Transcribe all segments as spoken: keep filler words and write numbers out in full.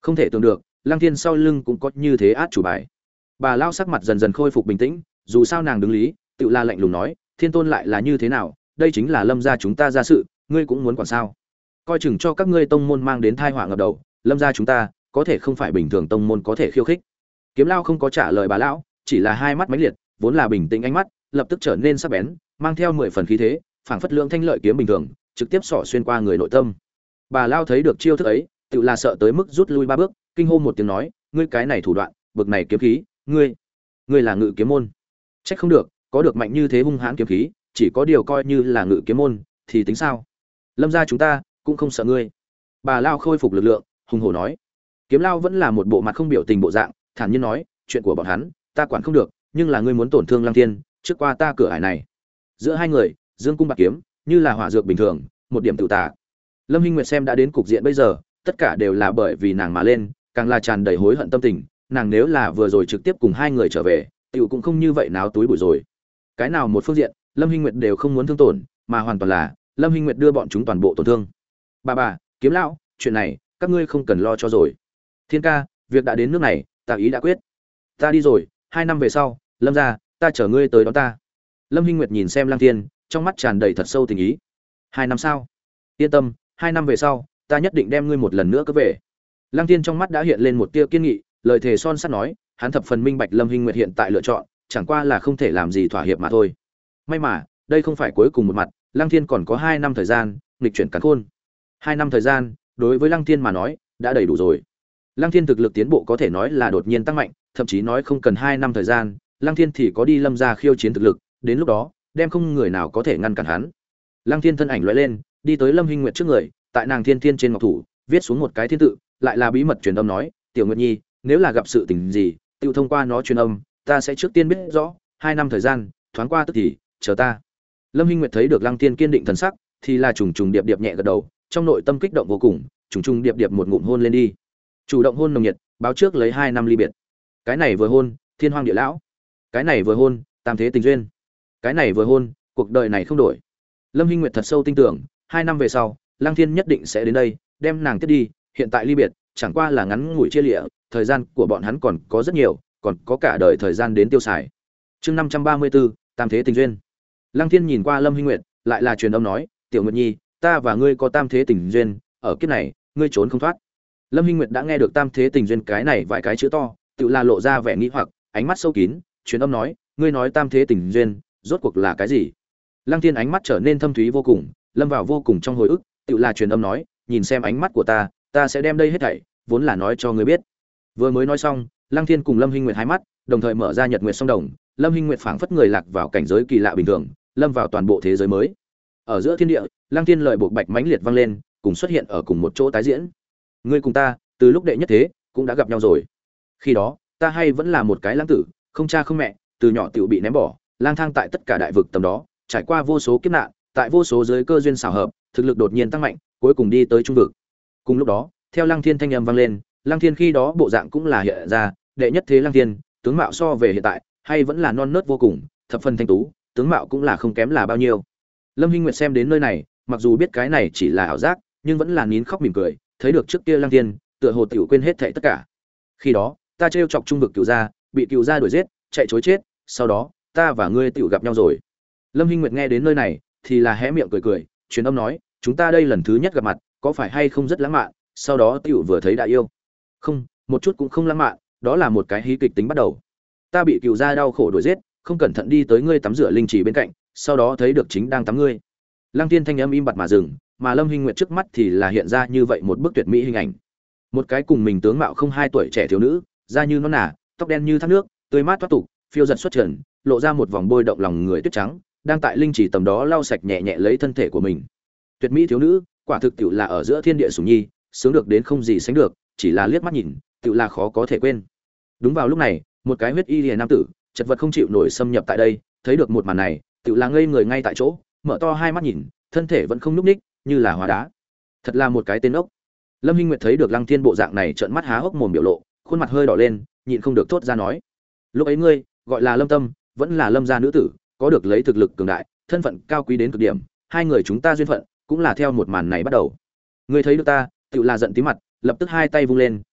Không thể tưởng được, Lăng Thiên sau lưng cũng có như thế át chủ bài. Bà lao sắc mặt dần dần khôi phục bình tĩnh, dù sao nàng đứng lý, tự la lạnh lùng nói, Thiên Tôn lại là như thế nào, đây chính là Lâm gia chúng ta ra sự, ngươi cũng muốn quản sao? Coi chừng cho các ngươi tông môn mang đến tai họa ngập đầu, Lâm gia chúng ta, có thể không phải bình thường tông môn có thể khiêu khích. Kiếm Lao không có trả lời bà lão, chỉ là hai mắt mãnh liệt, vốn là bình tĩnh ánh mắt, lập tức trở nên sắc bén, mang theo mười phần khí thế, phảng phất lượng thanh lợi kiếm bình thường, trực tiếp xỏ xuyên qua người nội tâm. Bà Lao thấy được chiêu thức ấy, tự là sợ tới mức rút lui ba bước, kinh hô một tiếng nói, ngươi cái này thủ đoạn, bực này kiếm khí, ngươi, ngươi là ngự kiếm môn. Trách không được, có được mạnh như thế hung hãn kiếm khí, chỉ có điều coi như là ngự kiếm môn, thì tính sao? Lâm gia chúng ta cũng không sợ ngươi. Bà Lao khôi phục lực lượng, hùng hổ nói. Kiếm Lao vẫn là một bộ mặt không biểu tình bộ dạng, thản nhiên nói, chuyện của bọn hắn, ta quản không được, nhưng là ngươi muốn tổn thương Lăng Thiên, trước qua ta cửa ải này. Giữa hai người, dương cung bạc kiếm, như là hỏa dược bình thường, một điểm tự tà. Lâm Hinh Nguyệt xem đã đến cục diện bây giờ, tất cả đều là bởi vì nàng mà lên, càng là tràn đầy hối hận tâm tình, nàng nếu là vừa rồi trực tiếp cùng hai người trở về, tiểu cũng không như vậy náo túi bụi rồi. Cái nào một phương diện, Lâm Hinh Nguyệt đều không muốn thương tổn, mà hoàn toàn là Lâm Hinh Nguyệt đưa bọn chúng toàn bộ tổn thương. Bà bà, Kiếm Lão, chuyện này, các ngươi không cần lo cho rồi. Thiên ca, việc đã đến nước này, ta ý đã quyết. Ta đi rồi, hai năm về sau, Lâm gia, ta chở ngươi tới đón ta. Lâm Hinh Nguyệt nhìn xem Lăng Thiên, trong mắt tràn đầy thật sâu tình ý. Hai năm sau? Yên tâm, hai năm về sau, ta nhất định đem ngươi một lần nữa cướp về. Lăng Thiên trong mắt đã hiện lên một tia kiên nghị, lời thề son sắt nói, hắn thập phần minh bạch Lâm Hinh Nguyệt hiện tại lựa chọn, chẳng qua là không thể làm gì thỏa hiệp mà thôi. May mà, đây không phải cuối cùng một mặt, Lăng Thiên còn có hai năm thời gian, nghịch chuyển càn khôn. Hai năm thời gian, đối với Lăng Thiên mà nói, đã đầy đủ rồi. Lăng Thiên thực lực tiến bộ có thể nói là đột nhiên tăng mạnh, thậm chí nói không cần hai năm thời gian, Lăng Thiên thì có đi Lâm gia khiêu chiến thực lực, đến lúc đó, đem không người nào có thể ngăn cản hắn. Lăng Thiên thân ảnh lóe lên, đi tới Lâm Hinh Nguyệt trước người, tại nàng thiên thiên trên ngọc thủ, viết xuống một cái thiên tự, lại là bí mật truyền âm nói, "Tiểu Nguyệt Nhi, nếu là gặp sự tình gì, tiêu thông qua nó truyền âm, ta sẽ trước tiên biết rõ, hai năm thời gian, thoáng qua tức thì, chờ ta." Lâm Hinh Nguyệt thấy được Lăng Thiên kiên định thần sắc, thì là trùng trùng điệp điệp nhẹ gật đầu, trong nội tâm kích động vô cùng, trùng trùng điệp điệp một ngụm hôn lên đi. Chủ động hôn nồng nhiệt, báo trước lấy hai năm ly biệt. Cái này vừa hôn, thiên hoang địa lão. Cái này vừa hôn, tam thế tình duyên. Cái này vừa hôn, cuộc đời này không đổi. Lâm Hinh Nguyệt thật sâu tin tưởng, hai năm về sau, Lăng Thiên nhất định sẽ đến đây, đem nàng tiếp đi, hiện tại ly biệt, chẳng qua là ngắn ngủi chia lịa, thời gian của bọn hắn còn có rất nhiều, còn có cả đời thời gian đến tiêu xài. Chương năm trăm ba mươi tư, tam thế tình duyên. Lăng Thiên nhìn qua Lâm Hinh Nguyệt, lại là truyền âm nói, "Tiểu Nguyệt Nhi, ta và ngươi có tam thế tình duyên, ở kiếp này, ngươi trốn không thoát." Lâm Hinh Nguyệt đã nghe được tam thế tình duyên cái này vài cái chữ to, tự là lộ ra vẻ nghi hoặc, ánh mắt sâu kín, truyền âm nói, "Ngươi nói tam thế tình duyên, rốt cuộc là cái gì?" Lăng Thiên ánh mắt trở nên thâm thúy vô cùng, lâm vào vô cùng trong hồi ức, tự là truyền âm nói, "Nhìn xem ánh mắt của ta, ta sẽ đem đây hết thảy, vốn là nói cho ngươi biết." Vừa mới nói xong, Lăng Thiên cùng Lâm Hinh Nguyệt hai mắt, đồng thời mở ra nhật nguyệt song đồng, Lâm Hinh Nguyệt phảng phất người lạc vào cảnh giới kỳ lạ bình thường, lâm vào toàn bộ thế giới mới. Ở giữa thiên địa, Lăng Thiên lời buộc bạch mãnh liệt vang lên, cùng xuất hiện ở cùng một chỗ tái diễn. "Ngươi cùng ta, từ lúc đệ nhất thế, cũng đã gặp nhau rồi. Khi đó, ta hay vẫn là một cái lãng tử, không cha không mẹ, từ nhỏ tiểu bị ném bỏ, lang thang tại tất cả đại vực tầm đó, trải qua vô số kiếp nạn, tại vô số giới cơ duyên xảo hợp, thực lực đột nhiên tăng mạnh, cuối cùng đi tới trung vực." Cùng lúc đó, theo Lăng Thiên thanh âm vang lên, Lăng Thiên khi đó bộ dạng cũng là hiện ra, đệ nhất thế Lăng Thiên, tướng mạo so về hiện tại, hay vẫn là non nớt vô cùng, thập phần thanh tú, tướng mạo cũng là không kém là bao nhiêu. Lâm Hinh Nguyệt xem đến nơi này, mặc dù biết cái này chỉ là ảo giác, nhưng vẫn là nín khóc mỉm cười, thấy được trước kia Lăng Thiên, tựa hồ tiểu quên hết thảy tất cả. "Khi đó, ta trêu chọc trung vực cửu gia, bị cửu gia đuổi giết, chạy trối chết, sau đó, ta và ngươi tiểu gặp nhau rồi." Lâm Hinh Nguyệt nghe đến nơi này, thì là hé miệng cười cười, truyền âm nói, "Chúng ta đây lần thứ nhất gặp mặt, có phải hay không rất lãng mạn, sau đó tiểu vừa thấy đã yêu." "Không, một chút cũng không lãng mạn, đó là một cái hí kịch tính bắt đầu. Ta bị cửu gia đau khổ đuổi giết, không cẩn thận đi tới ngươi tắm rửa linh trì bên cạnh, sau đó thấy được chính đang tắm ngươi." Lăng Thiên thanh âm im bặt mà dừng, mà Lâm Hinh Nguyệt trước mắt thì là hiện ra như vậy một bức tuyệt mỹ hình ảnh. Một cái cùng mình tướng mạo không hai tuổi trẻ thiếu nữ, da như non nả, tóc đen như thác nước, tươi mát thoát tục, phiêu giật xuất trần, lộ ra một vòng bôi động lòng người tuyết trắng, đang tại linh chỉ tầm đó lau sạch nhẹ nhẹ lấy thân thể của mình. Tuyệt mỹ thiếu nữ, quả thực tiểu là ở giữa thiên địa sủng nhi, sướng được đến không gì sánh được, chỉ là liếc mắt nhìn, tiểu là khó có thể quên. Đúng vào lúc này, một cái huyết y liễu nam tử, chật vật không chịu nổi xâm nhập tại đây, thấy được một màn này, tiểu là ngây người ngay tại chỗ, mở to hai mắt nhìn, thân thể vẫn không nhúc nhích, như là hóa đá. Thật là một cái tên ốc. Lâm Hinh Nguyệt thấy được Lăng Thiên bộ dạng này, trợn mắt há hốc mồm biểu lộ, khuôn mặt hơi đỏ lên, nhịn không được thốt ra nói: "Lúc ấy ngươi, gọi là Lâm Tâm, vẫn là Lâm gia nữ tử, có được lấy thực lực cường đại, thân phận cao quý đến cực điểm, hai người chúng ta duyên phận, cũng là theo một màn này bắt đầu. Ngươi thấy được ta, tựu là giận tí mặt, lập tức hai tay vung lên,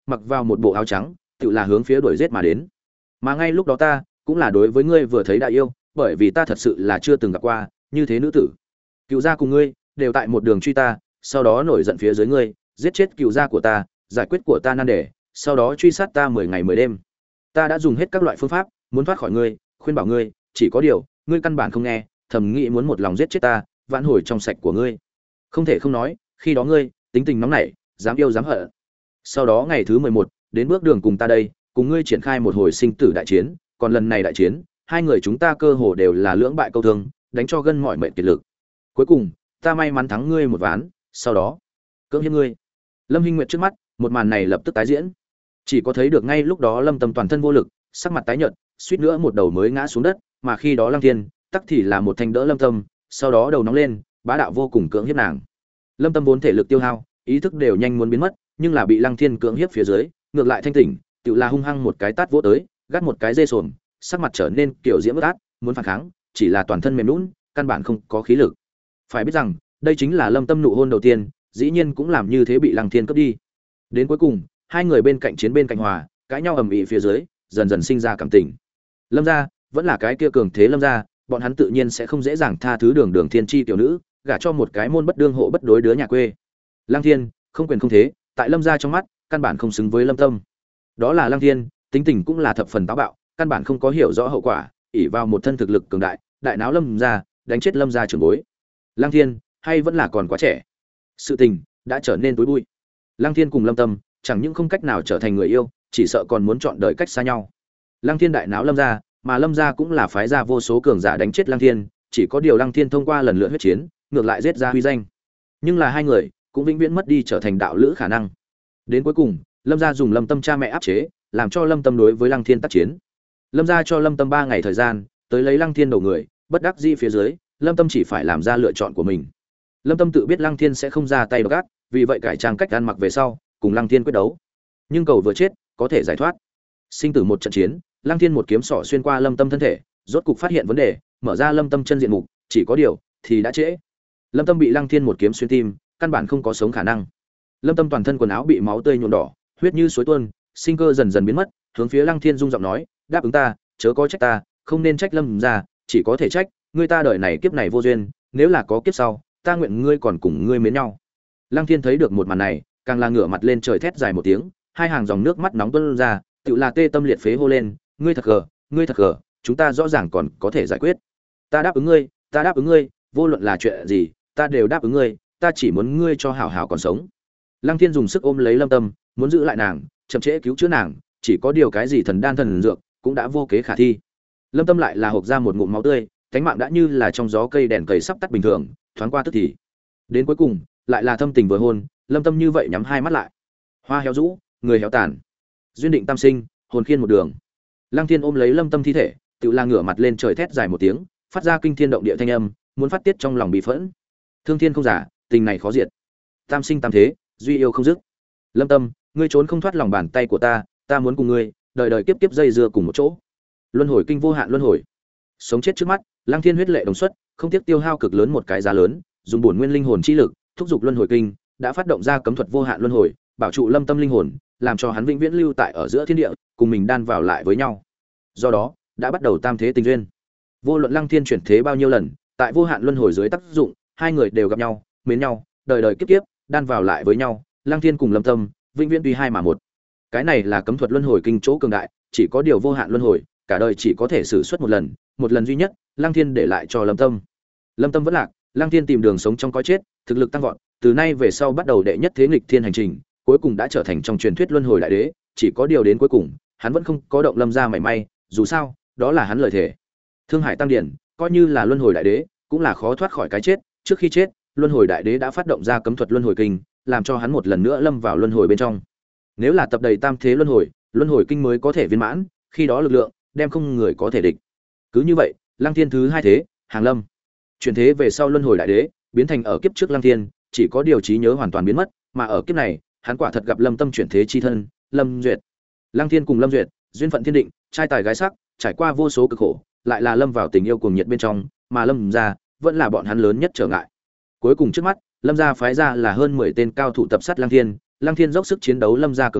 mặc vào một bộ áo trắng, tự là hướng phía đuổi giết mà đến. Mà ngay lúc đó ta cũng là đối với ngươi vừa thấy đã yêu, bởi vì ta thật sự là chưa từng gặp qua như thế nữ tử. Cựu gia cùng ngươi đều tại một đường truy ta, sau đó nổi giận phía dưới ngươi, giết chết cựu gia của ta, giải quyết của ta nan đề, sau đó truy sát ta mười ngày mười đêm. Ta đã dùng hết các loại phương pháp muốn thoát khỏi ngươi, khuyên bảo ngươi, chỉ có điều ngươi căn bản không nghe, thầm nghĩ muốn một lòng giết chết ta, vãn hồi trong sạch của ngươi. Không thể không nói, khi đó ngươi tính tình nóng nảy, dám yêu dám hận. Sau đó ngày thứ mười một, đến bước đường cùng ta đây, cùng ngươi triển khai một hồi sinh tử đại chiến, còn lần này đại chiến, hai người chúng ta cơ hồ đều là lưỡng bại câu thương, đánh cho gân mỏi mệt kiệt lực. Cuối cùng, ta may mắn thắng ngươi một ván, sau đó cưỡng hiếp ngươi. Lâm Hinh Nguyệt trước mắt, một màn này lập tức tái diễn. Chỉ có thấy được ngay lúc đó Lâm Tâm toàn thân vô lực, sắc mặt tái nhợt, suýt nữa một đầu mới ngã xuống đất, mà khi đó Lăng Thiên, tắc thì là một thanh đỡ Lâm Tâm, sau đó đầu nóng lên, bá đạo vô cùng cưỡng hiếp nàng. Lâm Tâm vốn thể lực tiêu hao, ý thức đều nhanh muốn biến mất, nhưng là bị Lăng Thiên cưỡng hiếp phía dưới, ngược lại thanh tỉnh, tựa là hung hăng một cái tát vỗ tới, gắt một cái dê sồm, sắc mặt trở nên kiểu diễm ướt át, muốn phản kháng, chỉ là toàn thân mềm nhũn, căn bản không có khí lực. Phải biết rằng, đây chính là Lâm Tâm nụ hôn đầu tiên, dĩ nhiên cũng làm như thế bị Lăng Thiên cướp đi. Đến cuối cùng, hai người bên cạnh chiến bên cạnh hòa, cãi nhau ầm ĩ phía dưới, dần dần sinh ra cảm tình. Lâm gia vẫn là cái kia cường thế Lâm gia, bọn hắn tự nhiên sẽ không dễ dàng tha thứ Đường Đường Thiên Chi tiểu nữ, gả cho một cái môn bất đương hộ bất đối đứa nhà quê. Lăng Thiên, không quyền không thế, tại Lâm gia trong mắt, căn bản không xứng với Lâm Tâm. Đó là Lăng Thiên, tính tình cũng là thập phần táo bạo, căn bản không có hiểu rõ hậu quả, ỷ vào một thân thực lực cường đại, đại náo Lâm gia, đánh chết Lâm gia trưởng bối. Lăng Thiên, hay vẫn là còn quá trẻ. Sự tình đã trở nên tối bụi. Lăng Thiên cùng Lâm Tâm, chẳng những không cách nào trở thành người yêu, chỉ sợ còn muốn chọn đời cách xa nhau. Lăng Thiên đại náo Lâm gia, mà Lâm gia cũng là phái ra vô số cường giả đánh chết Lăng Thiên, chỉ có điều Lăng Thiên thông qua lần lượt huyết chiến, ngược lại giết ra huy danh. Nhưng là hai người cũng vĩnh viễn mất đi trở thành đạo lữ khả năng. Đến cuối cùng, Lâm gia dùng Lâm Tâm cha mẹ áp chế, làm cho Lâm Tâm đối với Lăng Thiên tác chiến. Lâm gia cho Lâm Tâm ba ngày thời gian, tới lấy Lăng Thiên đầu người, bất đắc dĩ phía dưới, Lâm Tâm chỉ phải làm ra lựa chọn của mình. Lâm Tâm tự biết Lăng Thiên sẽ không ra tay gắt, vì vậy cải trang cách ăn mặc về sau, cùng Lăng Thiên quyết đấu. Nhưng cầu vừa chết, có thể giải thoát. Sinh tử một trận chiến, Lăng Thiên một kiếm sỏ xuyên qua Lâm Tâm thân thể, rốt cục phát hiện vấn đề, mở ra Lâm Tâm chân diện mục, chỉ có điều thì đã trễ. Lâm Tâm bị Lăng Thiên một kiếm xuyên tim, căn bản không có sống khả năng. Lâm Tâm toàn thân quần áo bị máu tươi nhuộm đỏ, huyết như suối tuôn, sinh cơ dần dần biến mất, hướng phía Lăng Thiên rung giọng nói, đáp ứng ta, chớ có trách ta, không nên trách Lâm gia, chỉ có thể trách ngươi ta đời này kiếp này vô duyên, nếu là có kiếp sau, ta nguyện ngươi còn cùng ngươi mến nhau. Lăng Thiên thấy được một màn này, càng là ngửa mặt lên trời thét dài một tiếng, hai hàng dòng nước mắt nóng tuôn ra, tựa là tê tâm liệt phế hô lên, ngươi thật gờ, ngươi thật gờ, chúng ta rõ ràng còn có thể giải quyết. Ta đáp ứng ngươi, ta đáp ứng ngươi, vô luận là chuyện gì, ta đều đáp ứng ngươi, ta chỉ muốn ngươi cho hảo hảo còn sống. Lăng Thiên dùng sức ôm lấy Lâm Tâm, muốn giữ lại nàng, chậm trễ cứu chữa nàng, chỉ có điều cái gì thần đan thần dược cũng đã vô kế khả thi. Lâm Tâm lại là hộc ra một ngụm máu tươi, cánh mạng đã như là trong gió cây đèn cầy sắp tắt bình thường, thoáng qua tức thì. Đến cuối cùng, lại là thâm tình vừa hôn, Lâm Tâm như vậy nhắm hai mắt lại. Hoa héo rũ, người héo tàn. Duyên định tam sinh, hồn khiên một đường. Lăng Thiên ôm lấy Lâm Tâm thi thể, tự la ngửa mặt lên trời thét dài một tiếng, phát ra kinh thiên động địa thanh âm, muốn phát tiết trong lòng bị phẫn. Thương thiên không giả, tình này khó diệt. Tam sinh tam thế, duy yêu không dứt. Lâm Tâm, ngươi trốn không thoát lòng bàn tay của ta, ta muốn cùng ngươi, đời đời kiếp kiếp dây dưa cùng một chỗ. Luân hồi kinh vô hạn luân hồi. Sống chết trước mắt, Lăng Thiên huyết lệ đồng xuất, không tiếc tiêu hao cực lớn một cái giá lớn, dùng bổn nguyên linh hồn chi lực, thúc giục luân hồi kinh, đã phát động ra cấm thuật vô hạn luân hồi, bảo trụ Lâm Tâm linh hồn, làm cho hắn vĩnh viễn lưu tại ở giữa thiên địa, cùng mình đan vào lại với nhau. Do đó, đã bắt đầu tam thế tình duyên. Vô luận Lăng Thiên chuyển thế bao nhiêu lần, tại vô hạn luân hồi dưới tác dụng, hai người đều gặp nhau, mến nhau, đời đời kiếp kiếp, đan vào lại với nhau, Lăng Thiên cùng Lâm Tâm, vĩnh viễn tuy hai mà một. Cái này là cấm thuật luân hồi kinh chỗ cường đại, chỉ có điều vô hạn luân hồi, cả đời chỉ có thể sử xuất một lần, một lần duy nhất, Lăng Thiên để lại cho Lâm Tâm. Lâm Tâm vẫn lạc, Lăng Thiên tìm đường sống trong cõi chết, thực lực tăng vọt, từ nay về sau bắt đầu đệ nhất thế nghịch thiên hành trình, cuối cùng đã trở thành trong truyền thuyết luân hồi đại đế, chỉ có điều đến cuối cùng, hắn vẫn không có động Lâm gia mảy may, dù sao, đó là hắn lời thề. Thương Hải Tăng Điển, coi như là luân hồi đại đế, cũng là khó thoát khỏi cái chết, trước khi chết, luân hồi đại đế đã phát động ra cấm thuật luân hồi kinh, làm cho hắn một lần nữa lâm vào luân hồi bên trong. Nếu là tập đầy tam thế luân hồi, luân hồi kinh mới có thể viên mãn, khi đó lực lượng đem không người có thể địch. Cứ như vậy, Lăng Thiên thứ hai thế, hàng lâm. Chuyển thế về sau luân hồi đại đế, biến thành ở kiếp trước Lăng Thiên, chỉ có điều trí nhớ hoàn toàn biến mất, mà ở kiếp này, hắn quả thật gặp Lâm Tâm chuyển thế chi thân, Lâm Duyệt. Lăng Thiên cùng Lâm Duyệt, duyên phận thiên định, trai tài gái sắc, trải qua vô số cực khổ, lại là lâm vào tình yêu cuồng nhiệt bên trong, mà Lâm gia vẫn là bọn hắn lớn nhất trở ngại. Cuối cùng trước mắt, Lâm gia phái ra là hơn mười tên cao thủ tập sát Lăng Thiên, Lăng Thiên dốc sức chiến đấu Lâm gia cường địch,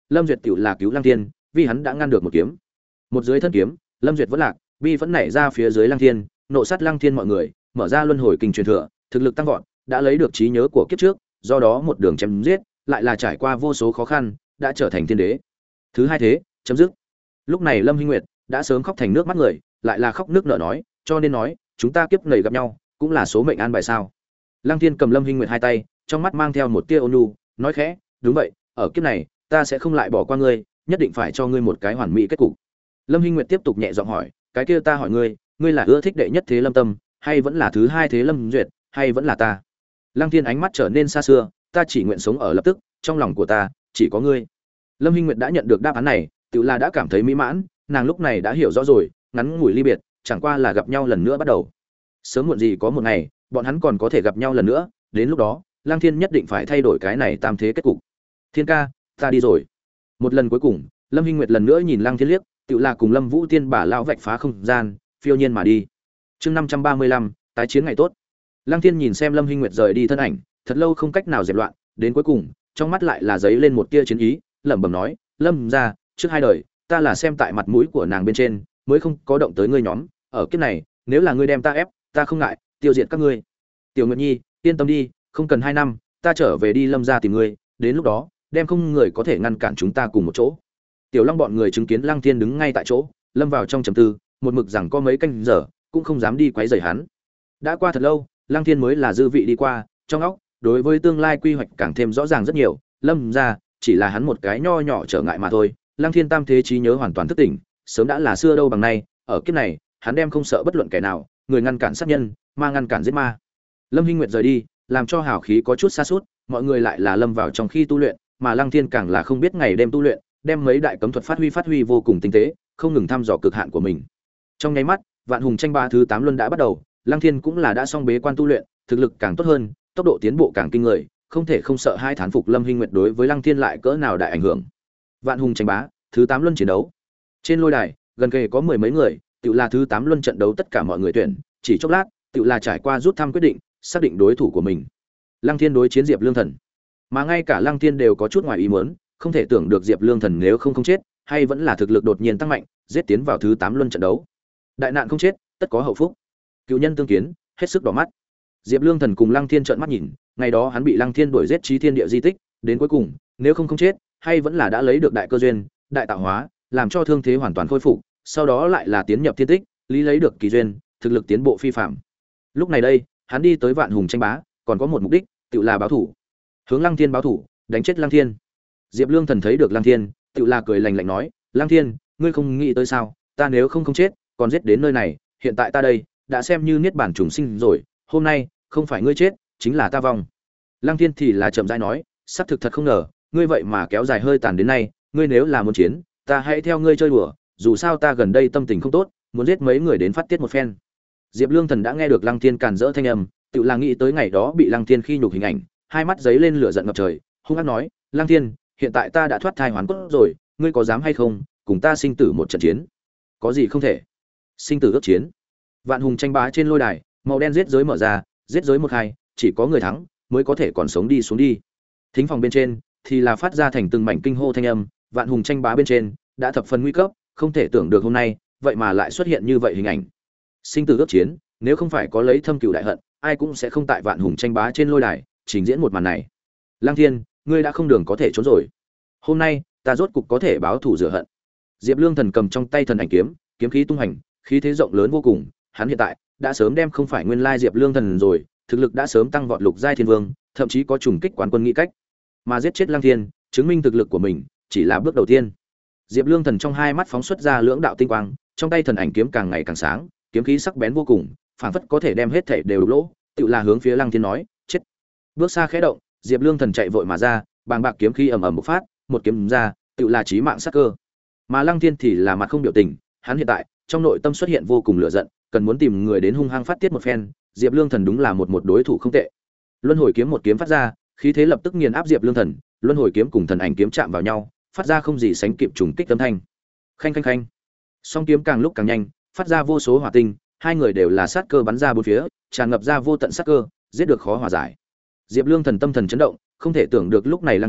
Lâm Duyệt tiểu là cứu Lăng Thiên, vì hắn đã ngăn được một kiếm. Một dưới thân kiếm, Lâm Duyệt vẫn lạc, bi vẫn nảy ra phía dưới Lăng Thiên, nộ sát Lăng Thiên mọi người, mở ra luân hồi kinh truyền thừa, thực lực tăng vọt, đã lấy được trí nhớ của kiếp trước, do đó một đường chém giết, lại là trải qua vô số khó khăn, đã trở thành thiên đế. Thứ hai thế, chấm dứt. Lúc này Lâm Hinh Nguyệt đã sớm khóc thành nước mắt người, lại là khóc nước nở nói, cho nên nói, chúng ta kiếp này gặp nhau, cũng là số mệnh an bài sao? Lăng Thiên cầm Lâm Hinh Nguyệt hai tay, trong mắt mang theo một tia ôn nhu, nói khẽ, đúng vậy, ở kiếp này, ta sẽ không lại bỏ qua ngươi, nhất định phải cho ngươi một cái hoàn mỹ kết cục. Lâm Hinh Nguyệt tiếp tục nhẹ giọng hỏi, cái kia ta hỏi ngươi, ngươi là ưa thích đệ nhất thế Lâm Tâm, hay vẫn là thứ hai thế Lâm Duyệt, hay vẫn là ta? Lăng Thiên ánh mắt trở nên xa xưa, ta chỉ nguyện sống ở lập tức, trong lòng của ta chỉ có ngươi. Lâm Hinh Nguyệt đã nhận được đáp án này, tự là đã cảm thấy mỹ mãn, nàng lúc này đã hiểu rõ rồi, ngắn ngủi ly biệt, chẳng qua là gặp nhau lần nữa bắt đầu. Sớm muộn gì có một ngày, bọn hắn còn có thể gặp nhau lần nữa, đến lúc đó, Lăng Thiên nhất định phải thay đổi cái này tam thế kết cục. Thiên ca, ta đi rồi. Một lần cuối cùng, Lâm Hinh Nguyệt lần nữa nhìn Lăng Thiên liếc, tự là cùng Lâm Vũ Tiên bà lão vạch phá không gian, phiêu nhiên mà đi. Chương năm trăm ba mươi lăm, tái chiến ngày tốt. Lăng Thiên nhìn xem Lâm Hinh Nguyệt rời đi thân ảnh, thật lâu không cách nào dẹp loạn, đến cuối cùng, trong mắt lại là giấy lên một tia chiến ý, lẩm bẩm nói, "Lâm gia, trước hai đời, ta là xem tại mặt mũi của nàng bên trên, mới không có động tới ngươi nhóm, ở kiếp này, nếu là ngươi đem ta ép, ta không ngại tiêu diệt các ngươi." Tiểu Nguyệt Nhi, yên tâm đi, không cần hai năm, ta trở về đi Lâm gia tìm ngươi, đến lúc đó, đem không người có thể ngăn cản chúng ta cùng một chỗ. Tiểu Long bọn người chứng kiến Lăng Thiên đứng ngay tại chỗ, lâm vào trong trầm tư, một mực rằng có mấy canh giờ, cũng không dám đi quấy rầy hắn. Đã qua thật lâu, Lăng Thiên mới là dư vị đi qua, trong óc, đối với tương lai quy hoạch càng thêm rõ ràng rất nhiều, Lâm gia chỉ là hắn một cái nho nhỏ trở ngại mà thôi. Lăng Thiên tam thế trí nhớ hoàn toàn thức tỉnh, sớm đã là xưa đâu bằng nay, ở kiếp này, hắn đem không sợ bất luận kẻ nào, người ngăn cản sát nhân, ma ngăn cản giết ma. Lâm Hinh Nguyệt rời đi, làm cho hào khí có chút sa sút, mọi người lại là lâm vào trong khi tu luyện, mà Lăng Thiên càng là không biết ngày đêm tu luyện, đem mấy đại cấm thuật phát huy phát huy vô cùng tinh tế, không ngừng thăm dò cực hạn của mình. Trong nháy mắt, Vạn Hùng tranh ba thứ tám luân đã bắt đầu, Lăng Thiên cũng là đã xong bế quan tu luyện, thực lực càng tốt hơn, tốc độ tiến bộ càng kinh người, không thể không sợ hai thán phục Lâm Hinh Nguyệt đối với Lăng Thiên lại cỡ nào đại ảnh hưởng. Vạn Hùng tranh bá, thứ tám luân chiến đấu. Trên lôi đài, gần kề có mười mấy người, tự là thứ tám luân trận đấu tất cả mọi người tuyển, chỉ chốc lát, tự là trải qua rút thăm quyết định, xác định đối thủ của mình. Lăng Thiên đối chiến Diệp Lương Thần. Mà ngay cả Lăng Thiên đều có chút ngoài ý muốn, không thể tưởng được Diệp Lương Thần nếu không không chết, hay vẫn là thực lực đột nhiên tăng mạnh, giết tiến vào thứ tám luân trận đấu. Đại nạn không chết, tất có hậu phúc. Cựu nhân tương kiến, hết sức đỏ mắt. Diệp Lương Thần cùng Lăng Thiên trợn mắt nhìn, ngày đó hắn bị Lăng Thiên đuổi giết chí thiên địa di tích, đến cuối cùng, nếu không không chết, hay vẫn là đã lấy được đại cơ duyên, đại tạo hóa, làm cho thương thế hoàn toàn khôi phục, sau đó lại là tiến nhập thiên tích, lý lấy được kỳ duyên, thực lực tiến bộ phi phàm. Lúc này đây, hắn đi tới Vạn Hùng tranh bá, còn có một mục đích, tự là báo thủ. Hướng Lăng Thiên báo thủ, đánh chết Lăng Thiên. Diệp Lương Thần thấy được Lăng Thiên, tự là cười lạnh lạnh nói, "Lăng Thiên, ngươi không nghĩ tới sao, ta nếu không không chết, còn giết đến nơi này, hiện tại ta đây, đã xem như niết bản trùng sinh rồi, hôm nay, không phải ngươi chết, chính là ta vong." Lăng Thiên thì là chậm rãi nói, "Sắp thực thật không ngờ, ngươi vậy mà kéo dài hơi tàn đến nay, ngươi nếu là muốn chiến, ta hãy theo ngươi chơi đùa, dù sao ta gần đây tâm tình không tốt, muốn giết mấy người đến phát tiết một phen." Diệp Lương Thần đã nghe được Lăng Thiên càn rỡ thanh âm, tự là nghĩ tới ngày đó bị Lăng Thiên khi nhục hình ảnh, hai mắt giấy lên lửa giận ngập trời, hung ác nói, "Lăng Thiên, hiện tại ta đã thoát thai hoàn cốt rồi, ngươi có dám hay không cùng ta sinh tử một trận chiến?" "Có gì không thể?" "Sinh tử ước chiến." Vạn Hùng tranh bá trên lôi đài, màu đen giết giới mở ra, giết giới một hai, chỉ có người thắng mới có thể còn sống đi xuống đi. Thính phòng bên trên thì là phát ra thành từng mảnh kinh hô thanh âm, Vạn Hùng tranh bá bên trên đã thập phần nguy cấp, không thể tưởng được hôm nay vậy mà lại xuất hiện như vậy hình ảnh. Sinh tử ước chiến, nếu không phải có lấy thâm cừu đại hận, ai cũng sẽ không tại Vạn Hùng tranh bá trên lôi đài trình diễn một màn này. Lăng Thiên, ngươi đã không đường có thể trốn rồi. Hôm nay, ta rốt cục có thể báo thù rửa hận. Diệp Lương Thần cầm trong tay thần ảnh kiếm, kiếm khí tung hành, khí thế rộng lớn vô cùng, hắn hiện tại đã sớm đem không phải nguyên lai Diệp Lương Thần rồi, thực lực đã sớm tăng vọt lục giai thiên vương, thậm chí có trùng kích quán quân nghĩ cách. Mà giết chết Lăng Thiên, chứng minh thực lực của mình chỉ là bước đầu tiên. Diệp Lương Thần trong hai mắt phóng xuất ra lưỡng đạo tinh quang, trong tay thần ảnh kiếm càng ngày càng sáng, kiếm khí sắc bén vô cùng, phảng phất có thể đem hết thảy đều đục lỗ, tự là hướng phía Lăng Thiên nói, chết. Bước xa khẽ động, Diệp Lương Thần chạy vội mà ra, bàng bạc kiếm khí ầm ầm bộc phát, một kiếm ra, tự là chí mạng sát cơ. Mà Lăng Thiên thì là mặt không biểu tình, hắn hiện tại trong nội tâm xuất hiện vô cùng lửa giận, cần muốn tìm người đến hung hăng phát tiết một phen, Diệp Lương Thần đúng là một một đối thủ không tệ. Luân hồi kiếm một kiếm phát ra, khí thế lập tức nghiền áp Diệp Lương Thần, luân hồi kiếm cùng thần ảnh kiếm chạm vào nhau, phát ra không gì sánh kịp trùng kích âm thanh. Khanh khanh khanh. Song kiếm càng lúc càng nhanh, phát ra vô số hỏa tinh, hai người đều là sát cơ bắn ra bốn phía, tràn ngập ra vô tận sát cơ, giết được khó hòa giải. Diệp Lương Thần tâm thần chấn động, không thể tưởng được lúc này Lăng Thiên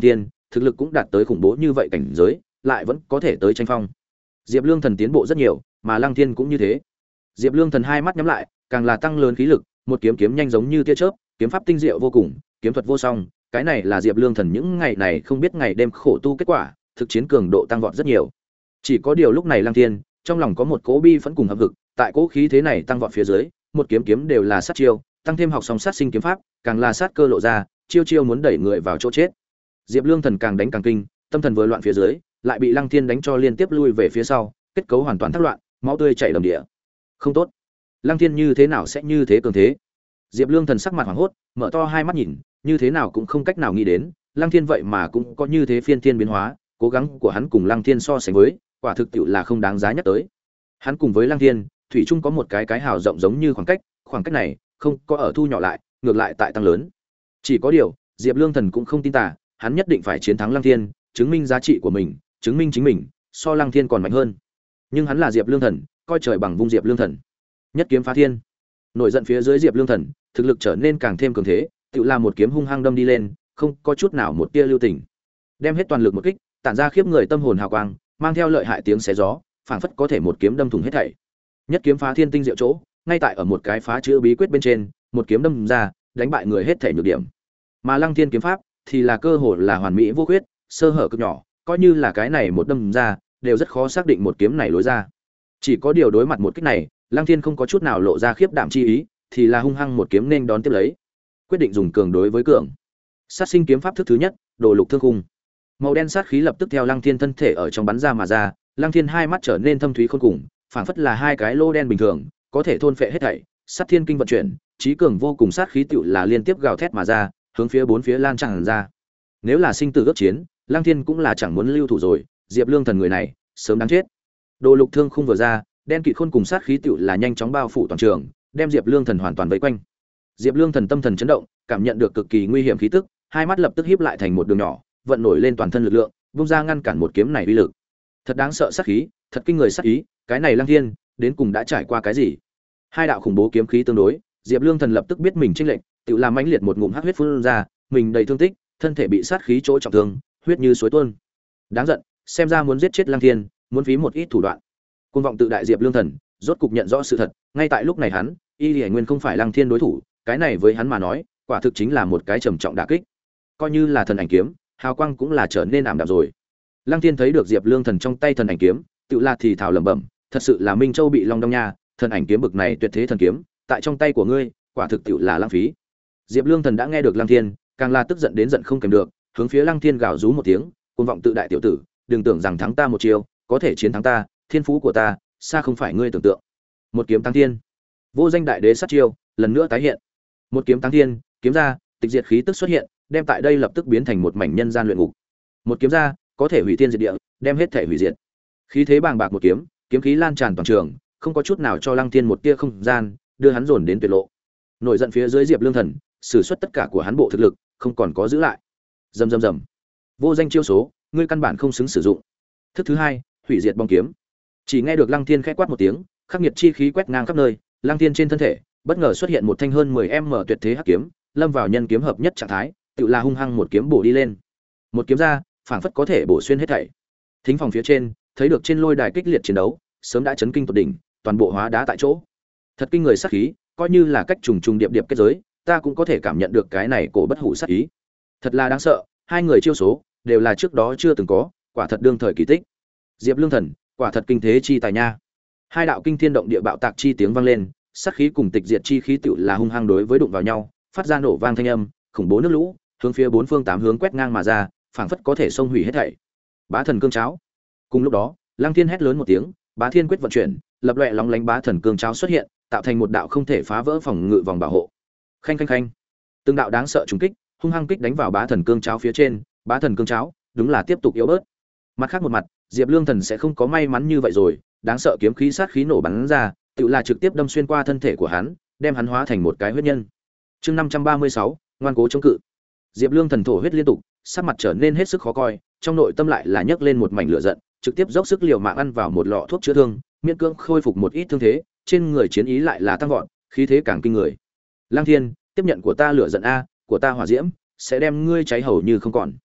thực lực cũng đạt tới khủng bố như vậy cảnh giới, lại vẫn có thể tới tranh phong. Diệp Lương Thần tiến bộ rất nhiều, mà Lăng Thiên cũng như thế. Diệp Lương Thần hai mắt nhắm lại, càng là tăng lớn khí lực, một kiếm kiếm nhanh giống như tia chớp, kiếm pháp tinh diệu vô cùng, kiếm thuật vô song, cái này là Diệp Lương Thần những ngày này không biết ngày đêm khổ tu kết quả, thực chiến cường độ tăng vọt rất nhiều. Chỉ có điều lúc này Lăng Thiên, trong lòng có một cỗ bi phẫn cùng hậm hực, tại cỗ khí thế này tăng vọt phía dưới, một kiếm kiếm đều là sát chiêu, tăng thêm học xong sát sinh kiếm pháp, càng là sát cơ lộ ra, chiêu chiêu muốn đẩy người vào chỗ chết. Diệp Lương Thần càng đánh càng kinh, tâm thần vừa loạn phía dưới, lại bị Lăng Thiên đánh cho liên tiếp lui về phía sau, kết cấu hoàn toàn thất loạn, máu tươi chảy đầm địa. Không tốt. Lăng Thiên như thế nào sẽ như thế cường thế? Diệp Lương Thần sắc mặt hoảng hốt, mở to hai mắt nhìn, như thế nào cũng không cách nào nghĩ đến, Lăng Thiên vậy mà cũng có như thế phiên thiên biến hóa, cố gắng của hắn cùng Lăng Thiên so sánh với, quả thực tiệu là không đáng giá nhắc tới. Hắn cùng với Lăng Thiên, thủy chung có một cái cái hào rộng giống như khoảng cách, khoảng cách này không có ở thu nhỏ lại, ngược lại tại tăng lớn. Chỉ có điều, Diệp Lương Thần cũng không tin tà, hắn nhất định phải chiến thắng Lăng Thiên, chứng minh giá trị của mình, chứng minh chính mình so Lăng Thiên còn mạnh hơn. Nhưng hắn là Diệp Lương Thần, coi trời bằng vung Diệp Lương Thần. Nhất kiếm phá thiên. Nổi giận phía dưới Diệp Lương Thần, thực lực trở nên càng thêm cường thế, tự là một kiếm hung hăng đâm đi lên, không có chút nào một tia lưu tình. Đem hết toàn lực một kích, tản ra khiếp người tâm hồn hào quang, mang theo lợi hại tiếng xé gió, phảng phất có thể một kiếm đâm thủng hết thảy. Nhất kiếm phá thiên tinh diệu chỗ, ngay tại ở một cái phá chữ bí quyết bên trên, một kiếm đâm ra, đánh bại người hết thảy nhược điểm. Mà Lăng Thiên kiếm pháp thì là cơ hồ là hoàn mỹ vô khuyết, sơ hở cực nhỏ, coi như là cái này một đâm ra, đều rất khó xác định một kiếm này lối ra. Chỉ có điều đối mặt một kích này, Lăng Thiên không có chút nào lộ ra khiếp đảm chi ý, thì là hung hăng một kiếm nên đón tiếp lấy. Quyết định dùng cường đối với cường. Sát sinh kiếm pháp thức thứ nhất, Đồ Lục Thương Khung. Màu đen sát khí lập tức theo Lăng Thiên thân thể ở trong bắn ra mà ra, Lăng Thiên hai mắt trở nên thâm thúy khôn cùng, phảng phất là hai cái lô đen bình thường, có thể thôn phệ hết thảy. Sát Thiên Kinh vận chuyển, trí cường vô cùng sát khí tựu là liên tiếp gào thét mà ra, hướng phía bốn phía lan tràn ra. Nếu là sinh tử ước chiến, Lăng Thiên cũng là chẳng muốn lưu thủ rồi, Diệp Lương Thần người này, sớm đáng chết. Đồ Lục Thương Khung vừa ra, đen kịt khôn cùng sát khí tựu là nhanh chóng bao phủ toàn trường, đem Diệp Lương Thần hoàn toàn vây quanh. Diệp Lương Thần tâm thần chấn động, cảm nhận được cực kỳ nguy hiểm khí tức, hai mắt lập tức híp lại thành một đường nhỏ, vận nổi lên toàn thân lực lượng, vung ra ngăn cản một kiếm này uy lực. Thật đáng sợ sát khí, thật kinh người sát ý, cái này Lăng Thiên, đến cùng đã trải qua cái gì? Hai đạo khủng bố kiếm khí tương đối, Diệp Lương Thần lập tức biết mình chênh lệch, tự làm mãnh liệt một ngụm hắc huyết phun ra, mình đầy thương tích, thân thể bị sát khí chỗ trọng thương, huyết như suối tuôn. Đáng giận, xem ra muốn giết chết Lăng Thiên, muốn phí một ít thủ đoạn. Cuồng vọng tự đại Diệp Lương Thần, rốt cục nhận rõ sự thật, ngay tại lúc này hắn, Y Liễu Nguyên không phải Lăng Thiên đối thủ, cái này với hắn mà nói, quả thực chính là một cái trầm trọng đả kích. Coi như là thần ảnh kiếm, hào quang cũng là trở nên ảm đạm rồi. Lăng Thiên thấy được Diệp Lương Thần trong tay thần ảnh kiếm, tự là thì thào lẩm bẩm, thật sự là Minh Châu bị long đong nha, thần ảnh kiếm bực này tuyệt thế thần kiếm, tại trong tay của ngươi, quả thực tự là lãng phí. Diệp Lương Thần đã nghe được Lăng Thiên, càng là tức giận đến giận không kềm được, hướng phía Lăng Thiên gào rú một tiếng, cuồng vọng tự đại tiểu tử, đừng tưởng rằng thắng ta một chiêu, có thể chiến thắng ta, thiên phú của ta, xa không phải ngươi tưởng tượng. Một kiếm tăng thiên. Vô danh đại đế sát chiêu, lần nữa tái hiện. Một kiếm tăng thiên, kiếm ra, tịch diệt khí tức xuất hiện, đem tại đây lập tức biến thành một mảnh nhân gian luyện ngục. Một kiếm ra, có thể hủy thiên diệt địa, đem hết thể hủy diệt. Khí thế bàng bạc một kiếm, kiếm khí lan tràn toàn trường, không có chút nào cho Lăng Thiên một tia không gian, đưa hắn dồn đến tuyệt lộ. Nổi giận phía dưới Diệp Lương Thần, sử xuất tất cả của hắn bộ thực lực, không còn có giữ lại. Rầm rầm rầm. Vô danh chiêu số, ngươi căn bản không xứng sử dụng. Thức thứ hai, hủy diệt bóng kiếm. Chỉ nghe được Lăng Thiên khẽ quát một tiếng, khắc nghiệt chi khí quét ngang khắp nơi, Lăng Thiên trên thân thể, bất ngờ xuất hiện một thanh hơn mười m tuyệt thế hắc kiếm, lâm vào nhân kiếm hợp nhất trạng thái, tự là hung hăng một kiếm bổ đi lên. Một kiếm ra, phảng phất có thể bổ xuyên hết thảy. Thính phòng phía trên, thấy được trên lôi đài kích liệt chiến đấu, sớm đã chấn kinh tột đỉnh, toàn bộ hóa đá tại chỗ. Thật kinh người sát khí, coi như là cách trùng trùng điệp điệp kết giới, ta cũng có thể cảm nhận được cái này cổ bất hủ sát ý. Thật là đáng sợ, hai người chiêu số đều là trước đó chưa từng có, quả thật đương thời kỳ tích. Diệp Lương Thần, quả thật kinh thế chi tài nha. Hai đạo kinh thiên động địa bạo tạc chi tiếng vang lên, sát khí cùng tịch diệt chi khí tựu là hung hăng đối với đụng vào nhau, phát ra nổ vang thanh âm, khủng bố nước lũ, hướng phía bốn phương tám hướng quét ngang mà ra, phảng phất có thể xông hủy hết thảy. Bá thần cương cháo. Cùng lúc đó, Lăng Thiên hét lớn một tiếng, Bá Thiên quyết vận chuyển, lập loè lóng lánh bá thần cương cháo xuất hiện, tạo thành một đạo không thể phá vỡ phòng ngự vòng bảo hộ. Khanh khanh khanh. Từng đạo đáng sợ trùng kích, hung hăng kích đánh vào bá thần cương cháo phía trên, bá thần cương cháo, đúng là tiếp tục yếu bớt. Mặt khác một mặt, Diệp Lương Thần sẽ không có may mắn như vậy rồi, đáng sợ kiếm khí sát khí nổ bắn ra, tự là trực tiếp đâm xuyên qua thân thể của hắn, đem hắn hóa thành một cái huyết nhân. Chương năm trăm ba mươi sáu, ngoan cố chống cự. Diệp Lương Thần thổ huyết liên tục, sắc mặt trở nên hết sức khó coi, trong nội tâm lại là nhấc lên một mảnh lửa giận, trực tiếp dốc sức liều mạng ăn vào một lọ thuốc chữa thương, miễn cưỡng khôi phục một ít thương thế, trên người chiến ý lại là tăng vọt, khí thế càng kinh người. Lăng Thiên, tiếp nhận của ta lửa giận a, của ta hỏa diễm, sẽ đem ngươi cháy hầu như không còn.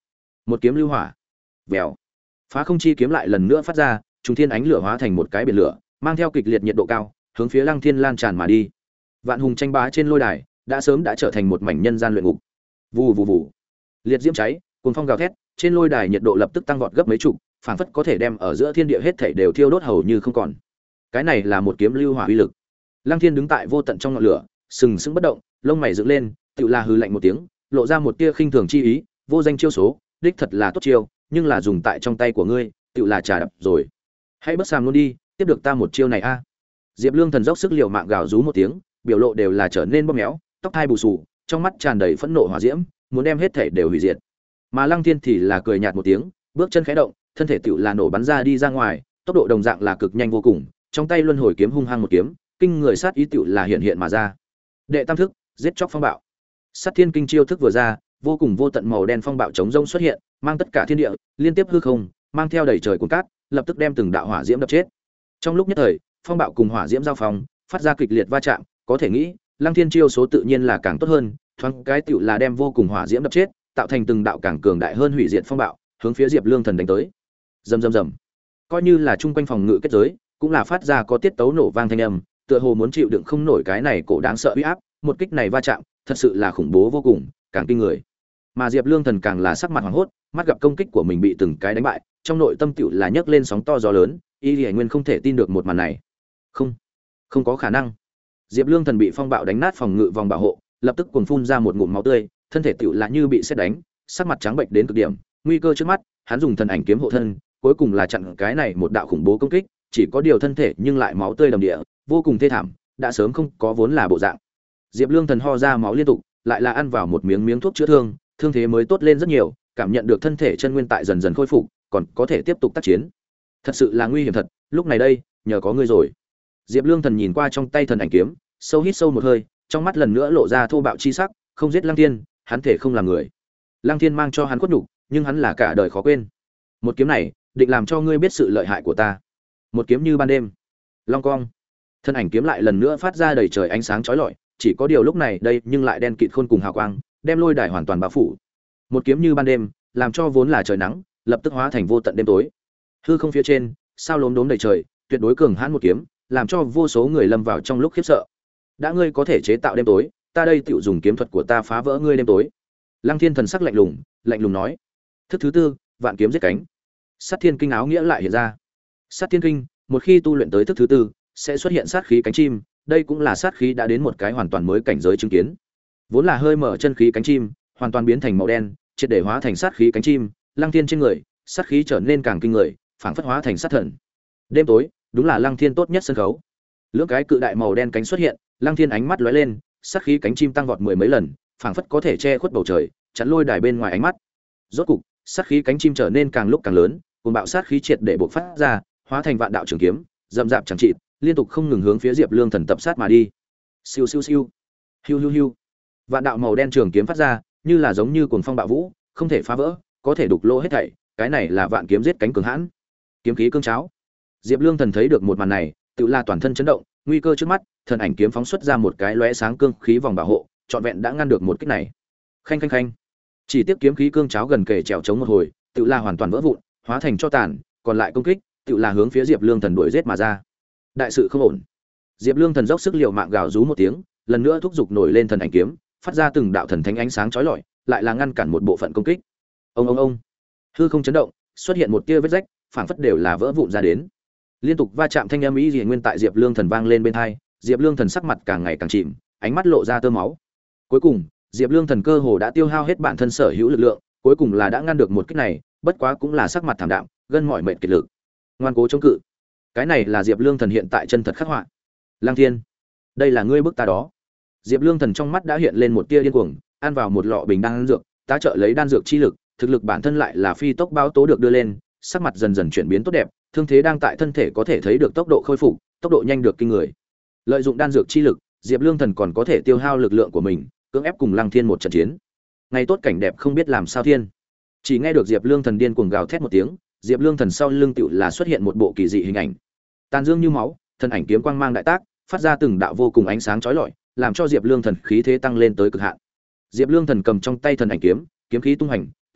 Một kiếm lưu hỏa. Vèo. Phá không chi kiếm lại lần nữa phát ra, trùng thiên ánh lửa hóa thành một cái biển lửa, mang theo kịch liệt nhiệt độ cao, hướng phía Lăng Thiên lan tràn mà đi. Vạn hùng tranh bá trên lôi đài, đã sớm đã trở thành một mảnh nhân gian luyện ngục. Vù vù vù. Liệt diễm cháy, cuồng phong gào thét, trên lôi đài nhiệt độ lập tức tăng vọt gấp mấy chục, phảng phất có thể đem ở giữa thiên địa hết thảy đều thiêu đốt hầu như không còn. Cái này là một kiếm lưu hỏa uy lực. Lăng Thiên đứng tại vô tận trong ngọn lửa, sừng sững bất động, lông mày dựng lên, tựa là hừ lạnh một tiếng, lộ ra một tia khinh thường chi ý, vô danh chiêu số, đích thật là tốt chiêu, nhưng là dùng tại trong tay của ngươi, tựa là trà đập rồi. Hãy bất sàm luôn đi, tiếp được ta một chiêu này a. Diệp Lương Thần dốc sức liều mạng gào rú một tiếng, biểu lộ đều là trở nên bóp méo, tóc hai bù xù, trong mắt tràn đầy phẫn nộ hỏa diễm, muốn đem hết thể đều hủy diệt. Mà Lăng Thiên thì là cười nhạt một tiếng, bước chân khẽ động, thân thể tựu là nổ bắn ra đi ra ngoài, tốc độ đồng dạng là cực nhanh vô cùng, trong tay luân hồi kiếm hung hăng một kiếm, kinh người sát ý tựu là hiện hiện mà ra. Đệ tam thức, giết chóc phong bạo. Sát thiên kinh chiêu thức vừa ra, vô cùng vô tận màu đen phong bạo chống rông xuất hiện, mang tất cả thiên địa, liên tiếp hư không, mang theo đầy trời cuồng cát, lập tức đem từng đạo hỏa diễm đập chết. Trong lúc nhất thời, phong bạo cùng hỏa diễm giao phong, phát ra kịch liệt va chạm, có thể nghĩ, Lăng Thiên chiêu số tự nhiên là càng tốt hơn, thoáng cái tựu là đem vô cùng hỏa diễm đập chết, tạo thành từng đạo càng cường đại hơn hủy diệt phong bạo, hướng phía Diệp Lương Thần đánh tới. Rầm rầm rầm. Coi như là trung quanh phòng ngự kết giới, cũng là phát ra có tiết tấu nổ vang thanh âm, tựa hồ muốn chịu đựng không nổi cái này cổ đáng sợ uy áp, một kích này va chạm, thật sự là khủng bố vô cùng, càng kinh người. Mà Diệp Lương Thần càng là sắc mặt hoảng hốt, mắt gặp công kích của mình bị từng cái đánh bại, trong nội tâm tựu là nhấc lên sóng to gió lớn, y Liễu Nguyên không thể tin được một màn này. Không, không có khả năng. Diệp Lương Thần bị phong bạo đánh nát phòng ngự vòng bảo hộ, lập tức cuồng phun ra một ngụm máu tươi, thân thể tựu là như bị sét đánh, sắc mặt trắng bệch đến cực điểm, nguy cơ trước mắt, hắn dùng thần ảnh kiếm hộ thân, cuối cùng là chặn cái này một đạo khủng bố công kích, chỉ có điều thân thể nhưng lại máu tươi đầm địa, vô cùng thê thảm, đã sớm không có vốn là bộ dạng. Diệp Lương Thần ho ra máu liên tục, lại là ăn vào một miếng miếng thuốc chữa thương, thương thế mới tốt lên rất nhiều, cảm nhận được thân thể chân nguyên tại dần dần khôi phục, còn có thể tiếp tục tác chiến. Thật sự là nguy hiểm thật, lúc này đây, nhờ có ngươi rồi. Diệp Lương Thần nhìn qua trong tay thần ảnh kiếm, sâu hít sâu một hơi, trong mắt lần nữa lộ ra thô bạo chi sắc, không giết Lăng Thiên, hắn thể không làm người. Lăng Thiên mang cho hắn cốt nhục, nhưng hắn là cả đời khó quên. Một kiếm này, định làm cho ngươi biết sự lợi hại của ta. Một kiếm như ban đêm. Long cong. Thân ảnh kiếm lại lần nữa phát ra đầy trời ánh sáng chói lọi, chỉ có điều lúc này đây nhưng lại đen kịt khôn cùng hào quang, đem lôi đài hoàn toàn bao phủ. Một kiếm như ban đêm, làm cho vốn là trời nắng, lập tức hóa thành vô tận đêm tối. Hư không phía trên, sao lốm đốm đầy trời, tuyệt đối cường hãn một kiếm, làm cho vô số người lâm vào trong lúc khiếp sợ. Đã ngươi có thể chế tạo đêm tối, ta đây tựu dùng kiếm thuật của ta phá vỡ ngươi đêm tối. Lăng Thiên thần sắc lạnh lùng, lạnh lùng nói. Thức thứ tư, vạn kiếm giết cánh. Sát thiên kinh áo nghĩa lại hiện ra. Sát thiên kinh, một khi tu luyện tới thức thứ tư, sẽ xuất hiện sát khí cánh chim, đây cũng là sát khí đã đến một cái hoàn toàn mới cảnh giới chứng kiến. Vốn là hơi mở chân khí cánh chim, hoàn toàn biến thành màu đen, triệt để hóa thành sát khí cánh chim, Lăng Thiên trên người, sát khí trở nên càng kinh người, phảng phất hóa thành sát thần. Đêm tối, đúng là Lăng Thiên tốt nhất sân khấu. Lưỡng cái cự đại màu đen cánh xuất hiện, Lăng Thiên ánh mắt lóe lên, sát khí cánh chim tăng vọt mười mấy lần, phảng phất có thể che khuất bầu trời, chắn lôi đài bên ngoài ánh mắt. Rốt cục, sát khí cánh chim trở nên càng lúc càng lớn, cuồng bạo sát khí triệt để bộc phát ra, hóa thành vạn đạo trường kiếm, rậm rạp chẳng trị, liên tục không ngừng hướng phía Diệp Lương Thần tập sát mà đi. Siêu siêu siêu, hiu hiu hiu. Vạn đạo màu đen trường kiếm phát ra, như là giống như cuồng phong bạo vũ, không thể phá vỡ, có thể đục lỗ hết thảy, cái này là vạn kiếm giết cánh cường hãn. Kiếm khí cương cháo. Diệp Lương Thần thấy được một màn này, tự là toàn thân chấn động, nguy cơ trước mắt, thần ảnh kiếm phóng xuất ra một cái lóe sáng cương khí vòng bảo hộ, trọn vẹn đã ngăn được một kích này. Khanh khanh khanh. Chỉ tiếp kiếm khí cương cháo gần kề trèo chống một hồi, tự là hoàn toàn vỡ vụn, hóa thành cho tàn, còn lại công kích, tự là hướng phía Diệp Lương Thần đuổi giết mà ra. Đại sự không ổn. Diệp Lương Thần dốc sức liều mạng gào rú một tiếng, lần nữa thúc giục nổi lên thần ảnh kiếm, phát ra từng đạo thần thánh ánh sáng chói lọi, lại là ngăn cản một bộ phận công kích. Ông ông ông. Hư không chấn động, xuất hiện một tia vết rách, phảng phất đều là vỡ vụn ra đến. Liên tục va chạm thanh âm ý liền nguyên tại Diệp Lương Thần vang lên bên tai, Diệp Lương Thần sắc mặt càng ngày càng chìm, ánh mắt lộ ra tơ máu. Cuối cùng, Diệp Lương Thần cơ hồ đã tiêu hao hết bản thân sở hữu lực lượng, cuối cùng là đã ngăn được một kích này, bất quá cũng là sắc mặt thảm đạm, gân mỏi mệt kiệt lực. Ngoan cố chống cự. Cái này là Diệp Lương Thần hiện tại chân thật khắc họa. Lăng Thiên, đây là ngươi bức ta đó. Diệp Lương Thần trong mắt đã hiện lên một tia điên cuồng, ăn vào một lọ bình đan dược, tá trợ lấy đan dược chi lực, thực lực bản thân lại là phi tốc báo tố được đưa lên, sắc mặt dần dần chuyển biến tốt đẹp, thương thế đang tại thân thể có thể thấy được tốc độ khôi phục, tốc độ nhanh được kinh người. Lợi dụng đan dược chi lực, Diệp Lương Thần còn có thể tiêu hao lực lượng của mình, cưỡng ép cùng Lăng Thiên một trận chiến. Ngày tốt cảnh đẹp không biết làm sao thiên. Chỉ nghe được Diệp Lương Thần điên cuồng gào thét một tiếng, Diệp Lương Thần sau lưng tựu là xuất hiện một bộ kỳ dị hình ảnh. Tàn dương như máu, thần ảnh kiếm quang mang đại tác, phát ra từng đạo vô cùng ánh sáng chói lọi, làm cho Diệp Lương Thần khí thế tăng lên tới cực hạn. Diệp Lương Thần cầm trong tay thần ảnh kiếm, kiếm khí tung hành,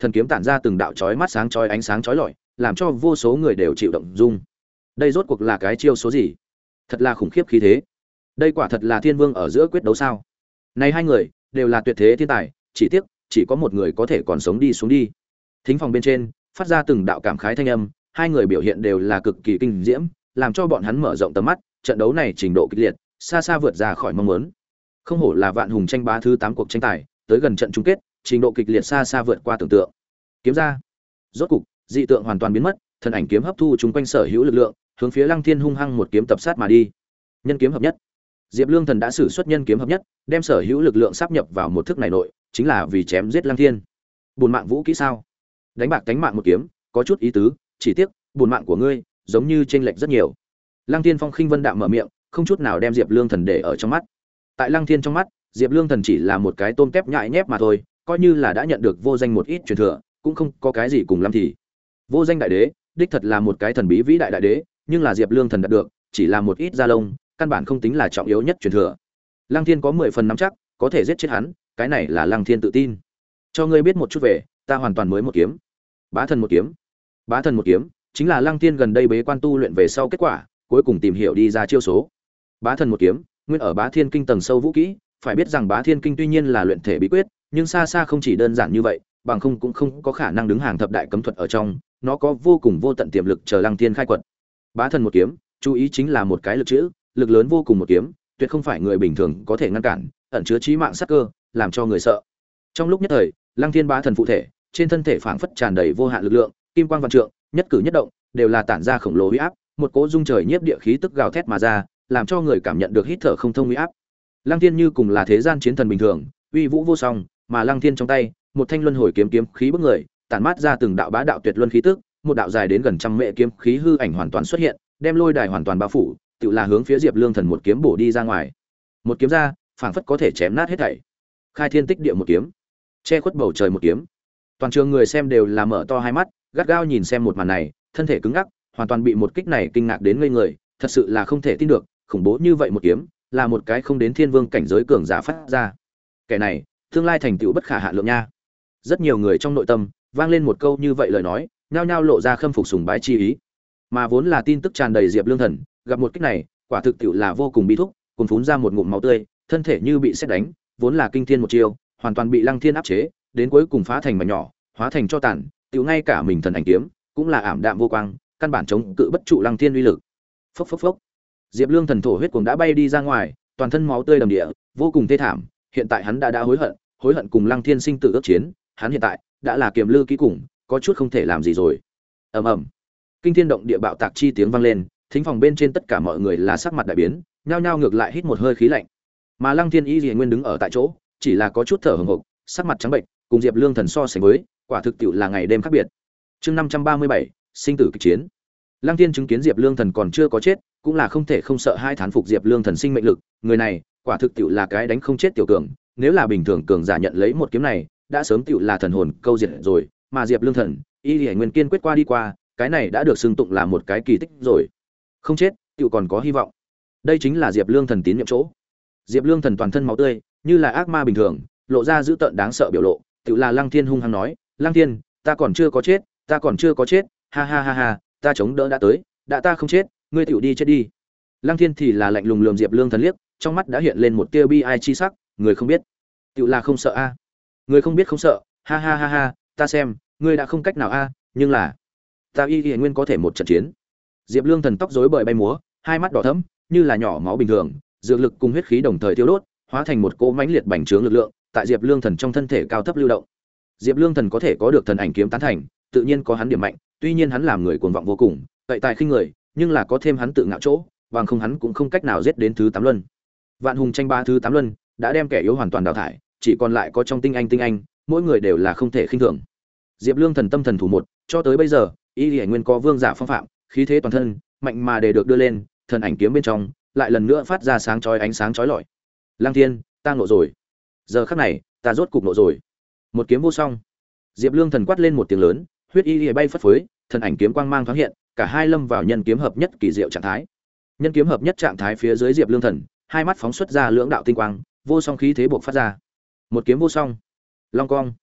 thần kiếm tản ra từng đạo chói mắt sáng chói ánh sáng chói lọi, làm cho vô số người đều chịu động dung. Đây rốt cuộc là cái chiêu số gì? Thật là khủng khiếp khí thế. Đây quả thật là thiên vương ở giữa quyết đấu sao? Này hai người đều là tuyệt thế thiên tài, chỉ tiếc chỉ có một người có thể còn sống đi xuống đi. Thính phòng bên trên phát ra từng đạo cảm khái thanh âm, hai người biểu hiện đều là cực kỳ kinh diễm, làm cho bọn hắn mở rộng tầm mắt, trận đấu này trình độ kịch liệt, xa xa vượt ra khỏi mong muốn. Không hổ là vạn hùng tranh bá thứ tám cuộc tranh tài, tới gần trận chung kết, trình độ kịch liệt xa xa vượt qua tưởng tượng. Kiếm ra. Rốt cục, dị tượng hoàn toàn biến mất, thân ảnh kiếm hấp thu chúng quanh sở hữu lực lượng, hướng phía Lăng Thiên hung hăng một kiếm tập sát mà đi. Nhân kiếm hợp nhất. Diệp Lương Thần đã sử xuất nhân kiếm hợp nhất, đem sở hữu lực lượng sáp nhập vào một thức này nội, chính là vì chém giết Lăng Thiên. Buồn mạng vũ kỹ sao? Đánh bạc tánh mạng một kiếm, có chút ý tứ, chỉ tiếc, buồn mạng của ngươi, giống như chênh lệch rất nhiều. Lăng Thiên phong khinh vân đạm mở miệng, không chút nào đem Diệp Lương Thần để ở trong mắt. Tại Lăng Thiên trong mắt, Diệp Lương Thần chỉ là một cái tôm tép nhại nhép mà thôi, coi như là đã nhận được vô danh một ít truyền thừa, cũng không có cái gì cùng lắm thì. Vô danh đại đế, đích thật là một cái thần bí vĩ đại đại đế, nhưng là Diệp Lương Thần đạt được, chỉ là một ít da lông, căn bản không tính là trọng yếu nhất truyền thừa. Lăng Thiên có mười phần nắm chắc, có thể giết chết hắn, cái này là Lăng Thiên tự tin. Cho ngươi biết một chút về, ta hoàn toàn mới một kiếm. Bá thần một kiếm. Bá thần một kiếm, chính là Lăng Thiên gần đây bế quan tu luyện về sau kết quả, cuối cùng tìm hiểu đi ra chiêu số. Bá thần một kiếm, nguyên ở Bá Thiên Kinh tầng sâu vũ kỹ, phải biết rằng Bá Thiên Kinh tuy nhiên là luyện thể bí quyết, nhưng xa xa không chỉ đơn giản như vậy, bằng không cũng không có khả năng đứng hàng thập đại cấm thuật ở trong, nó có vô cùng vô tận tiềm lực chờ Lăng Thiên khai quật. Bá thần một kiếm, chú ý chính là một cái lực chữ, lực lớn vô cùng một kiếm, tuyệt không phải người bình thường có thể ngăn cản, ẩn chứa chí mạng sát cơ, làm cho người sợ. Trong lúc nhất thời, Lăng Thiên bá thần phụ thể, trên thân thể phảng phất tràn đầy vô hạn lực lượng, kim quang vạn trượng, nhất cử nhất động đều là tản ra khổng lồ uy áp, một cỗ dung trời nhiếp địa khí tức gào thét mà ra, làm cho người cảm nhận được hít thở không thông uy áp. Lăng Thiên như cùng là thế gian chiến thần bình thường, uy vũ vô song, mà Lăng Thiên trong tay, một thanh luân hồi kiếm kiếm khí bức người, tản mát ra từng đạo bá đạo tuyệt luân khí tức, một đạo dài đến gần trăm mệ kiếm khí hư ảnh hoàn toàn xuất hiện, đem lôi đài hoàn toàn bao phủ, tự là hướng phía Diệp Lương Thần một kiếm bổ đi ra ngoài. Một kiếm ra, phảng phất có thể chém nát hết thảy. Khai thiên tích địa một kiếm, che khuất bầu trời một kiếm. Toàn trường người xem đều là mở to hai mắt, gắt gao nhìn xem một màn này, thân thể cứng ngắc, hoàn toàn bị một kích này kinh ngạc đến ngây người, thật sự là không thể tin được, khủng bố như vậy một kiếm, là một cái không đến thiên vương cảnh giới cường giả phát ra. Kẻ này, tương lai thành tựu bất khả hạn lượng nha. Rất nhiều người trong nội tâm vang lên một câu như vậy lời nói, nhao nhao lộ ra khâm phục sùng bái chi ý. Mà vốn là tin tức tràn đầy Diệp Lương Thần, gặp một kích này, quả thực tựu là vô cùng bi thúc, cùng phún ra một ngụm máu tươi, thân thể như bị sét đánh, vốn là kinh thiên một chiêu, hoàn toàn bị Lăng Thiên áp chế, đến cuối cùng phá thành mảnh nhỏ, hóa thành cho tàn, tựu ngay cả mình thần ảnh kiếm cũng là ảm đạm vô quang, căn bản chống cự bất trụ Lăng Thiên uy lực. Phốc phốc phốc. Diệp Lương Thần thổ huyết cuồng đã bay đi ra ngoài, toàn thân máu tươi đầm địa, vô cùng thê thảm, hiện tại hắn đã đã hối hận, hối hận cùng Lăng Thiên sinh tử ước chiến, hắn hiện tại đã là kiềm lư ký cùng, có chút không thể làm gì rồi. Ầm ầm. Kinh thiên động địa bạo tạc chi tiếng vang lên, thính phòng bên trên tất cả mọi người là sắc mặt đại biến, nhao nhao ngược lại hít một hơi khí lạnh. Mà Lăng Thiên Y Liễu Nguyên đứng ở tại chỗ, chỉ là có chút thở hổn hộc, sắc mặt trắng bệnh, cùng Diệp Lương Thần so sánh với, quả thực tiệu là ngày đêm khác biệt. Chương năm trăm ba mươi bảy, sinh tử kịch chiến. Lăng Thiên chứng kiến Diệp Lương Thần còn chưa có chết, cũng là không thể không sợ hai thán phục Diệp Lương Thần sinh mệnh lực, người này, quả thực tiệu là cái đánh không chết tiểu cường, nếu là bình thường cường giả nhận lấy một kiếm này, đã sớm tiệu là thần hồn câu diệt rồi, mà Diệp Lương Thần, Y Liễu Nguyên kiên quyết qua đi qua, cái này đã được xưng tụng là một cái kỳ tích rồi. Không chết, tiệu còn có hy vọng. Đây chính là Diệp Lương Thần tín nhiệm chỗ. Diệp Lương Thần toàn thân máu tươi, như là ác ma bình thường, lộ ra dữ tợn đáng sợ biểu lộ, tự là Lăng Thiên hung hăng nói, "Lăng Thiên, ta còn chưa có chết, ta còn chưa có chết, ha ha ha ha, ta chống đỡ đã tới, đã ta không chết, ngươi tiểu đi chết đi." Lăng Thiên thì là lạnh lùng lườm Diệp Lương Thần liếc, trong mắt đã hiện lên một tia bi ai chi sắc, người không biết, tiểu là không sợ a. Người không biết không sợ, ha ha ha ha, ta xem, ngươi đã không cách nào a, nhưng là ta Y Y Nguyên có thể một trận chiến. Diệp Lương Thần tóc rối bời bay múa, hai mắt đỏ thẫm, như là nhỏ máu bình thường, dược lực cùng huyết khí đồng thời thiêu đốt, hóa thành một cỗ mãnh liệt bành trướng lực lượng, tại Diệp Lương Thần trong thân thể cao thấp lưu động. Diệp Lương Thần có thể có được thần ảnh kiếm tán thành, tự nhiên có hắn điểm mạnh, tuy nhiên hắn làm người cuồng vọng vô cùng, cậy tài khinh người, nhưng là có thêm hắn tự ngạo chỗ, bằng không hắn cũng không cách nào giết đến thứ tám luân. Vạn hùng tranh ba thứ tám luân, đã đem kẻ yếu hoàn toàn đào thải, chỉ còn lại có trong tinh anh tinh anh, mỗi người đều là không thể khinh thường. Diệp Lương Thần tâm thần thủ một, cho tới bây giờ, Y Liễu Nguyên có vương giả phong phạm, khí thế toàn thân, mạnh mà để được đưa lên, thần ảnh kiếm bên trong, lại lần nữa phát ra sáng chói ánh sáng chói lọi. Lăng Thiên, ta ngộ rồi. Giờ khắc này, ta rốt cục ngộ rồi. Một kiếm vô song. Diệp Lương Thần quát lên một tiếng lớn, huyết y lìa bay phất phới, thần ảnh kiếm quang mang thoáng hiện, cả hai lâm vào nhân kiếm hợp nhất kỳ diệu trạng thái. Nhân kiếm hợp nhất trạng thái phía dưới Diệp Lương Thần, hai mắt phóng xuất ra lưỡng đạo tinh quang, vô song khí thế bộc phát ra. Một kiếm vô song. Long cong.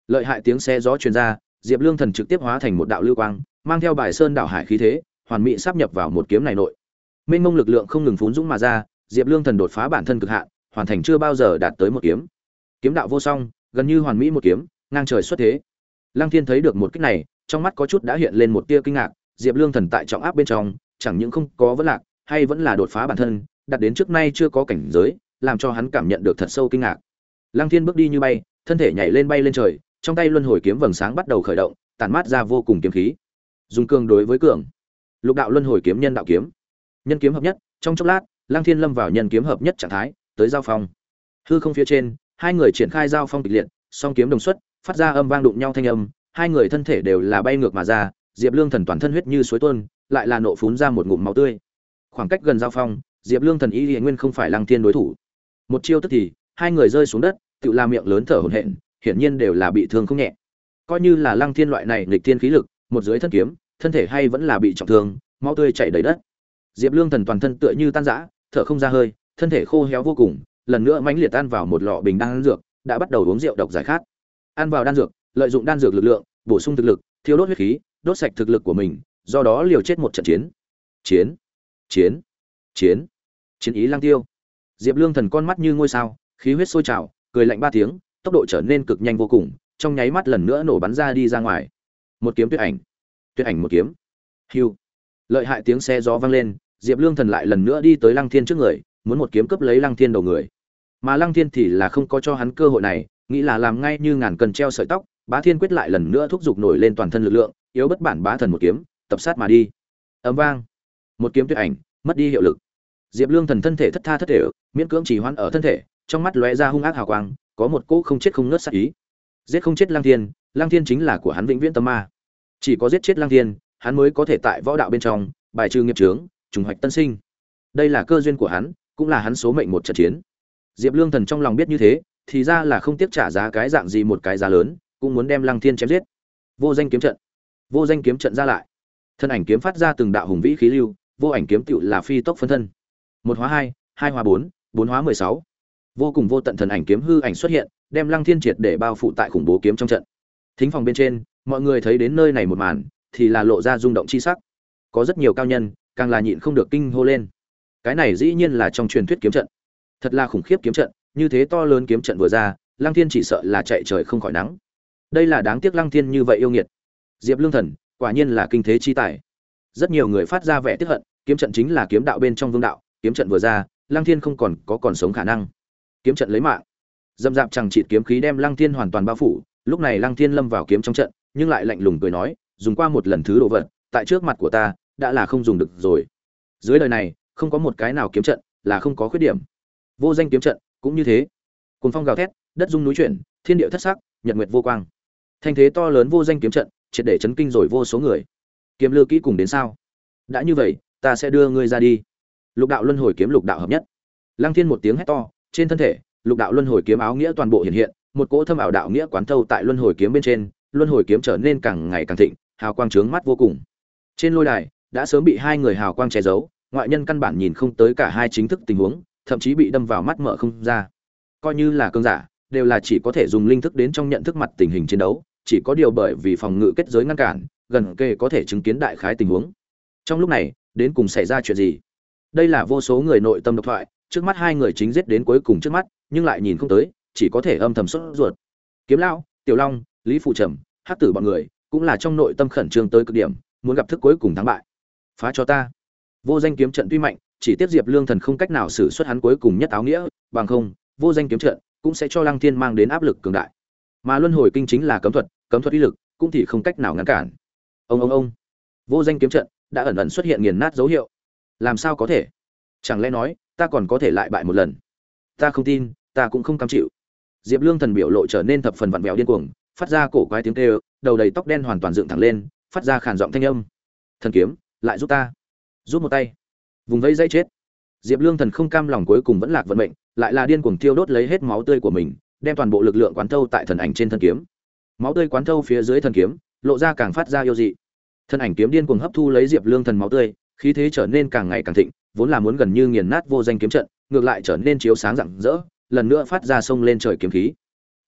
Lợi hại tiếng xe gió truyền ra, Diệp Lương Thần trực tiếp hóa thành một đạo lưu quang, mang theo bài sơn đảo hải khí thế, hoàn mỹ sáp nhập vào một kiếm này nội. Mênh mông lực lượng không ngừng phún dũng mà ra, Diệp Lương Thần đột phá bản thân cực hạn, hoàn thành chưa bao giờ đạt tới một kiếm. Kiếm đạo vô song, gần như hoàn mỹ một kiếm, ngang trời xuất thế. Lăng Thiên thấy được một kích này, trong mắt có chút đã hiện lên một tia kinh ngạc, Diệp Lương Thần tại trọng áp bên trong, chẳng những không có vấn lạc, hay vẫn là đột phá bản thân, đạt đến trước nay chưa có cảnh giới, làm cho hắn cảm nhận được thật sâu kinh ngạc. Lăng Thiên bước đi như bay, thân thể nhảy lên bay lên trời, trong tay luân hồi kiếm vầng sáng bắt đầu khởi động, tản mát ra vô cùng kiếm khí. Dùng cường đối với cường. Lục đạo luân hồi kiếm nhân đạo kiếm. Nhân kiếm hợp nhất, trong chốc lát, Lăng Thiên lâm vào nhân kiếm hợp nhất trạng thái, tới giao phong. Hư không phía trên, hai người triển khai giao phong kịch liệt, song kiếm đồng xuất, phát ra âm vang đụng nhau thanh âm, hai người thân thể đều là bay ngược mà ra, Diệp Lương Thần toàn thân huyết như suối tuôn, lại là nộ phún ra một ngụm máu tươi. Khoảng cách gần giao phong, Diệp Lương Thần ý Liễu Nguyên không phải Lăng Thiên đối thủ. Một chiêu tức thì, hai người rơi xuống đất, tự la miệng lớn thở hổn hển, hiển nhiên đều là bị thương không nhẹ. Coi như là Lăng Thiên loại này nghịch thiên khí lực, một dưới thân kiếm, thân thể hay vẫn là bị trọng thương, máu tươi chảy đầy đất. Diệp Lương Thần toàn thân tựa như tan rã, thở không ra hơi, thân thể khô héo vô cùng, lần nữa mãnh liệt ăn vào một lọ bình đan dược, đã bắt đầu uống rượu độc giải khát. Ăn vào đan dược, lợi dụng đan dược lực lượng, bổ sung thực lực, thiêu đốt huyết khí, đốt sạch thực lực của mình, do đó liều chết một trận chiến. Chiến, chiến, chiến. Chiến ý lang tiêu. Diệp Lương Thần con mắt như ngôi sao, khí huyết sôi trào, cười lạnh ba tiếng, tốc độ trở nên cực nhanh vô cùng, trong nháy mắt lần nữa nổ bắn ra đi ra ngoài. Một kiếm tuyệt ảnh, tuyệt ảnh một kiếm. Hưu. Lợi hại tiếng xe gió vang lên, Diệp Lương Thần lại lần nữa đi tới Lăng Thiên trước người, muốn một kiếm cướp lấy Lăng Thiên đầu người. Mà Lăng Thiên thì là không có cho hắn cơ hội này, nghĩ là làm ngay như ngàn cân treo sợi tóc, Bá Thiên quyết lại lần nữa thúc giục nổi lên toàn thân lực lượng, yếu bất bản bá thần một kiếm, tập sát mà đi. Ầm vang, một kiếm tuyệt ảnh, mất đi hiệu lực. Diệp Lương Thần thân thể thất tha thất thể, miễn cưỡng trì hoãn ở thân thể, trong mắt lóe ra hung ác hào quang, có một cỗ không chết không ngớt sát ý. Giết không chết Lăng Thiên, Lăng Thiên chính là của hắn vĩnh viễn tâm ma. Chỉ có giết chết Lăng Thiên, hắn mới có thể tại võ đạo bên trong bài trừ nghiệp chướng, trùng hoạch tân sinh. Đây là cơ duyên của hắn, cũng là hắn số mệnh một trận chiến. Diệp Lương Thần trong lòng biết như thế, thì ra là không tiếc trả giá cái dạng gì một cái giá lớn, cũng muốn đem Lăng Thiên chém giết. Vô danh kiếm trận. Vô danh kiếm trận ra lại. Thân ảnh kiếm phát ra từng đạo hùng vĩ khí lưu, vô ảnh kiếm tựu là phi tốc phân thân. Một hóa hai, hai hóa bốn, bốn hóa mười sáu. Vô cùng vô tận thần ảnh kiếm hư ảnh xuất hiện, đem Lăng Thiên triệt để bao phủ tại khủng bố kiếm trong trận. Thính phòng bên trên, mọi người thấy đến nơi này một màn, thì là lộ ra rung động chi sắc. Có rất nhiều cao nhân, càng là nhịn không được kinh hô lên. Cái này dĩ nhiên là trong truyền thuyết kiếm trận. Thật là khủng khiếp kiếm trận, như thế to lớn kiếm trận vừa ra, Lăng Thiên chỉ sợ là chạy trời không khỏi nắng. Đây là đáng tiếc Lăng Thiên như vậy yêu nghiệt. Diệp Lương Thần, quả nhiên là kinh thế chi tài. Rất nhiều người phát ra vẻ tiếc hận, kiếm trận chính là kiếm đạo bên trong vương đạo, kiếm trận vừa ra, Lăng Thiên không còn có còn sống khả năng. Kiếm trận lấy mạng. Dâm dạp chẳng chịt kiếm khí đem Lăng Thiên hoàn toàn bao phủ, lúc này Lăng Thiên lâm vào kiếm trong trận, nhưng lại lạnh lùng cười nói, dùng qua một lần thứ đồ vật, tại trước mặt của ta, đã là không dùng được rồi. Dưới đời này, không có một cái nào kiếm trận là không có khuyết điểm. Vô danh kiếm trận cũng như thế. Cuồng phong gào thét, đất rung núi chuyển, thiên địa thất sắc, nhật nguyệt vô quang. Thanh thế to lớn vô danh kiếm trận, triệt để chấn kinh rồi vô số người. Kiếm lư kỹ cùng đến sao? Đã như vậy, ta sẽ đưa ngươi ra đi. Lục đạo luân hồi kiếm lục đạo hợp nhất. Lăng Thiên một tiếng hét to, trên thân thể, lục đạo luân hồi kiếm áo nghĩa toàn bộ hiện hiện, một cỗ thâm ảo đạo nghĩa quán thâu tại luân hồi kiếm bên trên, luân hồi kiếm trở nên càng ngày càng thịnh, hào quang chướng mắt vô cùng. Trên lôi đài, đã sớm bị hai người hào quang che giấu, ngoại nhân căn bản nhìn không tới cả hai chính thức tình huống, thậm chí bị đâm vào mắt mở không ra. Coi như là cường giả, đều là chỉ có thể dùng linh thức đến trong nhận thức mặt tình hình chiến đấu, chỉ có điều bởi vì phòng ngự kết giới ngăn cản, gần kề có thể chứng kiến đại khái tình huống. Trong lúc này, đến cùng xảy ra chuyện gì? Đây là vô số người nội tâm độc thoại, trước mắt hai người chính giết đến cuối cùng trước mắt, nhưng lại nhìn không tới, chỉ có thể âm thầm sốt ruột. Kiếm lão, Tiểu Long, Lý Phụ Trầm, Hắc Tử bọn người, cũng là trong nội tâm khẩn trương tới cực điểm, muốn gặp thức cuối cùng thắng bại. Phá cho ta. Vô danh kiếm trận tuy mạnh, chỉ tiếp Diệp Lương Thần không cách nào sử xuất hắn cuối cùng nhất áo nghĩa, bằng không, vô danh kiếm trận cũng sẽ cho Lăng Thiên mang đến áp lực cường đại. Mà luân hồi kinh chính là cấm thuật, cấm thuật uy lực cũng thì không cách nào ngăn cản. Ông ông ông. Vô danh kiếm trận đã ẩn ẩn xuất hiện nghiền nát dấu hiệu. Làm sao có thể? Chẳng lẽ nói, ta còn có thể lại bại một lần? Ta không tin, ta cũng không cam chịu. Diệp Lương Thần biểu lộ trở nên thập phần vặn vẹo điên cuồng, phát ra cổ quái tiếng kêu, đầu đầy tóc đen hoàn toàn dựng thẳng lên, phát ra khàn giọng thanh âm. Thần kiếm, lại giúp ta. Giúp một tay. Vùng vẫy dây chết. Diệp Lương Thần không cam lòng cuối cùng vẫn lạc vận mệnh, lại là điên cuồng tiêu đốt lấy hết máu tươi của mình, đem toàn bộ lực lượng quán thâu tại thần ảnh trên thân kiếm. Máu tươi quán thâu phía dưới thần kiếm, lộ ra càng phát ra yêu dị. Thần ảnh kiếm điên cuồng hấp thu lấy Diệp Lương Thần máu tươi, khí thế trở nên càng ngày càng thịnh, vốn là muốn gần như nghiền nát vô danh kiếm trận, ngược lại trở nên chiếu sáng rạng rỡ, lần nữa phát ra sông lên trời kiếm khí.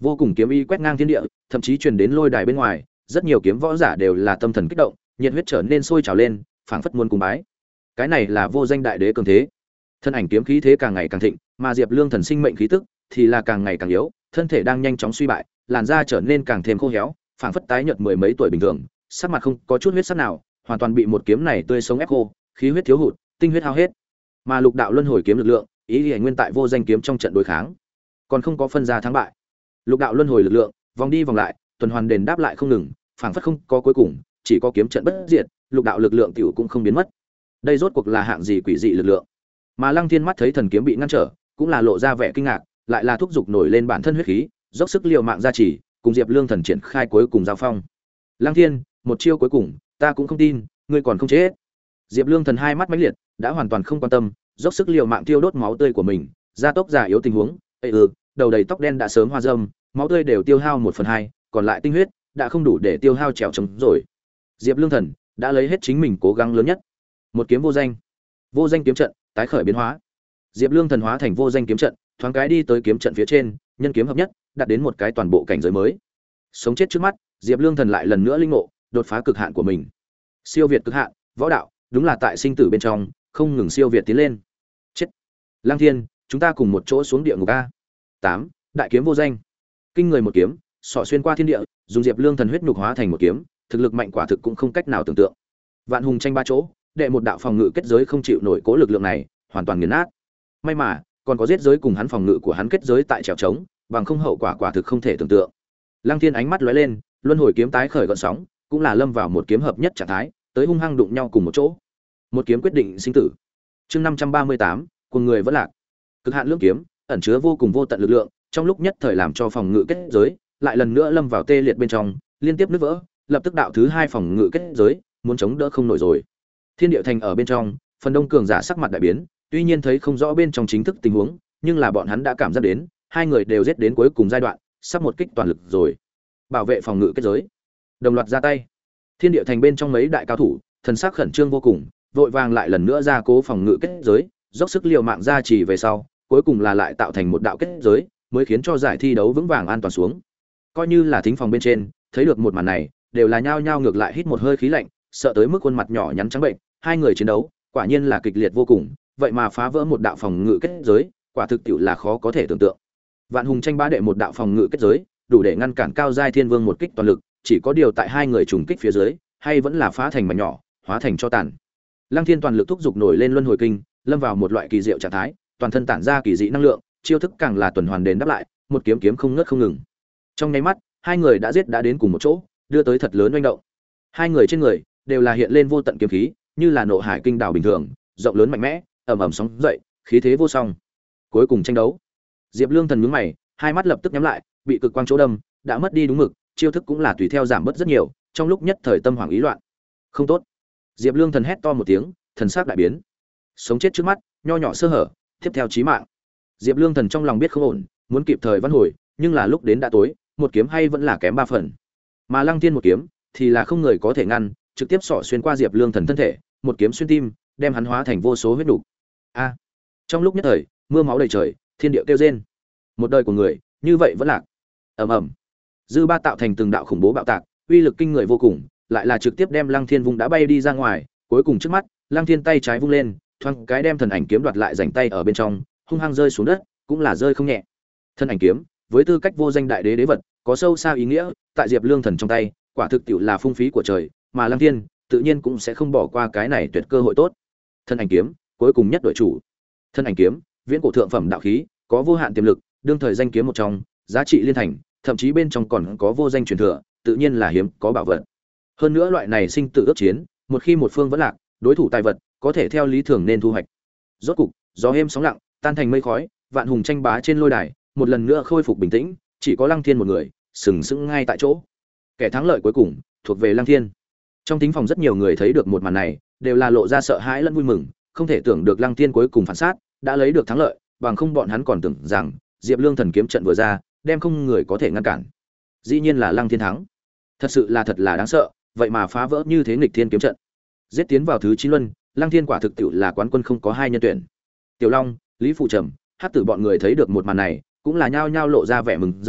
Vô cùng kiếm ý quét ngang thiên địa, thậm chí truyền đến lôi đài bên ngoài, rất nhiều kiếm võ giả đều là tâm thần kích động, nhiệt huyết trở nên sôi trào lên, phảng phất muốn cùng bái. Cái này là vô danh đại đế cường thế. Thân ảnh kiếm khí thế càng ngày càng thịnh, mà Diệp Lương thần sinh mệnh khí tức thì là càng ngày càng yếu, thân thể đang nhanh chóng suy bại, làn da trở nên càng thêm khô héo, phảng phất tái nhợt mười mấy tuổi bình thường, sắc mặt không có chút huyết sắc nào, hoàn toàn bị một kiếm này tươi sống ép khô, khí huyết thiếu hụt, tinh huyết hao hết. Mà lục đạo luân hồi kiếm lực lượng, ý liễu nguyên tại vô danh kiếm trong trận đối kháng, còn không có phân ra thắng bại. Lục đạo luân hồi lực lượng, vòng đi vòng lại, tuần hoàn đền đáp lại không ngừng, phảng phất không có cuối cùng, chỉ có kiếm trận bất diệt, lục đạo lực lượng tiểu cũng không biến mất. Đây rốt cuộc là hạng gì quỷ dị lực lượng? Mà Lăng Thiên mắt thấy thần kiếm bị ngăn trở, cũng là lộ ra vẻ kinh ngạc, lại là thúc giục nổi lên bản thân huyết khí, dốc sức liều mạng ra chỉ, cùng Diệp Lương thần triển khai cuối cùng giao phong. Lăng Thiên, một chiêu cuối cùng, ta cũng không tin, ngươi còn không chết. Diệp Lương thần hai mắt mãnh liệt, đã hoàn toàn không quan tâm, dốc sức liều mạng tiêu đốt máu tươi của mình, gia tốc già yếu tình huống. Ê ừ, đầu đầy tóc đen đã sớm hoa râm, máu tươi đều tiêu hao một phần hai, còn lại tinh huyết đã không đủ để tiêu hao trèo trống rồi. Diệp Lương thần đã lấy hết chính mình cố gắng lớn nhất. Một kiếm vô danh. Vô danh kiếm trận, tái khởi biến hóa. Diệp Lương thần hóa thành vô danh kiếm trận, thoáng cái đi tới kiếm trận phía trên, nhân kiếm hợp nhất, đạt đến một cái toàn bộ cảnh giới mới. Sống chết trước mắt, Diệp Lương thần lại lần nữa linh ngộ, đột phá cực hạn của mình. Siêu việt cực hạn, võ đạo, đúng là tại sinh tử bên trong, không ngừng siêu việt tiến lên. Chết. Lăng Thiên, chúng ta cùng một chỗ xuống địa ngục a. tám. Đại kiếm vô danh. Kinh người một kiếm, xỏ xuyên qua thiên địa, dùng Diệp Lương thần huyết nhục hóa thành một kiếm, thực lực mạnh quả thực cũng không cách nào tưởng tượng. Vạn hùng tranh ba chỗ, đệ một đạo phòng ngự kết giới không chịu nổi cố lực lượng này, hoàn toàn nghiền nát. May mà, còn có giết giới cùng hắn phòng ngự của hắn kết giới tại trèo trống, bằng không hậu quả quả thực không thể tưởng tượng. Lăng Thiên ánh mắt lóe lên, luân hồi kiếm tái khởi gợn sóng, cũng là lâm vào một kiếm hợp nhất trạng thái, tới hung hăng đụng nhau cùng một chỗ. Một kiếm quyết định sinh tử. Chương năm trăm ba mươi tám, cùng người vẫn lạc. Cực hạn lưỡng kiếm, ẩn chứa vô cùng vô tận lực lượng, trong lúc nhất thời làm cho phòng ngự kết giới lại lần nữa lâm vào tê liệt bên trong, liên tiếp nứt vỡ, lập tức đạo thứ hai phòng ngự kết giới muốn chống đỡ không nổi rồi. Thiên Điệu Thành ở bên trong, phần đông cường giả sắc mặt đại biến, tuy nhiên thấy không rõ bên trong chính thức tình huống, nhưng là bọn hắn đã cảm giác đến, hai người đều giết đến cuối cùng giai đoạn, sắp một kích toàn lực rồi. Bảo vệ phòng ngự kết giới, đồng loạt ra tay. Thiên Điệu Thành bên trong mấy đại cao thủ, thần sắc khẩn trương vô cùng, vội vàng lại lần nữa ra cố phòng ngự kết giới, dốc sức liều mạng ra chỉ về sau, cuối cùng là lại tạo thành một đạo kết giới, mới khiến cho giải thi đấu vững vàng an toàn xuống. Coi như là thính phòng bên trên, thấy được một màn này, đều là nhao nhao ngược lại hít một hơi khí lạnh, sợ tới mức khuôn mặt nhỏ nhắn trắng bệnh. Hai người chiến đấu, quả nhiên là kịch liệt vô cùng, vậy mà phá vỡ một đạo phòng ngự kết giới, quả thực tiệu là khó có thể tưởng tượng. Vạn hùng tranh bá đệ một đạo phòng ngự kết giới, đủ để ngăn cản cao giai thiên vương một kích toàn lực, chỉ có điều tại hai người trùng kích phía dưới, hay vẫn là phá thành mảnh nhỏ, hóa thành cho tàn. Lăng Thiên toàn lực thúc giục nổi lên luân hồi kinh, lâm vào một loại kỳ diệu trạng thái, toàn thân tản ra kỳ dị năng lượng, chiêu thức càng là tuần hoàn đền đáp lại, một kiếm kiếm không ngớt không ngừng. Trong nháy mắt, hai người đã giết đã đến cùng một chỗ, đưa tới thật lớn oanh động. Hai người trên người đều là hiện lên vô tận kiếm khí, như là nộ hải kinh đảo bình thường, rộng lớn mạnh mẽ, ầm ầm sóng dậy, khí thế vô song. Cuối cùng tranh đấu, Diệp Lương thần nhướng mày, hai mắt lập tức nhắm lại, bị cực quang chỗ đâm, đã mất đi đúng mực, chiêu thức cũng là tùy theo giảm bớt rất nhiều, trong lúc nhất thời tâm hoảng ý loạn. Không tốt. Diệp Lương thần hét to một tiếng, thần sắc đại biến. Sống chết trước mắt, nho nhỏ sơ hở, tiếp theo chí mạng. Diệp Lương thần trong lòng biết không ổn, muốn kịp thời vãn hồi, nhưng là lúc đến đã tối, một kiếm hay vẫn là kém ba phần. Mà Lăng Thiên một kiếm thì là không người có thể ngăn, trực tiếp xỏ xuyên qua Diệp Lương thần thân thể, một kiếm xuyên tim, đem hắn hóa thành vô số huyết nục. A! Trong lúc nhất thời, mưa máu đầy trời, thiên địa kêu rên. Một đời của người, như vậy vẫn lạc. Ầm ầm. Dư ba tạo thành từng đạo khủng bố bạo tạc, uy lực kinh người vô cùng, lại là trực tiếp đem Lăng Thiên vùng đã bay đi ra ngoài, cuối cùng trước mắt, Lăng Thiên tay trái vung lên, thoáng cái đem thần ảnh kiếm đoạt lại rảnh tay ở bên trong, hung hăng rơi xuống đất, cũng là rơi không nhẹ. Thần ảnh kiếm, với tư cách vô danh đại đế đế vật, có sâu xa ý nghĩa, tại Diệp Lương thần trong tay, quả thực tiệu là phung phí của trời, mà Lăng Thiên tự nhiên cũng sẽ không bỏ qua cái này tuyệt cơ hội tốt. Thần ảnh kiếm, cuối cùng nhất đội chủ. Thần ảnh kiếm, viễn cổ thượng phẩm đạo khí, có vô hạn tiềm lực, đương thời danh kiếm một trong, giá trị liên thành, thậm chí bên trong còn có vô danh truyền thừa, tự nhiên là hiếm có bảo vật. Hơn nữa loại này sinh tử ước chiến, một khi một phương vẫn lạc, đối thủ tài vật có thể theo lý thường nên thu hoạch. Rốt cục, gió êm sóng lặng, tan thành mây khói, vạn hùng tranh bá trên lôi đài, một lần nữa khôi phục bình tĩnh, chỉ có Lăng Thiên một người, sừng sững ngay tại chỗ. Kẻ thắng lợi cuối cùng thuộc về Lăng Thiên. Trong thính phòng rất nhiều người thấy được một màn này, đều là lộ ra sợ hãi lẫn vui mừng, không thể tưởng được Lăng Thiên cuối cùng phản sát, đã lấy được thắng lợi, bằng không bọn hắn còn tưởng rằng Diệp Lương thần kiếm trận vừa ra, đem không người có thể ngăn cản. Dĩ nhiên là Lăng Thiên thắng. Thật sự là thật là đáng sợ, vậy mà phá vỡ như thế nghịch thiên kiếm trận. Giết tiến vào thứ chín luân, Lăng Thiên quả thực tiệu là quán quân không có hai nhân tuyển. Tiểu Long, Lý Phụ Trầm, Hắc Tử bọn người thấy được một màn này, cũng là nhao nhao lộ ra vẻ mừng rỡ,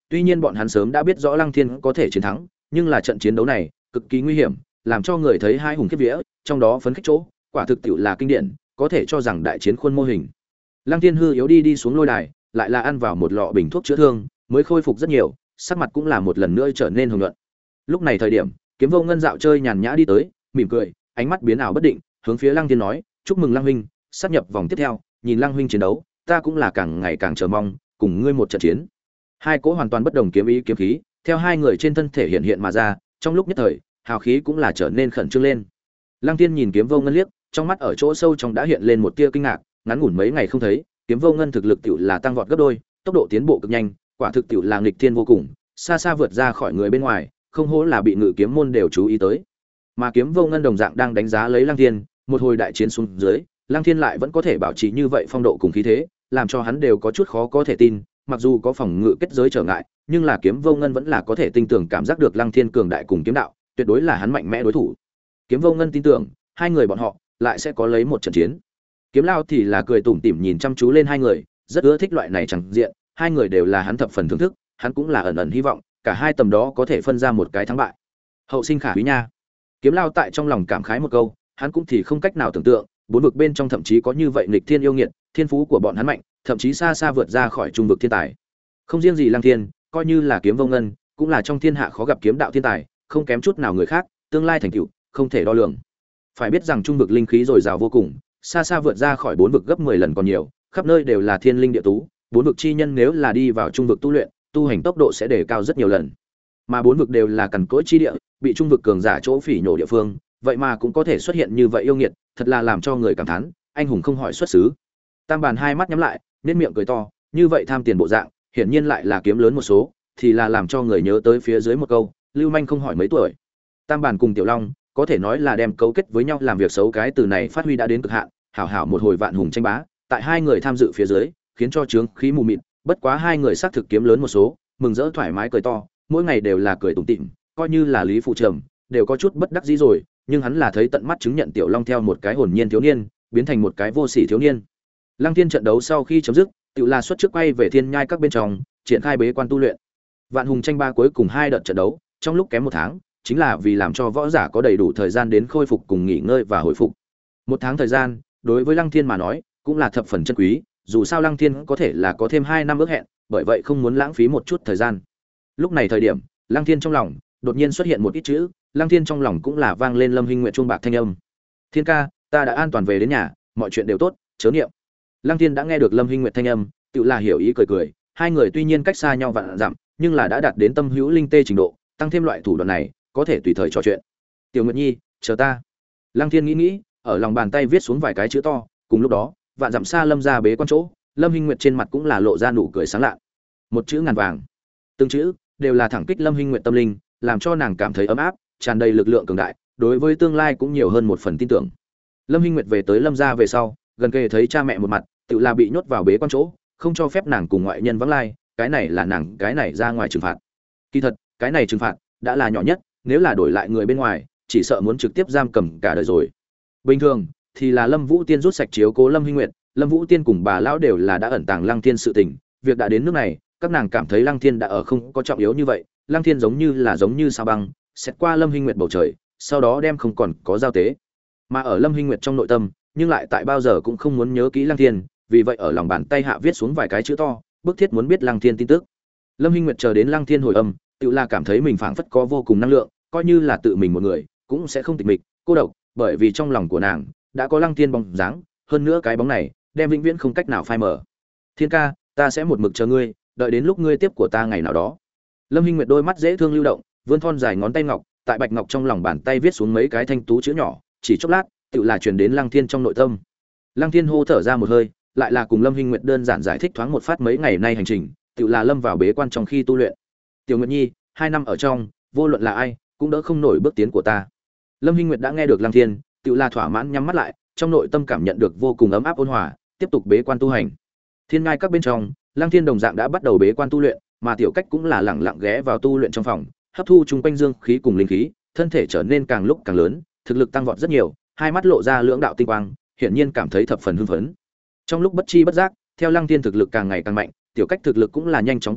Tuy nhiên bọn hắn sớm đã biết rõ Lăng Thiên có thể chiến thắng, nhưng là trận chiến đấu này cực kỳ nguy hiểm, làm cho người thấy hai hùng kiếp vía, trong đó phấn khích chỗ, quả thực tiệu là kinh điển, có thể cho rằng đại chiến khuôn mô hình. Lăng Thiên hư yếu đi đi xuống lôi đài, lại là ăn vào một lọ bình thuốc chữa thương, mới khôi phục rất nhiều, sắc mặt cũng là một lần nữa trở nên hồng nhuận. Lúc này thời điểm, Kiếm Vô Ngân dạo chơi nhàn nhã đi tới, mỉm cười, ánh mắt biến ảo bất định, hướng phía Lăng Thiên nói, "Chúc mừng Lăng huynh, sắp nhập vòng tiếp theo, nhìn Lăng huynh chiến đấu, ta cũng là càng ngày càng chờ mong cùng ngươi một trận chiến." Hai cỗ hoàn toàn bất đồng kiếm ý kiếm khí, theo hai người trên thân thể hiện hiện mà ra, trong lúc nhất thời, hào khí cũng là trở nên khẩn trương lên. Lăng Thiên nhìn Kiếm Vô Ngân liếc, trong mắt ở chỗ sâu trong đã hiện lên một tia kinh ngạc, ngắn ngủn mấy ngày không thấy, Kiếm Vô Ngân thực lực tiểu là tăng vọt gấp đôi, tốc độ tiến bộ cực nhanh, quả thực tiểu là nghịch thiên vô cùng, xa xa vượt ra khỏi người bên ngoài, không hổ là bị Ngự Kiếm môn đều chú ý tới. Mà Kiếm Vô Ngân đồng dạng đang đánh giá lấy Lăng Thiên, một hồi đại chiến xuống dưới, Lăng Thiên lại vẫn có thể bảo trì như vậy phong độ cùng khí thế, làm cho hắn đều có chút khó có thể tin, mặc dù có phòng ngự kết giới trở ngại, nhưng là Kiếm Vô Ngân vẫn là có thể tinh tưởng cảm giác được Lăng Thiên cường đại cùng kiếm đạo, tuyệt đối là hắn mạnh mẽ đối thủ. Kiếm Vô Ngân tin tưởng, hai người bọn họ lại sẽ có lấy một trận chiến. Kiếm Lao thì là cười tủm tỉm nhìn chăm chú lên hai người, rất ưa thích loại này chẳng diện, hai người đều là hắn thập phần thưởng thức, hắn cũng là ẩn ẩn hy vọng, cả hai tầm đó có thể phân ra một cái thắng bại. Hậu sinh khả quý nha. Kiếm Lao tại trong lòng cảm khái một câu, hắn cũng thì không cách nào tưởng tượng, bốn vực bên trong thậm chí có như vậy nghịch thiên yêu nghiệt, thiên phú của bọn hắn mạnh, thậm chí xa xa vượt ra khỏi trung vực thiên tài. Không riêng gì Lăng Thiên, coi như là Kiếm Vô Ngân, cũng là trong thiên hạ khó gặp kiếm đạo thiên tài, không kém chút nào người khác, tương lai thành tựu không thể đo lường. Phải biết rằng trung vực linh khí dồi dào vô cùng, xa xa vượt ra khỏi bốn vực gấp mười lần còn nhiều, khắp nơi đều là thiên linh địa tú, bốn vực chi nhân nếu là đi vào trung vực tu luyện, tu hành tốc độ sẽ đề cao rất nhiều lần. Mà bốn vực đều là cằn cỗi chi địa, bị trung vực cường giả chỗ phỉ nhổ địa phương, vậy mà cũng có thể xuất hiện như vậy yêu nghiệt, thật là làm cho người cảm thán, anh hùng không hỏi xuất xứ. Tam Bàn hai mắt nhắm lại, nên miệng cười to, như vậy tham tiền bộ dạng, hiển nhiên lại là kiếm lớn một số, thì là làm cho người nhớ tới phía dưới một câu, lưu manh không hỏi mấy tuổi. Tam Bàn cùng Tiểu Long có thể nói là đem cấu kết với nhau làm việc xấu, cái từ này phát huy đã đến cực hạn, hảo hảo một hồi vạn hùng tranh bá, tại hai người tham dự phía dưới, khiến cho trướng khí mù mịt, bất quá hai người xác thực kiếm lớn một số, mừng rỡ thoải mái cười to, mỗi ngày đều là cười tủm tỉm, coi như là Lý Phụ Trầm, đều có chút bất đắc dĩ rồi, nhưng hắn là thấy tận mắt chứng nhận Tiểu Long theo một cái hồn nhiên thiếu niên, biến thành một cái vô sỉ thiếu niên. Lăng Thiên trận đấu sau khi chấm dứt, Tiểu là xuất trước quay về thiên nhai các bên trong, triển khai bế quan tu luyện. Vạn hùng tranh ba cuối cùng hai đợt trận đấu, trong lúc kém một tháng, chính là vì làm cho võ giả có đầy đủ thời gian đến khôi phục cùng nghỉ ngơi và hồi phục. Một tháng thời gian, đối với Lăng Thiên mà nói, cũng là thập phần chân quý, dù sao Lăng Thiên có thể là có thêm hai năm ước hẹn, bởi vậy không muốn lãng phí một chút thời gian. Lúc này thời điểm, Lăng Thiên trong lòng đột nhiên xuất hiện một ít chữ, Lăng Thiên trong lòng cũng là vang lên Lâm Hinh Nguyệt chuông bạc thanh âm. "Thiên ca, ta đã an toàn về đến nhà, mọi chuyện đều tốt, chớ niệm." Lăng Thiên đã nghe được Lâm Hinh Nguyệt thanh âm, tự là hiểu ý cười cười, hai người tuy nhiên cách xa nhau vạn dặm, nhưng là đã đạt đến tâm hữu linh tê trình độ, tăng thêm loại thủ đoạn này, có thể tùy thời trò chuyện. "Tiểu Nguyệt Nhi, chờ ta." Lăng Thiên nghĩ nghĩ, ở lòng bàn tay viết xuống vài cái chữ to, cùng lúc đó, vạn dặm xa Lâm gia bế quan chỗ, Lâm Hinh Nguyệt trên mặt cũng là lộ ra nụ cười sáng lạ. Một chữ ngàn vàng, từng chữ đều là thẳng kích Lâm Hinh Nguyệt tâm linh, làm cho nàng cảm thấy ấm áp, tràn đầy lực lượng cường đại, đối với tương lai cũng nhiều hơn một phần tin tưởng. Lâm Hinh Nguyệt về tới Lâm gia về sau, gần kề thấy cha mẹ một mặt, tự là bị nhốt vào bế quan chỗ, không cho phép nàng cùng ngoại nhân vắng lai, cái này là nàng cái này ra ngoài trừng phạt. Kỳ thật, cái này trừng phạt đã là nhỏ nhất, nếu là đổi lại người bên ngoài, chỉ sợ muốn trực tiếp giam cầm cả đời rồi. Bình thường thì là Lâm Vũ Tiên rút sạch chiếu cố Lâm Hinh Nguyệt, Lâm Vũ Tiên cùng bà lão đều là đã ẩn tàng Lăng Thiên sự tình, việc đã đến nước này, các nàng cảm thấy Lăng Thiên đã ở không có trọng yếu như vậy, Lăng Thiên giống như là giống như sao băng, xét qua Lâm Hinh Nguyệt bầu trời, sau đó đem không còn có giao tế. Mà ở Lâm Hinh Nguyệt trong nội tâm, nhưng lại tại bao giờ cũng không muốn nhớ kỹ Lăng Thiên, vì vậy ở lòng bàn tay hạ viết xuống vài cái chữ to, bức thiết muốn biết Lăng Thiên tin tức. Lâm Hinh Nguyệt chờ đến Lăng Thiên hồi âm, tự là cảm thấy mình phảng phất có vô cùng năng lượng, coi như là tự mình một người, cũng sẽ không tịch mịch, cô độc, bởi vì trong lòng của nàng đã có Lăng Thiên bóng dáng, hơn nữa cái bóng này đem vĩnh viễn không cách nào phai mờ. "Thiên ca, ta sẽ một mực chờ ngươi, đợi đến lúc ngươi tiếp của ta ngày nào đó." Lâm Hinh Nguyệt đôi mắt dễ thương lưu động, vươn thon dài ngón tay ngọc, tại bạch ngọc trong lòng bàn tay viết xuống mấy cái thanh tú chữ nhỏ, chỉ chốc lát, tự là truyền đến Lăng Thiên trong nội tâm. Lăng Thiên hô thở ra một hơi, lại là cùng Lâm Hinh Nguyệt đơn giản giải thích thoáng một phát mấy ngày nay hành trình, tự là lâm vào bế quan trong khi tu luyện. "Tiểu Nguyệt Nhi, hai năm ở trong, vô luận là ai, cũng đỡ không nổi bước tiến của ta." Lâm Hinh Nguyệt đã nghe được Lăng Thiên, tự là thỏa mãn nhắm mắt lại, trong nội tâm cảm nhận được vô cùng ấm áp ôn hòa, tiếp tục bế quan tu hành. Thiên ngai các bên trong, Lăng Thiên đồng dạng đã bắt đầu bế quan tu luyện, mà Tiểu Cách cũng là lẳng lặng ghé vào tu luyện trong phòng, hấp thu chung quanh dương khí cùng linh khí, thân thể trở nên càng lúc càng lớn, thực lực tăng vọt rất nhiều, hai mắt lộ ra lưỡng đạo tinh quang, hiển nhiên cảm thấy thập phần hưng phấn. Trong lúc bất chi bất giác, theo Lăng Thiên thực lực càng ngày càng mạnh, Tiểu Cách thực lực cũng là nhanh chóng tăng vọt,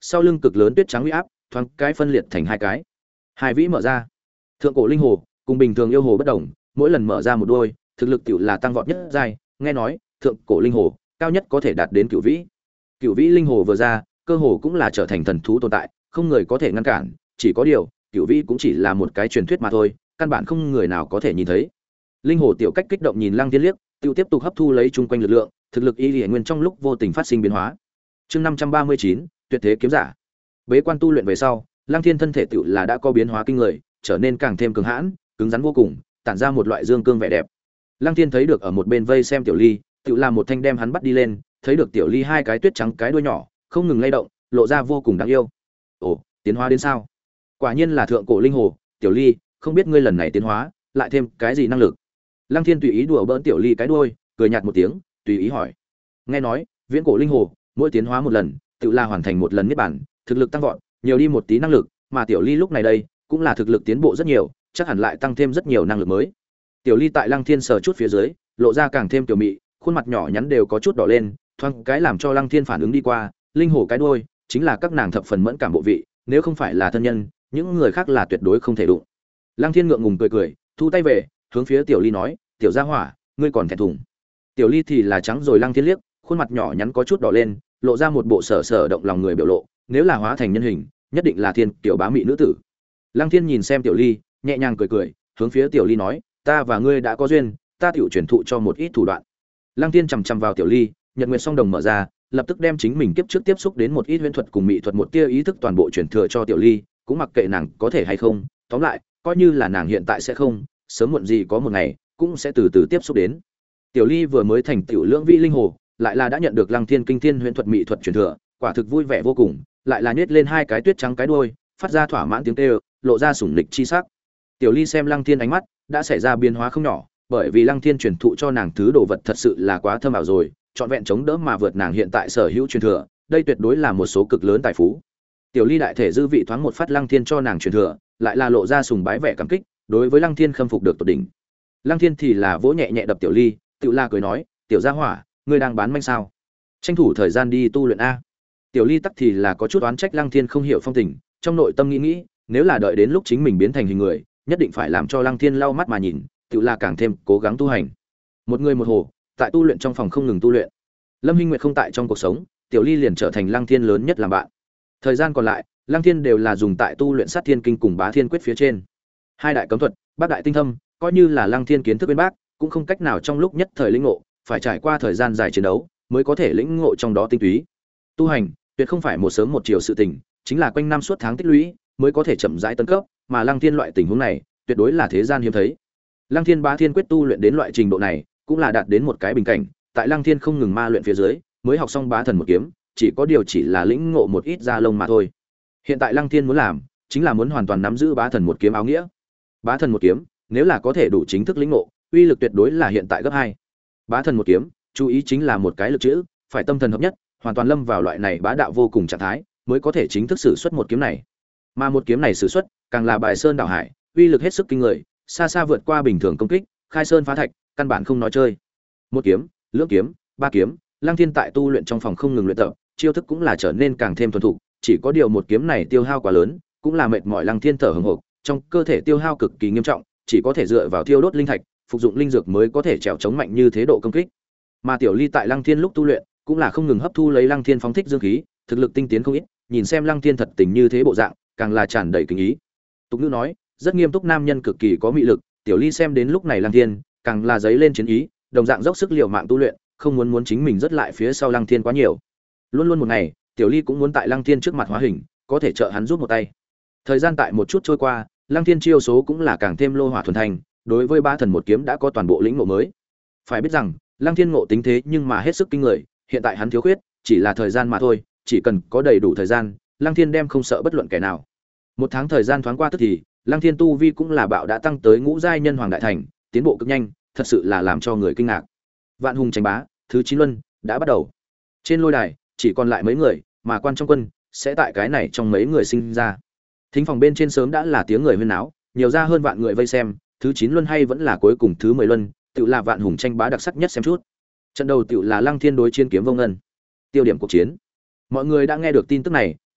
sau lưng cực lớn tuyết trắng uy áp thoáng cái phân liệt thành hai cái. Hai vĩ mở ra. Thượng cổ linh hồ cùng bình thường yêu hồ bất đồng, mỗi lần mở ra một đôi, thực lực tiểu là tăng vọt nhất giai, nghe nói, thượng cổ linh hồ cao nhất có thể đạt đến cửu vĩ. Cửu vĩ linh hồ vừa ra, cơ hồ cũng là trở thành thần thú tồn tại, không người có thể ngăn cản, chỉ có điều, cửu vĩ cũng chỉ là một cái truyền thuyết mà thôi, căn bản không người nào có thể nhìn thấy. Linh hồ tiểu cách kích động nhìn Lăng Thiên liếc, tiêu tiếp tục hấp thu lấy chung quanh lực lượng, thực lực y liễu nguyên trong lúc vô tình phát sinh biến hóa. Chương năm trăm ba mươi chín, tuyệt thế kiếm giả. Bế quan tu luyện về sau, Lăng Thiên thân thể tựu là đã có biến hóa kinh người, trở nên càng thêm cường hãn, cứng rắn vô cùng, tản ra một loại dương cương vẻ đẹp. Lăng Thiên thấy được ở một bên vây xem Tiểu Ly, tựu là một thanh đem hắn bắt đi lên, thấy được Tiểu Ly hai cái tuyết trắng cái đuôi nhỏ, không ngừng lay động, lộ ra vô cùng đáng yêu. Ồ, tiến hóa đến sao? Quả nhiên là thượng cổ linh hồ, Tiểu Ly, không biết ngươi lần này tiến hóa, lại thêm cái gì năng lực? Lăng Thiên tùy ý đùa bỡn Tiểu Ly cái đuôi, cười nhạt một tiếng, tùy ý hỏi. Nghe nói, viễn cổ linh hồ, mỗi tiến hóa một lần, tựu là hoàn thành một lần niết bàn, thực lực tăng vọt, nhiều đi một tí năng lực, mà Tiểu Ly lúc này đây, cũng là thực lực tiến bộ rất nhiều, chắc hẳn lại tăng thêm rất nhiều năng lực mới. Tiểu Ly tại Lăng Thiên sờ chút phía dưới, lộ ra càng thêm tiểu mị, khuôn mặt nhỏ nhắn đều có chút đỏ lên, thoáng cái làm cho Lăng Thiên phản ứng đi qua, linh hồ cái đuôi, chính là các nàng thập phần mẫn cảm bộ vị, nếu không phải là thân nhân, những người khác là tuyệt đối không thể đụng. Lăng Thiên ngượng ngùng cười cười, thu tay về, hướng phía Tiểu Ly nói, "Tiểu gia hỏa, ngươi còn thẹn thùng." Tiểu Ly thì là trắng rồi Lăng Thiên liếc, khuôn mặt nhỏ nhắn có chút đỏ lên, lộ ra một bộ sở sở động lòng người biểu lộ, nếu là hóa thành nhân hình, nhất định là thiên tiểu bá mỹ nữ tử. Lăng Thiên nhìn xem Tiểu Ly, nhẹ nhàng cười cười, hướng phía Tiểu Ly nói, "Ta và ngươi đã có duyên, ta tiểu truyền thụ cho một ít thủ đoạn." Lăng Thiên chằm chằm vào Tiểu Ly, Nhật Nguyệt song đồng mở ra, lập tức đem chính mình kiếp trước tiếp xúc đến một ít huyền thuật cùng mỹ thuật một tia ý thức toàn bộ truyền thừa cho Tiểu Ly, cũng mặc kệ nàng có thể hay không, tóm lại, coi như là nàng hiện tại sẽ không, sớm muộn gì có một ngày cũng sẽ từ từ tiếp xúc đến. Tiểu Ly vừa mới thành tiểu lưỡng vị linh hồ, lại là đã nhận được Lăng Thiên kinh thiên huyền thuật mỹ thuật truyền thừa, quả thực vui vẻ vô cùng, lại là nhếch lên hai cái tuyết trắng cái đuôi, phát ra thỏa mãn tiếng kêu, lộ ra sủng lịch chi sắc. Tiểu Ly xem Lăng Thiên ánh mắt đã xảy ra biến hóa không nhỏ, bởi vì Lăng Thiên truyền thụ cho nàng thứ đồ vật thật sự là quá thâm ảo rồi, trọn vẹn chống đỡ mà vượt nàng hiện tại sở hữu truyền thừa, đây tuyệt đối là một số cực lớn tài phú. Tiểu Ly đại thể dư vị thoáng một phát Lăng Thiên cho nàng truyền thừa, lại là lộ ra sùng bái vẻ cảm kích, đối với Lăng Thiên khâm phục được tột đỉnh. Lăng Thiên thì là vỗ nhẹ nhẹ đập Tiểu Ly, Tiểu La cười nói, "Tiểu gia hỏa, ngươi đang bán manh sao? Tranh thủ thời gian đi tu luyện a." Tiểu Ly tắc thì là có chút oán trách Lăng Thiên không hiểu phong tình, trong nội tâm nghĩ nghĩ, nếu là đợi đến lúc chính mình biến thành hình người, nhất định phải làm cho Lăng Thiên lau mắt mà nhìn, Tiểu La càng thêm cố gắng tu hành. Một người một hồ, tại tu luyện trong phòng không ngừng tu luyện. Lâm Hinh Nguyệt không tại trong cuộc sống, Tiểu Ly liền trở thành Lăng Thiên lớn nhất làm bạn. Thời gian còn lại, Lăng Thiên đều là dùng tại tu luyện Sát Thiên Kinh cùng Bá Thiên Quyết phía trên. Hai đại cấm thuật, bát đại tinh thâm, coi như là Lăng Thiên kiến thức bên bác, cũng không cách nào trong lúc nhất thời lĩnh ngộ, phải trải qua thời gian dài chiến đấu mới có thể lĩnh ngộ trong đó tinh túy. Tu hành, tuyệt không phải một sớm một chiều sự tình, chính là quanh năm suốt tháng tích lũy mới có thể chậm rãi tấn cấp, mà Lăng Thiên loại tình huống này, tuyệt đối là thế gian hiếm thấy. Lăng Thiên Bá Thiên Quyết tu luyện đến loại trình độ này, cũng là đạt đến một cái bình cảnh, tại Lăng Thiên không ngừng ma luyện phía dưới, mới học xong Bá Thần một kiếm, chỉ có điều chỉ là lĩnh ngộ một ít da lông mà thôi. Hiện tại Lăng Thiên muốn làm, chính là muốn hoàn toàn nắm giữ Bá Thần một kiếm áo nghĩa. Bá Thần một kiếm, nếu là có thể đủ chính thức lĩnh ngộ, uy lực tuyệt đối là hiện tại gấp hai. Bá Thần một kiếm, chú ý chính là một cái lực chữ, phải tâm thần hợp nhất, hoàn toàn lâm vào loại này bá đạo vô cùng trạng thái, mới có thể chính thức sử xuất một kiếm này. Mà một kiếm này sử xuất, càng là bài sơn đảo hải, uy lực hết sức kinh người, xa xa vượt qua bình thường công kích, khai sơn phá thạch, căn bản không nói chơi. Một kiếm, lưỡng kiếm, ba kiếm, Lăng Thiên tại tu luyện trong phòng không ngừng luyện tập, chiêu thức cũng là trở nên càng thêm thuần thục, chỉ có điều một kiếm này tiêu hao quá lớn, cũng là mệt mỏi Lăng Thiên thở hổn hộc, trong cơ thể tiêu hao cực kỳ nghiêm trọng, chỉ có thể dựa vào thiêu đốt linh thạch, phục dụng linh dược mới có thể trèo chống mạnh như thế độ công kích. Mà Tiểu Ly tại Lăng Thiên lúc tu luyện, cũng là không ngừng hấp thu lấy Lăng Thiên phóng thích dương khí, thực lực tinh tiến không ít, nhìn xem Lăng Thiên thật tình như thế bộ dạng, càng là tràn đầy kính ý. Tục ngữ nói, rất nghiêm túc nam nhân cực kỳ có mị lực, Tiểu Ly xem đến lúc này Lăng Thiên, càng là dấy lên chiến ý, đồng dạng dốc sức liều mạng tu luyện, không muốn muốn chính mình rất lại phía sau Lăng Thiên quá nhiều. Luôn luôn một ngày, Tiểu Ly cũng muốn tại Lăng Thiên trước mặt hóa hình, có thể trợ hắn giúp một tay. Thời gian tại một chút trôi qua, Lăng Thiên chiêu số cũng là càng thêm lô hỏa thuần thành, đối với Bá Thần một kiếm đã có toàn bộ lĩnh ngộ mới. Phải biết rằng, Lăng Thiên ngộ tính thế nhưng mà hết sức kinh người, hiện tại hắn thiếu khuyết chỉ là thời gian mà thôi, chỉ cần có đầy đủ thời gian, Lăng Thiên đem không sợ bất luận kẻ nào. Một tháng thời gian thoáng qua tức thì, Lăng Thiên tu vi cũng là bạo đã tăng tới ngũ giai nhân hoàng đại thành, tiến bộ cực nhanh, thật sự là làm cho người kinh ngạc. Vạn hùng tranh bá, thứ chín luân đã bắt đầu. Trên lôi đài chỉ còn lại mấy người, mà quan trong quân sẽ tại cái này trong mấy người sinh ra. Thính phòng bên trên sớm đã là tiếng người huyên náo, nhiều ra hơn vạn người vây xem, thứ chín luân hay vẫn là cuối cùng thứ mười luân, tự là vạn hùng tranh bá đặc sắc nhất xem chút. Trận đầu tự là Lăng Thiên đối chiến Kiếm Vô Ngân. Tiêu điểm cuộc chiến. Mọi người đã nghe được tin tức này,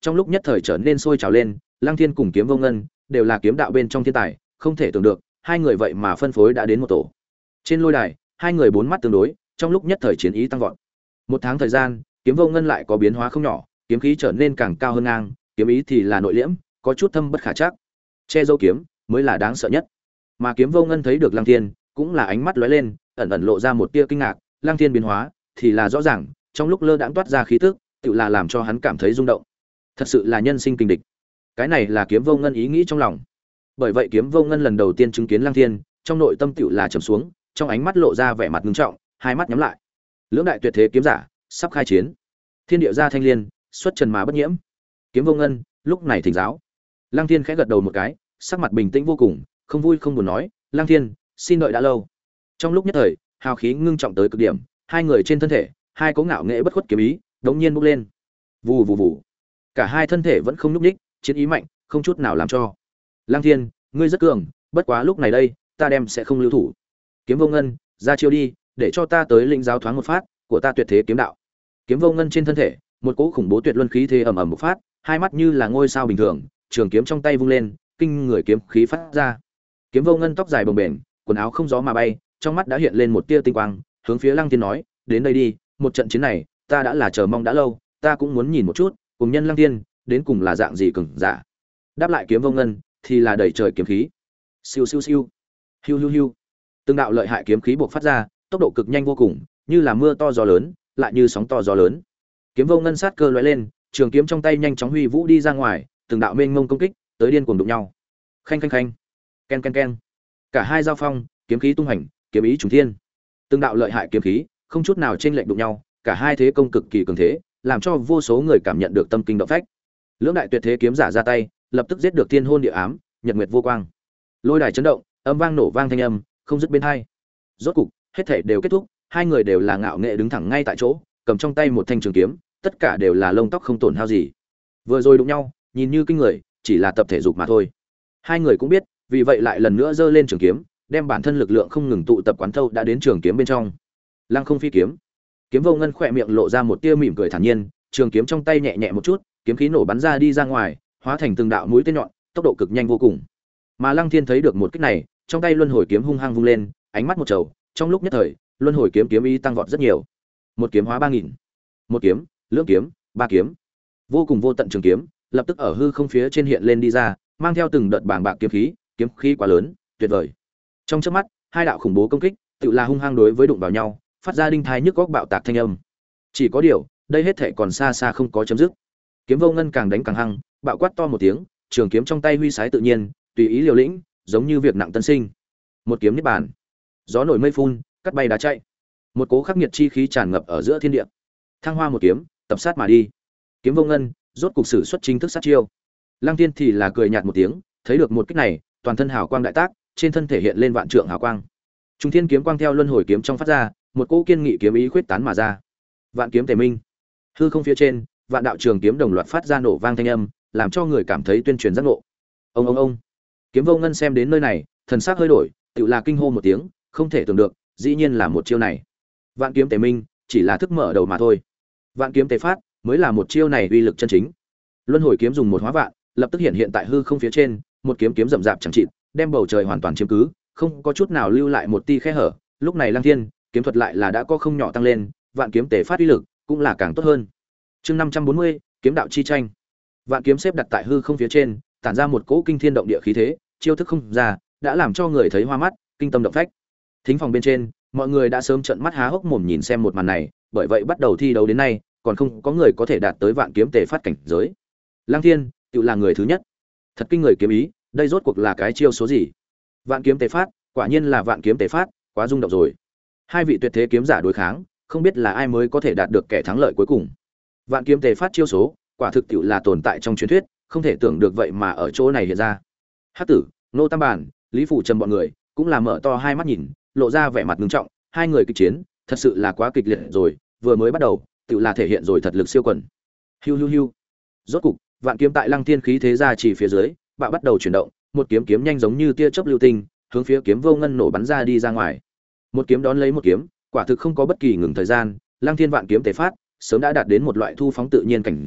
trong lúc nhất thời trở nên sôi trào lên. Lăng Thiên cùng Kiếm Vô Ngân đều là kiếm đạo bên trong thiên tài, không thể tưởng được hai người vậy mà phân phối đã đến một tổ. Trên lôi đài, hai người bốn mắt tương đối, trong lúc nhất thời chiến ý tăng vọt. Một tháng thời gian, Kiếm Vô Ngân lại có biến hóa không nhỏ, kiếm khí trở nên càng cao hơn ngang, kiếm ý thì là nội liễm, có chút thâm bất khả trắc. Che dâu kiếm mới là đáng sợ nhất. Mà Kiếm Vô Ngân thấy được Lăng Thiên, cũng là ánh mắt lóe lên, ẩn ẩn lộ ra một tia kinh ngạc. Lăng Thiên biến hóa thì là rõ ràng, trong lúc lơ đãng toát ra khí tức, tự là làm cho hắn cảm thấy rung động. Thật sự là nhân sinh kình địch. Cái này là Kiếm Vô Ngân ý nghĩ trong lòng. Bởi vậy Kiếm Vô Ngân lần đầu tiên chứng kiến Lăng Thiên, trong nội tâm tựu là trầm xuống, trong ánh mắt lộ ra vẻ mặt nghiêm trọng, hai mắt nhắm lại. Lưỡng đại tuyệt thế kiếm giả sắp khai chiến. Thiên địa gia thanh liên, xuất trần mà bất nhiễm. Kiếm Vô Ngân lúc này thỉnh giáo. Lăng Thiên khẽ gật đầu một cái, sắc mặt bình tĩnh vô cùng, không vui không buồn nói, "Lăng Thiên, xin đợi đã lâu." Trong lúc nhất thời, hào khí ngưng trọng tới cực điểm, hai người trên thân thể, hai cố ngạo nghệ bất khuất kiếm ý, đống nhiên bốc lên. Vù vù vù. Cả hai thân thể vẫn không nhúc nhích, chiến ý mạnh, không chút nào làm cho. "Lăng Thiên, ngươi rất cường, bất quá lúc này đây, ta đem sẽ không lưu thủ." Kiếm Vô Ngân, ra chiêu đi, để cho ta tới lĩnh giáo thoáng một phát của ta tuyệt thế kiếm đạo. Kiếm Vô Ngân trên thân thể, một cỗ khủng bố tuyệt luân khí thế ầm ầm bộc phát, hai mắt như là ngôi sao bình thường, trường kiếm trong tay vung lên, kinh người kiếm khí phát ra. Kiếm Vô Ngân tóc dài bồng bềnh, quần áo không gió mà bay, trong mắt đã hiện lên một tia tinh quang, hướng phía Lăng Thiên nói, "Đến đây đi, một trận chiến này, ta đã là chờ mong đã lâu, ta cũng muốn nhìn một chút, cùng nhân Lăng Thiên, đến cùng là dạng gì cường giả." Đáp lại Kiếm Vô Ngân, thì là đầy trời kiếm khí. Siêu siêu siêu, hiu hiu hiu. Từng đạo lợi hại kiếm khí bộc phát ra, tốc độ cực nhanh vô cùng, như là mưa to gió lớn, lại như sóng to gió lớn. Kiếm Vô Ngân sát cơ lóe lên, trường kiếm trong tay nhanh chóng huy vũ đi ra ngoài, từng đạo mênh mông công kích, tới điên cuồng đụng nhau. Khanh khanh khanh, ken ken ken. Cả hai giao phong, kiếm khí tung hành, kiếm ý trùng thiên. Từng đạo lợi hại kiếm khí, không chút nào chênh lệch đụng nhau, cả hai thế công cực kỳ cường thế, làm cho vô số người cảm nhận được tâm kinh động phách. Lưỡng đại tuyệt thế kiếm giả ra tay, lập tức giết được thiên hôn địa ám, nhật nguyệt vô quang. Lôi đài chấn động, âm vang nổ vang thanh âm, không dứt bên hai. Rốt cục, hết thảy đều kết thúc, hai người đều là ngạo nghệ đứng thẳng ngay tại chỗ, cầm trong tay một thanh trường kiếm, tất cả đều là lông tóc không tổn hao gì. Vừa rồi đụng nhau, nhìn như kinh người, chỉ là tập thể dục mà thôi. Hai người cũng biết, vì vậy lại lần nữa giơ lên trường kiếm, đem bản thân lực lượng không ngừng tụ tập quán thâu đã đến trường kiếm bên trong. Lăng không phi kiếm. Kiếm Vô Ngân khỏe miệng lộ ra một tia mỉm cười thản nhiên, trường kiếm trong tay nhẹ nhẹ một chút, kiếm khí nổ bắn ra đi ra ngoài, hóa thành từng đạo mũi tên nhọn, tốc độ cực nhanh vô cùng. Mà Lăng Thiên thấy được một kích này, trong tay luân hồi kiếm hung hăng vung lên, ánh mắt một trầu, trong lúc nhất thời, luân hồi kiếm kiếm ý tăng vọt rất nhiều. Một kiếm hóa ba nghìn, một kiếm, lưỡng kiếm, ba kiếm. Vô cùng vô tận trường kiếm, lập tức ở hư không phía trên hiện lên đi ra, mang theo từng đợt bàng bạc kiếm khí, kiếm khí quá lớn, tuyệt vời. Trong chớp mắt, hai đạo khủng bố công kích, tự là hung hăng đối với đụng vào nhau, phát ra đinh thai nhức góc bạo tạc thanh âm. Chỉ có điều, đây hết thảy còn xa xa không có chấm dứt. Kiếm Vô Ngân càng đánh càng hăng, bạo quát to một tiếng, trường kiếm trong tay huy sái tự nhiên, tùy ý liều lĩnh, giống như việc nặng tân sinh. Một kiếm niết bàn. Gió nổi mây phun, cắt bay đá chạy. Một cố khắc nghiệt chi khí tràn ngập ở giữa thiên địa. Thăng hoa một kiếm, tập sát mà đi. Kiếm Vô Ngân, rốt cục sử xuất chính thức sát chiêu. Lăng Tiên thì là cười nhạt một tiếng, thấy được một kích này, toàn thân hào quang đại tác, trên thân thể hiện lên vạn trượng hào quang. Trung thiên kiếm quang theo luân hồi kiếm trong phát ra, một cỗ kiên nghị kiếm ý khuyết tán mà ra. Vạn kiếm tề minh. Hư không phía trên, vạn đạo trường kiếm đồng loạt phát ra nổ vang thanh âm, làm cho người cảm thấy tuyên truyền giác ngộ. Ông ông ông. Kiếm Vô Ngân xem đến nơi này, thần sắc hơi đổi, tựa là kinh hô một tiếng, không thể tưởng được, dĩ nhiên là một chiêu này. Vạn kiếm tề minh, chỉ là thức mở đầu mà thôi. Vạn kiếm tề phát, mới là một chiêu này uy lực chân chính. Luân hồi kiếm dùng một hóa vạn, lập tức hiện hiện tại hư không phía trên, một kiếm kiếm rậm rạp chẳng chịt, đem bầu trời hoàn toàn chiếm cứ, không có chút nào lưu lại một tia khe hở. Lúc này Lăng Thiên, kiếm thuật lại là đã có không nhỏ tăng lên, vạn kiếm tề phát uy lực cũng là càng tốt hơn. Chương năm trăm bốn mươi, kiếm đạo chi tranh. Vạn kiếm xếp đặt tại hư không phía trên, tản ra một cỗ kinh thiên động địa khí thế, chiêu thức không ra, đã làm cho người thấy hoa mắt, kinh tâm động phách. Thính phòng bên trên, mọi người đã sớm trợn mắt há hốc mồm nhìn xem một màn này, bởi vậy bắt đầu thi đấu đến nay, còn không có người có thể đạt tới vạn kiếm tề phát cảnh giới. Lăng Thiên, tự là người thứ nhất. Thật kinh người kiếm ý, đây rốt cuộc là cái chiêu số gì? Vạn kiếm tề phát, quả nhiên là vạn kiếm tề phát, quá rung động rồi. Hai vị tuyệt thế kiếm giả đối kháng, không biết là ai mới có thể đạt được kẻ thắng lợi cuối cùng. Vạn kiếm tề phát chiêu số, quả thực tiệu là tồn tại trong truyền thuyết, không thể tưởng được vậy mà ở chỗ này hiện ra. Hắc Tử, Nô Tam Bản, Lý Phủ Trầm bọn người, cũng là mở to hai mắt nhìn, lộ ra vẻ mặt nghiêm trọng, hai người kịch chiến, thật sự là quá kịch liệt rồi, vừa mới bắt đầu, tiệu là thể hiện rồi thật lực siêu quần. Hiu hiu hiu. Rốt cục, vạn kiếm tại Lăng Thiên khí thế ra chỉ phía dưới, bạo bắt đầu chuyển động, một kiếm kiếm nhanh giống như tia chớp lưu tinh, hướng phía Kiếm Vô Ngân nổ bắn ra đi ra ngoài. Một kiếm đón lấy một kiếm, quả thực không có bất kỳ ngừng thời gian, Lăng Thiên vạn kiếm tề phát, sớm đã đạt đến một loại thu phóng tự nhiên cảnh giới,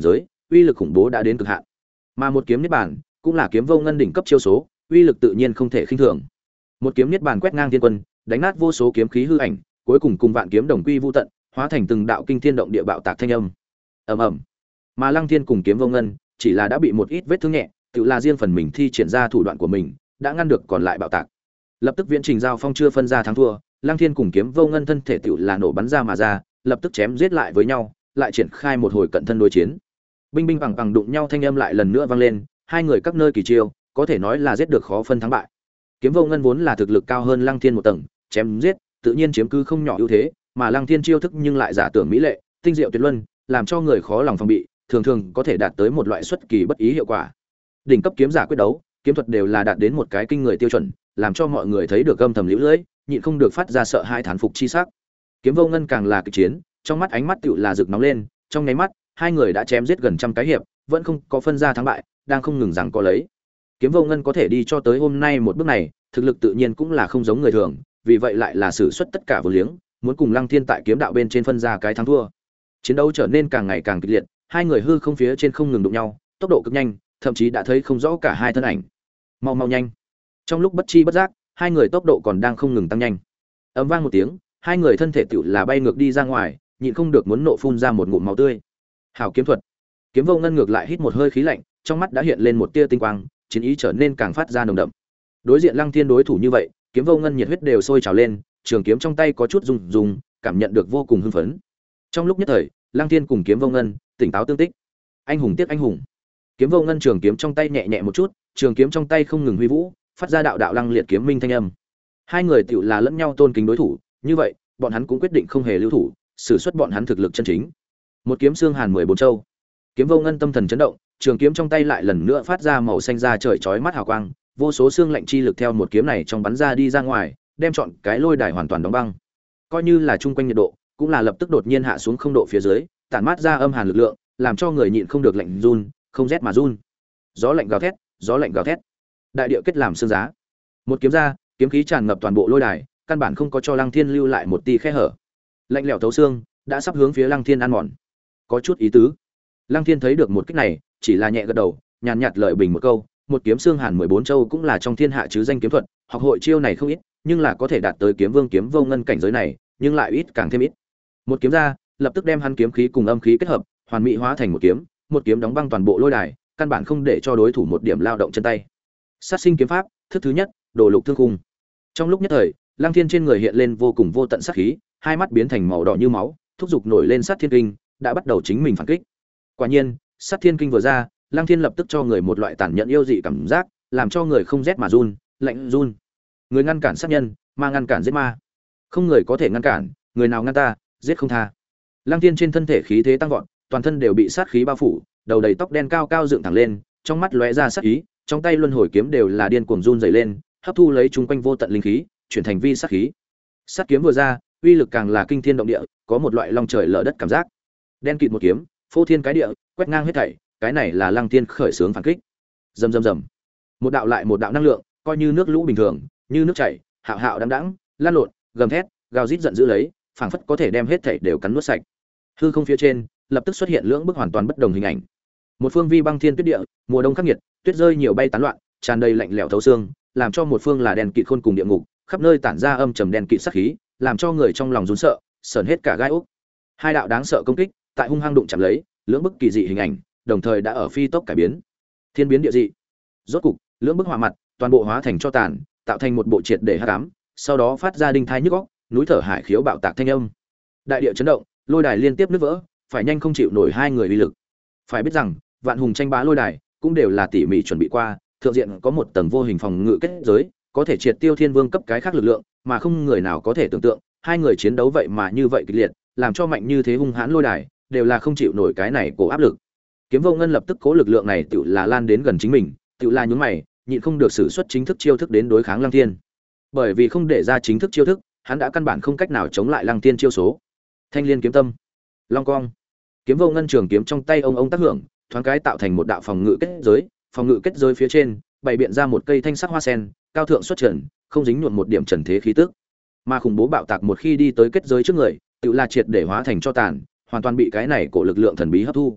uy lực khủng bố đã đến cực hạn. Mà một kiếm niết bàn cũng là kiếm vô ngân đỉnh cấp chiêu số, uy lực tự nhiên không thể khinh thường. Một kiếm niết bàn quét ngang thiên quân, đánh nát vô số kiếm khí hư ảnh, cuối cùng cùng vạn kiếm đồng quy vu tận, hóa thành từng đạo kinh thiên động địa bạo tạc thanh âm. Ầm ầm. Mà Lăng Thiên cùng kiếm vô ngân chỉ là đã bị một ít vết thương nhẹ, tự là riêng phần mình thi triển ra thủ đoạn của mình, đã ngăn được còn lại bạo tạc. Lập tức viễn trình giao phong chưa phân ra thắng thua, Lăng Thiên cùng kiếm vô ngân thân thể tự là nổ bắn ra mà ra, lập tức chém giết lại với nhau, lại triển khai một hồi cận thân đối chiến. Binh binh bằng bằng đụng nhau thanh âm lại lần nữa vang lên, hai người các nơi kỳ chiêu, có thể nói là giết được khó phân thắng bại. Kiếm vô ngân vốn là thực lực cao hơn Lăng Thiên một tầng, chém giết, tự nhiên chiếm cứ không nhỏ ưu thế, mà Lăng Thiên chiêu thức nhưng lại giả tưởng mỹ lệ, tinh diệu tuyệt luân, làm cho người khó lòng phòng bị, thường thường có thể đạt tới một loại xuất kỳ bất ý hiệu quả. Đỉnh cấp kiếm giả quyết đấu, kiếm thuật đều là đạt đến một cái kinh người tiêu chuẩn, làm cho mọi người thấy được âm thầm liễu lưỡi, nhịn không được phát ra sợ hai thán phục chi sắc. Kiếm vô ngân càng là kịch chiến, trong mắt ánh mắt tựu là rực nóng lên, trong nháy mắt, hai người đã chém giết gần trăm cái hiệp, vẫn không có phân ra thắng bại, đang không ngừng rằng có lấy. Kiếm vô ngân có thể đi cho tới hôm nay một bước này, thực lực tự nhiên cũng là không giống người thường, vì vậy lại là sử xuất tất cả vô liếng, muốn cùng Lăng Thiên tại kiếm đạo bên trên phân ra cái thắng thua. Chiến đấu trở nên càng ngày càng kịch liệt, hai người hư không phía trên không ngừng đụng nhau, tốc độ cực nhanh, thậm chí đã thấy không rõ cả hai thân ảnh. Mau mau nhanh. Trong lúc bất chi bất giác, hai người tốc độ còn đang không ngừng tăng nhanh. Ầm vang một tiếng, hai người thân thể tựu là bay ngược đi ra ngoài, nhịn không được muốn nộ phun ra một ngụm máu tươi. Hảo kiếm thuật. Kiếm vô ngân ngược lại hít một hơi khí lạnh, trong mắt đã hiện lên một tia tinh quang, chiến ý trở nên càng phát ra nồng đậm. Đối diện Lăng Thiên đối thủ như vậy, kiếm vô ngân nhiệt huyết đều sôi trào lên, trường kiếm trong tay có chút rung rung, cảm nhận được vô cùng hưng phấn. Trong lúc nhất thời, Lăng Thiên cùng kiếm vô ngân tỉnh táo tương tích. Anh hùng tiếc anh hùng. Kiếm vô ngân trường kiếm trong tay nhẹ nhẹ một chút, trường kiếm trong tay không ngừng huy vũ, phát ra đạo đạo lăng liệt kiếm minh thanh âm. Hai người tựu là lẫn nhau tôn kính đối thủ, như vậy, bọn hắn cũng quyết định không hề lưu thủ, sử xuất bọn hắn thực lực chân chính. Một kiếm xương hàn mười bốn châu. Kiếm vô ngân tâm thần chấn động, trường kiếm trong tay lại lần nữa phát ra màu xanh da trời chói mắt hào quang, vô số xương lạnh chi lực theo một kiếm này trong bắn ra đi ra ngoài, đem trọn cái lôi đài hoàn toàn đóng băng. Coi như là trung quanh nhiệt độ, cũng là lập tức đột nhiên hạ xuống không độ phía dưới, tản mát ra âm hàn lực lượng, làm cho người nhịn không được lạnh run, không rét mà run. Gió lạnh gào thét, gió lạnh gào thét. Đại địa kết làm xương giá. Một kiếm ra, kiếm khí tràn ngập toàn bộ lôi đài, căn bản không có cho Lăng Thiên lưu lại một tia khe hở. Lạnh lẽo thấu xương, đã sắp hướng phía Lăng Thiên ăn mòn. Có chút ý tứ. Lăng Thiên thấy được một kích này, chỉ là nhẹ gật đầu, nhàn nhạt lợi bình một câu, một kiếm xương hàn mười bốn châu cũng là trong thiên hạ chứ danh kiếm thuật, học hội chiêu này không ít, nhưng là có thể đạt tới kiếm vương kiếm vô ngân cảnh giới này, nhưng lại ít càng thêm ít. Một kiếm ra, lập tức đem hắn kiếm khí cùng âm khí kết hợp, hoàn mỹ hóa thành một kiếm, một kiếm đóng băng toàn bộ lôi đài, căn bản không để cho đối thủ một điểm lao động chân tay. Sát sinh kiếm pháp, thức thứ nhất, đồ lục thương khung. Trong lúc nhất thời, Lăng Thiên trên người hiện lên vô cùng vô tận sát khí, hai mắt biến thành màu đỏ như máu, thúc giục nổi lên sát thiên kinh, đã bắt đầu chính mình phản kích. Quả nhiên, sát thiên kinh vừa ra, Lăng Thiên lập tức cho người một loại tàn nhẫn yêu dị cảm giác, làm cho người không rét mà run, lạnh run. Người ngăn cản sát nhân, ma ngăn cản giết ma. Không người có thể ngăn cản, người nào ngăn ta, giết không tha. Lăng Thiên trên thân thể khí thế tăng vọt, toàn thân đều bị sát khí bao phủ, đầu đầy tóc đen cao cao dựng thẳng lên, trong mắt lóe ra sát ý, trong tay luân hồi kiếm đều là điên cuồng run rẩy lên, hấp thu lấy chúng quanh vô tận linh khí, chuyển thành vi sát khí. Sát kiếm vừa ra, uy lực càng là kinh thiên động địa, có một loại long trời lở đất cảm giác. Đen kịt một kiếm, phô thiên cái địa, quét ngang hết thảy, cái này là Lăng Thiên khởi xướng phản kích. Rầm rầm rầm. Một đạo lại một đạo năng lượng, coi như nước lũ bình thường, như nước chảy, hạo hạo đãng đãng, lan lộn, gầm thét, gào rít giận dữ lấy, phảng phất có thể đem hết thảy đều cắn nuốt sạch. Hư không phía trên, lập tức xuất hiện lưỡng bức hoàn toàn bất đồng hình ảnh. Một phương vi băng thiên tuyết địa, mùa đông khắc nghiệt, tuyết rơi nhiều bay tán loạn, tràn đầy lạnh lẽo thấu xương, làm cho một phương là đen kịt khôn cùng địa ngục, khắp nơi tản ra âm trầm đen kịt sát khí, làm cho người trong lòng run sợ, sởn hết cả gai ốc. Hai đạo đáng sợ công kích, tại hung hăng đụng chạm lấy, lưỡng bức kỳ dị hình ảnh, đồng thời đã ở phi tốc cải biến. Thiên biến địa dị. Rốt cục, lưỡng bức hỏa mặt, toàn bộ hóa thành cho tàn, tạo thành một bộ triệt để hắc ám, sau đó phát ra đinh thai nhức óc, núi thở hải khiếu bạo tạc thanh âm. Đại địa chấn động, lôi đài liên tiếp nứt vỡ, phải nhanh không chịu nổi hai người uy lực. Phải biết rằng, vạn hùng tranh bá lôi đài cũng đều là tỉ mỉ chuẩn bị qua, thượng diện có một tầng vô hình phòng ngự kết giới, có thể triệt tiêu thiên vương cấp cái khác lực lượng, mà không người nào có thể tưởng tượng, hai người chiến đấu vậy mà như vậy kịch liệt, làm cho mạnh như thế hung hãn lôi đài, đều là không chịu nổi cái này cổ áp lực. Kiếm Vô Ngân lập tức cố lực lượng này tự là lan đến gần chính mình, tự là nhướng mày, nhịn không được sử xuất chính thức chiêu thức đến đối kháng Lăng Thiên. Bởi vì không để ra chính thức chiêu thức, hắn đã căn bản không cách nào chống lại Lăng Thiên chiêu số. Thanh Liên kiếm tâm, Long Quang. Kiếm Vô Ngân trường kiếm trong tay ông ông tác hưởng, thoáng cái tạo thành một đạo phòng ngự kết giới, phòng ngự kết giới phía trên bày biện ra một cây thanh sắc hoa sen, cao thượng xuất trần, không dính nhuộm một điểm trần thế khí tức. Mà khủng bố bạo tạc một khi đi tới kết giới trước người, tự là triệt để hóa thành cho tàn, hoàn toàn bị cái này cổ lực lượng thần bí hấp thu.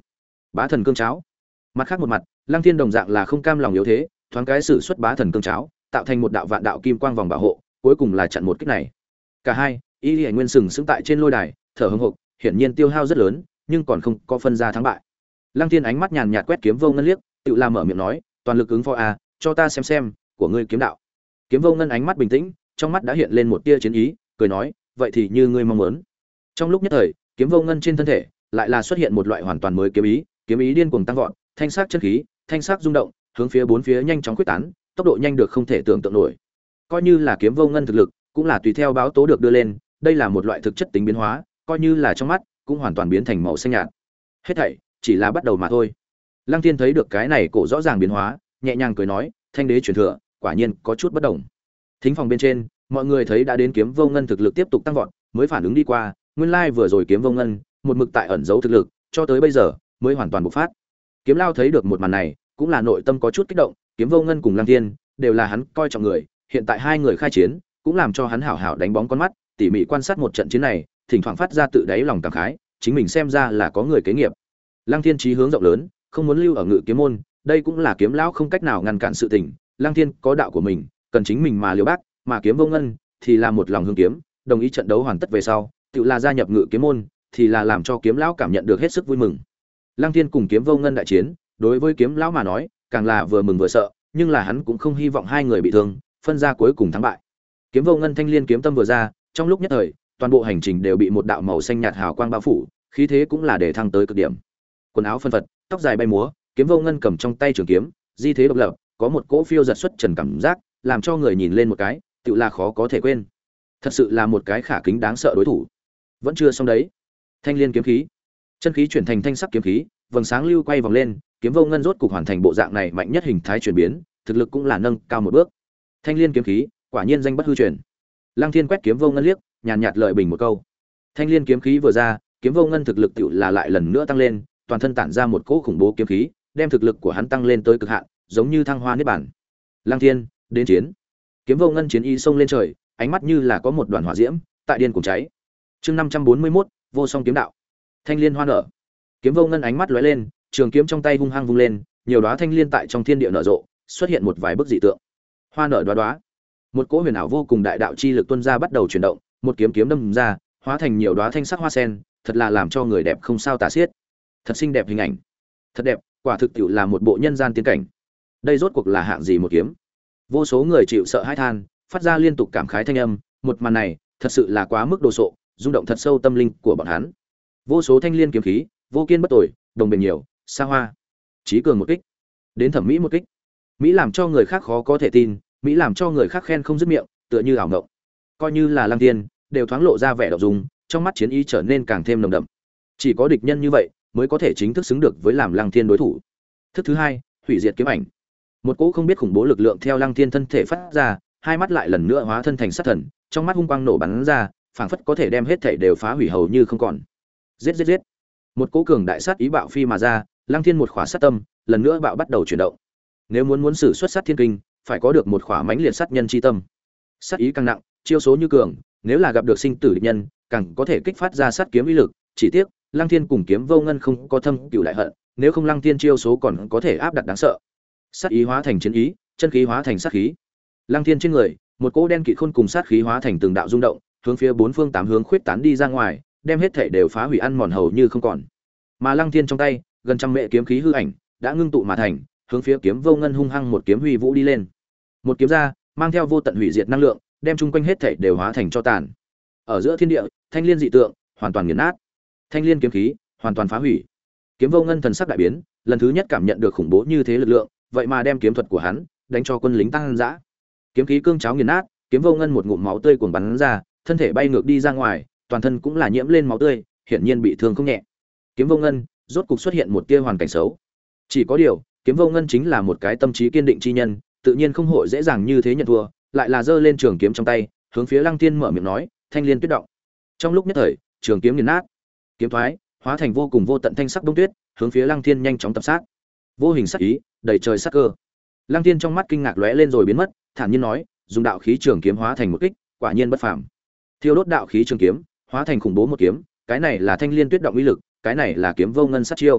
Bá thần cương cháo. Mặt khác một mặt, Lăng Thiên đồng dạng là không cam lòng yếu thế, thoáng cái sử xuất bá thần cương cháo, tạo thành một đạo vạn đạo kim quang vòng bảo hộ, cuối cùng là chặn một kích này. Cả hai, Y Lệ Nguyên sừng sững tại trên lôi đài, thở hổn hộc, hiển nhiên tiêu hao rất lớn, nhưng còn không có phân ra thắng bại. Lăng Thiên ánh mắt nhàn nhạt quét Kiếm Vô Ngân liếc, tự làm mở miệng nói, toàn lực ứng phó a, cho ta xem xem của ngươi kiếm đạo. Kiếm Vô Ngân ánh mắt bình tĩnh, trong mắt đã hiện lên một tia chiến ý, cười nói, vậy thì như ngươi mong muốn. Trong lúc nhất thời, Kiếm Vô Ngân trên thân thể lại là xuất hiện một loại hoàn toàn mới kiếm ý, kiếm ý điên cuồng tăng vọt, thanh sắc chân khí, thanh sắc rung động, hướng phía bốn phía nhanh chóng quyết tán, tốc độ nhanh được không thể tưởng tượng nổi. Coi như là Kiếm Vô Ngân thực lực, cũng là tùy theo báo tố được đưa lên, đây là một loại thực chất tính biến hóa, coi như là trong mắt, cũng hoàn toàn biến thành màu xanh nhạt. Hết thảy chỉ là bắt đầu mà thôi. Lăng Thiên thấy được cái này cổ rõ ràng biến hóa, nhẹ nhàng cười nói, Thanh đế truyền thừa, quả nhiên có chút bất đồng. Thính phòng bên trên, mọi người thấy đã đến Kiếm Vô Ngân thực lực tiếp tục tăng vọt, mới phản ứng đi qua, nguyên lai vừa rồi Kiếm Vô Ngân, một mực tại ẩn giấu thực lực, cho tới bây giờ mới hoàn toàn bộc phát. Kiếm Lao thấy được một màn này, cũng là nội tâm có chút kích động, Kiếm Vô Ngân cùng Lăng Thiên đều là hắn coi trọng người, hiện tại hai người khai chiến, cũng làm cho hắn hảo hảo đánh bóng con mắt, tỉ mỉ quan sát một trận chiến này, thỉnh thoảng phát ra tự đáy lòng cảm khái, chính mình xem ra là có người kế nghiệp. Lăng Thiên chí hướng rộng lớn, không muốn lưu ở Ngự Kiếm môn, đây cũng là Kiếm lão không cách nào ngăn cản sự tình, Lăng Thiên có đạo của mình, cần chính mình mà liều bác, mà Kiếm Vô Ngân thì là một lòng hướng kiếm, đồng ý trận đấu hoàn tất về sau, tự là gia nhập Ngự Kiếm môn, thì là làm cho Kiếm lão cảm nhận được hết sức vui mừng. Lăng Thiên cùng Kiếm Vô Ngân đại chiến, đối với Kiếm lão mà nói, càng là vừa mừng vừa sợ, nhưng là hắn cũng không hy vọng hai người bị thương, phân ra cuối cùng thắng bại. Kiếm Vô Ngân thanh liên kiếm tâm vừa ra, trong lúc nhất thời, toàn bộ hành trình đều bị một đạo màu xanh nhạt hào quang bao phủ, khí thế cũng là để thăng tới cực điểm. Quần áo phân phật, tóc dài bay múa, Kiếm Vô Ngân cầm trong tay trường kiếm, di thế độc lập, có một cỗ phiêu giật xuất trần cảm giác, làm cho người nhìn lên một cái, tự là khó có thể quên. Thật sự là một cái khả kính đáng sợ đối thủ. Vẫn chưa xong đấy. Thanh liên kiếm khí, chân khí chuyển thành thanh sắc kiếm khí, vầng sáng lưu quay vòng lên, Kiếm Vô Ngân rốt cục hoàn thành bộ dạng này mạnh nhất hình thái chuyển biến, thực lực cũng là nâng cao một bước. Thanh liên kiếm khí, quả nhiên danh bất hư truyền. Lăng Thiên quét Kiếm Vô Ngân liếc, nhàn nhạt lợi bình một câu. Thanh liên kiếm khí vừa ra, Kiếm Vô Ngân thực lực tựu là lại lần nữa tăng lên, toàn thân tản ra một cỗ khủng bố kiếm khí, đem thực lực của hắn tăng lên tới cực hạn, giống như thăng hoa niết bàn. Lăng Thiên, đến chiến. Kiếm Vô Ngân chiến ý xông lên trời, ánh mắt như là có một đoàn hỏa diễm tại điên cuồng cháy. Chương năm trăm bốn mươi mốt, vô song kiếm đạo. Thanh liên hoa nở. Kiếm Vô Ngân ánh mắt lóe lên, trường kiếm trong tay hung hăng vung lên, nhiều đóa thanh liên tại trong thiên địa nở rộ, xuất hiện một vài bức dị tượng. Hoa nở đóa đóa. Một cỗ huyền ảo vô cùng đại đạo chi lực tuôn ra bắt đầu chuyển động, một kiếm kiếm đâm ra, hóa thành nhiều đóa thanh sắc hoa sen, thật là làm cho người đẹp không sao tả xiết. Thật xinh đẹp hình ảnh. Thật đẹp, quả thực tiệu là một bộ nhân gian tiên cảnh. Đây rốt cuộc là hạng gì một kiếm? Vô số người chịu sợ hãi than, phát ra liên tục cảm khái thanh âm, một màn này, thật sự là quá mức đồ sộ, rung động thật sâu tâm linh của bọn hắn. Vô số thanh liên kiếm khí, vô kiên bất tồi, đồng bền nhiều, xa hoa. Chí cường một kích, đến thẩm mỹ một kích. Mỹ làm cho người khác khó có thể tin, Mỹ làm cho người khác khen không dứt miệng, tựa như ảo ngộng. Coi như là Lăng Thiên, đều thoáng lộ ra vẻ động dung, trong mắt chiến ý trở nên càng thêm nồng đậm. Chỉ có địch nhân như vậy, mới có thể chính thức xứng được với làm Lăng Thiên đối thủ. Thức thứ hai, hủy diệt kiếm ảnh. Một cỗ không biết khủng bố lực lượng theo Lăng Thiên thân thể phát ra, hai mắt lại lần nữa hóa thân thành sát thần, trong mắt hung quang nổ bắn ra, phảng phất có thể đem hết thảy đều phá hủy hầu như không còn. Giết giết giết. Một cỗ cường đại sát ý bạo phi mà ra, Lăng Thiên một khỏa sát tâm, lần nữa bạo bắt đầu chuyển động. Nếu muốn muốn sử xuất sát thiên kinh, phải có được một khỏa mãnh liệt sát nhân chi tâm. Sát ý càng nặng, chiêu số như cường, nếu là gặp được sinh tử địch nhân, càng có thể kích phát ra sát kiếm uy lực, chỉ tiếc, Lăng Thiên cùng Kiếm Vô Ngân không có thâm cửu đại hận, nếu không Lăng Thiên chiêu số còn có thể áp đặt đáng sợ. Sát ý hóa thành chiến ý, chân khí hóa thành sát khí. Lăng Thiên trên người, một cỗ đen kịt khôn cùng sát khí hóa thành từng đạo rung động, hướng phía bốn phương tám hướng khuyết tán đi ra ngoài, đem hết thảy đều phá hủy ăn mòn hầu như không còn. Mà Lăng Thiên trong tay, gần trăm mệ kiếm khí hư ảnh, đã ngưng tụ mà thành, hướng phía Kiếm Vô Ngân hung hăng một kiếm huy vũ đi lên. Một kiếm ra, mang theo vô tận hủy diệt năng lượng, đem chung quanh hết thảy đều hóa thành cho tàn. Ở giữa thiên địa, thanh liên dị tượng hoàn toàn nghiền nát. Thanh liên kiếm khí hoàn toàn phá hủy. Kiếm Vô Ngân thần sắc đại biến, lần thứ nhất cảm nhận được khủng bố như thế lực lượng, vậy mà đem kiếm thuật của hắn đánh cho quân lính tăng dã. Kiếm khí cương cháo nghiền nát, Kiếm Vô Ngân một ngụm máu tươi cuồn bắn ra, thân thể bay ngược đi ra ngoài, toàn thân cũng là nhiễm lên máu tươi, hiển nhiên bị thương không nhẹ. Kiếm Vô Ngân rốt cục xuất hiện một tia hoàn cảnh xấu. Chỉ có điều, Kiếm Vô Ngân chính là một cái tâm trí kiên định chi nhân, tự nhiên không hội dễ dàng như thế nhận thua, lại là giơ lên trường kiếm trong tay, hướng phía Lăng Thiên mở miệng nói, thanh liên tuyết động. Trong lúc nhất thời, trường kiếm nghiền nát, kiếm thoái, hóa thành vô cùng vô tận thanh sắc đông tuyết, hướng phía Lăng Thiên nhanh chóng tập sát. Vô hình sắc ý, đầy trời sắc cơ. Lăng Thiên trong mắt kinh ngạc lóe lên rồi biến mất, thản nhiên nói, dùng đạo khí trường kiếm hóa thành một kích, quả nhiên bất phàm. Thiêu đốt đạo khí trường kiếm, hóa thành khủng bố một kiếm, cái này là thanh liên tuyết động uy lực, cái này là Kiếm Vô Ngân sát chiêu.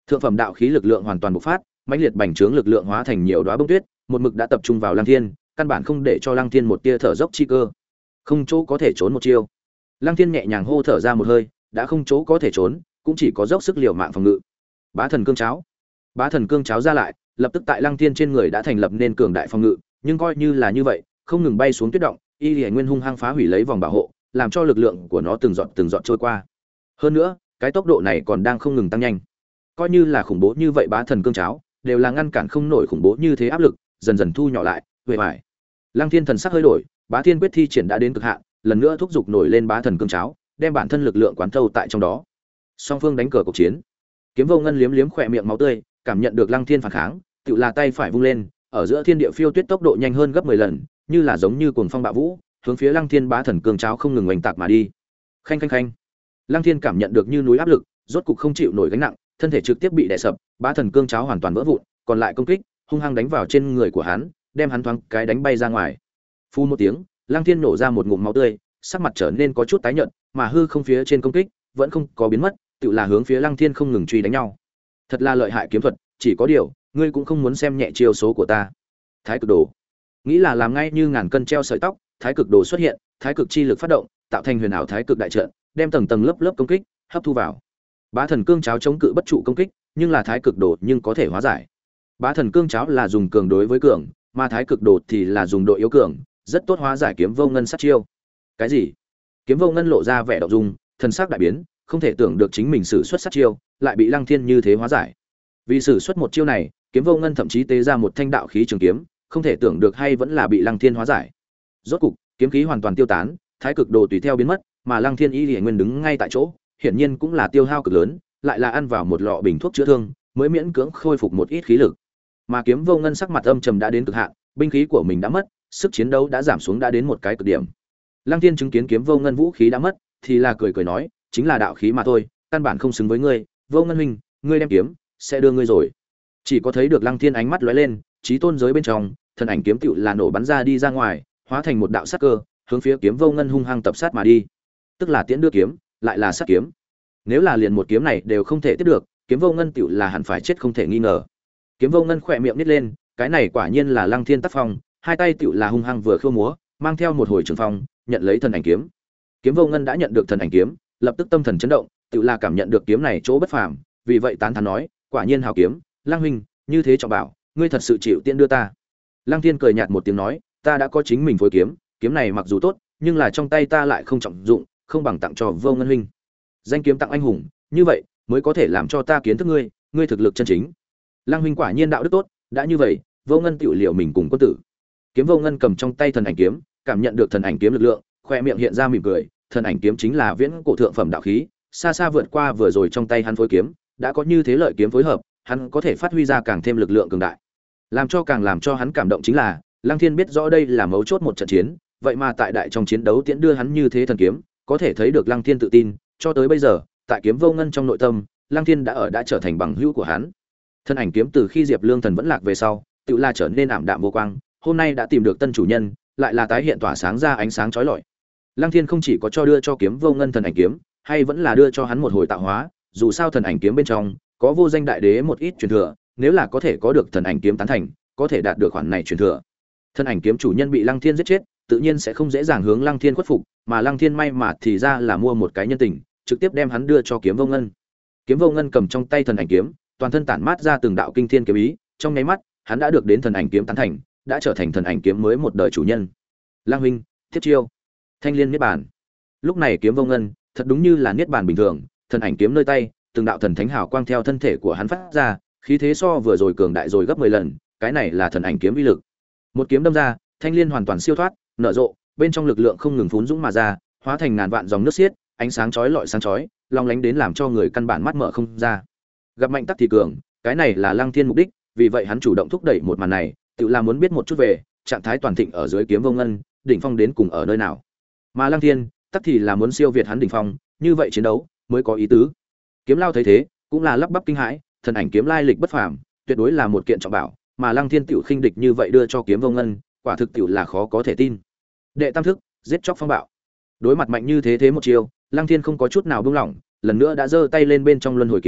Thượng phẩm đạo khí lực lượng hoàn toàn bộc phát, mãnh liệt bành trướng lực lượng hóa thành nhiều đóa bông tuyết, một mực đã tập trung vào Lăng Thiên, căn bản không để cho Lăng Thiên một tia thở dốc chi cơ. Không chỗ có thể trốn một chiêu. Lăng Thiên nhẹ nhàng hô thở ra một hơi, đã không chỗ có thể trốn, cũng chỉ có dốc sức liều mạng phòng ngự. Bá thần cương cháo. Bá thần cương cháo ra lại, lập tức tại Lăng Thiên trên người đã thành lập nên cường đại phòng ngự, nhưng coi như là như vậy, không ngừng bay xuống tuyết động, y liễu nguyên hung hăng phá hủy lấy vòng bảo hộ, làm cho lực lượng của nó từng giọt từng giọt trôi qua. Hơn nữa, cái tốc độ này còn đang không ngừng tăng nhanh. Coi như là khủng bố như vậy bá thần cương cháo, đều là ngăn cản không nổi khủng bố như thế áp lực, dần dần thu nhỏ lại, về vải. Lăng Thiên thần sắc hơi đổi, Bá Thiên quyết thi triển đã đến cực hạn, lần nữa thúc giục nổi lên bá thần cương cháo, đem bản thân lực lượng quán thâu tại trong đó. Song phương đánh cờ cuộc chiến. Kiếm Vô Ngân liếm liếm khỏe miệng máu tươi, cảm nhận được Lăng Thiên phản kháng, tự là tay phải vung lên, ở giữa thiên địa phiêu tuyết tốc độ nhanh hơn gấp mười lần, như là giống như cuồng phong bạo vũ, hướng phía Lăng Thiên bá thần cương cháo không ngừng oanh tạc mà đi. Khanh khanh khanh. Lăng Thiên cảm nhận được như núi áp lực, rốt cục không chịu nổi gánh nặng, thân thể trực tiếp bị đè sập, bá thần cương cháo hoàn toàn vỡ vụn, còn lại công kích hung hăng đánh vào trên người của hắn, đem hắn thoáng cái đánh bay ra ngoài. Phun một tiếng, Lăng Thiên nổ ra một ngụm máu tươi, sắc mặt trở nên có chút tái nhợt, mà hư không phía trên công kích vẫn không có biến mất, tự là hướng phía Lăng Thiên không ngừng truy đánh nhau. Thật là lợi hại kiếm thuật, chỉ có điều, ngươi cũng không muốn xem nhẹ chiêu số của ta. Thái cực đồ. Nghĩ là làm ngay như ngàn cân treo sợi tóc, thái cực đồ xuất hiện, thái cực chi lực phát động, tạo thành huyền ảo thái cực đại trận, đem tầng tầng lớp lớp công kích hấp thu vào. Bá thần cương cháo chống cự bất trụ công kích, nhưng là thái cực đồ nhưng có thể hóa giải. Bá thần cương cháo là dùng cường đối với cường, mà thái cực đồ thì là dùng độ yếu cường, rất tốt hóa giải Kiếm Vô Ngân sát chiêu. Cái gì? Kiếm Vô Ngân lộ ra vẻ động dung, thần sắc đại biến, không thể tưởng được chính mình sử xuất sát chiêu, lại bị Lăng Thiên như thế hóa giải. Vì sử xuất một chiêu này, Kiếm Vô Ngân thậm chí tế ra một thanh đạo khí trường kiếm, không thể tưởng được hay vẫn là bị Lăng Thiên hóa giải. Rốt cục, kiếm khí hoàn toàn tiêu tán, thái cực đồ tùy theo biến mất, mà Lăng Thiên y liễu nguyên đứng ngay tại chỗ, hiển nhiên cũng là tiêu hao cực lớn, lại là ăn vào một lọ bình thuốc chữa thương, mới miễn cưỡng khôi phục một ít khí lực. Mà Kiếm Vô Ngân sắc mặt âm trầm đã đến cực hạn, binh khí của mình đã mất, sức chiến đấu đã giảm xuống đã đến một cái cực điểm. Lăng Thiên chứng kiến Kiếm Vô Ngân vũ khí đã mất, thì là cười cười nói, chính là đạo khí mà thôi, căn bản không xứng với ngươi, Vô Ngân huynh, ngươi đem kiếm, sẽ đưa ngươi rồi. Chỉ có thấy được Lăng Thiên ánh mắt lóe lên, chí tôn giới bên trong, thần ảnh kiếm tựu là nổ bắn ra đi ra ngoài, hóa thành một đạo sát cơ, hướng phía Kiếm Vô Ngân hung hăng tập sát mà đi. Tức là tiễn đưa kiếm, lại là sát kiếm. Nếu là liền một kiếm này đều không thể tiếp được, Kiếm Vô Ngân tựu là hẳn phải chết không thể nghi ngờ. Kiếm Vô Ngân khỏe miệng nít lên, cái này quả nhiên là Lăng Thiên tác phong, hai tay tựu là hung hăng vừa khua múa, mang theo một hồi trường phong, nhận lấy thần ảnh kiếm. Kiếm Vô Ngân đã nhận được thần ảnh kiếm, lập tức tâm thần chấn động, tựu là cảm nhận được kiếm này chỗ bất phàm, vì vậy tán thán nói, quả nhiên hào kiếm, Lăng huynh, như thế trọng bảo, ngươi thật sự chịu tiễn đưa ta. Lăng Thiên cười nhạt một tiếng nói, ta đã có chính mình phối kiếm, kiếm này mặc dù tốt, nhưng là trong tay ta lại không trọng dụng, không bằng tặng cho Vô Ngân huynh. Danh kiếm tặng anh hùng, như vậy mới có thể làm cho ta kiến thức ngươi, ngươi thực lực chân chính. Lăng huynh quả nhiên đạo đức tốt, đã như vậy, Vô Ngân tiểu liệu mình cùng quân tử. Kiếm Vô Ngân cầm trong tay thần ảnh kiếm, cảm nhận được thần ảnh kiếm lực lượng, khoe miệng hiện ra mỉm cười, thần ảnh kiếm chính là viễn cổ thượng phẩm đạo khí, xa xa vượt qua vừa rồi trong tay hắn phối kiếm, đã có như thế lợi kiếm phối hợp, hắn có thể phát huy ra càng thêm lực lượng cường đại. Làm cho càng làm cho hắn cảm động chính là, Lăng Thiên biết rõ đây là mấu chốt một trận chiến, vậy mà tại đại trong chiến đấu tiễn đưa hắn như thế thần kiếm, có thể thấy được Lăng Thiên tự tin, cho tới bây giờ, tại Kiếm Vô Ngân trong nội tâm, Lăng Thiên đã ở đã trở thành bằng hữu của hắn. Thần ảnh kiếm từ khi Diệp Lương Thần vẫn lạc về sau, tự là trở nên ảm đạm vô quang, hôm nay đã tìm được tân chủ nhân, lại là tái hiện tỏa sáng ra ánh sáng chói lọi. Lăng Thiên không chỉ có cho đưa cho Kiếm Vô Ngân thần ảnh kiếm, hay vẫn là đưa cho hắn một hồi tạo hóa, dù sao thần ảnh kiếm bên trong có vô danh đại đế một ít truyền thừa, nếu là có thể có được thần ảnh kiếm tán thành, có thể đạt được khoản này truyền thừa. Thần ảnh kiếm chủ nhân bị Lăng Thiên giết chết, tự nhiên sẽ không dễ dàng hướng Lăng Thiên khuất phục, mà Lăng Thiên may mà thì ra là mua một cái nhân tình, trực tiếp đem hắn đưa cho Kiếm Vô Ngân. Kiếm Vô Ngân cầm trong tay thần ảnh kiếm, toàn thân tản mát ra từng đạo kinh thiên kiếm ý, trong nháy mắt, hắn đã được đến thần ảnh kiếm tán thành, đã trở thành thần ảnh kiếm mới một đời chủ nhân. Lang huynh, tiếp chiêu. Thanh liên niết bàn. Lúc này Kiếm Vô Ngân, thật đúng như là niết bàn bình thường, thần ảnh kiếm nơi tay, từng đạo thần thánh hào quang theo thân thể của hắn phát ra, khí thế so vừa rồi cường đại rồi gấp mười lần, cái này là thần ảnh kiếm uy lực. Một kiếm đâm ra, thanh liên hoàn toàn siêu thoát, nở rộ, bên trong lực lượng không ngừng phún dũng mà ra, hóa thành ngàn vạn dòng nước xiết, ánh sáng chói lọi sáng chói, long lánh đến làm cho người căn bản mắt mở không ra. Gặp mạnh tắc thì cường, cái này là Lăng Thiên mục đích, vì vậy hắn chủ động thúc đẩy một màn này, tự là muốn biết một chút về trạng thái toàn thịnh ở dưới Kiếm Vô Ngân, đỉnh phong đến cùng ở nơi nào. Mà Lăng Thiên, tắc thì là muốn siêu việt hắn đỉnh phong, như vậy chiến đấu mới có ý tứ. Kiếm Lao thấy thế, cũng là lắp bắp kinh hãi, thần ảnh kiếm lai lịch bất phàm, tuyệt đối là một kiện trọng bảo, mà Lăng Thiên tiểu khinh địch như vậy đưa cho Kiếm Vô Ngân, quả thực tiểu là khó có thể tin. Đệ tam thức, giết chóc phong bạo. Đối mặt mạnh như thế thế một chiêu, Lăng Thiên không có chút nào buông lỏng, lần nữa đã giơ tay lên bên trong luân hồi kiếm,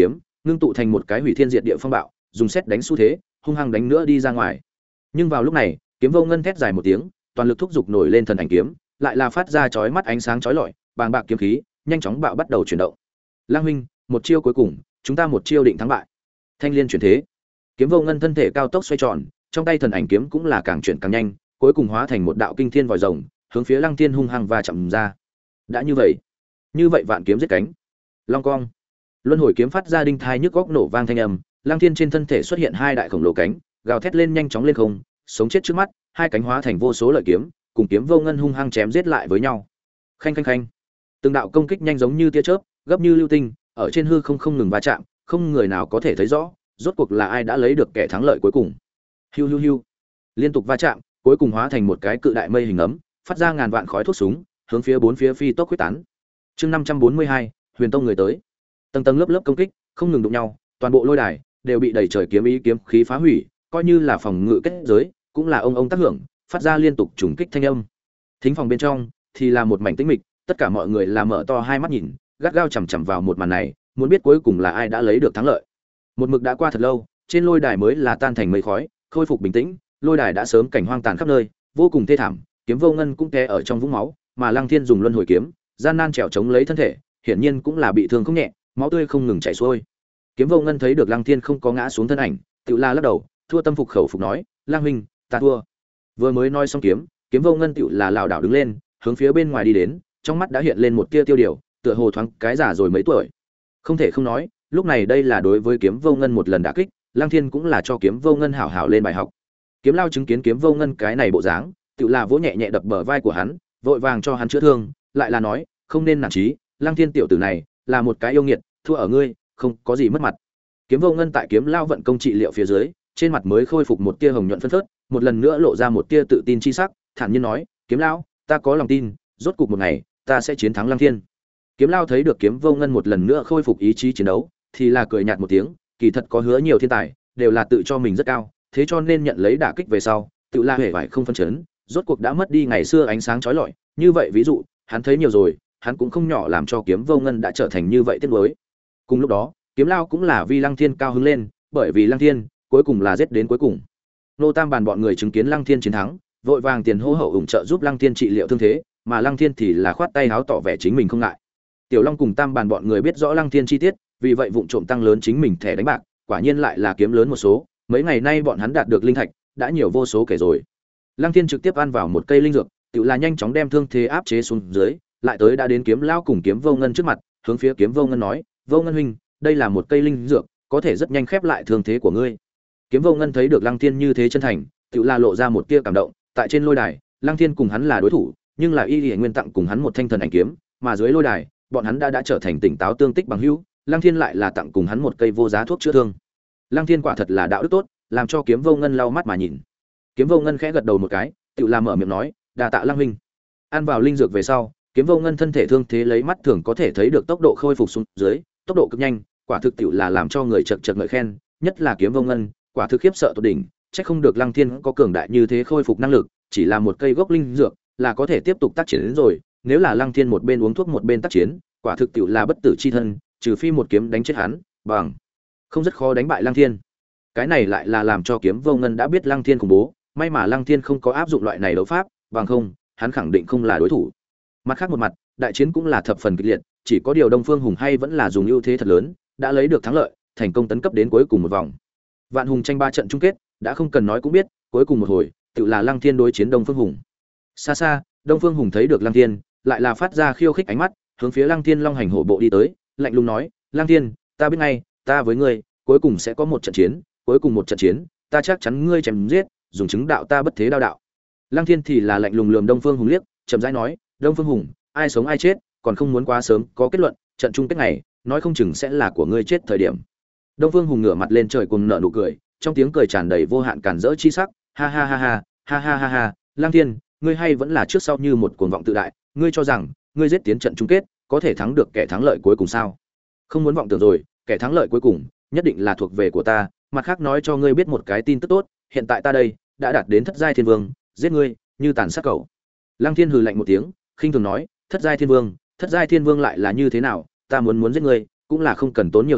ngưng tụ thành một cái hủy thiên diệt địa phong bạo, dùng xét đánh xu thế, hung hăng đánh nữa đi ra ngoài. Nhưng vào lúc này, Kiếm Vô Ngân thét dài một tiếng, toàn lực thúc giục nổi lên thần ảnh kiếm, lại là phát ra chói mắt ánh sáng chói lọi, bàng bạc kiếm khí, nhanh chóng bạo bắt đầu chuyển động. Lang huynh, một chiêu cuối cùng, chúng ta một chiêu định thắng bại. Thanh liên chuyển thế. Kiếm Vô Ngân thân thể cao tốc xoay tròn, trong tay thần ảnh kiếm cũng là càng chuyển càng nhanh, cuối cùng hóa thành một đạo kinh thiên vòi rồng, hướng phía Lăng Thiên hung hăng và chậm ra. Đã như vậy, như vậy vạn kiếm giết cánh. Long cong. Luân hồi kiếm phát ra đinh thai nhức góc nổ vang thanh âm, Lăng Thiên trên thân thể xuất hiện hai đại khổng lồ cánh, gào thét lên nhanh chóng lên không, sống chết trước mắt, hai cánh hóa thành vô số lợi kiếm, cùng Kiếm Vô Ngân hung hăng chém giết lại với nhau. Khanh khanh khanh. Từng đạo công kích nhanh giống như tia chớp, gấp như lưu tinh, ở trên hư không không ngừng va chạm, không người nào có thể thấy rõ, rốt cuộc là ai đã lấy được kẻ thắng lợi cuối cùng. Hiu hiu hiu. Liên tục va chạm, cuối cùng hóa thành một cái cự đại mây hình ấm, phát ra ngàn vạn khói thuốc súng, hướng phía bốn phía phi tốc huyết tán. Chương năm trăm bốn mươi hai, Huyền Tông người tới. Tầng tầng lớp lớp công kích, không ngừng đụng nhau, toàn bộ lôi đài đều bị đầy trời kiếm ý kiếm khí phá hủy, coi như là phòng ngự kết giới, cũng là ông ông tác hưởng, phát ra liên tục trùng kích thanh âm. Thính phòng bên trong thì là một mảnh tĩnh mịch, tất cả mọi người là mở to hai mắt nhìn, gắt gao chằm chằm vào một màn này, muốn biết cuối cùng là ai đã lấy được thắng lợi. Một mực đã qua thật lâu, trên lôi đài mới là tan thành mây khói, khôi phục bình tĩnh, lôi đài đã sớm cảnh hoang tàn khắp nơi, vô cùng thê thảm, Kiếm Vô Ngân cũng té ở trong vũng máu, mà Lăng Thiên dùng luân hồi kiếm, gian nan trèo chống lấy thân thể, hiển nhiên cũng là bị thương không nhẹ, máu tươi không ngừng chảy xuôi. Kiếm Vô Ngân thấy được Lăng Thiên không có ngã xuống thân ảnh, tự la lắc đầu, thua tâm phục khẩu phục nói, Lang huynh, ta thua. Vừa mới nói xong kiếm, Kiếm Vô Ngân tự là lảo đảo đứng lên, hướng phía bên ngoài đi đến, trong mắt đã hiện lên một tia tiêu điều, tựa hồ thoáng cái già rồi mấy tuổi. Không thể không nói, lúc này đây là đối với Kiếm Vô Ngân một lần đả kích, Lăng Thiên cũng là cho Kiếm Vô Ngân hảo hảo lên bài học. Kiếm Lao chứng kiến Kiếm Vô Ngân cái này bộ dáng, tự là vỗ nhẹ nhẹ đập bờ vai của hắn, vội vàng cho hắn chữa thương, lại là nói, không nên nản chí, Lăng Thiên tiểu tử này là một cái yêu nghiệt, thua ở ngươi, không có gì mất mặt. Kiếm Vô Ngân tại Kiếm Lao vận công trị liệu phía dưới, trên mặt mới khôi phục một tia hồng nhuận phấn phớt, một lần nữa lộ ra một tia tự tin chi sắc, thản nhiên nói, Kiếm Lao, ta có lòng tin, rốt cục một ngày, ta sẽ chiến thắng Lăng Thiên. Kiếm Lao thấy được Kiếm Vô Ngân một lần nữa khôi phục ý chí chiến đấu, thì là cười nhạt một tiếng, kỳ thật có hứa nhiều thiên tài, đều là tự cho mình rất cao, thế cho nên nhận lấy đả kích về sau, tự la hề vải không phân chấn, rốt cuộc đã mất đi ngày xưa ánh sáng chói lọi, như vậy ví dụ, hắn thấy nhiều rồi, hắn cũng không nhỏ làm cho Kiếm Vô Ngân đã trở thành như vậy tiếc nuối. Cùng lúc đó, Kiếm Lao cũng là vì Lăng Thiên cao hứng lên, bởi vì Lăng Thiên cuối cùng là giết đến cuối cùng. Nô Tam bàn bọn người chứng kiến Lăng Thiên chiến thắng, vội vàng tiền hô hậu ủng trợ giúp Lăng Thiên trị liệu thương thế, mà Lăng Thiên thì là khoát tay háo tỏ vẻ chính mình không ngại. Tiểu Long cùng Tam bàn bọn người biết rõ Lăng Thiên chi tiết, vì vậy vụng trộm tăng lớn chính mình thẻ đánh bạc, quả nhiên lại là kiếm lớn một số, mấy ngày nay bọn hắn đạt được linh thạch đã nhiều vô số kể rồi. Lăng Thiên trực tiếp ăn vào một cây linh dược, tự là nhanh chóng đem thương thế áp chế xuống dưới, lại tới đã đến Kiếm Lao cùng Kiếm Vô Ngân trước mặt, hướng phía Kiếm Vô Ngân nói, Vô Ngân huynh, đây là một cây linh dược, có thể rất nhanh khép lại thương thế của ngươi. Kiếm Vô Ngân thấy được Lăng Thiên như thế chân thành, tự là lộ ra một tia cảm động, tại trên lôi đài, Lăng Thiên cùng hắn là đối thủ, nhưng là Y Lệ Nguyên tặng cùng hắn một thanh thần ảnh kiếm, mà dưới lôi đài, bọn hắn đã đã trở thành tỉnh táo tương tích bằng hữu, Lăng Thiên lại là tặng cùng hắn một cây vô giá thuốc chữa thương. Lăng Thiên quả thật là đạo đức tốt, làm cho Kiếm Vô Ngân lau mắt mà nhìn. Kiếm Vô Ngân khẽ gật đầu một cái, tự làm mở miệng nói, đa tạ Lăng huynh. Ăn vào linh dược về sau, Kiếm Vô Ngân thân thể thương thế lấy mắt thường có thể thấy được tốc độ khôi phục xuống dưới, tốc độ cực nhanh, quả thực tiểu là làm cho người chậc chậc ngợi khen, nhất là Kiếm Vô Ngân, quả thực khiếp sợ tột đỉnh, chắc không được Lăng Thiên có cường đại như thế khôi phục năng lực, chỉ là một cây gốc linh dược là có thể tiếp tục tác chiến đến rồi, nếu là Lăng Thiên một bên uống thuốc một bên tác chiến, quả thực tiểu là bất tử chi thân, trừ phi một kiếm đánh chết hắn, bằng không rất khó đánh bại Lăng Thiên. Cái này lại là làm cho Kiếm Vô Ngân đã biết Lăng Thiên khủng bố, may mà Lăng Thiên không có áp dụng loại này đấu pháp, bằng không, hắn khẳng định không là đối thủ. Mặt khác một mặt, đại chiến cũng là thập phần kịch liệt, chỉ có điều Đông Phương Hùng hay vẫn là dùng ưu thế thật lớn, đã lấy được thắng lợi, thành công tấn cấp đến cuối cùng một vòng. Vạn Hùng tranh ba trận chung kết, đã không cần nói cũng biết, cuối cùng một hồi, tự là Lăng Thiên đối chiến Đông Phương Hùng. Xa xa, Đông Phương Hùng thấy được Lăng Thiên, lại là phát ra khiêu khích ánh mắt, hướng phía Lăng Thiên long hành hổ bộ đi tới, lạnh lùng nói, Lăng Thiên, ta biết ngay, ta với ngươi, cuối cùng sẽ có một trận chiến, cuối cùng một trận chiến, ta chắc chắn ngươi chém giết, dùng chứng đạo ta bất thế đao đạo. Lăng Thiên thì là lạnh lùng lườm Đông Phương Hùng liếc, chậm rãi nói, Đông Phương Hùng, ai sống ai chết, còn không muốn quá sớm có kết luận, trận chung kết này, nói không chừng sẽ là của ngươi chết thời điểm. Đông Phương Hùng ngửa mặt lên trời cùng nở nụ cười, trong tiếng cười tràn đầy vô hạn cản rỡ chi sắc, ha ha ha ha, ha ha ha ha, Lăng Thiên, ngươi hay vẫn là trước sau như một cuồng vọng tự đại, ngươi cho rằng, ngươi giết tiến trận chung kết, có thể thắng được kẻ thắng lợi cuối cùng sao? Không muốn vọng tưởng rồi, kẻ thắng lợi cuối cùng, nhất định là thuộc về của ta, mặt khác nói cho ngươi biết một cái tin tức tốt, hiện tại ta đây, đã đạt đến thất giai thiên vương, giết ngươi, như tàn sát cẩu. Lăng Thiên hừ lạnh một tiếng, khinh thường nói, thất giai thiên vương, thất giai thiên vương lại là như thế nào, ta muốn muốn giết ngươi, cũng là không cần tốn nhiều sức,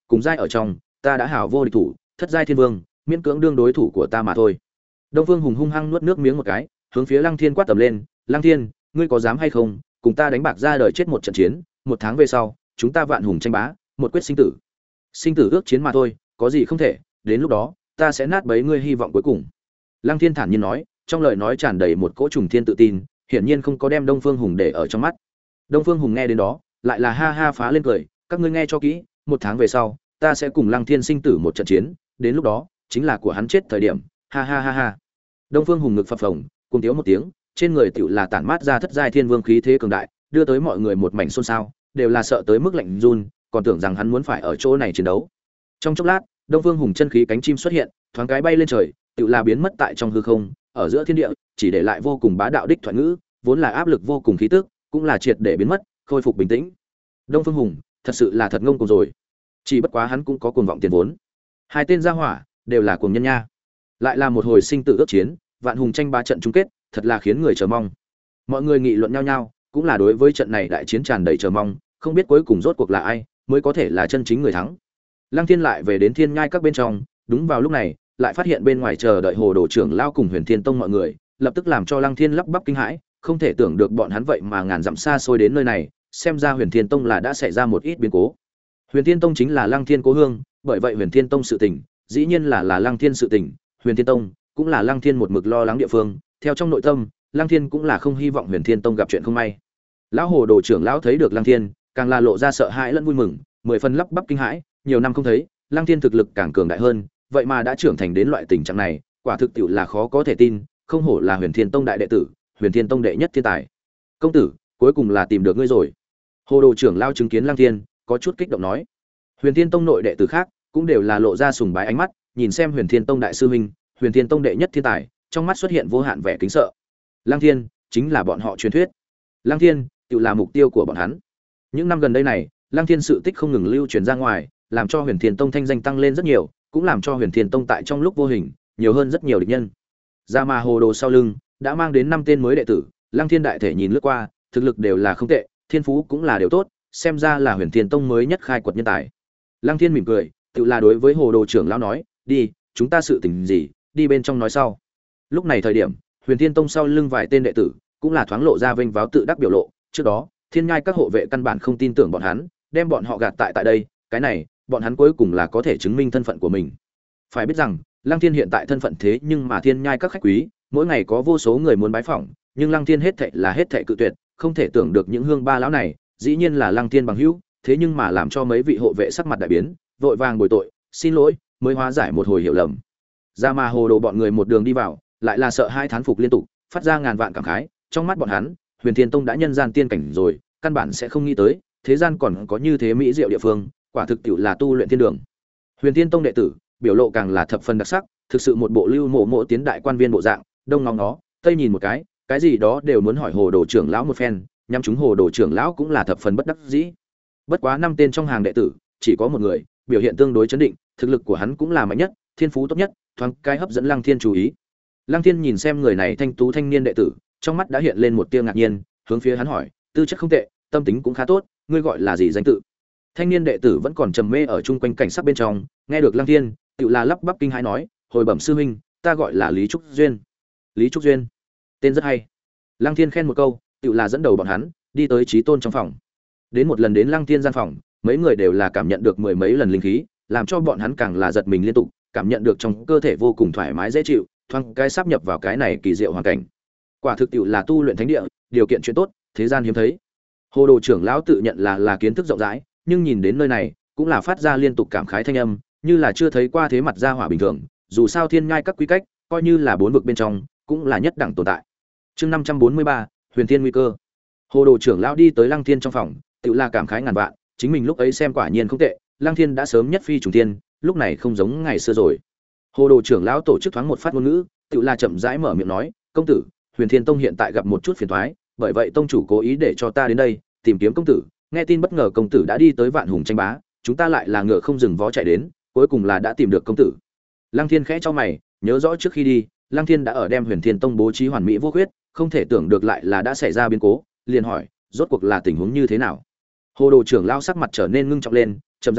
cùng giai ở trong, ta đã hảo vô địch thủ, thất giai thiên vương, miễn cưỡng đương đối thủ của ta mà thôi. Đông Phương Hùng hung hăng nuốt nước miếng một cái, hướng phía Lăng Thiên quát tầm lên, "Lăng Thiên, ngươi có dám hay không, cùng ta đánh bạc ra đời chết một trận chiến, một tháng về sau, chúng ta Vạn Hùng tranh bá, một quyết sinh tử. Sinh tử ước chiến mà thôi, có gì không thể, đến lúc đó, ta sẽ nát bấy ngươi hy vọng cuối cùng." Lăng Thiên thản nhiên nói, trong lời nói tràn đầy một cỗ trùng thiên tự tin, hiển nhiên không có đem Đông Phương Hùng để ở trong mắt. Đông Phương Hùng nghe đến đó, lại là ha ha phá lên cười, "Các ngươi nghe cho kỹ, một tháng về sau, ta sẽ cùng Lăng Thiên sinh tử một trận chiến, đến lúc đó, chính là của hắn chết thời điểm." Ha ha ha ha. Đông Phương Hùng ngực phập phồng, cùng tiếu một tiếng, trên người tựu là tản mát ra thất giai thiên vương khí thế cường đại, đưa tới mọi người một mảnh xôn xao, đều là sợ tới mức lạnh run, còn tưởng rằng hắn muốn phải ở chỗ này chiến đấu. Trong chốc lát, Đông Phương Hùng chân khí cánh chim xuất hiện, thoáng cái bay lên trời, tựu là biến mất tại trong hư không, ở giữa thiên địa, chỉ để lại vô cùng bá đạo đích thoại ngữ, vốn là áp lực vô cùng khí tức, cũng là triệt để biến mất, khôi phục bình tĩnh. Đông Phương Hùng, thật sự là thật ngông cuồng rồi. Chỉ bất quá hắn cũng có cuồng vọng tiền vốn. Hai tên gia hỏa, đều là cuồng nhân nha. Lại là một hồi sinh tử ước chiến, Vạn Hùng tranh ba trận chung kết, thật là khiến người chờ mong. Mọi người nghị luận nhau nhau, cũng là đối với trận này đại chiến tràn đầy chờ mong, không biết cuối cùng rốt cuộc là ai mới có thể là chân chính người thắng. Lăng Thiên lại về đến Thiên Nhai các bên trong, đúng vào lúc này, lại phát hiện bên ngoài chờ đợi Hồ Đồ trưởng lão cùng Huyền Thiên Tông mọi người, lập tức làm cho Lăng Thiên lắp bắp kinh hãi, không thể tưởng được bọn hắn vậy mà ngàn dặm xa xôi đến nơi này, xem ra Huyền Thiên Tông là đã xảy ra một ít biến cố. Huyền Thiên Tông chính là Lăng Thiên cố hương, bởi vậy Huyền Thiên Tông sự tình, dĩ nhiên là là Lăng Thiên sự tình, Huyền Thiên Tông cũng là Lăng Thiên một mực lo lắng địa phương, theo trong nội tâm, Lăng Thiên cũng là không hy vọng Huyền Thiên Tông gặp chuyện không may. Lão Hồ Đồ trưởng lão thấy được Lăng Thiên, càng là lộ ra sợ hãi lẫn vui mừng, mười phần lắp bắp kinh hãi, nhiều năm không thấy, Lăng Thiên thực lực càng cường đại hơn, vậy mà đã trưởng thành đến loại tình trạng này, quả thực tiệu là khó có thể tin, không hổ là Huyền Thiên Tông đại đệ tử, Huyền Thiên Tông đệ nhất thiên tài. "Công tử, cuối cùng là tìm được ngươi rồi." Hồ Đồ trưởng lão chứng kiến Lăng Thiên, có chút kích động nói. Huyền Thiên Tông nội đệ tử khác cũng đều là lộ ra sùng bái ánh mắt, nhìn xem Huyền Thiên Tông đại sư huynh, Huyền Thiên Tông đệ nhất thiên tài, trong mắt xuất hiện vô hạn vẻ kính sợ. Lăng Thiên chính là bọn họ truyền thuyết. Lăng Thiên tự là mục tiêu của bọn hắn. Những năm gần đây này, Lăng Thiên sự tích không ngừng lưu truyền ra ngoài, làm cho Huyền Thiên Tông thanh danh tăng lên rất nhiều, cũng làm cho Huyền Thiên Tông tại trong lúc vô hình nhiều hơn rất nhiều địch nhân. Ra mà Hồ Đồ sau lưng đã mang đến năm tên mới đệ tử, Lăng Thiên đại thể nhìn lướt qua, thực lực đều là không tệ, thiên phú cũng là đều tốt, xem ra là Huyền Thiên Tông mới nhất khai quật nhân tài. Lăng Thiên mỉm cười, tự là đối với Hồ Đồ trưởng lão nói, "Đi, chúng ta sự tình gì, đi bên trong nói sau." Lúc này thời điểm, Huyền Thiên Tông sau lưng vài tên đệ tử cũng là thoáng lộ ra vênh váo tự đắc biểu lộ, trước đó, Thiên Nhai các hộ vệ căn bản không tin tưởng bọn hắn, đem bọn họ gạt tại tại đây, cái này, bọn hắn cuối cùng là có thể chứng minh thân phận của mình. Phải biết rằng, Lăng Thiên hiện tại thân phận thế nhưng mà Thiên Nhai các khách quý, mỗi ngày có vô số người muốn bái phỏng, nhưng Lăng Thiên hết thảy là hết thảy cự tuyệt, không thể tưởng được những hương ba lão này, dĩ nhiên là Lăng Thiên bằng hữu, thế nhưng mà làm cho mấy vị hộ vệ sắc mặt đại biến, vội vàng bồi tội, xin lỗi, mới hóa giải một hồi hiểu lầm. Ra mà Hồ Đồ bọn người một đường đi vào, lại là sợ hai thán phục liên tục, phát ra ngàn vạn cảm khái, trong mắt bọn hắn, Huyền Thiên Tông đã nhân gian tiên cảnh rồi, căn bản sẽ không nghĩ tới, thế gian còn có như thế mỹ diệu địa phương, quả thực tiệu là tu luyện thiên đường. Huyền Thiên Tông đệ tử, biểu lộ càng là thập phần đặc sắc, thực sự một bộ lưu mộ mộ tiến đại quan viên bộ dạng, đông ngóng nó, tây nhìn một cái, cái gì đó đều muốn hỏi Hồ Đồ trưởng lão một phen, nhắm chúng Hồ Đồ trưởng lão cũng là thập phần bất đắc dĩ. Bất quá năm tên trong hàng đệ tử, chỉ có một người, biểu hiện tương đối chấn định, thực lực của hắn cũng là mạnh nhất, thiên phú tốt nhất, thoáng cái hấp dẫn Lăng Thiên chú ý. Lăng Thiên nhìn xem người này thanh tú thanh niên đệ tử, trong mắt đã hiện lên một tia ngạc nhiên, hướng phía hắn hỏi, "Tư chất không tệ, tâm tính cũng khá tốt, ngươi gọi là gì danh tự?" Thanh niên đệ tử vẫn còn trầm mê ở chung quanh cảnh sắc bên trong, nghe được Lăng Thiên, tựu là lắp bắp kinh hãi nói, "Hồi bẩm sư huynh, ta gọi là Lý Trúc Duyên." "Lý Trúc Duyên, tên rất hay." Lăng Thiên khen một câu, tựu là dẫn đầu bọn hắn đi tới Chí Tôn trong phòng. Đến một lần đến Lăng Thiên gian phòng, mấy người đều là cảm nhận được mười mấy lần linh khí, làm cho bọn hắn càng là giật mình liên tục, cảm nhận được trong cơ thể vô cùng thoải mái dễ chịu, thoáng cái sắp nhập vào cái này kỳ diệu hoàn cảnh. Quả thực tiệu là tu luyện thánh địa, điều kiện chuyện tốt, thế gian hiếm thấy. Hồ Đồ trưởng lão tự nhận là là kiến thức rộng rãi, nhưng nhìn đến nơi này, cũng là phát ra liên tục cảm khái thanh âm, như là chưa thấy qua thế mặt gia hỏa bình thường, dù sao Thiên Nhai các quy cách, coi như là bốn vực bên trong, cũng là nhất đẳng tồn tại. Chương năm trăm bốn mươi ba, Huyền Thiên nguy cơ. Hồ Đồ trưởng lão đi tới Lăng Thiên trong phòng, tự là cảm khái ngàn vạn, chính mình lúc ấy xem quả nhiên không tệ, Lăng Thiên đã sớm nhất phi trùng thiên, lúc này không giống ngày xưa rồi. Hồ Đồ trưởng lão tổ chức thoáng một phát ngôn ngữ, tự là chậm rãi mở miệng nói, "Công tử, Huyền Thiên Tông hiện tại gặp một chút phiền toái, bởi vậy tông chủ cố ý để cho ta đến đây tìm kiếm công tử, nghe tin bất ngờ công tử đã đi tới Vạn Hùng tranh bá, chúng ta lại là ngựa không dừng vó chạy đến, cuối cùng là đã tìm được công tử." Lăng Thiên khẽ cho mày, nhớ rõ trước khi đi, Lăng Thiên đã ở đem Huyền Thiên Tông bố trí hoàn mỹ vô khuyết, không thể tưởng được lại là đã xảy ra biến cố, liền hỏi, rốt cuộc là tình huống như thế nào? Hồ Đồ trưởng lão sắc mặt trở nên ngưng trọng lên, chậm rãi nói,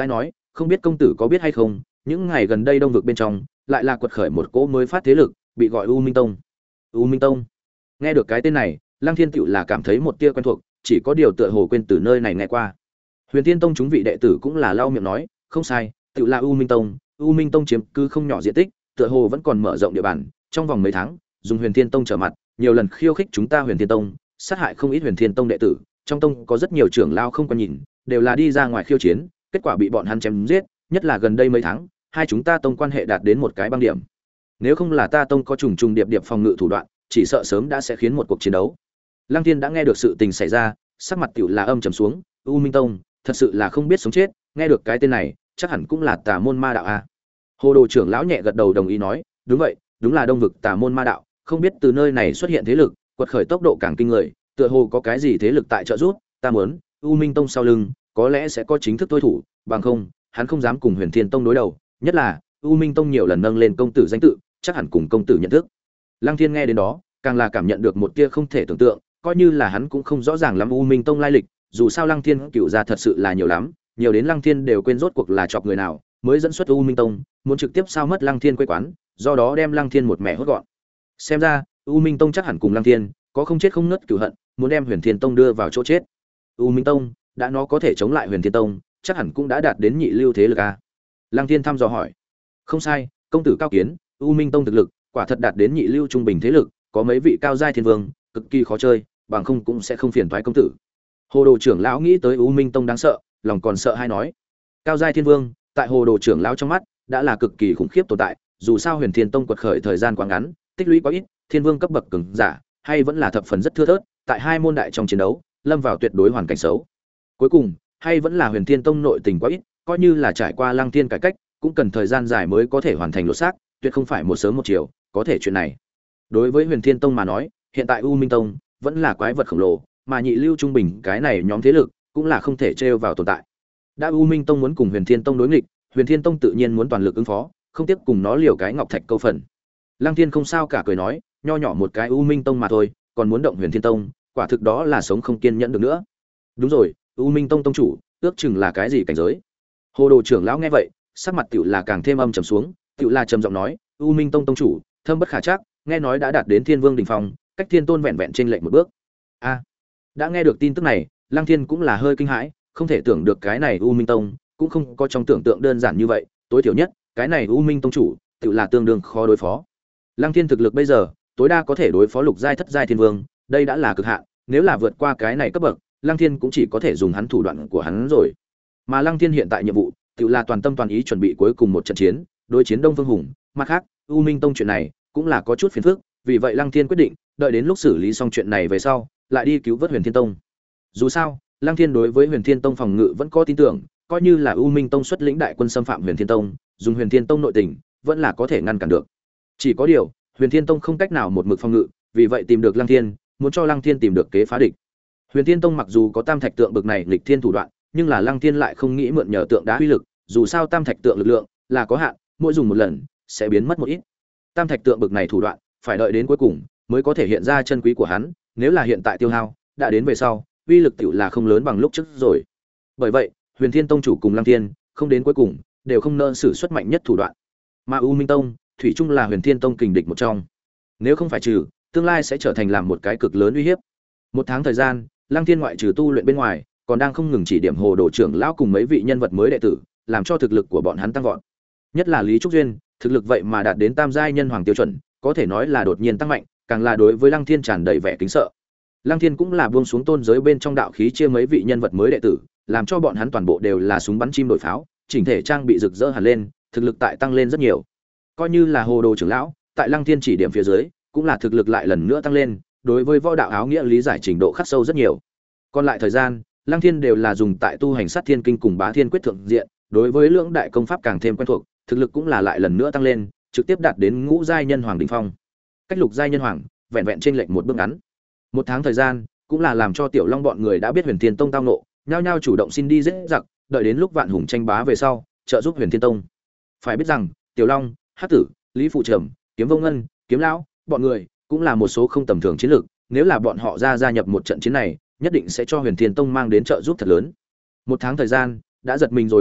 không biết công tử có biết hay không, những ngày gần đây Đông vực bên trong lại là quật khởi một cỗ mới phát thế lực, bị gọi U Minh Tông. U Minh Tông. Nghe được cái tên này, Lăng Thiên tựu là cảm thấy một tia quen thuộc, chỉ có điều tựa hồ quên từ nơi này nghe qua. Huyền Thiên Tông chúng vị đệ tử cũng là lau miệng nói, không sai, tựu là U Minh Tông. U Minh Tông chiếm cứ không nhỏ diện tích, tựa hồ vẫn còn mở rộng địa bàn, trong vòng mấy tháng, dùng Huyền Thiên Tông trở mặt, nhiều lần khiêu khích chúng ta Huyền Thiên Tông, sát hại không ít Huyền Thiên Tông đệ tử, trong tông có rất nhiều trưởng lao không quan nhìn, đều là đi ra ngoài khiêu chiến, kết quả bị bọn hắn chém giết, nhất là gần đây mấy tháng, hai chúng ta tông quan hệ đạt đến một cái băng điểm. Nếu không là ta tông có trùng trùng điệp điệp phòng ngự thủ đoạn, chỉ sợ sớm đã sẽ khiến một cuộc chiến đấu. Lăng Thiên đã nghe được sự tình xảy ra, sắc mặt tiểu là âm trầm xuống, U Minh Tông, thật sự là không biết sống chết, nghe được cái tên này, chắc hẳn cũng là tà môn ma đạo a. Hồ Đồ trưởng lão nhẹ gật đầu đồng ý nói, đúng vậy, đúng là Đông vực tà môn ma đạo, không biết từ nơi này xuất hiện thế lực, quật khởi tốc độ càng kinh người, tựa hồ có cái gì thế lực tại trợ giúp, ta muốn, U Minh Tông sau lưng, có lẽ sẽ có chính thức đối thủ, bằng không, hắn không dám cùng Huyền Thiên Tông đối đầu, nhất là U Minh Tông nhiều lần nâng lên công tử danh tự, chắc hẳn cùng công tử nhận thức. Lăng Thiên nghe đến đó, càng là cảm nhận được một tia không thể tưởng tượng, coi như là hắn cũng không rõ ràng lắm U Minh Tông lai lịch, dù sao Lăng Thiên cựu gia thật sự là nhiều lắm, nhiều đến Lăng Thiên đều quên rốt cuộc là chọc người nào, mới dẫn xuất U Minh Tông, muốn trực tiếp sao mất Lăng Thiên quê quán, do đó đem Lăng Thiên một mẻ hốt gọn. Xem ra, U Minh Tông chắc hẳn cùng Lăng Thiên có không chết không ngất cửu hận, muốn đem Huyền Thiên Tông đưa vào chỗ chết. U Minh Tông, đã nó có thể chống lại Huyền Thiên Tông, chắc hẳn cũng đã đạt đến nhị lưu thế lực a. Lăng Thiên thăm dò hỏi. Không sai, công tử cao kiến, U Minh Tông thực lực quả thật đạt đến nhị lưu trung bình thế lực, có mấy vị cao giai thiên vương, cực kỳ khó chơi, bằng không cũng sẽ không phiền toái công tử. Hồ Đồ trưởng lão nghĩ tới U Minh Tông đáng sợ, lòng còn sợ hay nói. Cao giai thiên vương, tại Hồ Đồ trưởng lão trong mắt, đã là cực kỳ khủng khiếp tồn tại, dù sao Huyền Thiên Tông quật khởi thời gian quá ngắn, tích lũy quá ít, thiên vương cấp bậc cường giả, hay vẫn là thập phần rất thưa thớt, tại hai môn đại trong chiến đấu, lâm vào tuyệt đối hoàn cảnh xấu. Cuối cùng, hay vẫn là Huyền Thiên Tông nội tình quá ít, coi như là trải qua Lăng Thiên cải cách, cũng cần thời gian dài mới có thể hoàn thành lột xác, tuyệt không phải một sớm một chiều có thể chuyện này. Đối với Huyền Thiên Tông mà nói, hiện tại U Minh Tông vẫn là quái vật khổng lồ, mà nhị lưu trung bình cái này nhóm thế lực cũng là không thể trêu vào tồn tại. Đã U Minh Tông muốn cùng Huyền Thiên Tông đối nghịch, Huyền Thiên Tông tự nhiên muốn toàn lực ứng phó, không tiếc cùng nó liều cái ngọc thạch câu phần. Lăng Thiên không sao cả cười nói, nho nhỏ một cái U Minh Tông mà thôi, còn muốn động Huyền Thiên Tông, quả thực đó là sống không kiên nhẫn được nữa. Đúng rồi, U Minh Tông tông chủ, ước chừng là cái gì cảnh giới? Hồ Đồ trưởng lão nghe vậy, sắc mặt tiểu là càng thêm âm trầm xuống, tiểu là trầm giọng nói, U Minh Tông tông chủ, thâm bất khả trắc, nghe nói đã đạt đến Thiên Vương đỉnh phong, cách Thiên Tôn vẹn vẹn chênh lệch một bước. A. Đã nghe được tin tức này, Lăng Thiên cũng là hơi kinh hãi, không thể tưởng được cái này U Minh Tông cũng không có trong tưởng tượng đơn giản như vậy, tối thiểu nhất, cái này U Minh tông chủ, tự là tương đương khó đối phó. Lăng Thiên thực lực bây giờ, tối đa có thể đối phó lục giai thất giai thiên vương, đây đã là cực hạn, nếu là vượt qua cái này cấp bậc, Lăng Thiên cũng chỉ có thể dùng hắn thủ đoạn của hắn rồi. Mà Lăng Thiên hiện tại nhiệm vụ, tự là toàn tâm toàn ý chuẩn bị cuối cùng một trận chiến, đối chiến Đông Phương Hùng, mặt khác, U Minh tông chuyện này cũng là có chút phiền phức, vì vậy Lăng Thiên quyết định, đợi đến lúc xử lý xong chuyện này về sau, lại đi cứu vớt Huyền Thiên Tông. Dù sao, Lăng Thiên đối với Huyền Thiên Tông phòng ngự vẫn có tin tưởng, coi như là U Minh Tông xuất lĩnh đại quân xâm phạm Huyền Thiên Tông, dùng Huyền Thiên Tông nội tình, vẫn là có thể ngăn cản được. Chỉ có điều, Huyền Thiên Tông không cách nào một mực phòng ngự, vì vậy tìm được Lăng Thiên, muốn cho Lăng Thiên tìm được kế phá địch. Huyền Thiên Tông mặc dù có Tam Thạch tượng bực này nghịch thiên thủ đoạn, nhưng là Lăng Thiên lại không nghĩ mượn nhờ tượng đá uy lực, dù sao Tam Thạch tượng lực lượng là có hạn, mỗi dùng một lần sẽ biến mất một ít. Tam Thạch tượng bực này thủ đoạn, phải đợi đến cuối cùng mới có thể hiện ra chân quý của hắn, nếu là hiện tại tiêu hao, đã đến về sau, uy lực tiểu là không lớn bằng lúc trước rồi. Bởi vậy, Huyền Thiên Tông chủ cùng Lăng Thiên, không đến cuối cùng, đều không nỡ sử xuất mạnh nhất thủ đoạn. Mà U Minh Tông, thủy chung là Huyền Thiên Tông kình địch một trong. Nếu không phải trừ, tương lai sẽ trở thành làm một cái cực lớn uy hiếp. Một tháng thời gian, Lăng Thiên ngoại trừ tu luyện bên ngoài, còn đang không ngừng chỉ điểm Hồ Đồ trưởng lão cùng mấy vị nhân vật mới đệ tử, làm cho thực lực của bọn hắn tăng vọt. Nhất là Lý Trúc Duyên, thực lực vậy mà đạt đến tam giai nhân hoàng tiêu chuẩn, có thể nói là đột nhiên tăng mạnh, càng là đối với Lăng Thiên tràn đầy vẻ kính sợ. Lăng Thiên cũng là buông xuống tôn giới bên trong đạo khí chia mấy vị nhân vật mới đệ tử, làm cho bọn hắn toàn bộ đều là súng bắn chim đội pháo, chỉnh thể trang bị rực rỡ hẳn lên, thực lực tại tăng lên rất nhiều. Coi như là Hồ Đồ trưởng lão, tại Lăng Thiên chỉ điểm phía dưới, cũng là thực lực lại lần nữa tăng lên, đối với võ đạo áo nghĩa lý giải trình độ khắc sâu rất nhiều. Còn lại thời gian, Lăng Thiên đều là dùng tại tu hành Sát Thiên Kinh cùng Bá Thiên Quyết thượng diện, đối với lưỡng đại công pháp càng thêm quen thuộc, thực lực cũng là lại lần nữa tăng lên, trực tiếp đạt đến ngũ giai nhân hoàng đỉnh phong. Cách lục giai nhân hoàng, vẹn vẹn chênh lệch một bước ngắn. Một tháng thời gian, cũng là làm cho Tiểu Long bọn người đã biết Huyền Thiên Tông tao ngộ, nhao nhao chủ động xin đi giết giặc, đợi đến lúc Vạn Hùng tranh bá về sau, trợ giúp Huyền Thiên Tông. Phải biết rằng, Tiểu Long, Hắc Tử, Lý Phụ Trầm, Kiếm Vô Ngân, Kiếm Lão, bọn người cũng là một số không tầm thường chiến lược, nếu là bọn họ ra gia nhập một trận chiến này, nhất định sẽ cho Huyền Thiên Tông mang đến trợ giúp thật lớn. Một tháng thời gian, đã giật mình rồi biến mất,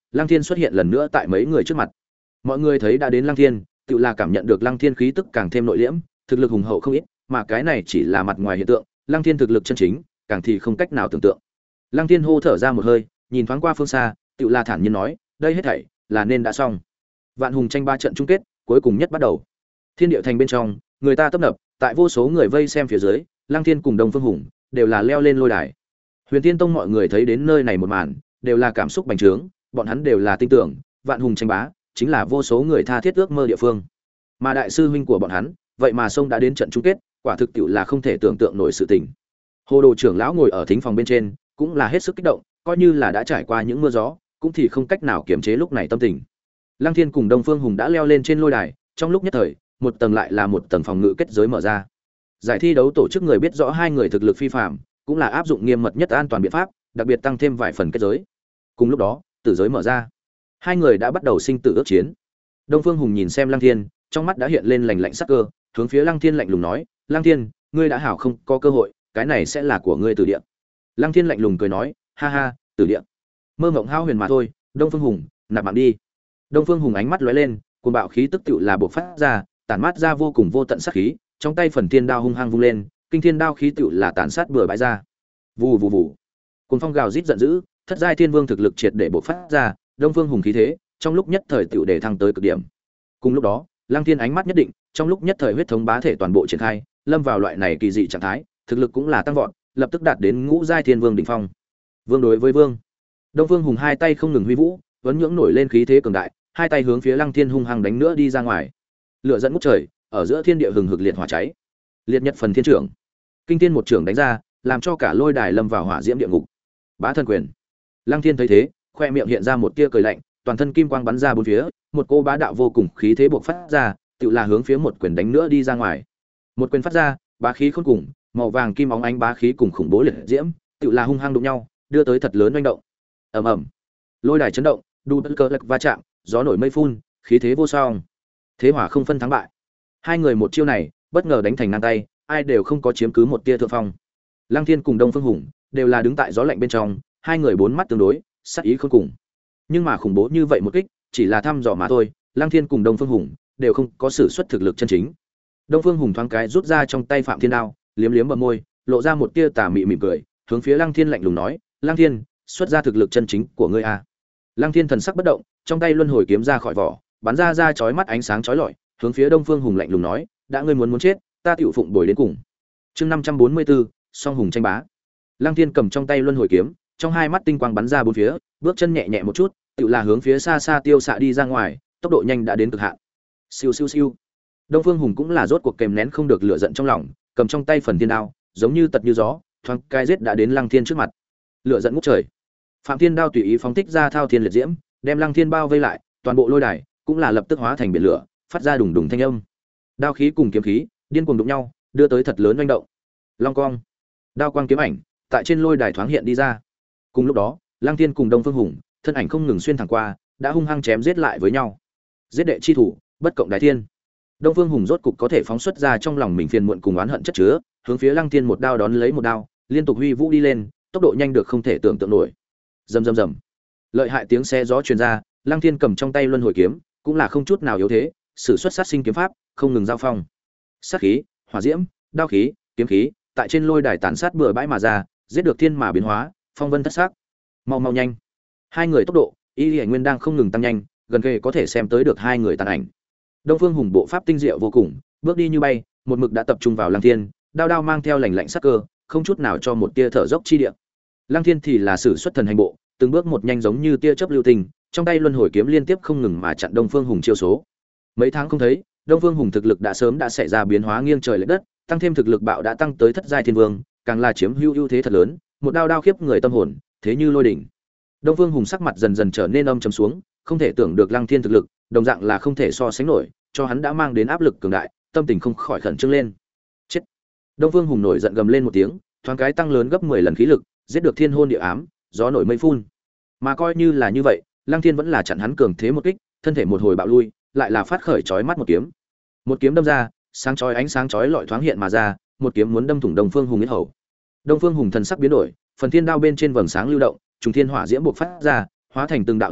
Lăng Thiên xuất hiện lần nữa tại mấy người trước mặt. Mọi người thấy đã đến Lăng Thiên, tự là cảm nhận được Lăng Thiên khí tức càng thêm nội liễm, thực lực hùng hậu không ít, mà cái này chỉ là mặt ngoài hiện tượng, Lăng Thiên thực lực chân chính, càng thì không cách nào tưởng tượng. Lăng Thiên hô thở ra một hơi, nhìn thoáng qua phương xa, tự là thản nhiên nói, đây hết thảy là nên đã xong. Vạn hùng tranh ba trận chung kết, cuối cùng nhất bắt đầu. Thiên địa thành bên trong, người ta tấp nập, tại vô số người vây xem phía dưới, Lăng Thiên cùng Đông Phương Hùng đều là leo lên lôi đài. Huyền Tiên Tông mọi người thấy đến nơi này một màn, đều là cảm xúc bành trướng, bọn hắn đều là tin tưởng, Vạn hùng tranh bá chính là vô số người tha thiết ước mơ địa phương. Mà đại sư huynh của bọn hắn, vậy mà sông đã đến trận chung kết, quả thực tiệu là không thể tưởng tượng nổi sự tình. Hồ Đồ trưởng lão ngồi ở thính phòng bên trên, cũng là hết sức kích động, coi như là đã trải qua những mưa gió, cũng thì không cách nào kiềm chế lúc này tâm tình. Lăng Thiên cùng Đông Phương Hùng đã leo lên trên lôi đài, trong lúc nhất thời, một tầng lại là một tầng phòng ngự kết giới mở ra. Giải thi đấu tổ chức người biết rõ hai người thực lực phi phàm, cũng là áp dụng nghiêm mật nhất an toàn biện pháp, đặc biệt tăng thêm vài phần kết giới. Cùng lúc đó, tử giới mở ra. Hai người đã bắt đầu sinh tử ước chiến. Đông Phương Hùng nhìn xem Lăng Thiên, trong mắt đã hiện lên lạnh lạnh sắc cơ, hướng phía Lăng Thiên lạnh lùng nói, "Lăng Thiên, ngươi đã hảo không có cơ hội, cái này sẽ là của ngươi tử địa." Lăng Thiên lạnh lùng cười nói, "Ha ha, tử địa. Mơ mộng hao huyền mà thôi, Đông Phương Hùng, nạp mạng đi." Đông Phương Hùng ánh mắt lóe lên, cuồng bạo khí tức tựu là bộc phát ra, tản mát ra vô cùng vô tận sát khí, trong tay phần thiên đao hung hăng vung lên, kinh thiên đao khí tựu là tàn sát bừa bãi ra. Vù vù vù. Cuồng phong gào rít giận dữ, thất giai thiên vương thực lực triệt để bộc phát ra, Đông Phương Hùng khí thế, trong lúc nhất thời tựu để thăng tới cực điểm. Cùng lúc đó, Lăng Thiên ánh mắt nhất định, trong lúc nhất thời huyết thống bá thể toàn bộ triển khai, lâm vào loại này kỳ dị trạng thái, thực lực cũng là tăng vọt, lập tức đạt đến ngũ giai thiên vương đỉnh phong. Vương đối với vương. Đông Phương Hùng hai tay không ngừng huy vũ, vẫn nhưỡng nổi lên khí thế cường đại, hai tay hướng phía Lăng Thiên hung hăng đánh nữa đi ra ngoài. Lửa dẫn ngút trời, ở giữa thiên địa hừng hực liệt hỏa cháy. Liệt nhật phần thiên trưởng, kinh thiên một trưởng đánh ra, làm cho cả lôi đài lâm vào hỏa diễm địa ngục. Bá thân quyền. Lăng Thiên thấy thế, khoe miệng hiện ra một tia cười lạnh, toàn thân kim quang bắn ra bốn phía, một cô bá đạo vô cùng khí thế bộc phát ra, tự là hướng phía một quyền đánh nữa đi ra ngoài. Một quyền phát ra, bá khí khôn cùng, màu vàng kim óng ánh bá khí cùng khủng bố liệt diễm, tự là hung hăng đụng nhau, đưa tới thật lớn oanh động. Ầm ầm. Lôi đài chấn động, đu bất cơ lực va chạm, gió nổi mây phun, khí thế vô song. Thế hỏa không phân thắng bại. Hai người một chiêu này, bất ngờ đánh thành ngang tay, ai đều không có chiếm cứ một tia thượng phong. Lăng Thiên cùng Đông Phương Hùng đều là đứng tại gió lạnh bên trong, hai người bốn mắt tương đối, sát ý khôn cùng. Nhưng mà khủng bố như vậy một kích, chỉ là thăm dò mà thôi, Lăng Thiên cùng Đông Phương Hùng đều không có sử xuất thực lực chân chính. Đông Phương Hùng thoáng cái rút ra trong tay Phạm Thiên đao, liếm liếm bờ môi, lộ ra một tia tà mị mỉm cười, hướng phía Lăng Thiên lạnh lùng nói, "Lăng Thiên, xuất ra thực lực chân chính của ngươi a." Lăng Thiên thần sắc bất động, trong tay luân hồi kiếm ra khỏi vỏ, bắn ra ra chói mắt ánh sáng chói lọi, hướng phía Đông Phương Hùng lạnh lùng nói, "Đã ngươi muốn muốn chết, ta tiểu phụng bồi đến cùng." Chương năm trăm bốn mươi bốn, Song Hùng tranh bá. Lăng Thiên cầm trong tay luân hồi kiếm, trong hai mắt tinh quang bắn ra bốn phía, bước chân nhẹ nhẹ một chút, tiểu là hướng phía xa xa tiêu xạ đi ra ngoài, tốc độ nhanh đã đến cực hạn. Siêu siêu siêu. Đông Phương Hùng cũng là rốt cuộc kềm nén không được lửa giận trong lòng, cầm trong tay phần thiên đao, giống như tật như gió, thoáng cái giết đã đến Lăng Thiên trước mặt. Lửa giận ngút trời. Phạm Thiên đao tùy ý phóng thích ra thao thiên liệt diễm, đem Lăng Thiên bao vây lại, toàn bộ lôi đài cũng là lập tức hóa thành biển lửa, phát ra đùng đùng thanh âm. Đao khí cùng kiếm khí điên cuồng đụng nhau, đưa tới thật lớn oanh động. Long cong, đao quang kiếm ảnh tại trên lôi đài thoáng hiện đi ra. Cùng lúc đó, Lăng Thiên cùng Đông Phương Hùng thân ảnh không ngừng xuyên thẳng qua, đã hung hăng chém giết lại với nhau. Giết đệ chi thủ, bất cộng đại thiên. Đông Phương Hùng rốt cục có thể phóng xuất ra trong lòng mình phiền muộn cùng oán hận chất chứa, hướng phía Lăng Thiên một đao đón lấy một đao, liên tục huy vũ đi lên, tốc độ nhanh được không thể tưởng tượng nổi. Rầm rầm rầm. Lợi hại tiếng xe gió truyền ra, Lăng Thiên cầm trong tay luân hồi kiếm, cũng là không chút nào yếu thế, sử xuất sát sinh kiếm pháp, không ngừng giao phong. Sát khí, hỏa diễm, đao khí, kiếm khí, tại trên lôi đài tàn sát bừa bãi mà ra, giết được thiên mà biến hóa, phong vân thất sắc. Mau mau nhanh. Hai người tốc độ, Y Liễu Nguyên đang không ngừng tăng nhanh, gần kề có thể xem tới được hai người tàn ảnh. Đông Phương Hùng bộ pháp tinh diệu vô cùng, bước đi như bay, một mực đã tập trung vào Lăng Thiên, đao đao mang theo lạnh lạnh sắc cơ, không chút nào cho một tia thở dốc chi địa. Lăng Thiên thì là sử xuất thần hành bộ, từng bước một nhanh giống như tia chớp lưu tình, trong tay luân hồi kiếm liên tiếp không ngừng mà chặn Đông Phương Hùng chiêu số. Mấy tháng không thấy, Đông Phương Hùng thực lực đã sớm đã xảy ra biến hóa nghiêng trời lệch đất, tăng thêm thực lực bạo đã tăng tới thất giai thiên vương, càng là chiếm hữu ưu thế thật lớn, một đao đao khiếp người tâm hồn, thế như lôi đỉnh. Đông Phương Hùng sắc mặt dần dần trở nên âm trầm xuống, không thể tưởng được Lăng Thiên thực lực, đồng dạng là không thể so sánh nổi, cho hắn đã mang đến áp lực cường đại, tâm tình không khỏi khẩn trương lên. Chết. Đông Phương Hùng nổi giận gầm lên một tiếng, thoáng cái tăng lớn gấp mười lần khí lực, giết được thiên hôn địa ám, gió nổi mây phun. Mà coi như là như vậy, Lăng Thiên vẫn là chặn hắn cường thế một kích, thân thể một hồi bạo lui, lại là phát khởi chói mắt một kiếm. Một kiếm đâm ra, sáng chói ánh sáng chói lọi thoáng hiện mà ra, một kiếm muốn đâm thủng Đông Phương Hùng yết hầu. Đông Phương Hùng thần sắc biến đổi, phần thiên đao bên trên vầng sáng lưu động, trùng thiên hỏa diễm bộc phát ra, hóa thành từng đạo rung động,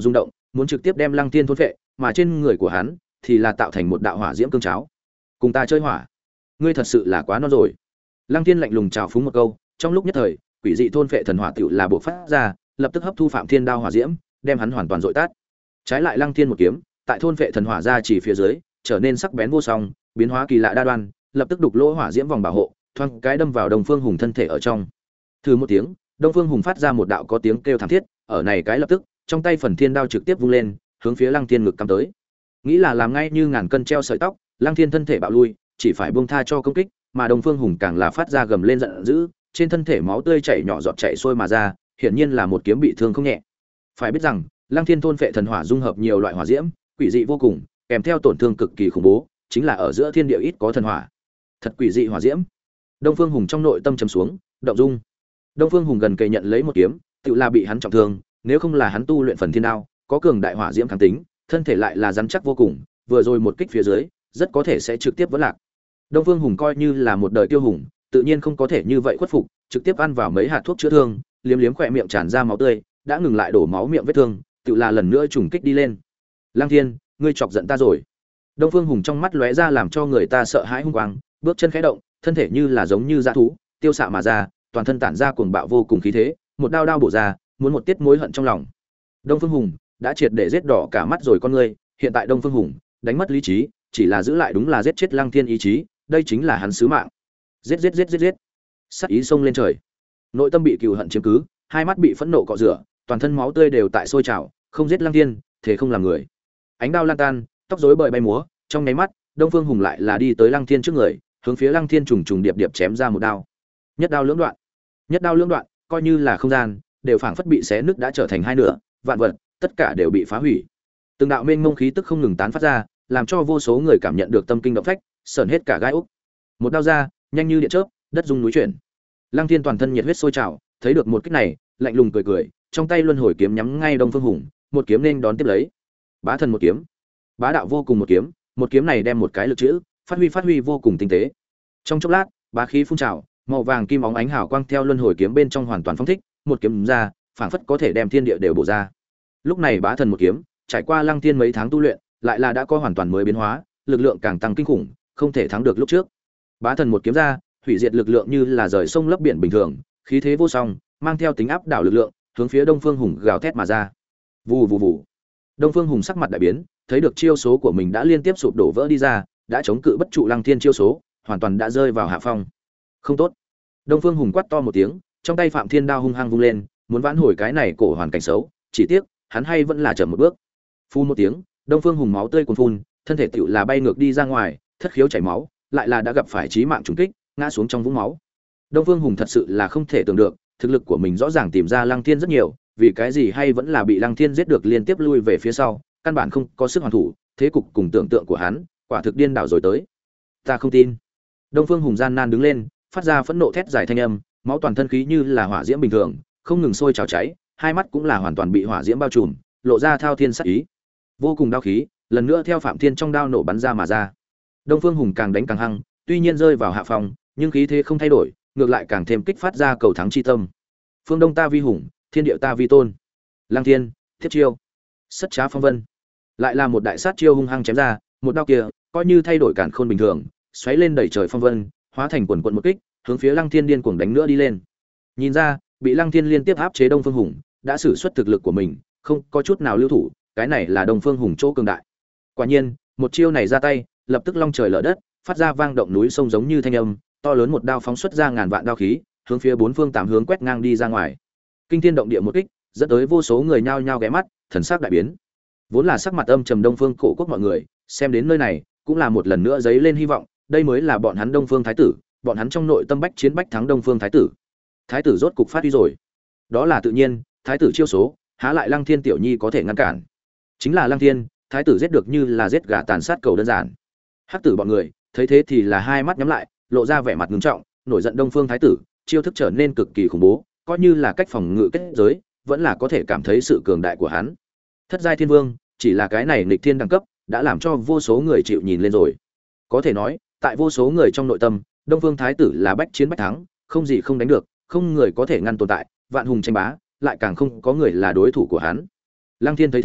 muốn trực tiếp đem Lăng Thiên thôn phệ, mà trên người của hắn thì là tạo thành một đạo hỏa diễm cương cháo. Cùng ta chơi hỏa, ngươi thật sự là quá non rồi. Lăng Thiên lạnh lùng chào phúng một câu, trong lúc nhất thời, quỷ dị thôn phệ thần hỏa tựu là bộc phát ra, lập tức hấp thu Phạm Thiên đao hỏa diễm, đem hắn hoàn toàn dội tát. Trái lại Lăng Thiên một kiếm, tại thôn phệ thần hỏa ra chỉ phía dưới, trở nên sắc bén vô song, biến hóa kỳ lạ đa đoan, lập tức đục lỗ hỏa diễm vòng bảo hộ, thoáng cái đâm vào Đông Phương Hùng thân thể ở trong. Thử một tiếng, Đông Phương Hùng phát ra một đạo có tiếng kêu thảm thiết, ở này cái lập tức, trong tay phần thiên đao trực tiếp vung lên, hướng phía Lăng Thiên ngực cắm tới. Nghĩ là làm ngay như ngàn cân treo sợi tóc, Lăng Thiên thân thể bạo lui, chỉ phải buông tha cho công kích, mà Đông Phương Hùng càng là phát ra gầm lên giận dữ, trên thân thể máu tươi chảy nhỏ giọt chảy xuôi mà ra, hiển nhiên là một kiếm bị thương không nhẹ. Phải biết rằng, Lăng Thiên thôn phệ thần hỏa dung hợp nhiều loại hỏa diễm, quỷ dị vô cùng, kèm theo tổn thương cực kỳ khủng bố, chính là ở giữa thiên địa ít có thần hỏa. Thật quỷ dị hỏa diễm. Đông Phương Hùng trong nội tâm trầm xuống, động dung. Đông Phương Hùng gần kề nhận lấy một kiếm, tự là bị hắn trọng thương, nếu không là hắn tu luyện phần thiên đao, có cường đại hỏa diễm kháng tính, thân thể lại là rắn chắc vô cùng, vừa rồi một kích phía dưới, rất có thể sẽ trực tiếp vỡ lạc. Đông Phương Hùng coi như là một đời tiêu hùng, tự nhiên không có thể như vậy khuất phục, trực tiếp ăn vào mấy hạt thuốc chữa thương, liếm liếm khỏe miệng tràn ra máu tươi, đã ngừng lại đổ máu miệng vết thương, tự là lần nữa trùng kích đi lên. Lăng Thiên, ngươi chọc giận ta rồi. Đông Phương Hùng trong mắt lóe ra làm cho người ta sợ hãi hung quang, bước chân khẽ động, thân thể như là giống như dã thú, tiêu xạ mà ra, toàn thân tản ra cuồng bạo vô cùng khí thế, một đao đao bổ ra, muốn một tiết mối hận trong lòng. Đông Phương Hùng đã triệt để giết đỏ cả mắt rồi con ngươi, hiện tại Đông Phương Hùng đánh mất lý trí, chỉ là giữ lại đúng là giết chết Lăng Thiên ý chí, đây chính là hắn sứ mạng. Giết giết giết giết giết. Sát ý xông lên trời. Nội tâm bị cừu hận chiếm cứ, hai mắt bị phẫn nộ cọ rửa, toàn thân máu tươi đều tại sôi trào, không giết Lăng Thiên, thế không làm người. Ánh đao lan tan, tóc rối bời bay múa, trong nháy mắt, Đông Phương Hùng lại là đi tới Lăng Thiên trước người, hướng phía Lăng Thiên trùng trùng điệp điệp chém ra một đao. Nhất đao lưỡng đoạn. Nhất đao lưỡng đoạn, coi như là không gian, đều phảng phất bị xé nứt đã trở thành hai nửa, vạn vật, tất cả đều bị phá hủy. Từng đạo mênh mông khí tức không ngừng tán phát ra, làm cho vô số người cảm nhận được tâm kinh động phách, sởn hết cả gai ốc. Một đao ra, nhanh như điện chớp, đất rung núi chuyển. Lăng Thiên toàn thân nhiệt huyết sôi trào, thấy được một kích này, lạnh lùng cười cười, trong tay luân hồi kiếm nhắm ngay Đông Phương Hùng, một kiếm nên đón tiếp lấy. Bá thần một kiếm, bá đạo vô cùng một kiếm, một kiếm này đem một cái lực chữ, phát huy phát huy vô cùng tinh tế. Trong chốc lát, bá khí phun trào, màu vàng kim óng ánh hào quang theo luân hồi kiếm bên trong hoàn toàn phóng thích, một kiếm ra, phảng phất có thể đem thiên địa đều bổ ra. Lúc này bá thần một kiếm, trải qua Lăng Thiên mấy tháng tu luyện, lại là đã có hoàn toàn mới biến hóa, lực lượng càng tăng kinh khủng, không thể thắng được lúc trước. Bá thần một kiếm ra, hủy diệt lực lượng như là rời sông lấp biển bình thường, khí thế vô song, mang theo tính áp đảo lực lượng, hướng phía Đông Phương Hùng gào thét mà ra. Vù vù vù. Đông Phương Hùng sắc mặt đại biến, thấy được chiêu số của mình đã liên tiếp sụp đổ vỡ đi ra, đã chống cự bất trụ Lăng Thiên chiêu số, hoàn toàn đã rơi vào hạ phong. Không tốt. Đông Phương Hùng quát to một tiếng, trong tay Phạm Thiên đao hung hăng vung lên, muốn vãn hồi cái này cổ hoàn cảnh xấu, chỉ tiếc, hắn hay vẫn là chậm một bước. Phun một tiếng, Đông Phương Hùng máu tươi cuồn phun, thân thể tựu là bay ngược đi ra ngoài, thất khiếu chảy máu, lại là đã gặp phải chí mạng trùng kích, ngã xuống trong vũng máu. Đông Phương Hùng thật sự là không thể tưởng được, thực lực của mình rõ ràng tìm ra Lăng Thiên rất nhiều, vì cái gì hay vẫn là bị Lăng Thiên giết được liên tiếp lui về phía sau, căn bản không có sức hoàn thủ, thế cục cùng tưởng tượng của hắn, quả thực điên đảo rồi tới. Ta không tin. Đông Phương Hùng gian nan đứng lên, phát ra phẫn nộ thét dài thanh âm, máu toàn thân khí như là hỏa diễm bình thường, không ngừng sôi trào cháy, hai mắt cũng là hoàn toàn bị hỏa diễm bao trùm, lộ ra thao thiên sát ý. Vô cùng đao khí, lần nữa theo Phạm Thiên trong đao nổ bắn ra mà ra. Đông Phương Hùng càng đánh càng hăng, tuy nhiên rơi vào hạ phòng, nhưng khí thế không thay đổi, ngược lại càng thêm kích phát ra cầu thắng chi tâm. Phương Đông ta vi hùng, thiên địa ta vi tôn. Lăng Thiên, thiết chiêu. Sất trá phong vân. Lại là một đại sát chiêu hung hăng chém ra, một đao kia, coi như thay đổi càn khôn bình thường, xoáy lên đẩy trời phong vân, hóa thành quần quần một kích, hướng phía Lăng Thiên điên cuồng đánh nữa đi lên. Nhìn ra, bị Lăng Thiên liên tiếp áp chế Đông Phương Hùng, đã sử xuất thực lực của mình, không có chút nào lưu thủ, cái này là Đông Phương Hùng chỗ cường đại. Quả nhiên, một chiêu này ra tay, lập tức long trời lở đất, phát ra vang động núi sông giống như thanh âm, to lớn một đao phóng xuất ra ngàn vạn đao khí, hướng phía bốn phương tám hướng quét ngang đi ra ngoài. Kinh thiên động địa một kích, dẫn tới vô số người nhao nhao ghé mắt, thần sắc đại biến. Vốn là sắc mặt âm trầm Đông Phương Cổ Quốc mọi người, xem đến nơi này, cũng là một lần nữa dấy lên hy vọng, đây mới là bọn hắn Đông Phương thái tử, bọn hắn trong nội tâm bách chiến bách thắng Đông Phương thái tử. Thái tử rốt cục phát huy rồi. Đó là tự nhiên, thái tử chiêu số, há lại Lăng Thiên tiểu nhi có thể ngăn cản. Chính là Lăng Thiên, thái tử giết được như là giết gà tàn sát cầu đơn giản. Hắc tử bọn người, thấy thế thì là hai mắt nhắm lại, lộ ra vẻ mặt nghiêm trọng, nổi giận Đông Phương thái tử, chiêu thức trở nên cực kỳ khủng bố, coi như là cách phòng ngự kết giới, vẫn là có thể cảm thấy sự cường đại của hắn. Thất giai thiên vương, chỉ là cái này nghịch thiên đẳng cấp, đã làm cho vô số người chịu nhìn lên rồi. Có thể nói, tại vô số người trong nội tâm, Đông Phương thái tử là bách chiến bách thắng, không gì không đánh được, không người có thể ngăn tồn tại, vạn hùng tranh bá, lại càng không có người là đối thủ của hắn. Lăng Thiên thấy thế,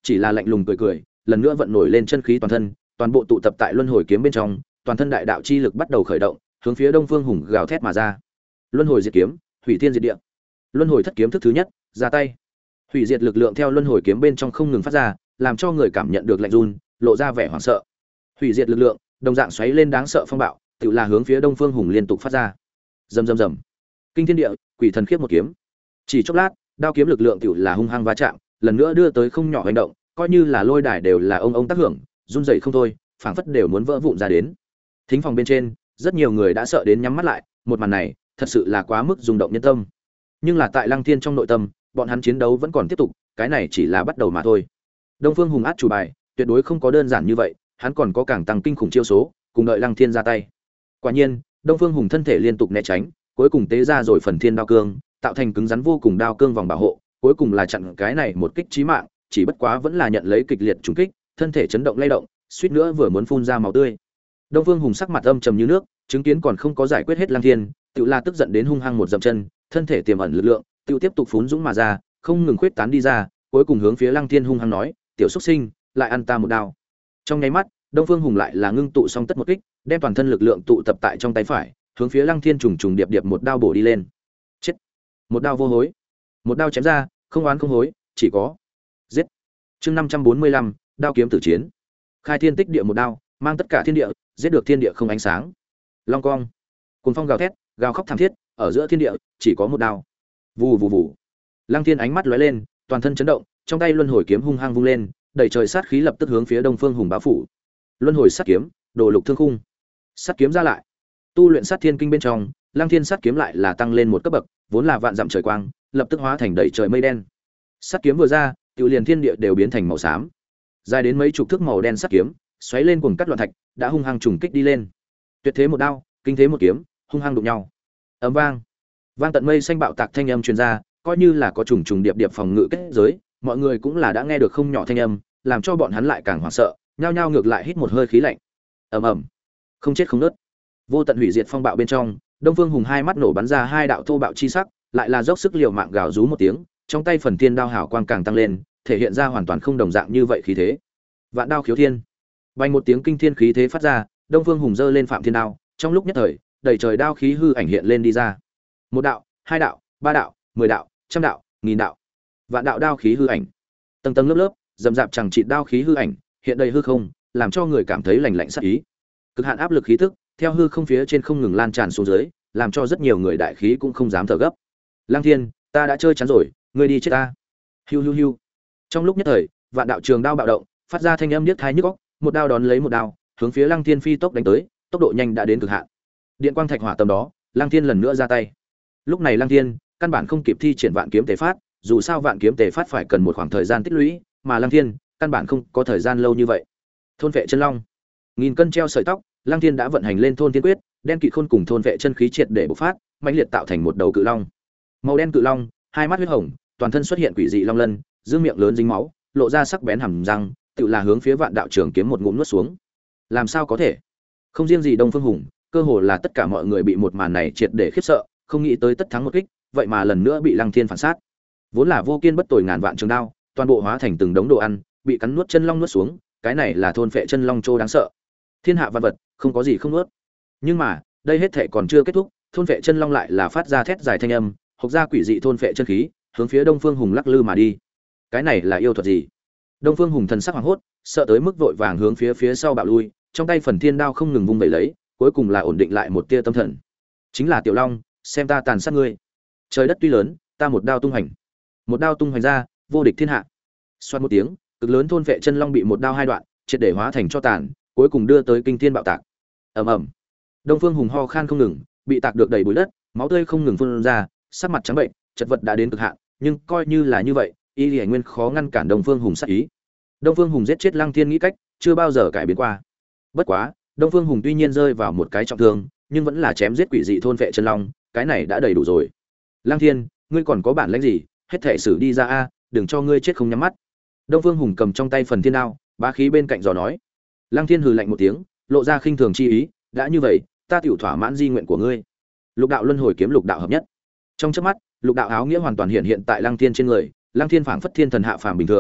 chỉ là lạnh lùng cười cười, lần nữa vận nổi lên chân khí toàn thân, toàn bộ tụ tập tại luân hồi kiếm bên trong, toàn thân đại đạo chi lực bắt đầu khởi động, hướng phía Đông Phương Hùng gào thét mà ra. Luân hồi diệt kiếm, hủy thiên diệt địa. Luân hồi thất kiếm thức thứ nhất, ra tay. Hủy diệt lực lượng theo luân hồi kiếm bên trong không ngừng phát ra, làm cho người cảm nhận được lạnh run, lộ ra vẻ hoảng sợ. Hủy diệt lực lượng, đồng dạng xoáy lên đáng sợ phong bạo, tự là hướng phía Đông Phương Hùng liên tục phát ra. Rầm rầm rầm. Kinh thiên địa, quỷ thần khiếp một kiếm. Chỉ chốc lát, đao kiếm lực lượng tự là hung hăng va chạm, lần nữa đưa tới không nhỏ hành động, coi như là lôi đài đều là ông ông tác hưởng, run rẩy không thôi, phảng phất đều muốn vỡ vụn ra đến. Thính phòng bên trên, rất nhiều người đã sợ đến nhắm mắt lại, một màn này, thật sự là quá mức rung động nhân tâm. Nhưng là tại Lăng Thiên trong nội tâm, bọn hắn chiến đấu vẫn còn tiếp tục, cái này chỉ là bắt đầu mà thôi. Đông Phương Hùng át chủ bài, tuyệt đối không có đơn giản như vậy, hắn còn có càng tăng kinh khủng chiêu số, cùng đợi Lăng Thiên ra tay. Quả nhiên, Đông Phương Hùng thân thể liên tục né tránh, cuối cùng tế ra rồi phần thiên đao cương, tạo thành cứng rắn vô cùng đao cương vòng bảo hộ, cuối cùng là chặn cái này một kích chí mạng, chỉ bất quá vẫn là nhận lấy kịch liệt trùng kích, thân thể chấn động lay động, suýt nữa vừa muốn phun ra máu tươi. Đông Phương Hùng sắc mặt âm trầm như nước, chứng kiến còn không có giải quyết hết Lăng Thiên, tự la tức giận đến hung hăng một dậm chân, thân thể tiềm ẩn lực lượng, tự tiếp tục phún dũng mà ra, không ngừng khuyết tán đi ra, cuối cùng hướng phía Lăng Thiên hung hăng nói, "Tiểu xuất sinh, lại ăn ta một đao." Trong nháy mắt, Đông Phương Hùng lại là ngưng tụ xong tất một kích, đem toàn thân lực lượng tụ tập tại trong tay phải, hướng phía Lăng Thiên trùng trùng điệp điệp một đao bổ đi lên. Chết! Một đao vô hối. Một đao chém ra, không oán không hối, chỉ có giết. Chương năm trăm bốn mươi lăm, đao kiếm tử chiến. Khai thiên tích địa một đao, mang tất cả thiên địa, giết được thiên địa không ánh sáng. Long cong. Cuồng phong gào thét, gào khóc thảm thiết, ở giữa thiên địa chỉ có một đao. Vù vù vù. Lăng Thiên ánh mắt lóe lên, toàn thân chấn động, trong tay luân hồi kiếm hung hăng vung lên, đầy trời sát khí lập tức hướng phía Đông Phương Hùng bá phủ. Luân hồi sát kiếm, đồ lục thương khung. Sát kiếm ra lại. Tu luyện sát thiên kinh bên trong, Lăng Thiên sát kiếm lại là tăng lên một cấp bậc, vốn là vạn dặm trời quang, lập tức hóa thành đầy trời mây đen. Sát kiếm vừa ra, tiểu liền thiên địa đều biến thành màu xám. Dài đến mấy chục thước màu đen sát kiếm, xoáy lên cuồng cắt loạn thạch, đã hung hăng trùng kích đi lên. Tuyệt thế một đao, kinh thế một kiếm, hung hăng đụng nhau. Ầm vang. Vang tận mây xanh bạo tạc thanh âm truyền ra, coi như là có trùng trùng điệp điệp phòng ngự kết giới, mọi người cũng là đã nghe được không nhỏ thanh âm, làm cho bọn hắn lại càng hoảng sợ, nhao nhao ngược lại hít một hơi khí lạnh. Ầm ầm. Không chết không nứt. Vô tận hủy diệt phong bạo bên trong, Đông Phương Hùng hai mắt nổ bắn ra hai đạo thô bạo chi sắc, lại là dốc sức liều mạng gào rú một tiếng, trong tay phần thiên đao hảo quang càng tăng lên, thể hiện ra hoàn toàn không đồng dạng như vậy khí thế. Vạn đao khiếu thiên. Vang một tiếng kinh thiên khí thế phát ra, Đông Phương Hùng giơ lên Phạm Thiên đao, trong lúc nhất thời, đầy trời đao khí hư ảnh hiện lên đi ra. Một đạo, hai đạo, ba đạo, mười đạo, trăm đạo, nghìn đạo. Vạn đạo đao khí hư ảnh. Tầng tầng lớp lớp, rậm rạp chẳng chịt đao khí hư ảnh, hiện đầy hư không, làm cho người cảm thấy lạnh lạnh sát ý. Cực hạn áp lực khí tức, theo hư không phía trên không ngừng lan tràn xuống dưới, làm cho rất nhiều người đại khí cũng không dám thở gấp. Lăng Thiên, ta đã chơi chán rồi, ngươi đi chết ta. Hiu hiu hiu. Trong lúc nhất thời, vạn đạo trường đao bạo động, phát ra thanh âm điếc tai nhức óc, một đao đón lấy một đao, hướng phía Lăng Thiên phi tốc đánh tới, tốc độ nhanh đã đến cực hạn. Điện quang thạch hỏa tầm đó, Lăng Thiên lần nữa ra tay. Lúc này Lăng Thiên, căn bản không kịp thi triển vạn kiếm tề phát, dù sao vạn kiếm tề phát phải cần một khoảng thời gian tích lũy, mà Lăng Thiên, căn bản không có thời gian lâu như vậy. Thôn vệ chân long, nghìn cân treo sợi tóc, Lăng Thiên đã vận hành lên thôn thiên quyết, đen kịt khôn cùng thôn vệ chân khí triệt để bộc phát, mãnh liệt tạo thành một đầu cự long. Màu đen cự long, hai mắt huyết hồng, toàn thân xuất hiện quỷ dị long lân, dương miệng lớn dính máu, lộ ra sắc bén hàm răng, tự là hướng phía Vạn Đạo Trường kiếm một ngụm nuốt xuống. Làm sao có thể? Không riêng gì Đông Phương Hùng, cơ hồ là tất cả mọi người bị một màn này triệt để khiếp sợ, không nghĩ tới tất thắng một kích, vậy mà lần nữa bị Lăng Thiên phản sát. Vốn là vô kiên bất tồi ngàn vạn trường đao, toàn bộ hóa thành từng đống đồ ăn, bị cắn nuốt chân long nuốt xuống, cái này là thôn phệ chân long trô đáng sợ. Thiên hạ văn vật, không có gì không nuốt. Nhưng mà, đây hết thảy còn chưa kết thúc, thôn phệ chân long lại là phát ra thét dài thanh âm, hộc ra quỷ dị thôn phệ chân khí, hướng phía Đông Phương Hùng lắc lư mà đi. Cái này là yêu thuật gì? Đông Phương Hùng thần sắc hoảng hốt, sợ tới mức vội vàng hướng phía phía sau bạo lui, trong tay phần thiên đao không ngừng vung vẩy lấy, cuối cùng là ổn định lại một tia tâm thần. Chính là Tiểu Long, xem ta tàn sát ngươi. Trời đất tuy lớn, ta một đao tung hành. Một đao tung hành ra, vô địch thiên hạ. Xoát một tiếng, cực lớn thôn phệ chân long bị một đao hai đoạn, triệt để hóa thành cho tàn, cuối cùng đưa tới kinh thiên bạo tạc. Ầm ầm. Đông Phương Hùng ho khan không ngừng, bị tạc được đầy bụi đất, máu tươi không ngừng phun ra, sắc mặt trắng bệnh, chật vật đã đến cực hạn, nhưng coi như là như vậy, Y Lệ Nguyên khó ngăn cản Đông Phương Hùng sát ý. Đông Phương Hùng giết chết Lăng Thiên nghĩ cách, chưa bao giờ cải biến qua. Bất quá, Đông Phương Hùng tuy nhiên rơi vào một cái trọng thương, nhưng vẫn là chém giết quỷ dị thôn vệ chân long, cái này đã đầy đủ rồi. Lăng Thiên, ngươi còn có bản lĩnh gì, hết thể xử đi ra a, đừng cho ngươi chết không nhắm mắt. Đông Phương Hùng cầm trong tay phần thiên đao, bá khí bên cạnh giò nói. Lăng Thiên hừ lạnh một tiếng, lộ ra khinh thường chi ý, đã như vậy, ta tiểu thỏa mãn di nguyện của ngươi. Lục đạo luân hồi kiếm lục đạo hợp nhất. Trong chớp mắt, lục đạo áo nghĩa hoàn toàn hiện hiện tại Lăng Thiên trên người, Lăng Thiên phảng phất thiên thần hạ phàm bình thường,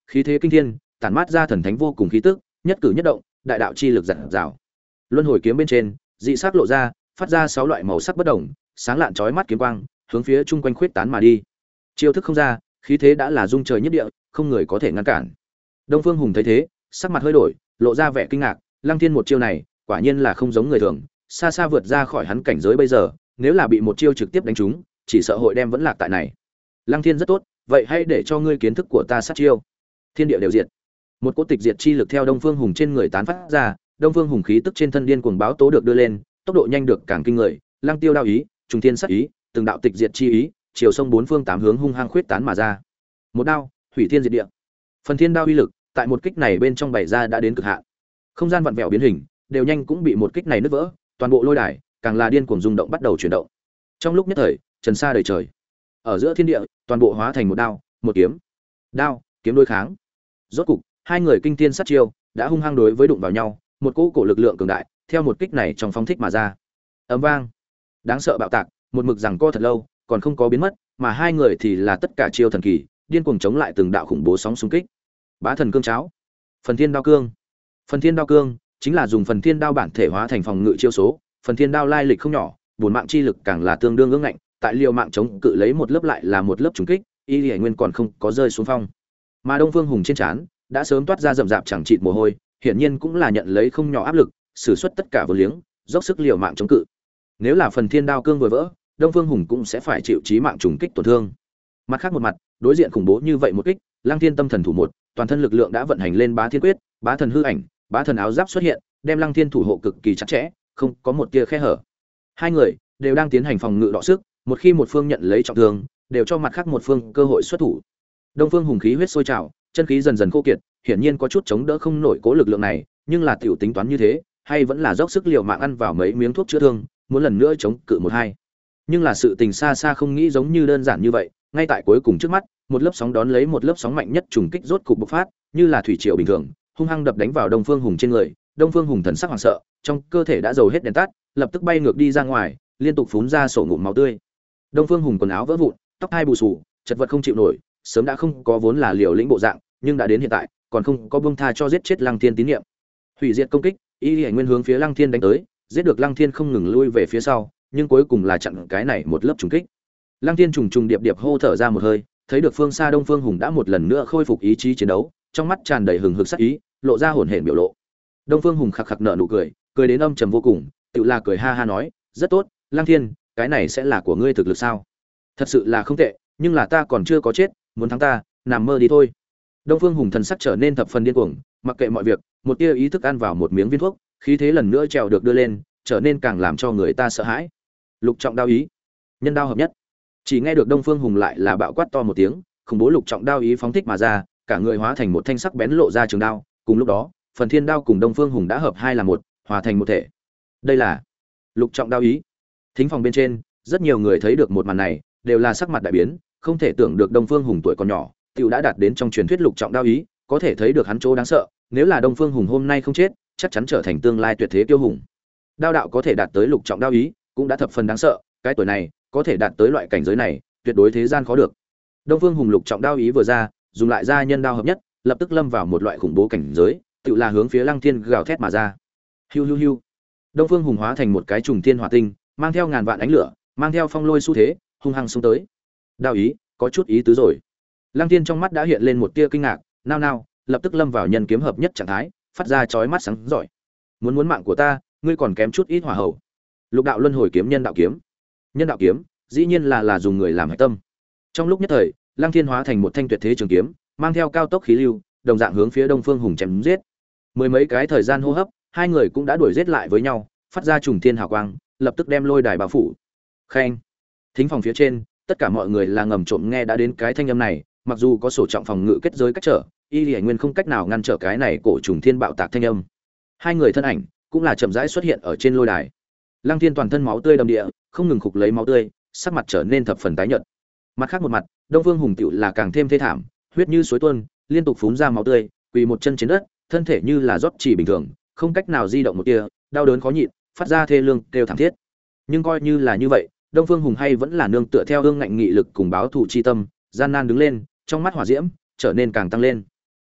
khí thế kinh thiên, tản mát ra thần thánh vô cùng khí tức, nhất cử nhất động, đại đạo chi lực dạt dào. Luân hồi kiếm bên trên, dị sắc lộ ra, phát ra sáu loại màu sắc bất đồng, sáng lạn chói mắt kiếm quang, hướng phía chung quanh khuyết tán mà đi. Chiêu thức không ra, khí thế đã là dung trời nhất địa, không người có thể ngăn cản. Đông Phương Hùng thấy thế, sắc mặt hơi đổi, lộ ra vẻ kinh ngạc, Lăng Thiên một chiêu này, quả nhiên là không giống người thường, xa xa vượt ra khỏi hắn cảnh giới bây giờ, nếu là bị một chiêu trực tiếp đánh trúng, chỉ sợ hội đem vẫn lạc tại này. Lăng Thiên rất tốt, vậy hãy để cho ngươi kiến thức của ta sát chiêu. Thiên địa đều diệt. Một cỗ tịch diệt chi lực theo Đông Phương Hùng trên người tán phát ra, Đông Phương Hùng khí tức trên thân điên cuồng báo tố được đưa lên, tốc độ nhanh được càng kinh người, Lăng Tiêu đao ý, trùng thiên sát ý, từng đạo tịch diệt chi ý, chiều sông bốn phương tám hướng hung hăng khuyết tán mà ra. Một đao, hủy thiên diệt địa. Phần thiên đao uy lực, tại một kích này bên trong bày ra đã đến cực hạn. Không gian vặn vẹo biến hình, đều nhanh cũng bị một kích này nứt vỡ, toàn bộ lôi đài càng là điên cuồng rung động bắt đầu chuyển động. Trong lúc nhất thời, trần sa đầy trời. Ở giữa thiên địa, toàn bộ hóa thành một đao, một kiếm. Đao, kiếm đối kháng. Rốt cục, hai người kinh thiên sát chiêu đã hung hăng đối với đụng vào nhau, một cỗ cổ lực lượng cường đại, theo một kích này trong phóng thích mà ra. Ầm vang. Đáng sợ bạo tạc, một mực rằng co thật lâu, còn không có biến mất, mà hai người thì là tất cả chiêu thần kỳ, điên cuồng chống lại từng đạo khủng bố sóng xung kích. Bá thần cương cháo, phần thiên đao cương. Phần thiên đao cương chính là dùng phần thiên đao bản thể hóa thành phòng ngự chiêu số, phần thiên đao lai lịch không nhỏ, buồn mạng chi lực càng là tương đương ương ngạnh, tại liều mạng chống cự lấy một lớp lại là một lớp trùng kích, y liễu nguyên còn không có rơi xuống phong. Mà Đông Phương Hùng trên trán đã sớm toát ra rậm rạp chẳng chịt mồ hôi, hiển nhiên cũng là nhận lấy không nhỏ áp lực, sử xuất tất cả vô liếng, dốc sức liều mạng chống cự. Nếu là phần thiên đao cương vừa vỡ, Đông Phương Hùng cũng sẽ phải chịu chí mạng trùng kích tổn thương. Mặt khác một mặt, đối diện khủng bố như vậy một kích, Lăng Thiên tâm thần thủ một, toàn thân lực lượng đã vận hành lên Bá Thiên Quyết, Bá Thần hư ảnh, Bá Thần áo giáp xuất hiện, đem Lăng Thiên thủ hộ cực kỳ chặt chẽ, không có một tia khe hở. Hai người đều đang tiến hành phòng ngự đọ sức, một khi một phương nhận lấy trọng thương, đều cho mặt khác một phương cơ hội xuất thủ. Đông Phương Hùng khí huyết sôi trào, chân khí dần dần khô kiệt, hiển nhiên có chút chống đỡ không nổi cố lực lượng này, nhưng là tiểu tính toán như thế, hay vẫn là dốc sức liều mạng ăn vào mấy miếng thuốc chữa thương, muốn lần nữa chống cự một hai. Nhưng là sự tình xa xa không nghĩ giống như đơn giản như vậy, ngay tại cuối cùng trước mắt, một lớp sóng đón lấy một lớp sóng mạnh nhất trùng kích rốt cục bộc phát, như là thủy triều bình thường, hung hăng đập đánh vào Đông Phương Hùng trên người. Đông Phương Hùng thần sắc hoảng sợ, trong cơ thể đã dầu hết đèn tắt, lập tức bay ngược đi ra ngoài, liên tục phun ra sổ ngụm máu tươi. Đông Phương Hùng quần áo vỡ vụn, tóc hai bù xù, chật vật không chịu nổi, sớm đã không có vốn là liều lĩnh bộ dạng, nhưng đã đến hiện tại, còn không có buông tha cho giết chết Lăng Thiên tín niệm. Hủy diệt công kích, y liễu nguyên hướng phía Lăng Thiên đánh tới, giết được Lăng Thiên không ngừng lui về phía sau, nhưng cuối cùng là chặn cái này một lớp trùng kích. Lăng Thiên trùng trùng điệp điệp hô thở ra một hơi, thấy được phương xa Đông Phương Hùng đã một lần nữa khôi phục ý chí chiến đấu, trong mắt tràn đầy hừng hực sát ý, lộ ra hổn hển biểu lộ. Đông Phương Hùng khặc khặc nở nụ cười, cười đến âm trầm vô cùng, tự là cười ha ha nói, rất tốt, Lăng Thiên, cái này sẽ là của ngươi thực lực sao? Thật sự là không tệ, nhưng là ta còn chưa có chết, muốn thắng ta, nằm mơ đi thôi. Đông Phương Hùng thần sắc trở nên thập phần điên cuồng, mặc kệ mọi việc, một tia ý thức ăn vào một miếng viên thuốc, khí thế lần nữa trèo được đưa lên, trở nên càng làm cho người ta sợ hãi. Lục trọng đao ý, nhân đao hợp nhất. Chỉ nghe được Đông Phương Hùng lại là bạo quát to một tiếng, khủng bố lục trọng đao ý phóng thích mà ra, cả người hóa thành một thanh sắc bén lộ ra trường đao, cùng lúc đó, phần thiên đao cùng Đông Phương Hùng đã hợp hai là một, hòa thành một thể. Đây là lục trọng đao ý. Thính phòng bên trên, rất nhiều người thấy được một màn này, đều là sắc mặt đại biến, không thể tưởng được Đông Phương Hùng tuổi còn nhỏ, tiểu đã đạt đến trong truyền thuyết lục trọng đao ý, có thể thấy được hắn chỗ đáng sợ, nếu là Đông Phương Hùng hôm nay không chết, chắc chắn trở thành tương lai tuyệt thế kiêu hùng. Đao đạo có thể đạt tới lục trọng đao ý, cũng đã thập phần đáng sợ, cái tuổi này, có thể đạt tới loại cảnh giới này, tuyệt đối thế gian khó được. Đông Phương Hùng lục trọng đao ý vừa ra, dùng lại ra nhân đao hợp nhất, lập tức lâm vào một loại khủng bố cảnh giới, tự là hướng phía Lăng Thiên gào thét mà ra. Hiu hiu hiu. Đông Phương Hùng hóa thành một cái trùng thiên hỏa tinh, mang theo ngàn vạn ánh lửa, mang theo phong lôi xu thế, hung hăng xông tới. Đao ý, có chút ý tứ rồi. Lăng Thiên trong mắt đã hiện lên một tia kinh ngạc, nao nao, lập tức lâm vào nhân kiếm hợp nhất trạng thái, phát ra chói mắt sáng rọi. Muốn muốn mạng của ta, ngươi còn kém chút ít hỏa hậu. Lục đạo luân hồi kiếm nhân đạo kiếm. Nhân đạo kiếm, dĩ nhiên là là dùng người làm hệ tâm. Trong lúc nhất thời, Lăng Thiên hóa thành một thanh tuyệt thế trường kiếm, mang theo cao tốc khí lưu, đồng dạng hướng phía Đông Phương Hùng chém giết. Mười mấy cái thời gian hô hấp, hai người cũng đã đuổi giết lại với nhau, phát ra trùng thiên hào quang, lập tức đem lôi đài bao phủ. Khen. Thính phòng phía trên, tất cả mọi người là ngầm trộm nghe đã đến cái thanh âm này, mặc dù có sổ trọng phòng ngự kết giới cách trở, y liễu nguyên không cách nào ngăn trở cái này cổ trùng thiên bạo tạc thanh âm. Hai người thân ảnh cũng là chậm rãi xuất hiện ở trên lôi đài. Lăng Thiên toàn thân máu tươi đầm địa, không ngừng khục lấy máu tươi, sắc mặt trở nên thập phần tái nhợt. Mặt khác một mặt, Đông Phương Hùng tiểu là càng thêm thê thảm, huyết như suối tuôn, liên tục phún ra máu tươi, quỳ một chân trên đất, thân thể như là rót chỉ bình thường, không cách nào di động một tia, đau đớn khó nhịn, phát ra thê lương kêu thảm thiết. Nhưng coi như là như vậy, Đông Phương Hùng hay vẫn là nương tựa theo ương ngạnh nghị lực cùng báo thù chi tâm, gian nan đứng lên, trong mắt hỏa diễm trở nên càng tăng lên.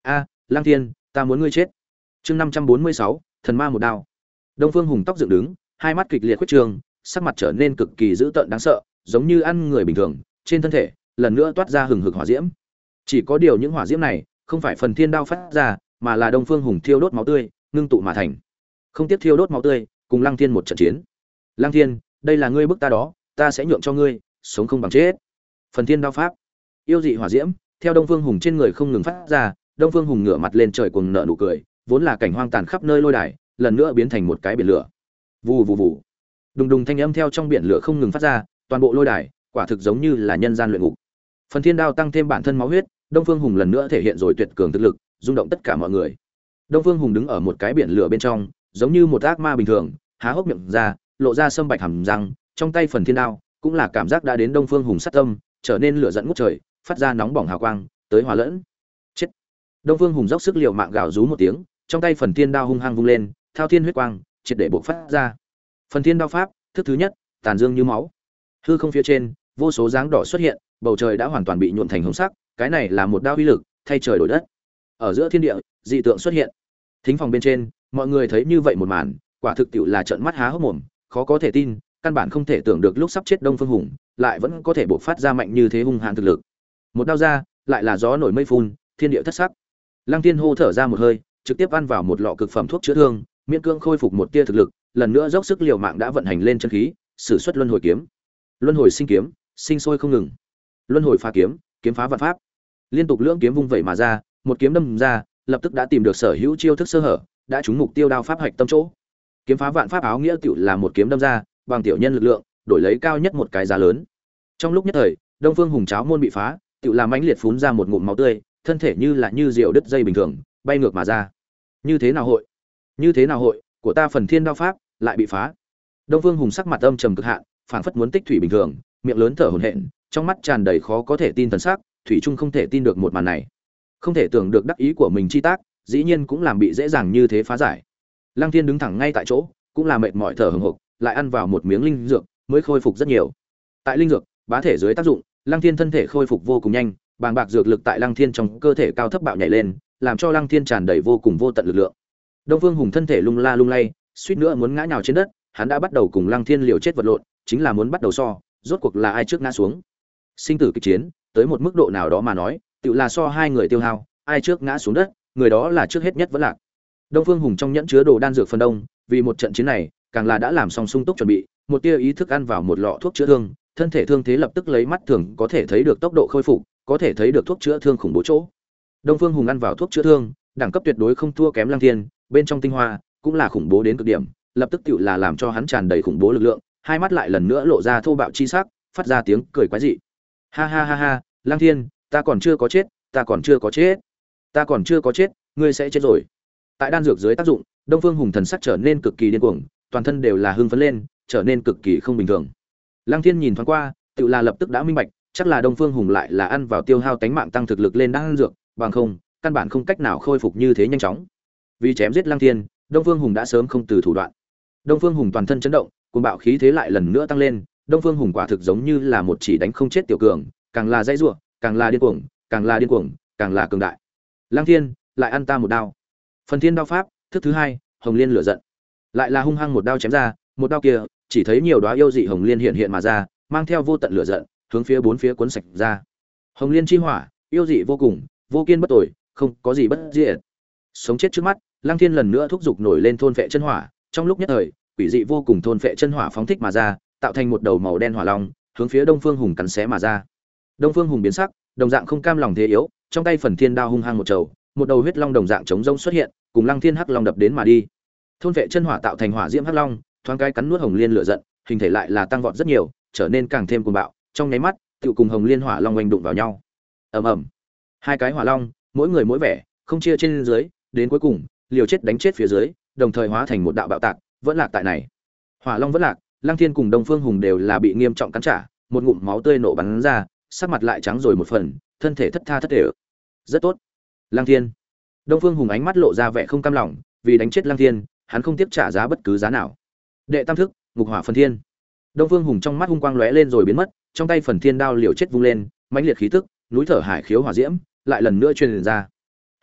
A, Lang Thiên, ta muốn ngươi chết. Chương năm trăm bốn mươi sáu, thần ma một đao. Đông Phương Hùng tóc dựng đứng, hai mắt kịch liệt khuyết trường, sắc mặt trở nên cực kỳ dữ tợn đáng sợ, giống như ăn người bình thường, trên thân thể lần nữa toát ra hừng hực hỏa diễm. Chỉ có điều những hỏa diễm này không phải phần thiên đao phát ra, mà là Đông Phương Hùng thiêu đốt máu tươi, ngưng tụ mà thành. Không tiếp thiêu đốt máu tươi, cùng Lăng Thiên một trận chiến. Lăng Thiên, đây là ngươi bức ta đó, ta sẽ nhượng cho ngươi, sống không bằng chết. Phần thiên đao pháp, yêu dị hỏa diễm, theo Đông Phương Hùng trên người không ngừng phát ra, Đông Phương Hùng ngửa mặt lên trời cuồng nở nụ cười, vốn là cảnh hoang tàn khắp nơi lôi đài, lần nữa biến thành một cái biển lửa. Vù vù vù. Đùng đùng thanh âm theo trong biển lửa không ngừng phát ra, toàn bộ lôi đài, quả thực giống như là nhân gian luyện ngục. Phần thiên đao tăng thêm bản thân máu huyết, Đông Phương Hùng lần nữa thể hiện rồi tuyệt cường thực lực, rung động tất cả mọi người. Đông Phương Hùng đứng ở một cái biển lửa bên trong, giống như một ác ma bình thường, há hốc miệng ra, lộ ra sâm bạch hàm răng, trong tay phần thiên đao, cũng là cảm giác đã đến Đông Phương Hùng sát tâm, trở nên lửa giận ngút trời, phát ra nóng bỏng hào quang, tới hòa lẫn. Chết. Đông Phương Hùng dốc sức liều mạng gào rú một tiếng, trong tay phần thiên đao hung hăng vung lên, thao thiên huyết quang, triệt để bộc phát ra. Phần thiên đao pháp, thức thứ nhất, tàn dương như máu. Hư không phía trên, vô số dáng đỏ xuất hiện, bầu trời đã hoàn toàn bị nhuộm thành hồng sắc, cái này là một đao uy lực, thay trời đổi đất. Ở giữa thiên địa, dị tượng xuất hiện. Thính phòng bên trên, mọi người thấy như vậy một màn, quả thực tiệu là trợn mắt há hốc mồm, khó có thể tin, căn bản không thể tưởng được lúc sắp chết Đông Phương Hùng, lại vẫn có thể bộc phát ra mạnh như thế hung hãn thực lực. Một đao ra, lại là gió nổi mây phun, thiên địa thất sắc. Lăng Tiên hô thở ra một hơi, trực tiếp ăn vào một lọ cực phẩm thuốc chữa thương, miễn cưỡng khôi phục một tia thực lực, lần nữa dốc sức liều mạng đã vận hành lên chân khí, sử xuất luân hồi kiếm. Luân hồi sinh kiếm, sinh sôi không ngừng. Luân hồi phá kiếm, kiếm phá vạn pháp. Liên tục lưỡng kiếm vung vẩy mà ra, một kiếm đâm ra, lập tức đã tìm được sở hữu chiêu thức sơ hở, đã trúng mục tiêu đao pháp hạch tâm chỗ. Kiếm phá vạn pháp áo nghĩa tiểu là một kiếm đâm ra, bằng tiểu nhân lực lượng, đổi lấy cao nhất một cái giá lớn. Trong lúc nhất thời, Đông Phương Hùng cháo môn bị phá, tiểu làm mãnh liệt phún ra một ngụm máu tươi, thân thể như là như diều đứt dây bình thường, bay ngược mà ra. Như thế nào hội? Như thế nào hội, của ta phần thiên đao pháp lại bị phá. Đông Phương Hùng sắc mặt âm trầm cực hạn, phảng phất muốn tích thủy bình thường, miệng lớn thở hổn hển, trong mắt tràn đầy khó có thể tin thần sắc, thủy trung không thể tin được một màn này. Không thể tưởng được đắc ý của mình chi tác, dĩ nhiên cũng làm bị dễ dàng như thế phá giải. Lăng Thiên đứng thẳng ngay tại chỗ, cũng là mệt mỏi thở hổn hộc, lại ăn vào một miếng linh dược, mới khôi phục rất nhiều. Tại linh dược, bá thể dưới tác dụng, Lăng Thiên thân thể khôi phục vô cùng nhanh, bàng bạc dược lực tại Lăng Thiên trong cơ thể cao thấp bạo nhảy lên, làm cho Lăng Thiên tràn đầy vô cùng vô tận lực lượng. Đông Phương Hùng thân thể lung la lung lay, suýt nữa muốn ngã nhào trên đất, hắn đã bắt đầu cùng Lăng Thiên liều chết vật lộn, chính là muốn bắt đầu so, rốt cuộc là ai trước ngã xuống. Sinh tử kịch chiến, tới một mức độ nào đó mà nói, tự là so hai người tiêu hao, ai trước ngã xuống đất, người đó là trước hết nhất vẫn lạc. Đông Phương Hùng trong nhẫn chứa đồ đan dược phần đông, vì một trận chiến này, càng là đã làm xong sung túc chuẩn bị, một tia ý thức ăn vào một lọ thuốc chữa thương, thân thể thương thế lập tức lấy mắt thường có thể thấy được tốc độ khôi phục, có thể thấy được thuốc chữa thương khủng bố chỗ. Đông Phương Hùng ăn vào thuốc chữa thương, đẳng cấp tuyệt đối không thua kém Lăng Thiên, bên trong tinh hoa cũng là khủng bố đến cực điểm, lập tức tựu là làm cho hắn tràn đầy khủng bố lực lượng, hai mắt lại lần nữa lộ ra thô bạo chi sắc, phát ra tiếng cười quái dị. Ha ha ha ha, Lăng Thiên, ta còn chưa có chết, ta còn chưa có chết, ta còn chưa có chết, ngươi sẽ chết rồi. Tại đan dược dưới tác dụng, Đông Phương Hùng thần sắc trở nên cực kỳ điên cuồng, toàn thân đều là hưng phấn lên, trở nên cực kỳ không bình thường. Lăng Thiên nhìn thoáng qua, tựu là lập tức đã minh bạch, chắc là Đông Phương Hùng lại là ăn vào tiêu hao tánh mạng tăng thực lực lên đan dược, bằng không, căn bản không cách nào khôi phục như thế nhanh chóng. Vì chém giết Lăng Thiên, Đông Phương Hùng đã sớm không từ thủ đoạn. Đông Phương Hùng toàn thân chấn động, cuồng bạo khí thế lại lần nữa tăng lên, Đông Phương Hùng quả thực giống như là một chỉ đánh không chết tiểu cường, càng là dãy rủa, càng là điên cuồng, càng là điên cuồng, càng là cường đại. Lăng Thiên, lại ăn ta một đao. Phần Thiên đao pháp, thức thứ hai, Hồng Liên lửa giận. Lại là hung hăng một đao chém ra, một đao kia, chỉ thấy nhiều đóa yêu dị hồng liên hiện hiện mà ra, mang theo vô tận lửa giận, hướng phía bốn phía cuốn sạch ra. Hồng Liên chi hỏa, yêu dị vô cùng, vô kiên bất tồi, không có gì bất diệt. Sống chết trước mắt, Lăng Thiên lần nữa thúc giục nổi lên thôn phệ chân hỏa, trong lúc nhất thời, quỷ dị vô cùng thôn phệ chân hỏa phóng thích mà ra, tạo thành một đầu màu đen hỏa long, hướng phía Đông Phương Hùng cắn xé mà ra. Đông Phương Hùng biến sắc, đồng dạng không cam lòng thế yếu, trong tay phần thiên đao hung hăng một trầu, một đầu huyết long đồng dạng chống rông xuất hiện, cùng Lăng Thiên hắc long đập đến mà đi. Thôn phệ chân hỏa tạo thành hỏa diễm hắc long, thoáng cái cắn nuốt Hồng Liên lửa giận, hình thể lại là tăng vọt rất nhiều, trở nên càng thêm cuồng bạo, trong nháy mắt, tựu cùng Hồng Liên hỏa long oanh đụng vào nhau. Ầm ầm. Hai cái hỏa long, mỗi người mỗi vẻ, không chia trên dưới, đến cuối cùng, liều chết đánh chết phía dưới, đồng thời hóa thành một đạo bạo tạc, vẫn lạc tại này. Hỏa long vẫn lạc, Lăng Thiên cùng Đông Phương Hùng đều là bị nghiêm trọng cắn trả, một ngụm máu tươi nổ bắn ra, sắc mặt lại trắng rồi một phần, thân thể thất tha thất thể. Rất tốt. Lăng Thiên. Đông Phương Hùng ánh mắt lộ ra vẻ không cam lòng, vì đánh chết Lăng Thiên, hắn không tiếp trả giá bất cứ giá nào. Đệ tam thức, Ngục Hỏa Phần Thiên. Đông Phương Hùng trong mắt hung quang lóe lên rồi biến mất, trong tay phần thiên đao liều chết vung lên, mãnh liệt khí tức, núi thở hải khiếu hỏa diễm, lại lần nữa truyền ra.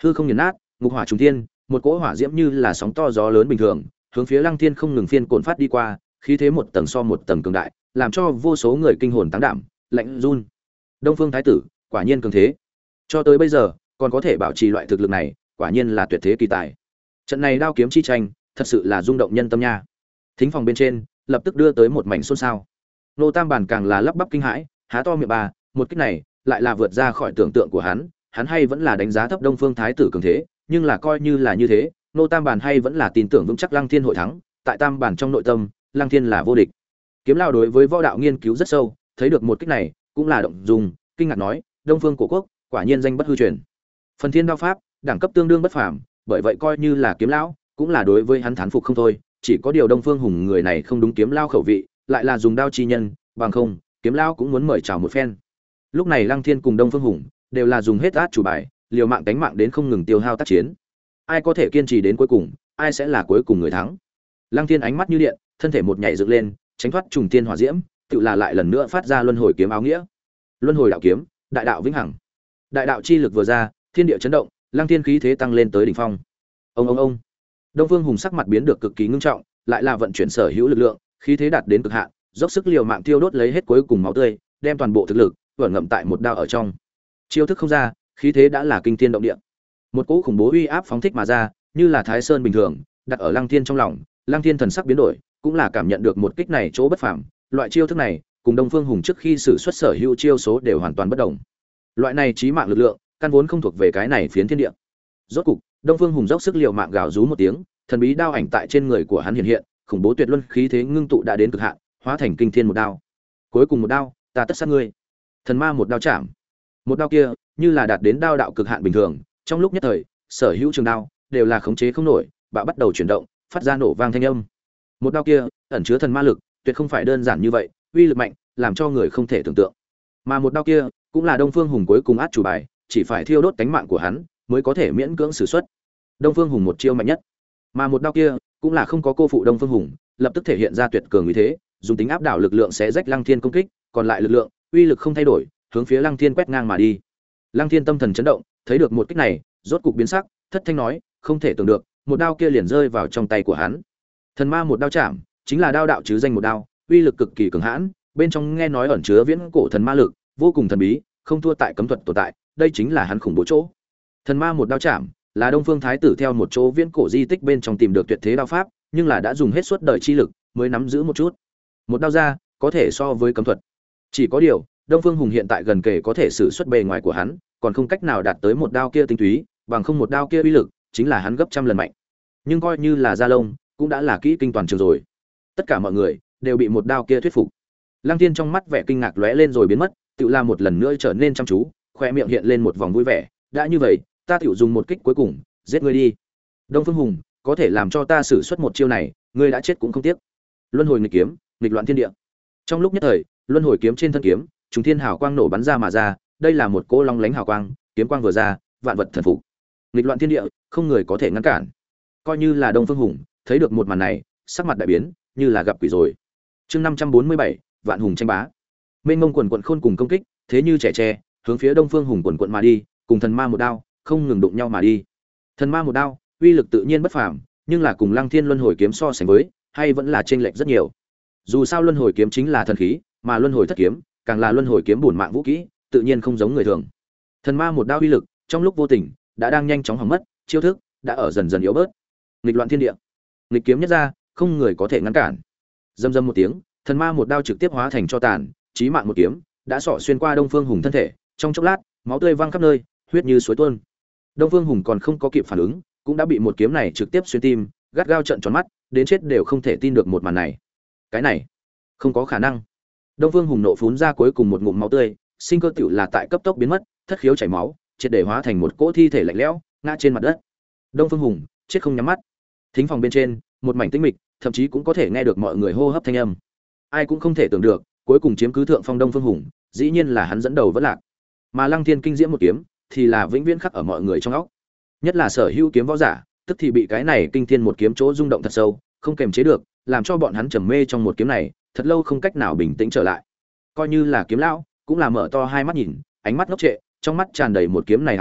Hư không nghiền nát, ngục hỏa trùng thiên, một cỗ hỏa diễm như là sóng to gió lớn bình thường, hướng phía Lăng Thiên không ngừng phiên cồn phát đi qua, khí thế một tầng so một tầng cường đại, làm cho vô số người kinh hồn táng đảm, lạnh run. Đông Phương Thái tử, quả nhiên cường thế. Cho tới bây giờ, còn có thể bảo trì loại thực lực này, quả nhiên là tuyệt thế kỳ tài. Trận này đao kiếm chi tranh, thật sự là rung động nhân tâm nha. Thính phòng bên trên, lập tức đưa tới một mảnh xôn xao. Nô Tam Bản càng là lắp bắp kinh hãi, há to miệng bà, một kích này, lại là vượt ra khỏi tưởng tượng của hắn, hắn hay vẫn là đánh giá thấp Đông Phương Thái tử cường thế, nhưng là coi như là như thế, Nô Tam Bản hay vẫn là tin tưởng vững chắc Lăng Thiên hội thắng, tại Tam Bản trong nội tâm, Lăng Thiên là vô địch. Kiếm Lao đối với võ đạo nghiên cứu rất sâu, thấy được một kích này, cũng là động dung, kinh ngạc nói, Đông Phương Cổ Quốc, quả nhiên danh bất hư truyền. Phần Thiên đao pháp, đẳng cấp tương đương bất phàm, bởi vậy coi như là Kiếm Lão, cũng là đối với hắn thán phục không thôi, chỉ có điều Đông Phương Hùng người này không đúng Kiếm Lao khẩu vị, lại là dùng đao chi nhân, bằng không, Kiếm Lao cũng muốn mời chào một phen. Lúc này Lăng Thiên cùng Đông Phương Hùng đều là dùng hết át chủ bài, liều mạng đánh mạng đến không ngừng tiêu hao tác chiến. Ai có thể kiên trì đến cuối cùng, ai sẽ là cuối cùng người thắng. Lăng Thiên ánh mắt như điện, thân thể một nhảy dựng lên, tránh thoát trùng thiên hỏa diễm, tự là lại lần nữa phát ra luân hồi kiếm áo nghĩa. Luân hồi đạo kiếm, đại đạo vĩnh hằng. Đại đạo chi lực vừa ra, thiên địa chấn động, Lăng Thiên khí thế tăng lên tới đỉnh phong. Ông ông ông. Đông Phương Hùng sắc mặt biến được cực kỳ ngưng trọng, lại là vận chuyển sở hữu lực lượng, khí thế đạt đến cực hạn, dốc sức liều mạng tiêu đốt lấy hết cuối cùng máu tươi, đem toàn bộ thực lực vẩn ngậm tại một đao ở trong. Chiêu thức không ra, khí thế đã là kinh thiên động địa. Một cỗ khủng bố uy áp phóng thích mà ra, như là Thái Sơn bình thường, đặt ở Lăng Thiên trong lòng, Lăng Thiên thần sắc biến đổi, cũng là cảm nhận được một kích này chỗ bất phàm, loại chiêu thức này, cùng Đông Phương Hùng trước khi sử xuất sở hữu chiêu số đều hoàn toàn bất đồng. Loại này chí mạng lực lượng, căn vốn không thuộc về cái này phiến thiên địa. Rốt cục, Đông Phương Hùng dốc sức liều mạng gào rú một tiếng, thần bí đao ảnh tại trên người của hắn hiện hiện, khủng bố tuyệt luân khí thế ngưng tụ đã đến cực hạn, hóa thành kinh thiên một đao. Cuối cùng một đao, ta tất sát ngươi. Thần ma một đao chạm. Một đao kia, như là đạt đến đao đạo cực hạn bình thường, trong lúc nhất thời, sở hữu trường đao đều là khống chế không nổi, bạo bắt đầu chuyển động, phát ra nổ vang thanh âm. Một đao kia, ẩn chứa thần ma lực, tuyệt không phải đơn giản như vậy, uy lực mạnh, làm cho người không thể tưởng tượng. Mà một đao kia, cũng là Đông Phương Hùng cuối cùng át chủ bài, chỉ phải thiêu đốt cánh mạng của hắn, mới có thể miễn cưỡng sử xuất. Đông Phương Hùng một chiêu mạnh nhất. Mà một đao kia, cũng là không có cô phụ Đông Phương Hùng, lập tức thể hiện ra tuyệt cường uy thế, dùng tính áp đảo lực lượng sẽ rách Lăng Thiên công kích, còn lại lực lượng, uy lực không thay đổi, hướng phía Lăng Thiên quét ngang mà đi. Lăng Thiên tâm thần chấn động, thấy được một kích này, rốt cục biến sắc, thất thanh nói, không thể tưởng được, một đao kia liền rơi vào trong tay của hắn. Thần ma một đao chạm, chính là đao đạo chứ danh một đao, uy lực cực kỳ cường hãn, bên trong nghe nói ẩn chứa viễn cổ thần ma lực, vô cùng thần bí, không thua tại cấm thuật tồn tại, đây chính là hắn khủng bố chỗ. Thần ma một đao chạm, là Đông Phương Thái tử theo một chỗ viễn cổ di tích bên trong tìm được tuyệt thế đao pháp, nhưng là đã dùng hết suốt đời chi lực mới nắm giữ một chút. Một đao ra, có thể so với cấm thuật. Chỉ có điều, Đông Phương Hùng hiện tại gần kề có thể sử xuất bề ngoài của hắn, còn không cách nào đạt tới một đao kia tinh túy, bằng không một đao kia uy lực, chính là hắn gấp trăm lần mạnh. Nhưng coi như là Gia Long, cũng đã là kỹ kinh toàn trường rồi. Tất cả mọi người đều bị một đao kia thuyết phục. Lăng Thiên trong mắt vẻ kinh ngạc lóe lên rồi biến mất, tự la một lần nữa trở nên chăm chú, khoe miệng hiện lên một vòng vui vẻ, đã như vậy, ta tiểu dùng một kích cuối cùng, giết ngươi đi. Đông Phương Hùng, có thể làm cho ta sử xuất một chiêu này, ngươi đã chết cũng không tiếc. Luân hồi nghịch kiếm, nghịch loạn thiên địa. Trong lúc nhất thời, luân hồi kiếm trên thân kiếm, trùng thiên hào quang nổ bắn ra mà ra, đây là một cỗ long lánh hào quang, kiếm quang vừa ra, vạn vật thần phục. Nghịch loạn thiên địa, không người có thể ngăn cản. Coi như là Đông Phương Hùng, thấy được một màn này, sắc mặt đại biến, như là gặp quỷ rồi. Chương năm trăm bốn mươi bảy, Vạn Hùng tranh bá. Mênh mông quần quần khôn cùng công kích, thế như trẻ tre, hướng phía Đông Phương Hùng quần quần mà đi, cùng thần ma một đao, không ngừng đụng nhau mà đi. Thần ma một đao, uy lực tự nhiên bất phàm, nhưng là cùng Lăng Thiên luân hồi kiếm so sánh với, hay vẫn là chênh lệch rất nhiều. Dù sao luân hồi kiếm chính là thần khí, mà luân hồi thất kiếm, càng là luân hồi kiếm bổn mạng vũ kỹ, tự nhiên không giống người thường. Thần ma một đao uy lực, trong lúc vô tình, đã đang nhanh chóng hỏng mất, chiêu thức đã ở dần dần yếu bớt. Nghịch loạn thiên địa, nghịch kiếm nhất ra, không người có thể ngăn cản. Rầm rầm một tiếng, thần ma một đao trực tiếp hóa thành cho tàn, chí mạng một kiếm, đã xỏ xuyên qua Đông Phương Hùng thân thể, trong chốc lát, máu tươi văng khắp nơi, huyết như suối tuôn. Đông Phương Hùng còn không có kịp phản ứng, cũng đã bị một kiếm này trực tiếp xuyên tim, gắt gao trợn tròn mắt, đến chết đều không thể tin được một màn này. Cái này, không có khả năng. Đông Phương Hùng nộ phún ra cuối cùng một ngụm máu tươi, sinh cơ tựu là tại cấp tốc biến mất, thất khiếu chảy máu, triệt để hóa thành một cỗ thi thể lạnh lẽo, ngã trên mặt đất. Đông Phương Hùng chết không nhắm mắt. Thính phòng bên trên, một mảnh tĩnh mịch, thậm chí cũng có thể nghe được mọi người hô hấp thanh âm. Ai cũng không thể tưởng được, cuối cùng chiếm cứ thượng phong Đông Phương Hùng, dĩ nhiên là hắn dẫn đầu vẫn lạc. Mà Lăng Thiên kinh diễm một kiếm, thì là vĩnh viễn khắc ở mọi người trong óc. Nhất là sở hữu kiếm võ giả, tức thì bị cái này kinh thiên một kiếm chỗ rung động thật sâu, không kềm chế được, làm cho bọn hắn trầm mê trong một kiếm này, thật lâu không cách nào bình tĩnh trở lại. Coi như là kiếm lão, cũng là mở to hai mắt nhìn, ánh mắt ngốc trệ, trong mắt tràn đầy một kiếm này áo nghĩa,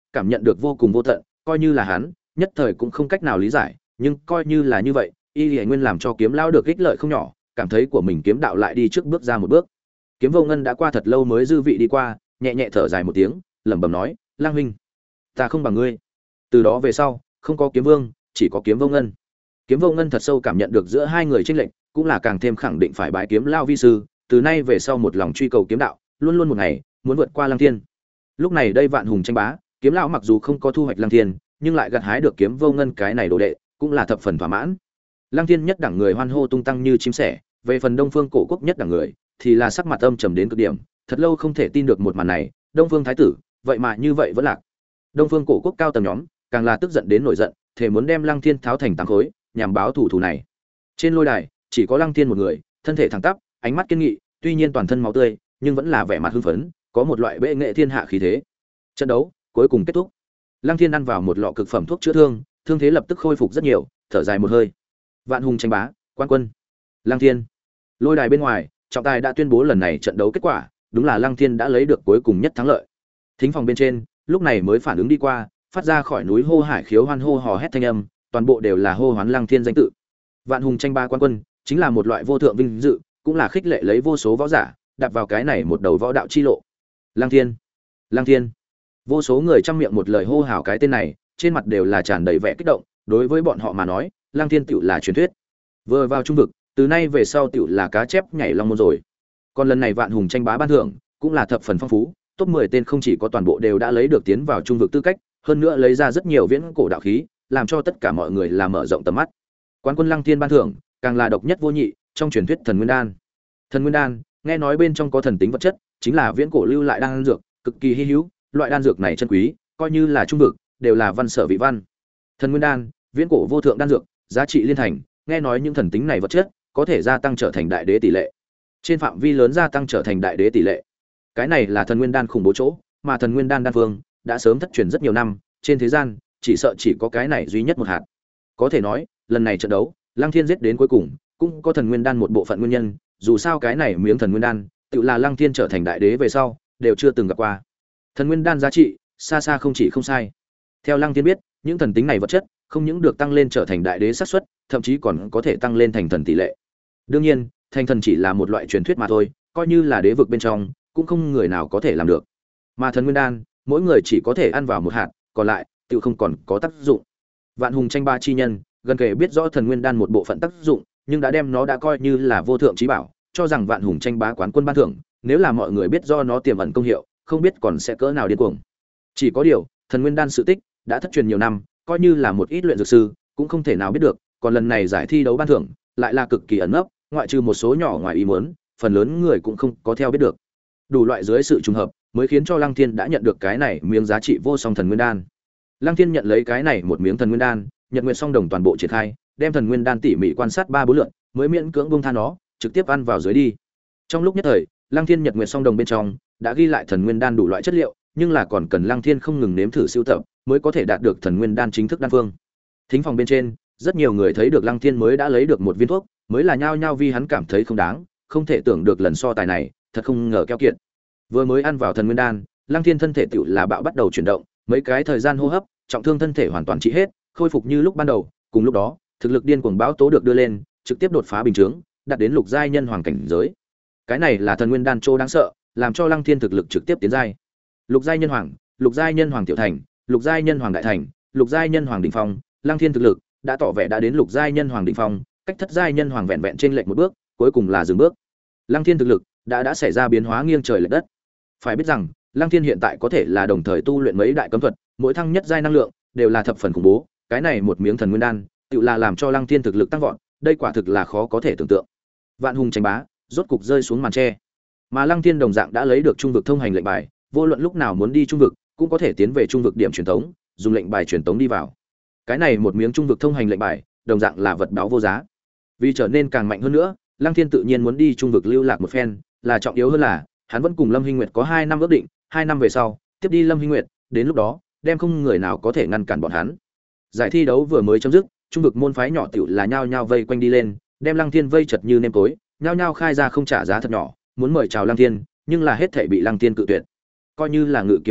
cảm nhận được vô cùng vô tận, coi như là hắn, nhất thời cũng không cách nào lý giải, nhưng coi như là như vậy, Y Lệ Nguyên làm cho Kiếm lão được ích lợi không nhỏ, cảm thấy của mình kiếm đạo lại đi trước bước ra một bước. Kiếm Vô Ngân đã qua thật lâu mới dư vị đi qua, nhẹ nhẹ thở dài một tiếng, lẩm bẩm nói, "Lang huynh, ta không bằng ngươi." Từ đó về sau, không có Kiếm Vương, chỉ có Kiếm Vô Ngân. Kiếm Vô Ngân thật sâu cảm nhận được giữa hai người chênh lệch, cũng là càng thêm khẳng định phải bái kiếm lão vi sư, từ nay về sau một lòng truy cầu kiếm đạo, luôn luôn một ngày muốn vượt qua Lăng Thiên. Lúc này đây Vạn Hùng tranh bá, Kiếm lão mặc dù không có thu hoạch Lăng Thiên, nhưng lại gặt hái được Kiếm Vô Ngân cái này đồ đệ, cũng là thập phần thỏa mãn. Lăng Thiên nhất đẳng người hoan hô tung tăng như chim sẻ, về phần Đông Phương Cổ Quốc nhất đẳng người, thì là sắc mặt âm trầm đến cực điểm, thật lâu không thể tin được một màn này, Đông Phương thái tử, vậy mà như vậy vẫn lạc. Đông Phương Cổ Quốc cao tầng nhóm, càng là tức giận đến nổi giận, thể muốn đem Lăng Thiên tháo thành tám khối, nhằm báo thù thù này. Trên lôi đài, chỉ có Lăng Thiên một người, thân thể thẳng tắp, ánh mắt kiên nghị, tuy nhiên toàn thân máu tươi, nhưng vẫn là vẻ mặt hưng phấn, có một loại bệ nghệ thiên hạ khí thế. Trận đấu cuối cùng kết thúc. Lăng Thiên ăn vào một lọ cực phẩm thuốc chữa thương, thương thế lập tức khôi phục rất nhiều, thở dài một hơi. Vạn Hùng tranh bá, quan quân. Lăng Thiên. Lôi đài bên ngoài, trọng tài đã tuyên bố lần này trận đấu kết quả, đúng là Lăng Thiên đã lấy được cuối cùng nhất thắng lợi. Thính phòng bên trên, lúc này mới phản ứng đi qua, phát ra khỏi núi hô hải khiếu hoan hô hò hét thanh âm, toàn bộ đều là hô hoán Lăng Thiên danh tự. Vạn Hùng tranh bá quan quân, chính là một loại vô thượng vinh dự, cũng là khích lệ lấy vô số võ giả, đạp vào cái này một đầu võ đạo chi lộ. Lăng Thiên, Lăng Thiên. Vô số người trăm miệng một lời hô hào cái tên này, trên mặt đều là tràn đầy vẻ kích động, đối với bọn họ mà nói, Lăng Thiên tựu là truyền thuyết. Vừa vào trung vực, từ nay về sau tựu là cá chép nhảy long môn rồi. Còn lần này Vạn Hùng tranh bá ban thưởng, cũng là thập phần phong phú, top mười tên không chỉ có toàn bộ đều đã lấy được tiến vào trung vực tư cách, hơn nữa lấy ra rất nhiều viễn cổ đạo khí, làm cho tất cả mọi người là mở rộng tầm mắt. Quán quân Lăng Thiên ban thưởng, càng là độc nhất vô nhị, trong truyền thuyết Thần Nguyên Đan. Thần Nguyên Đan, nghe nói bên trong có thần tính vật chất, chính là viễn cổ lưu lại đan dược, cực kỳ hi hữu, loại đan dược này chân quý, coi như là trung vực, đều là văn sở vị văn. Thần Nguyên Đan, viễn cổ vô thượng đan dược, giá trị liên thành, nghe nói những thần tính này vật chất có thể gia tăng trở thành đại đế tỷ lệ. Trên phạm vi lớn gia tăng trở thành đại đế tỷ lệ. Cái này là Thần Nguyên Đan khủng bố chỗ, mà Thần Nguyên Đan đan phương đã sớm thất truyền rất nhiều năm, trên thế gian chỉ sợ chỉ có cái này duy nhất một hạt. Có thể nói, lần này trận đấu, Lăng Thiên giết đến cuối cùng, cũng có Thần Nguyên Đan một bộ phận nguyên nhân, dù sao cái này miếng Thần Nguyên Đan, tự là Lăng Thiên trở thành đại đế về sau, đều chưa từng gặp qua. Thần Nguyên Đan giá trị, xa xa không chỉ không sai. Theo Lăng Thiên biết, những thần tính này vật chất, không những được tăng lên trở thành đại đế xác suất, thậm chí còn có thể tăng lên thành thần tỷ lệ. Đương nhiên, thành thần chỉ là một loại truyền thuyết mà thôi, coi như là đế vực bên trong, cũng không người nào có thể làm được. Mà Thần Nguyên Đan, mỗi người chỉ có thể ăn vào một hạt, còn lại tự không còn có tác dụng. Vạn Hùng tranh ba chi nhân, gần kể biết rõ Thần Nguyên Đan một bộ phận tác dụng, nhưng đã đem nó đã coi như là vô thượng chí bảo, cho rằng Vạn Hùng tranh bá quán quân ban thưởng, nếu là mọi người biết do nó tiềm ẩn công hiệu, không biết còn sẽ cỡ nào điên cuồng. Chỉ có điều, Thần Nguyên Đan sự tích đã thất truyền nhiều năm, coi như là một ít luyện dược sư cũng không thể nào biết được, còn lần này giải thi đấu ban thưởng lại là cực kỳ ẩn nấp, ngoại trừ một số nhỏ ngoài ý muốn, phần lớn người cũng không có theo biết được. Đủ loại dưới sự trùng hợp, mới khiến cho Lăng Thiên đã nhận được cái này miếng giá trị vô song Thần Nguyên Đan. Lăng Thiên nhận lấy cái này một miếng Thần Nguyên Đan, Nhật Nguyệt Song Đồng toàn bộ triển khai, đem Thần Nguyên Đan tỉ mỉ quan sát ba bốn lượt, mới miễn cưỡng buông tha nó, trực tiếp ăn vào dưới đi. Trong lúc nhất thời, Lăng Thiên Nhật Nguyệt Song Đồng bên trong đã ghi lại Thần Nguyên Đan đủ loại chất liệu, nhưng là còn cần Lăng Thiên không ngừng nếm thử siêu tập, mới có thể đạt được Thần Nguyên Đan chính thức đan phương. Thính phòng bên trên, rất nhiều người thấy được Lăng Thiên mới đã lấy được một viên thuốc, mới là nhao nhao vì hắn cảm thấy không đáng, không thể tưởng được lần so tài này, thật không ngờ keo kiệt. Vừa mới ăn vào Thần Nguyên Đan, Lăng Thiên thân thể tựu là bạo bắt đầu chuyển động, mấy cái thời gian hô hấp, trọng thương thân thể hoàn toàn trị hết, khôi phục như lúc ban đầu, cùng lúc đó, thực lực điên cuồng bão tố được đưa lên, trực tiếp đột phá bình chứng, đạt đến lục giai nhân hoàng cảnh giới. Cái này là Thần Nguyên Đan trô đáng sợ, làm cho Lăng Thiên thực lực trực tiếp tiến giai. Lục giai nhân hoàng, lục giai nhân hoàng tiểu thành, lục giai nhân hoàng đại thành, lục giai nhân hoàng đỉnh phong, Lăng Thiên thực lực đã tỏ vẻ đã đến lục giai nhân hoàng đỉnh phong, cách thất giai nhân hoàng vẹn vẹn trên lệch một bước, cuối cùng là dừng bước. Lăng Thiên thực lực đã đã xảy ra biến hóa nghiêng trời lệch đất. Phải biết rằng, Lăng Thiên hiện tại có thể là đồng thời tu luyện mấy đại cấm thuật, mỗi thăng nhất giai năng lượng đều là thập phần khủng bố, cái này một miếng Thần Nguyên Đan, tự là làm cho Lăng Thiên thực lực tăng vọt, đây quả thực là khó có thể tưởng tượng. Vạn Hùng tranh bá, rốt cục rơi xuống màn che. Mà Lăng Thiên đồng dạng đã lấy được trung vực thông hành lệnh bài, vô luận lúc nào muốn đi trung vực, cũng có thể tiến về trung vực điểm truyền tống, dùng lệnh bài truyền tống đi vào. Cái này một miếng trung vực thông hành lệnh bài, đồng dạng là vật báu vô giá. Vì trở nên càng mạnh hơn nữa, Lăng Thiên tự nhiên muốn đi trung vực lưu lạc một phen, là trọng yếu hơn là, hắn vẫn cùng Lâm Hinh Nguyệt có hai năm ước định, hai năm về sau, tiếp đi Lâm Hinh Nguyệt, đến lúc đó, đem không người nào có thể ngăn cản bọn hắn. Giải thi đấu vừa mới chấm dứt, trung vực môn phái nhỏ tiểu là nhao nhao vây quanh đi lên, đem Lăng Thiên vây chật như nêm tối, nhao nhao khai ra không trả giá thật nhỏ, muốn mời chào Lăng Thiên, nhưng là hết thảy bị Lăng Thiên cự tuyệt. Coi như là Ngự Kiếm môn,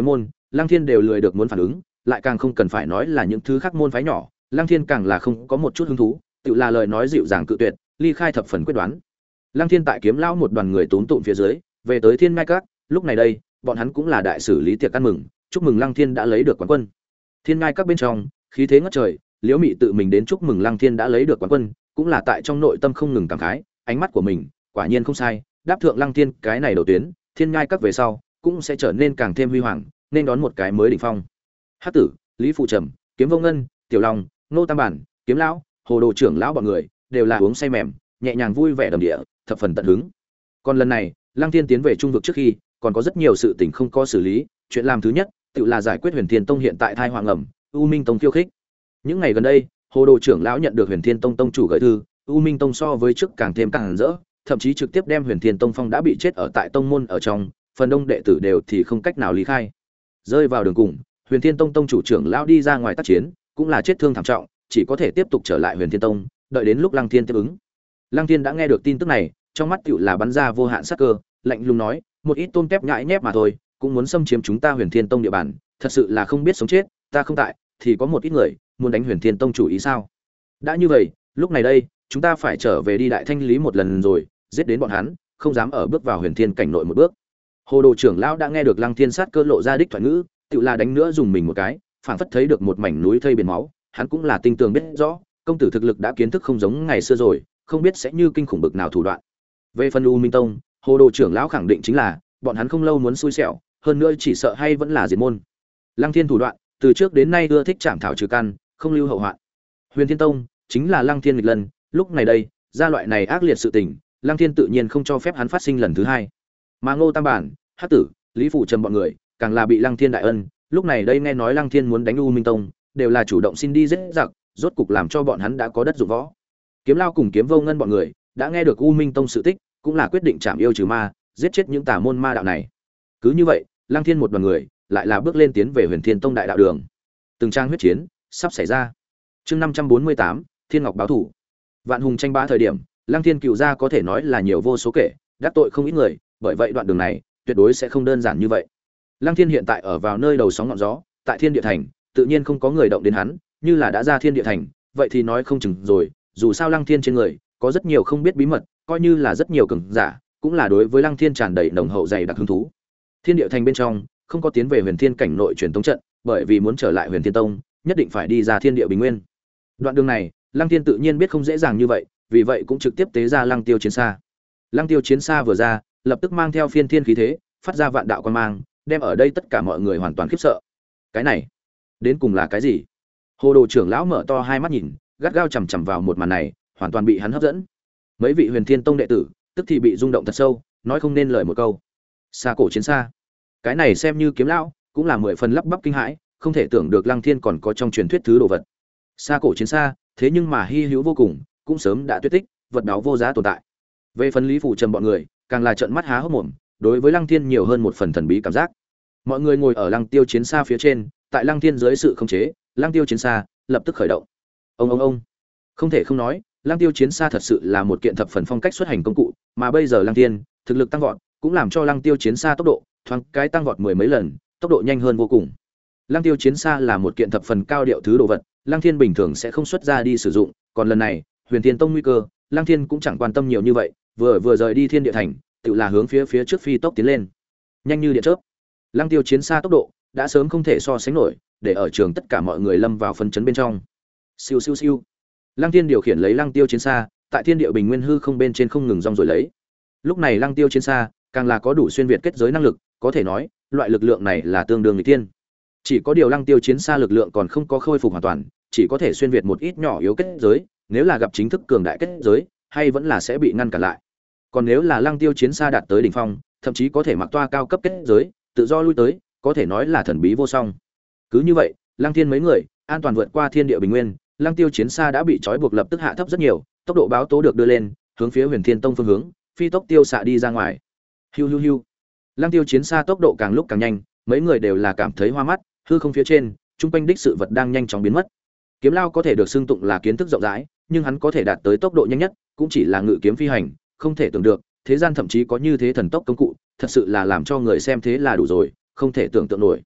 Lăng Thiên đều lười được muốn phản ứng, lại càng không cần phải nói là những thứ khác môn phái nhỏ, Lăng Thiên càng là không có một chút hứng thú, tự là lời nói dịu dàng cự tuyệt, ly khai thập phần quyết đoán. Lăng Thiên tại Kiếm lão một đoàn người túm tụm phía dưới, về tới Thiên Ngai Các, lúc này đây, bọn hắn cũng là đại xử lý tiệc ăn mừng, chúc mừng Lăng Thiên đã lấy được quán quân. Thiên Ngai Các bên trong, khí thế ngất trời, Liễu Mị tự mình đến chúc mừng Lăng Thiên đã lấy được quán quân, cũng là tại trong nội tâm không ngừng cảm khái, ánh mắt của mình, quả nhiên không sai, đáp thượng Lăng Thiên cái này đầu tuyến, Thiên Ngai Các về sau cũng sẽ trở nên càng thêm huy hoàng, nên đón một cái mới đỉnh phong. Hắc Tử, Lý Phụ Trầm, Kiếm Vô Ngân, Tiểu Long, Nô Tam Bản, Kiếm lão, Hồ Đồ trưởng lão bọn người đều là uống say mềm, nhẹ nhàng vui vẻ đầm địa, thập phần tận hứng. Còn lần này, Lăng Thiên tiến về trung vực trước khi, còn có rất nhiều sự tình không có xử lý, chuyện làm thứ nhất, tự là giải quyết Huyền Thiên Tông hiện tại thai hoàng ẩm, U Minh Tông khiêu khích. Những ngày gần đây, Hồ Đồ trưởng lão nhận được Huyền Thiên Tông tông chủ gửi thư, U Minh Tông so với trước càng thêm càng rỡ, thậm chí trực tiếp đem Huyền Thiên Tông phong đã bị chết ở tại tông môn ở trong, phần đông đệ tử đều thì không cách nào lý khai. Rơi vào đường cùng, Huyền Thiên Tông tông chủ trưởng lão đi ra ngoài tác chiến, cũng là chết thương thảm trọng, chỉ có thể tiếp tục trở lại Huyền Thiên Tông, đợi đến lúc Lăng Thiên tiếp ứng. Lăng Thiên đã nghe được tin tức này, trong mắt tựu là bắn ra vô hạn sát cơ, lạnh lùng nói, một ít tôm tép nhãi nhép mà thôi, cũng muốn xâm chiếm chúng ta Huyền Thiên Tông địa bàn, thật sự là không biết sống chết, ta không tại, thì có một ít người muốn đánh Huyền Thiên Tông chủ ý sao? Đã như vậy, lúc này đây, chúng ta phải trở về đi đại thanh lý một lần rồi, giết đến bọn hắn, không dám ở bước vào Huyền Thiên cảnh nội một bước. Hồ Đồ trưởng lão đã nghe được Lăng Thiên sát cơ lộ ra đích thoại ngữ, tựu là đánh nữa dùng mình một cái, phảng phất thấy được một mảnh núi thây biển máu, hắn cũng là tinh tường biết rõ, công tử thực lực đã kiến thức không giống ngày xưa rồi, không biết sẽ như kinh khủng bực nào thủ đoạn. Về phần U Minh Tông, Hồ Đồ trưởng lão khẳng định chính là, bọn hắn không lâu muốn xui xẻo, hơn nữa chỉ sợ hay vẫn là diệt môn. Lăng Thiên thủ đoạn, từ trước đến nay ưa thích chạm thảo trừ căn, không lưu hậu hoạn. Huyền Thiên Tông chính là Lăng Thiên nghịch lần, lúc này đây, ra loại này ác liệt sự tình, Lăng Thiên tự nhiên không cho phép hắn phát sinh lần thứ hai. Mà Ngô Tam Bản, Hắc Tử, Lý Phụ Trầm bọn người, càng là bị Lăng Thiên đại ân, lúc này đây nghe nói Lăng Thiên muốn đánh U Minh Tông, đều là chủ động xin đi giết giặc, rốt cục làm cho bọn hắn đã có đất dụng võ. Kiếm Lao cùng Kiếm Vô Ngân bọn người, đã nghe được U Minh Tông sự tích, cũng là quyết định chạm yêu trừ ma, giết chết những tà môn ma đạo này. Cứ như vậy, Lăng Thiên một đoàn người, lại là bước lên tiến về Huyền Thiên Tông đại đạo đường. Từng trang huyết chiến sắp xảy ra. Chương năm trăm bốn mươi tám, Thiên Ngọc báo thủ. Vạn hùng tranh bá thời điểm, Lăng Thiên cựu gia có thể nói là nhiều vô số kể, đắc tội không ít người, bởi vậy đoạn đường này tuyệt đối sẽ không đơn giản như vậy. Lăng Thiên hiện tại ở vào nơi đầu sóng ngọn gió, tại Thiên Địa Thành, tự nhiên không có người động đến hắn, như là đã ra Thiên Địa Thành, vậy thì nói không chừng rồi, dù sao Lăng Thiên trên người có rất nhiều không biết bí mật, coi như là rất nhiều cường giả, cũng là đối với Lăng Thiên tràn đầy nồng hậu dày đặc hứng thú. Thiên Địa Thành bên trong không có tiến về Huyền Thiên cảnh nội truyền tống trận, bởi vì muốn trở lại Huyền Thiên Tông, nhất định phải đi ra Thiên Địa Bình Nguyên. Đoạn đường này, Lăng Thiên tự nhiên biết không dễ dàng như vậy, vì vậy cũng trực tiếp tế ra Lăng Tiêu Chiến Sa. Lăng Tiêu Chiến Sa vừa ra, lập tức mang theo phiên thiên khí thế, phát ra vạn đạo quan mang, đem ở đây tất cả mọi người hoàn toàn khiếp sợ. Cái này, đến cùng là cái gì? Hồ Đồ trưởng lão mở to hai mắt nhìn, gắt gao chằm chằm vào một màn này, hoàn toàn bị hắn hấp dẫn. Mấy vị Huyền Thiên Tông đệ tử, tức thì bị rung động thật sâu, nói không nên lời một câu. Sa cổ chiến sa, cái này xem như Kiếm lão, cũng là mười phần lắp bắp kinh hãi, không thể tưởng được Lăng Thiên còn có trong truyền thuyết thứ đồ vật. Sa cổ chiến sa, thế nhưng mà hi hữu vô cùng, cũng sớm đã tuyệt tích, vật báo vô giá tồn tại. Về phần Lý Phủ Trầm bọn người, càng là trợn mắt há hốc mồm, đối với Lăng Thiên nhiều hơn một phần thần bí cảm giác. Mọi người ngồi ở Lăng Tiêu chiến xa phía trên, tại Lăng Thiên dưới sự khống chế, Lăng Tiêu chiến xa lập tức khởi động. Ông ông ông. Không thể không nói, Lăng Tiêu chiến xa thật sự là một kiện thập phần phong cách xuất hành công cụ, mà bây giờ Lăng Thiên thực lực tăng vọt, cũng làm cho Lăng Tiêu chiến xa tốc độ thoáng cái tăng vọt mười mấy lần, tốc độ nhanh hơn vô cùng. Lăng Tiêu chiến xa là một kiện thập phần cao điệu thứ đồ vật, Lăng Thiên bình thường sẽ không xuất ra đi sử dụng, còn lần này, Huyền Thiên Tông nguy cơ, Lăng Thiên cũng chẳng quan tâm nhiều như vậy, vừa vừa rời đi Thiên Địa Thành, tự là hướng phía phía trước phi tốc tiến lên, nhanh như điện chớp. Lăng Tiêu chiến xa tốc độ đã sớm không thể so sánh nổi, để ở trường tất cả mọi người lâm vào phân chấn bên trong. Siêu siêu siêu. Lăng Thiên điều khiển lấy Lăng Tiêu chiến xa, tại Thiên Địa Bình Nguyên hư không bên trên không ngừng rong rồi lấy. Lúc này Lăng Tiêu chiến xa càng là có đủ xuyên việt kết giới năng lực, có thể nói, loại lực lượng này là tương đương nghịch tiên. Chỉ có điều Lăng Tiêu chiến xa lực lượng còn không có khôi phục hoàn toàn, chỉ có thể xuyên việt một ít nhỏ yếu kết giới, nếu là gặp chính thức cường đại kết giới, hay vẫn là sẽ bị ngăn cản lại. Còn nếu là Lăng Tiêu chiến xa đạt tới đỉnh phong, thậm chí có thể mặc toa cao cấp kết giới, tự do lui tới, có thể nói là thần bí vô song. Cứ như vậy, Lăng Thiên mấy người an toàn vượt qua Thiên Địa Bình Nguyên, Lăng Tiêu chiến xa đã bị trói buộc lập tức hạ thấp rất nhiều, tốc độ báo tố được đưa lên, hướng phía Huyền Thiên Tông phương hướng, phi tốc tiêu xạ đi ra ngoài. Hiu hiu hiu. Lăng Tiêu chiến xa tốc độ càng lúc càng nhanh, mấy người đều là cảm thấy hoa mắt, hư không phía trên, trung quanh đích sự vật đang nhanh chóng biến mất. Kiếm Lao có thể được xưng tụng là kiến thức rộng rãi, nhưng hắn có thể đạt tới tốc độ nhanh nhất, cũng chỉ là ngự kiếm phi hành, không thể tưởng được, thế gian thậm chí có như thế thần tốc công cụ, thật sự là làm cho người xem thế là đủ rồi, không thể tưởng tượng nổi.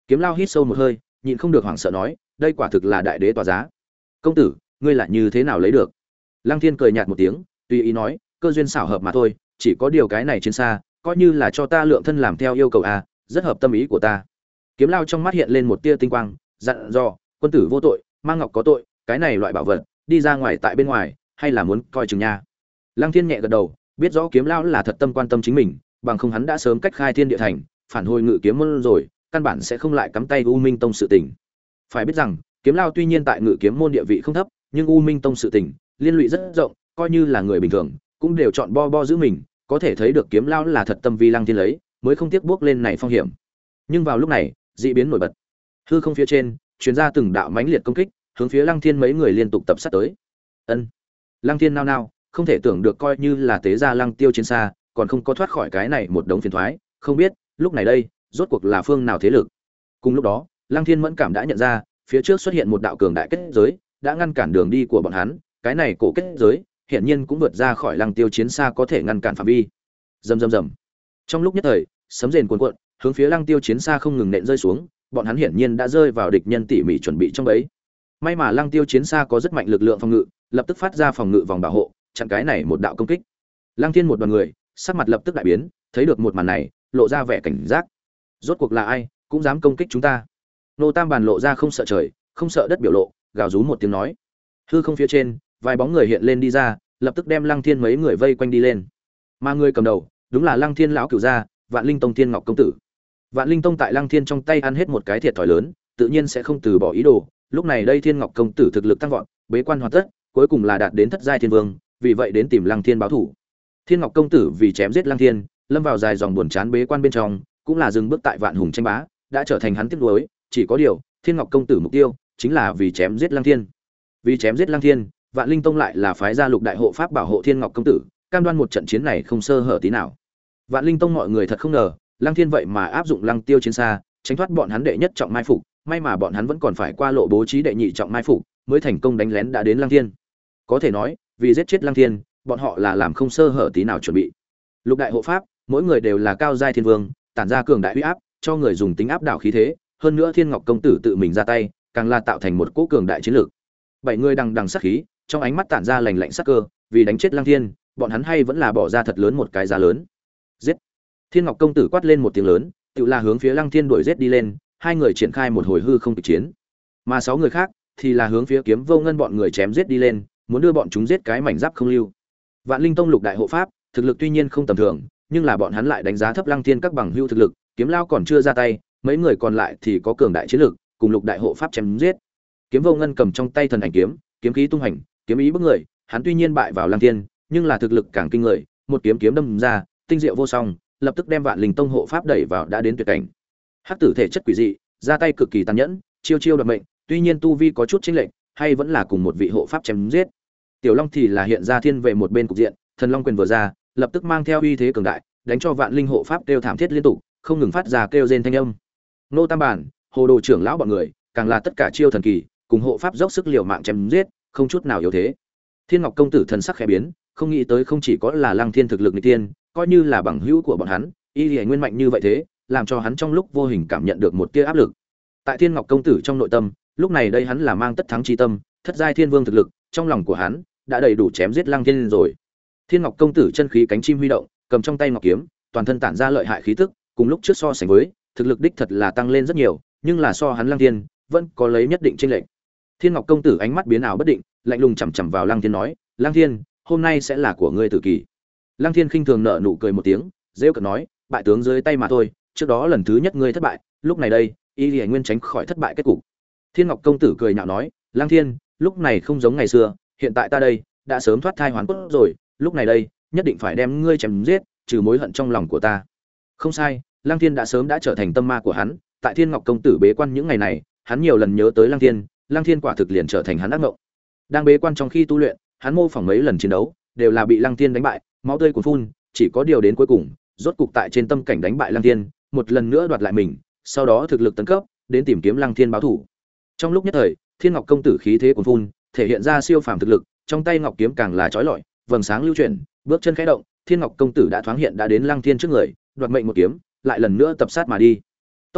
Kiếm Lao hít sâu một hơi, nhịn không được hoảng sợ nói, đây quả thực là đại đế tỏa giá. Công tử, ngươi lại như thế nào lấy được? Lăng Thiên cười nhạt một tiếng, tùy ý nói, cơ duyên xảo hợp mà thôi, chỉ có điều cái này trên xa, coi như là cho ta lượng thân làm theo yêu cầu a, rất hợp tâm ý của ta. Kiếm Lao trong mắt hiện lên một tia tinh quang, dặn dò, quân tử vô tội, mang ngọc có tội, cái này loại bảo vật, đi ra ngoài tại bên ngoài, hay là muốn coi chừng nha. Lăng Thiên nhẹ gật đầu, biết rõ Kiếm Lao là thật tâm quan tâm chính mình, bằng không hắn đã sớm cách khai thiên địa thành, phản hồi ngự kiếm môn rồi, căn bản sẽ không lại cắm tay U Minh Tông sự tình. Phải biết rằng, Kiếm Lao tuy nhiên tại ngự kiếm môn địa vị không thấp, nhưng U Minh Tông sự tình liên lụy rất rộng, coi như là người bình thường cũng đều chọn bo bo giữ mình, có thể thấy được Kiếm Lao là thật tâm vì Lăng Thiên lấy, mới không tiếc bước lên này phong hiểm. Nhưng vào lúc này, dị biến nổi bật. Hư không phía trên, truyền ra từng đạo mãnh liệt công kích, hướng phía Lăng Thiên mấy người liên tục tập sát tới. Ân. Lăng Thiên nao nao, không thể tưởng được coi như là tế gia Lăng Tiêu chiến xa, còn không có thoát khỏi cái này một đống phiền toái, không biết, lúc này đây, rốt cuộc là phương nào thế lực. Cùng lúc đó, Lăng Thiên mẫn cảm đã nhận ra, phía trước xuất hiện một đạo cường đại kết giới, đã ngăn cản đường đi của bọn hắn, cái này cổ kết giới, hiển nhiên cũng vượt ra khỏi Lăng Tiêu chiến xa có thể ngăn cản phạm vi. Rầm rầm rầm. Trong lúc nhất thời, sấm rền cuồn cuộn, hướng phía Lăng Tiêu chiến xa không ngừng nện rơi xuống, bọn hắn hiển nhiên đã rơi vào địch nhân tỉ mỉ chuẩn bị trong bẫy. May mà Lăng Tiêu chiến xa có rất mạnh lực lượng phòng ngự, lập tức phát ra phòng ngự vòng bảo hộ, chặn cái này một đạo công kích. Lăng Thiên một đoàn người, sắc mặt lập tức đại biến, thấy được một màn này, lộ ra vẻ cảnh giác. Rốt cuộc là ai, cũng dám công kích chúng ta? Nô Tam Bàn lộ ra không sợ trời, không sợ đất biểu lộ, gào rú một tiếng nói. Hư không phía trên, vài bóng người hiện lên đi ra, lập tức đem Lăng Thiên mấy người vây quanh đi lên. Mà người cầm đầu, đúng là Lăng Thiên lão cửu gia, Vạn Linh Tông Thiên Ngọc công tử. Vạn Linh Tông tại Lăng Thiên trong tay ăn hết một cái thiệt thòi lớn, tự nhiên sẽ không từ bỏ ý đồ. Lúc này đây Thiên Ngọc công tử thực lực tăng vọt, bế quan hoàn tất, cuối cùng là đạt đến thất giai thiên vương, vì vậy đến tìm Lăng Thiên báo thủ. Thiên Ngọc công tử vì chém giết Lăng Thiên, lâm vào dài dòng buồn chán bế quan bên trong, cũng là dừng bước tại Vạn Hùng tranh bá, đã trở thành hắn tiếc nuối, chỉ có điều, Thiên Ngọc công tử mục tiêu chính là vì chém giết Lăng Thiên. Vì chém giết Lăng Thiên, Vạn Linh Tông lại là phái ra lục đại hộ pháp bảo hộ Thiên Ngọc công tử, cam đoan một trận chiến này không sơ hở tí nào. Vạn Linh Tông mọi người thật không ngờ, Lăng Thiên vậy mà áp dụng Lăng Tiêu chiến xa, tránh thoát bọn hắn đệ nhất trọng mai phục, may mà bọn hắn vẫn còn phải qua lộ bố trí đệ nhị trọng mai phục, mới thành công đánh lén đã đến Lăng Thiên. Có thể nói, vì giết chết Lăng Thiên, bọn họ là làm không sơ hở tí nào chuẩn bị. Lục đại hộ pháp, mỗi người đều là cao giai thiên vương, tản ra cường đại uy áp, cho người dùng tính áp đảo khí thế, hơn nữa Thiên Ngọc công tử tự mình ra tay, càng là tạo thành một cỗ cường đại chiến lược. Bảy người đằng đằng sát khí, trong ánh mắt tản ra lạnh lạnh sắc cơ, vì đánh chết Lăng Thiên, bọn hắn hay vẫn là bỏ ra thật lớn một cái giá lớn. Giết! Thiên Ngọc công tử quát lên một tiếng lớn, tự là hướng phía Lăng Thiên đuổi giết đi lên, hai người triển khai một hồi hư không kịch chiến. Mà sáu người khác thì là hướng phía Kiếm Vô Ngân bọn người chém giết đi lên, muốn đưa bọn chúng giết cái mảnh giáp không lưu. Vạn Linh Tông lục đại hộ pháp, thực lực tuy nhiên không tầm thường, nhưng là bọn hắn lại đánh giá thấp Lăng Thiên các bằng hữu thực lực, Kiếm Lao còn chưa ra tay, mấy người còn lại thì có cường đại chiến lực, cùng lục đại hộ pháp chém giết. Kiếm Vô Ngân cầm trong tay thần ảnh kiếm, kiếm khí tung hành, kiếm ý bức người, hắn tuy nhiên bại vào Lăng Thiên, nhưng là thực lực càng kinh người, một kiếm kiếm đâm ra, tinh diệu vô song, lập tức đem Vạn Linh Tông hộ pháp đẩy vào đã đến tuyệt cảnh. Hắc tử thể chất quỷ dị, ra tay cực kỳ tàn nhẫn, chiêu chiêu đoạt mệnh, tuy nhiên tu vi có chút chênh lệch, hay vẫn là cùng một vị hộ pháp chém giết. Tiểu Long thì là hiện ra thiên về một bên cục diện, thần long quyền vừa ra, lập tức mang theo uy thế cường đại, đánh cho Vạn Linh hộ pháp kêu thảm thiết liên tục, không ngừng phát ra kêu rên thanh âm. Nô Tam Bản, Hồ Đồ trưởng lão bọn người, càng là tất cả chiêu thần kỳ, cùng hộ pháp dốc sức liều mạng chém giết, không chút nào yếu thế. Thiên Ngọc công tử thần sắc khẽ biến, không nghĩ tới không chỉ có là Lăng Thiên thực lực nghịch tiên, coi như là bằng hữu của bọn hắn, y liễu nguyên mạnh như vậy thế, làm cho hắn trong lúc vô hình cảm nhận được một tia áp lực. Tại Thiên Ngọc công tử trong nội tâm, lúc này đây hắn là mang tất thắng chi tâm, thất giai thiên vương thực lực, trong lòng của hắn đã đầy đủ chém giết Lăng Thiên rồi. Thiên Ngọc công tử chân khí cánh chim huy động, cầm trong tay ngọc kiếm, toàn thân tản ra lợi hại khí tức, cùng lúc trước so sánh với, thực lực đích thật là tăng lên rất nhiều, nhưng là so hắn Lăng Thiên, vẫn có lấy nhất định chênh lệch. Thiên Ngọc công tử ánh mắt biến ảo bất định, lạnh lùng chằm chằm vào Lăng Thiên nói, "Lăng Thiên, hôm nay sẽ là của ngươi tử kỳ." Lăng Thiên khinh thường nở nụ cười một tiếng, rêu cợt nói, "Bại tướng dưới tay mà thôi, trước đó lần thứ nhất ngươi thất bại, lúc này đây, y Liễu Nguyên tránh khỏi thất bại kết cục." Thiên Ngọc công tử cười nhạo nói, "Lăng Thiên, lúc này không giống ngày xưa, hiện tại ta đây đã sớm thoát thai hoàn cốt rồi, lúc này đây, nhất định phải đem ngươi chém giết, trừ mối hận trong lòng của ta." Không sai, Lăng Thiên đã sớm đã trở thành tâm ma của hắn, tại Thiên Ngọc công tử bế quan những ngày này, hắn nhiều lần nhớ tới Lăng Thiên, Lăng Thiên quả thực liền trở thành hắn ác mộng. Đang bế quan trong khi tu luyện, hắn mô phỏng mấy lần chiến đấu, đều là bị Lăng Thiên đánh bại, máu tươi cuồn phun, chỉ có điều đến cuối cùng, rốt cục tại trên tâm cảnh đánh bại Lăng Thiên, một lần nữa đoạt lại mình, sau đó thực lực tấn cấp, đến tìm kiếm Lăng Thiên báo thù. Trong lúc nhất thời, Thiên Ngọc công tử khí thế cuồn phun, thể hiện ra siêu phàm thực lực, trong tay ngọc kiếm càng là chói lọi, vầng sáng lưu chuyển, bước chân khẽ động, Thiên Ngọc công tử đã thoáng hiện đã đến Lăng Thiên trước người, đoạt mệnh một kiếm, lại lần nữa tập sát mà đi. Tốc độ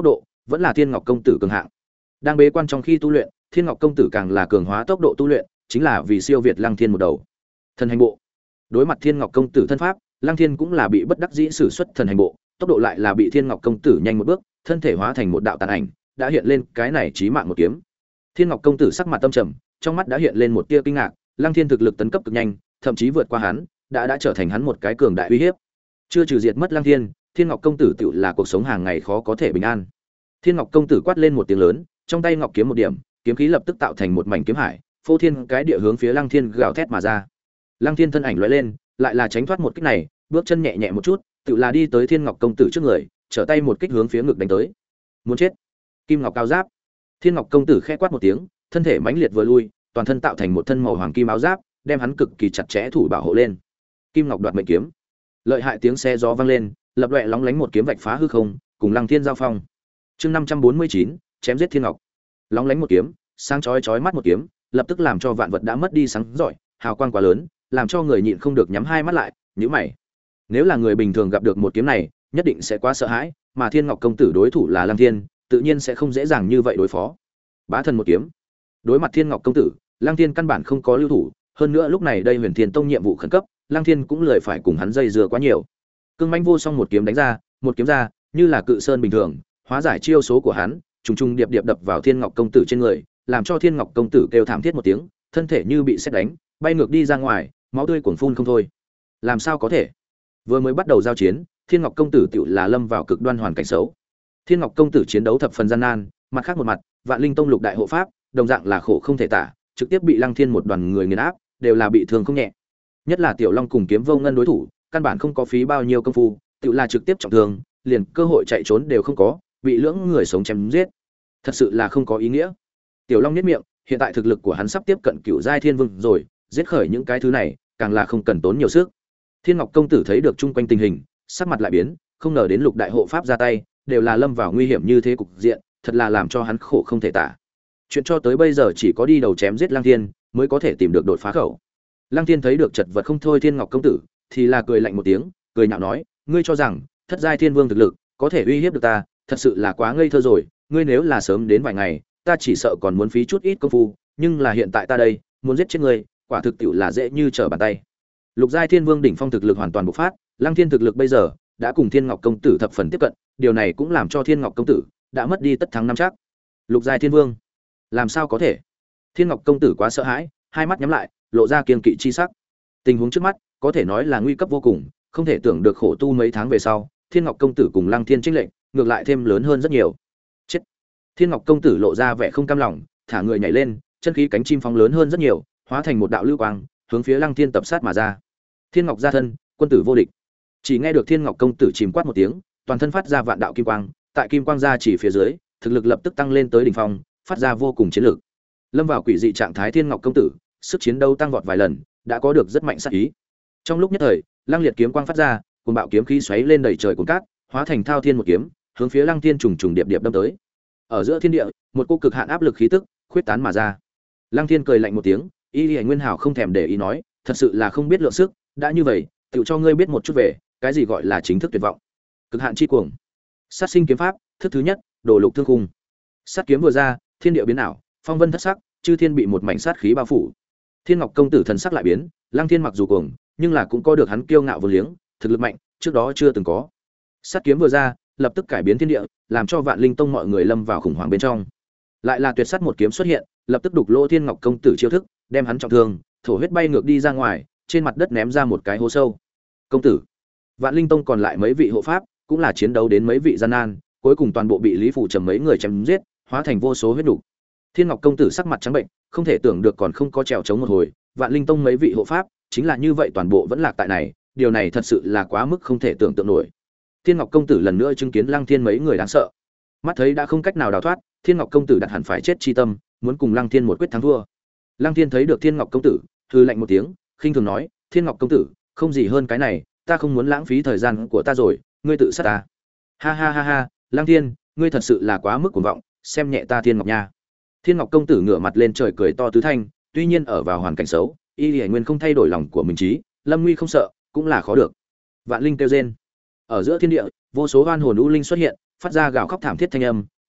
vẫn là Thiên Ngọc công tử cường hạng. Đang bế quan trong khi tu luyện, Thiên Ngọc công tử càng là cường hóa tốc độ tu luyện, chính là vì siêu việt Lăng Thiên một đầu. Thần hành bộ. Đối mặt Thiên Ngọc công tử thân pháp, Lăng Thiên cũng là bị bất đắc dĩ sử xuất thần hành bộ, tốc độ lại là bị Thiên Ngọc công tử nhanh một bước, thân thể hóa thành một đạo tàn ảnh, đã hiện lên cái này chí mạng một kiếm. Thiên Ngọc công tử sắc mặt tâm trầm, trong mắt đã hiện lên một tia kinh ngạc, Lăng Thiên thực lực tấn cấp cực nhanh, thậm chí vượt qua hắn, đã đã trở thành hắn một cái cường đại uy hiếp. Chưa trừ diệt mất Lăng Thiên, Thiên Ngọc công tử tựu là cuộc sống hàng ngày khó có thể bình an. Thiên Ngọc công tử quát lên một tiếng lớn, trong tay ngọc kiếm một điểm, kiếm khí lập tức tạo thành một mảnh kiếm hải, phô thiên cái địa hướng phía Lăng Thiên gào thét mà ra. Lăng Thiên thân ảnh lóe lên, lại là tránh thoát một kích này, bước chân nhẹ nhẹ một chút, tựu là đi tới Thiên Ngọc công tử trước người, trở tay một kích hướng phía ngực đánh tới. Muốn chết. Kim Ngọc cao giáp. Thiên Ngọc công tử khẽ quát một tiếng, thân thể mãnh liệt vừa lui, toàn thân tạo thành một thân màu hoàng kim áo giáp, đem hắn cực kỳ chặt chẽ thủ bảo hộ lên. Kim Ngọc đoạt mệnh kiếm. Lợi hại tiếng xe gió vang lên, lập loè lóng lánh một kiếm vạch phá hư không, cùng Lăng Thiên giao phong. Chương năm trăm bốn mươi chín, chém giết Thiên Ngọc. Lóng lánh một kiếm, sáng chói chói mắt một kiếm, lập tức làm cho vạn vật đã mất đi sáng rọi, hào quang quá lớn, làm cho người nhịn không được nhắm hai mắt lại, nhíu mày. Nếu là người bình thường gặp được một kiếm này, nhất định sẽ quá sợ hãi, mà Thiên Ngọc công tử đối thủ là Lăng Thiên, tự nhiên sẽ không dễ dàng như vậy đối phó. Bá thần một kiếm. Đối mặt Thiên Ngọc công tử, Lăng Thiên căn bản không có lưu thủ, hơn nữa lúc này đây Huyền Thiên Tông nhiệm vụ khẩn cấp, Lăng Thiên cũng lười phải cùng hắn dây dưa quá nhiều. Cương mãnh vô song một kiếm đánh ra, một kiếm ra, như là cự sơn bình thường, hóa giải chiêu số của hắn, trùng trùng điệp điệp đập vào Thiên Ngọc công tử trên người, làm cho Thiên Ngọc công tử kêu thảm thiết một tiếng, thân thể như bị sét đánh, bay ngược đi ra ngoài, máu tươi cuồn phun không thôi. Làm sao có thể? Vừa mới bắt đầu giao chiến, Thiên Ngọc công tử tựu là lâm vào cực đoan hoàn cảnh xấu. Thiên Ngọc công tử chiến đấu thập phần gian nan, mặt khác một mặt, Vạn Linh Tông lục đại hộ pháp, đồng dạng là khổ không thể tả, trực tiếp bị Lăng Thiên một đoàn người nghiền áp, đều là bị thương không nhẹ. Nhất là Tiểu Long cùng Kiếm Vô Ngân đối thủ, căn bản không có phí bao nhiêu công phu, tựu là trực tiếp trọng thương, liền cơ hội chạy trốn đều không có, bị lưỡng người sống chém giết. Thật sự là không có ý nghĩa. Tiểu Long nhếch miệng, hiện tại thực lực của hắn sắp tiếp cận Cửu giai thiên vương rồi, giết khởi những cái thứ này, càng là không cần tốn nhiều sức. Thiên Ngọc công tử thấy được chung quanh tình hình, sắc mặt lại biến, không ngờ đến lục đại hộ pháp ra tay, đều là lâm vào nguy hiểm như thế cục diện, thật là làm cho hắn khổ không thể tả. Chuyện cho tới bây giờ chỉ có đi đầu chém giết Lăng Thiên, mới có thể tìm được đột phá khẩu. Lăng Thiên thấy được chật vật không thôi Thiên Ngọc công tử, thì là cười lạnh một tiếng, cười nhạo nói, ngươi cho rằng thất giai thiên vương thực lực có thể uy hiếp được ta, thật sự là quá ngây thơ rồi, ngươi nếu là sớm đến vài ngày, ta chỉ sợ còn muốn phí chút ít công phu, nhưng là hiện tại ta đây, muốn giết chết ngươi, quả thực tiệu là dễ như trở bàn tay. Lục giai thiên vương đỉnh phong thực lực hoàn toàn bộc phát, Lăng Thiên thực lực bây giờ đã cùng Thiên Ngọc công tử thập phần tiếp cận, điều này cũng làm cho Thiên Ngọc công tử đã mất đi tất thắng năm chắc. Lục giai thiên vương, làm sao có thể? Thiên Ngọc công tử quá sợ hãi, hai mắt nhắm lại, lộ ra kiên kỵ chi sắc. Tình huống trước mắt có thể nói là nguy cấp vô cùng, không thể tưởng được khổ tu mấy tháng về sau, Thiên Ngọc công tử cùng Lăng Thiên chênh lệch, ngược lại thêm lớn hơn rất nhiều. Chết. Thiên Ngọc công tử lộ ra vẻ không cam lòng, thả người nhảy lên, chân khí cánh chim phóng lớn hơn rất nhiều, hóa thành một đạo lưu quang, hướng phía Lăng Thiên tập sát mà ra. Thiên Ngọc gia thân, quân tử vô địch. Chỉ nghe được Thiên Ngọc công tử chìm quát một tiếng, toàn thân phát ra vạn đạo kim quang, tại kim quang ra chỉ phía dưới, thực lực lập tức tăng lên tới đỉnh phong, phát ra vô cùng chiến lực. Lâm vào quỷ dị trạng thái Thiên Ngọc công tử, sức chiến đấu tăng vọt vài lần, đã có được rất mạnh sát ý. Trong lúc nhất thời, Lăng Liệt kiếm quang phát ra, cuồng bạo kiếm khí xoáy lên đầy trời cuồng cát, hóa thành thao thiên một kiếm, hướng phía Lăng Thiên trùng trùng điệp điệp đâm tới. Ở giữa thiên địa, một cô cực hạn áp lực khí tức khuyết tán mà ra. Lăng Thiên cười lạnh một tiếng, Y Lệ Nguyên Hảo không thèm để ý nói, thật sự là không biết lượng sức, đã như vậy, tựu cho ngươi biết một chút về, cái gì gọi là chính thức tuyệt vọng. Cực hạn chi cuồng. Sát sinh kiếm pháp, thức thứ nhất, Đồ Lục Thương Khung. Sát kiếm vừa ra, thiên địa biến ảo, phong vân thất sắc, chư thiên bị một mảnh sát khí bao phủ. Thiên Ngọc công tử thần sắc lại biến, Lăng Thiên mặc dù cuồng, nhưng là cũng có được hắn kiêu ngạo vô liếng, thực lực mạnh, trước đó chưa từng có. Sát kiếm vừa ra, lập tức cải biến thiên địa, làm cho Vạn Linh Tông mọi người lâm vào khủng hoảng bên trong. Lại là tuyệt sát một kiếm xuất hiện, lập tức đục lỗ Thiên Ngọc công tử chiêu thức, đem hắn trọng thương, thổ huyết bay ngược đi ra ngoài, trên mặt đất ném ra một cái hố sâu. Công tử, Vạn Linh Tông còn lại mấy vị hộ pháp, cũng là chiến đấu đến mấy vị gian nan, cuối cùng toàn bộ bị Lý Phủ Trầm mấy người chém giết, hóa thành vô số huyết đủ. Thiên Ngọc công tử sắc mặt trắng bệnh, không thể tưởng được còn không có trèo chống một hồi, Vạn Linh Tông mấy vị hộ pháp, chính là như vậy toàn bộ vẫn lạc tại này, điều này thật sự là quá mức không thể tưởng tượng nổi. Thiên Ngọc công tử lần nữa chứng kiến Lăng Thiên mấy người đáng sợ. Mắt thấy đã không cách nào đào thoát, Thiên Ngọc công tử đặt hẳn phải chết chi tâm, muốn cùng Lăng Thiên một quyết thắng thua. Lăng Thiên thấy được Thiên Ngọc công tử, hừ lạnh một tiếng, khinh thường nói, "Thiên Ngọc công tử, không gì hơn cái này, ta không muốn lãng phí thời gian của ta rồi, ngươi tự sát ta." Ha ha ha ha, Lăng Thiên, ngươi thật sự là quá mức cuồng vọng, xem nhẹ ta Thiên Ngọc nha. Thiên Ngọc công tử ngửa mặt lên trời cười to tứ thanh, tuy nhiên ở vào hoàn cảnh xấu, Y Lệ Nguyên không thay đổi lòng của mình trí, lâm nguy không sợ, cũng là khó được. Vạn linh kêu rên. Ở giữa thiên địa, vô số oan hồn u linh xuất hiện, phát ra gào khóc thảm thiết thanh âm,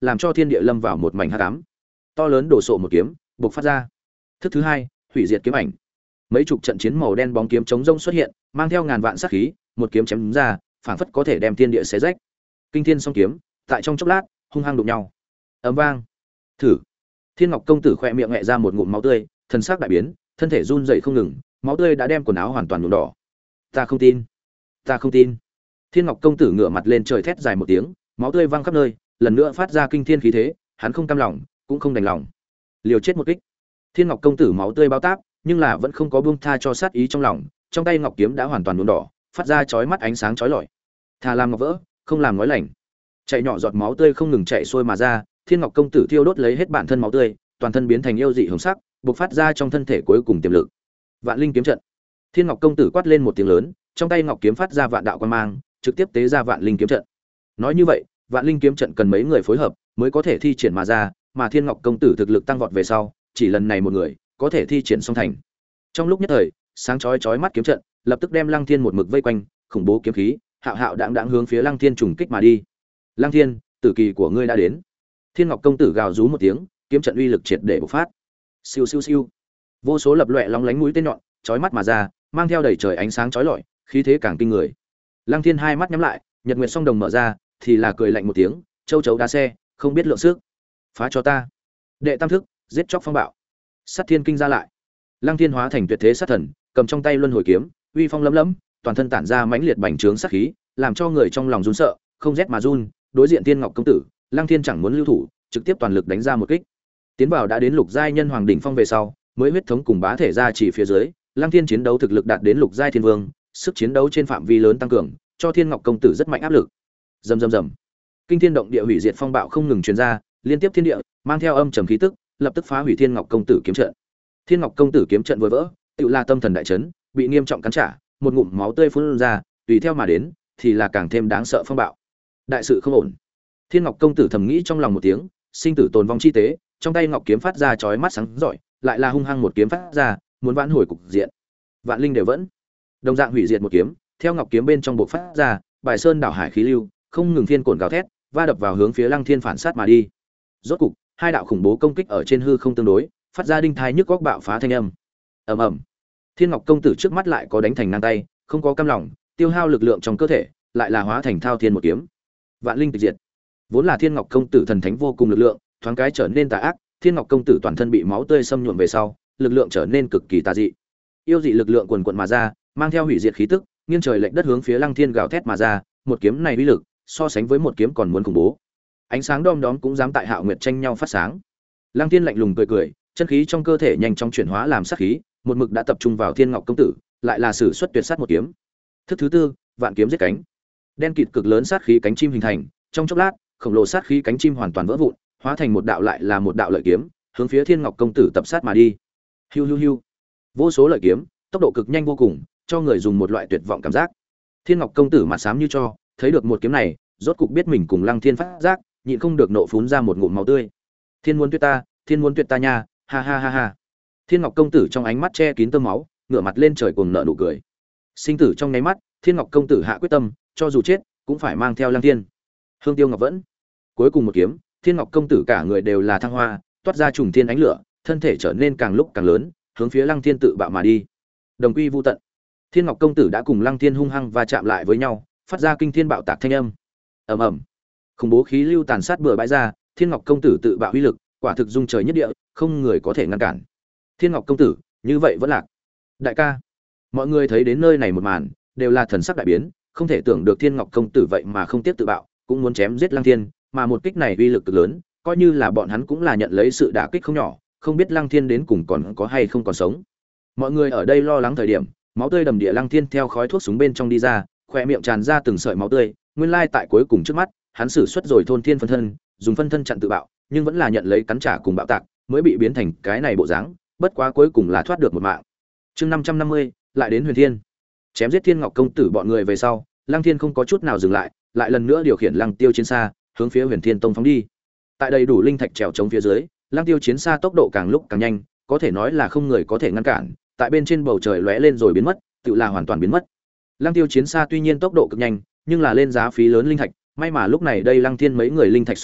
làm cho thiên địa lâm vào một mảnh hắc ám. To lớn đổ sộ một kiếm bộc phát ra. Thức thứ hai, hủy diệt kiếm ảnh. Mấy chục trận chiến màu đen bóng kiếm chống rông xuất hiện, mang theo ngàn vạn sát khí, một kiếm chém ra, phảng phất có thể đem thiên địa xé rách. Kinh thiên song kiếm, tại trong chốc lát, hung hăng đụng nhau. Ầm vang. Thử. Thiên Ngọc công tử khẽ miệng nhẹ ra một ngụm máu tươi, thần sắc đại biến, thân thể run rẩy không ngừng, máu tươi đã đem quần áo hoàn toàn nhuộm đỏ. Ta không tin, ta không tin. Thiên Ngọc công tử ngửa mặt lên trời thét dài một tiếng, máu tươi văng khắp nơi, lần nữa phát ra kinh thiên khí thế, hắn không cam lòng, cũng không đành lòng. Liều chết một kích. Thiên Ngọc công tử máu tươi bao táp, nhưng là vẫn không có buông tha cho sát ý trong lòng, trong tay ngọc kiếm đã hoàn toàn nhuộm đỏ, phát ra chói mắt ánh sáng chói lọi. Thà làm ngọc vỡ, không làm nói lành. Chạy nhỏ giọt máu tươi không ngừng chảy xuôi mà ra, Thiên Ngọc công tử thiêu đốt lấy hết bản thân máu tươi, toàn thân biến thành yêu dị hồng sắc, bộc phát ra trong thân thể cuối cùng tiềm lực. Vạn Linh kiếm trận. Thiên Ngọc công tử quát lên một tiếng lớn, trong tay ngọc kiếm phát ra vạn đạo quang mang, trực tiếp tế ra Vạn Linh kiếm trận. Nói như vậy, Vạn Linh kiếm trận cần mấy người phối hợp mới có thể thi triển mà ra, mà Thiên Ngọc công tử thực lực tăng vọt về sau, chỉ lần này một người có thể thi triển xong thành. Trong lúc nhất thời, sáng chói chói mắt kiếm trận, lập tức đem Lăng Thiên một mực vây quanh, khủng bố kiếm khí, hạo hạo đãng đãng hướng phía Lăng Thiên trùng kích mà đi. Lăng Thiên, tử kỳ của ngươi đã đến. Thiên Ngọc công tử gào rú một tiếng, kiếm trận uy lực triệt để bộc phát. Siêu siêu siêu. Vô số lập loè lóng lánh mũi tên nhọn, chói mắt mà ra, mang theo đầy trời ánh sáng chói lọi, khí thế càng kinh người. Lăng Thiên hai mắt nhắm lại, nhật nguyệt song đồng mở ra, thì là cười lạnh một tiếng, châu chấu đá xe, không biết lượng sức. Phá cho ta. Đệ tam thức, giết chóc phong bạo. Sát thiên kinh ra lại. Lăng Thiên hóa thành tuyệt thế sát thần, cầm trong tay luân hồi kiếm, uy phong lấm lấm, toàn thân tản ra mãnh liệt bành trướng sát khí, làm cho người trong lòng run sợ, không rét mà run. Đối diện Thiên Ngọc công tử, Lăng Thiên chẳng muốn lưu thủ, trực tiếp toàn lực đánh ra một kích. Tiến vào đã đến lục giai nhân hoàng đỉnh phong về sau, mới huyết thống cùng bá thể ra chỉ phía dưới, Lăng Thiên chiến đấu thực lực đạt đến lục giai thiên vương, sức chiến đấu trên phạm vi lớn tăng cường, cho Thiên Ngọc công tử rất mạnh áp lực. Rầm rầm rầm. Kinh thiên động địa hủy diệt phong bạo không ngừng truyền ra, liên tiếp thiên địa, mang theo âm trầm khí tức, lập tức phá hủy Thiên Ngọc công tử kiếm trận. Thiên Ngọc công tử kiếm trận vừa vỡ, tựu là tâm thần đại chấn, bị nghiêm trọng cắn trả, một ngụm máu tươi phun ra, tùy theo mà đến, thì là càng thêm đáng sợ phong bạo. Đại sự không ổn. Thiên Ngọc công tử thầm nghĩ trong lòng một tiếng, sinh tử tồn vong chi tế, trong tay ngọc kiếm phát ra chói mắt sáng rọi, lại là hung hăng một kiếm phát ra, muốn vãn hồi cục diện. Vạn linh đều vẫn. Đồng dạng hủy diệt một kiếm, theo ngọc kiếm bên trong bộc phát ra, bài sơn đảo hải khí lưu, không ngừng phiên cuộn gào thét, va đập vào hướng phía Lăng Thiên phản sát mà đi. Rốt cục, hai đạo khủng bố công kích ở trên hư không tương đối, phát ra đinh thai nhức góc bạo phá thanh âm. Ầm ầm. Thiên Ngọc công tử trước mắt lại có đánh thành ngang tay, không có cam lòng, tiêu hao lực lượng trong cơ thể, lại là hóa thành thao thiên một kiếm. Vạn linh tịch diệt. Vốn là Thiên Ngọc công tử thần thánh vô cùng lực lượng, thoáng cái trở nên tà ác, Thiên Ngọc công tử toàn thân bị máu tươi xâm nhuộm về sau, lực lượng trở nên cực kỳ tà dị. Yêu dị lực lượng quần quần mà ra, mang theo hủy diệt khí tức, nghiêng trời lệch đất hướng phía Lăng Thiên gào thét mà ra, một kiếm này uy lực, so sánh với một kiếm còn muốn khủng bố. Ánh sáng đom đóm cũng dám tại Hạo Nguyệt tranh nhau phát sáng. Lăng Thiên lạnh lùng cười cười, chân khí trong cơ thể nhanh chóng chuyển hóa làm sát khí, một mực đã tập trung vào Thiên Ngọc công tử, lại là sử xuất tuyệt sát một kiếm. Thức thứ tư, vạn kiếm giết cánh. Đen kịt cực lớn sát khí cánh chim hình thành, trong chốc lát, khổng lồ sát khí cánh chim hoàn toàn vỡ vụn, hóa thành một đạo lại là một đạo lợi kiếm, hướng phía Thiên Ngọc công tử tập sát mà đi. Hiu hiu hiu. Vô số lợi kiếm, tốc độ cực nhanh vô cùng, cho người dùng một loại tuyệt vọng cảm giác. Thiên Ngọc công tử mặt xám như cho, thấy được một kiếm này, rốt cục biết mình cùng Lăng Thiên phát giác, nhịn không được nộ phún ra một ngụm máu tươi. Thiên muốn tuyệt ta, thiên muốn tuyệt ta nha, ha ha ha ha. Thiên Ngọc công tử trong ánh mắt che kín tơ máu, ngửa mặt lên trời cuồng nở nụ cười. Sinh tử trong nháy mắt, Thiên Ngọc công tử hạ quyết tâm, cho dù chết, cũng phải mang theo Lăng Thiên. Hương Tiêu Ngọc vẫn. Cuối cùng một kiếm, Thiên Ngọc công tử cả người đều là thăng hoa, toát ra trùng thiên ánh lửa, thân thể trở nên càng lúc càng lớn, hướng phía Lăng Thiên tự bạo mà đi. Đồng quy vu tận. Thiên Ngọc công tử đã cùng Lăng Thiên hung hăng va chạm lại với nhau, phát ra kinh thiên bạo tạc thanh âm. Ầm ầm. Khủng bố khí lưu tàn sát bừa bãi ra, Thiên Ngọc công tử tự bạo uy lực, quả thực dung trời nhất địa, không người có thể ngăn cản. Thiên Ngọc công tử, như vậy vẫn lạc. Đại ca. Mọi người thấy đến nơi này một màn, đều là thần sắc đại biến, không thể tưởng được Thiên Ngọc công tử vậy mà không tiếp tự bạo, cũng muốn chém giết Lăng Thiên, mà một kích này uy lực cực lớn, coi như là bọn hắn cũng là nhận lấy sự đả kích không nhỏ, không biết Lăng Thiên đến cùng còn có hay không còn sống. Mọi người ở đây lo lắng thời điểm, máu tươi đầm địa Lăng Thiên theo khói thuốc súng bên trong đi ra, khóe miệng tràn ra từng sợi máu tươi, nguyên lai tại cuối cùng trước mắt, hắn sử xuất rồi thôn thiên phân thân, dùng phân thân chặn tự bạo, nhưng vẫn là nhận lấy cắn trả cùng bạo tạc, mới bị biến thành cái này bộ dáng, bất quá cuối cùng là thoát được một mạng. Chương năm trăm năm mươi, lại đến Huyền Thiên. Chém giết Thiên Ngọc công tử bọn người về sau, Lăng Thiên không có chút nào dừng lại, lại lần nữa điều khiển Lăng Tiêu chiến xa, hướng phía Huyền Thiên Tông phóng đi. Tại đây đủ linh thạch trèo chống phía dưới, Lăng Tiêu chiến xa tốc độ càng lúc càng nhanh, có thể nói là không người có thể ngăn cản, tại bên trên bầu trời lóe lên rồi biến mất, tự là hoàn toàn biến mất. Lăng Tiêu chiến xa tuy nhiên tốc độ cực nhanh, nhưng là lên giá phí lớn linh thạch, may mà lúc này đây Lăng Thiên mấy người linh thạch sung túc,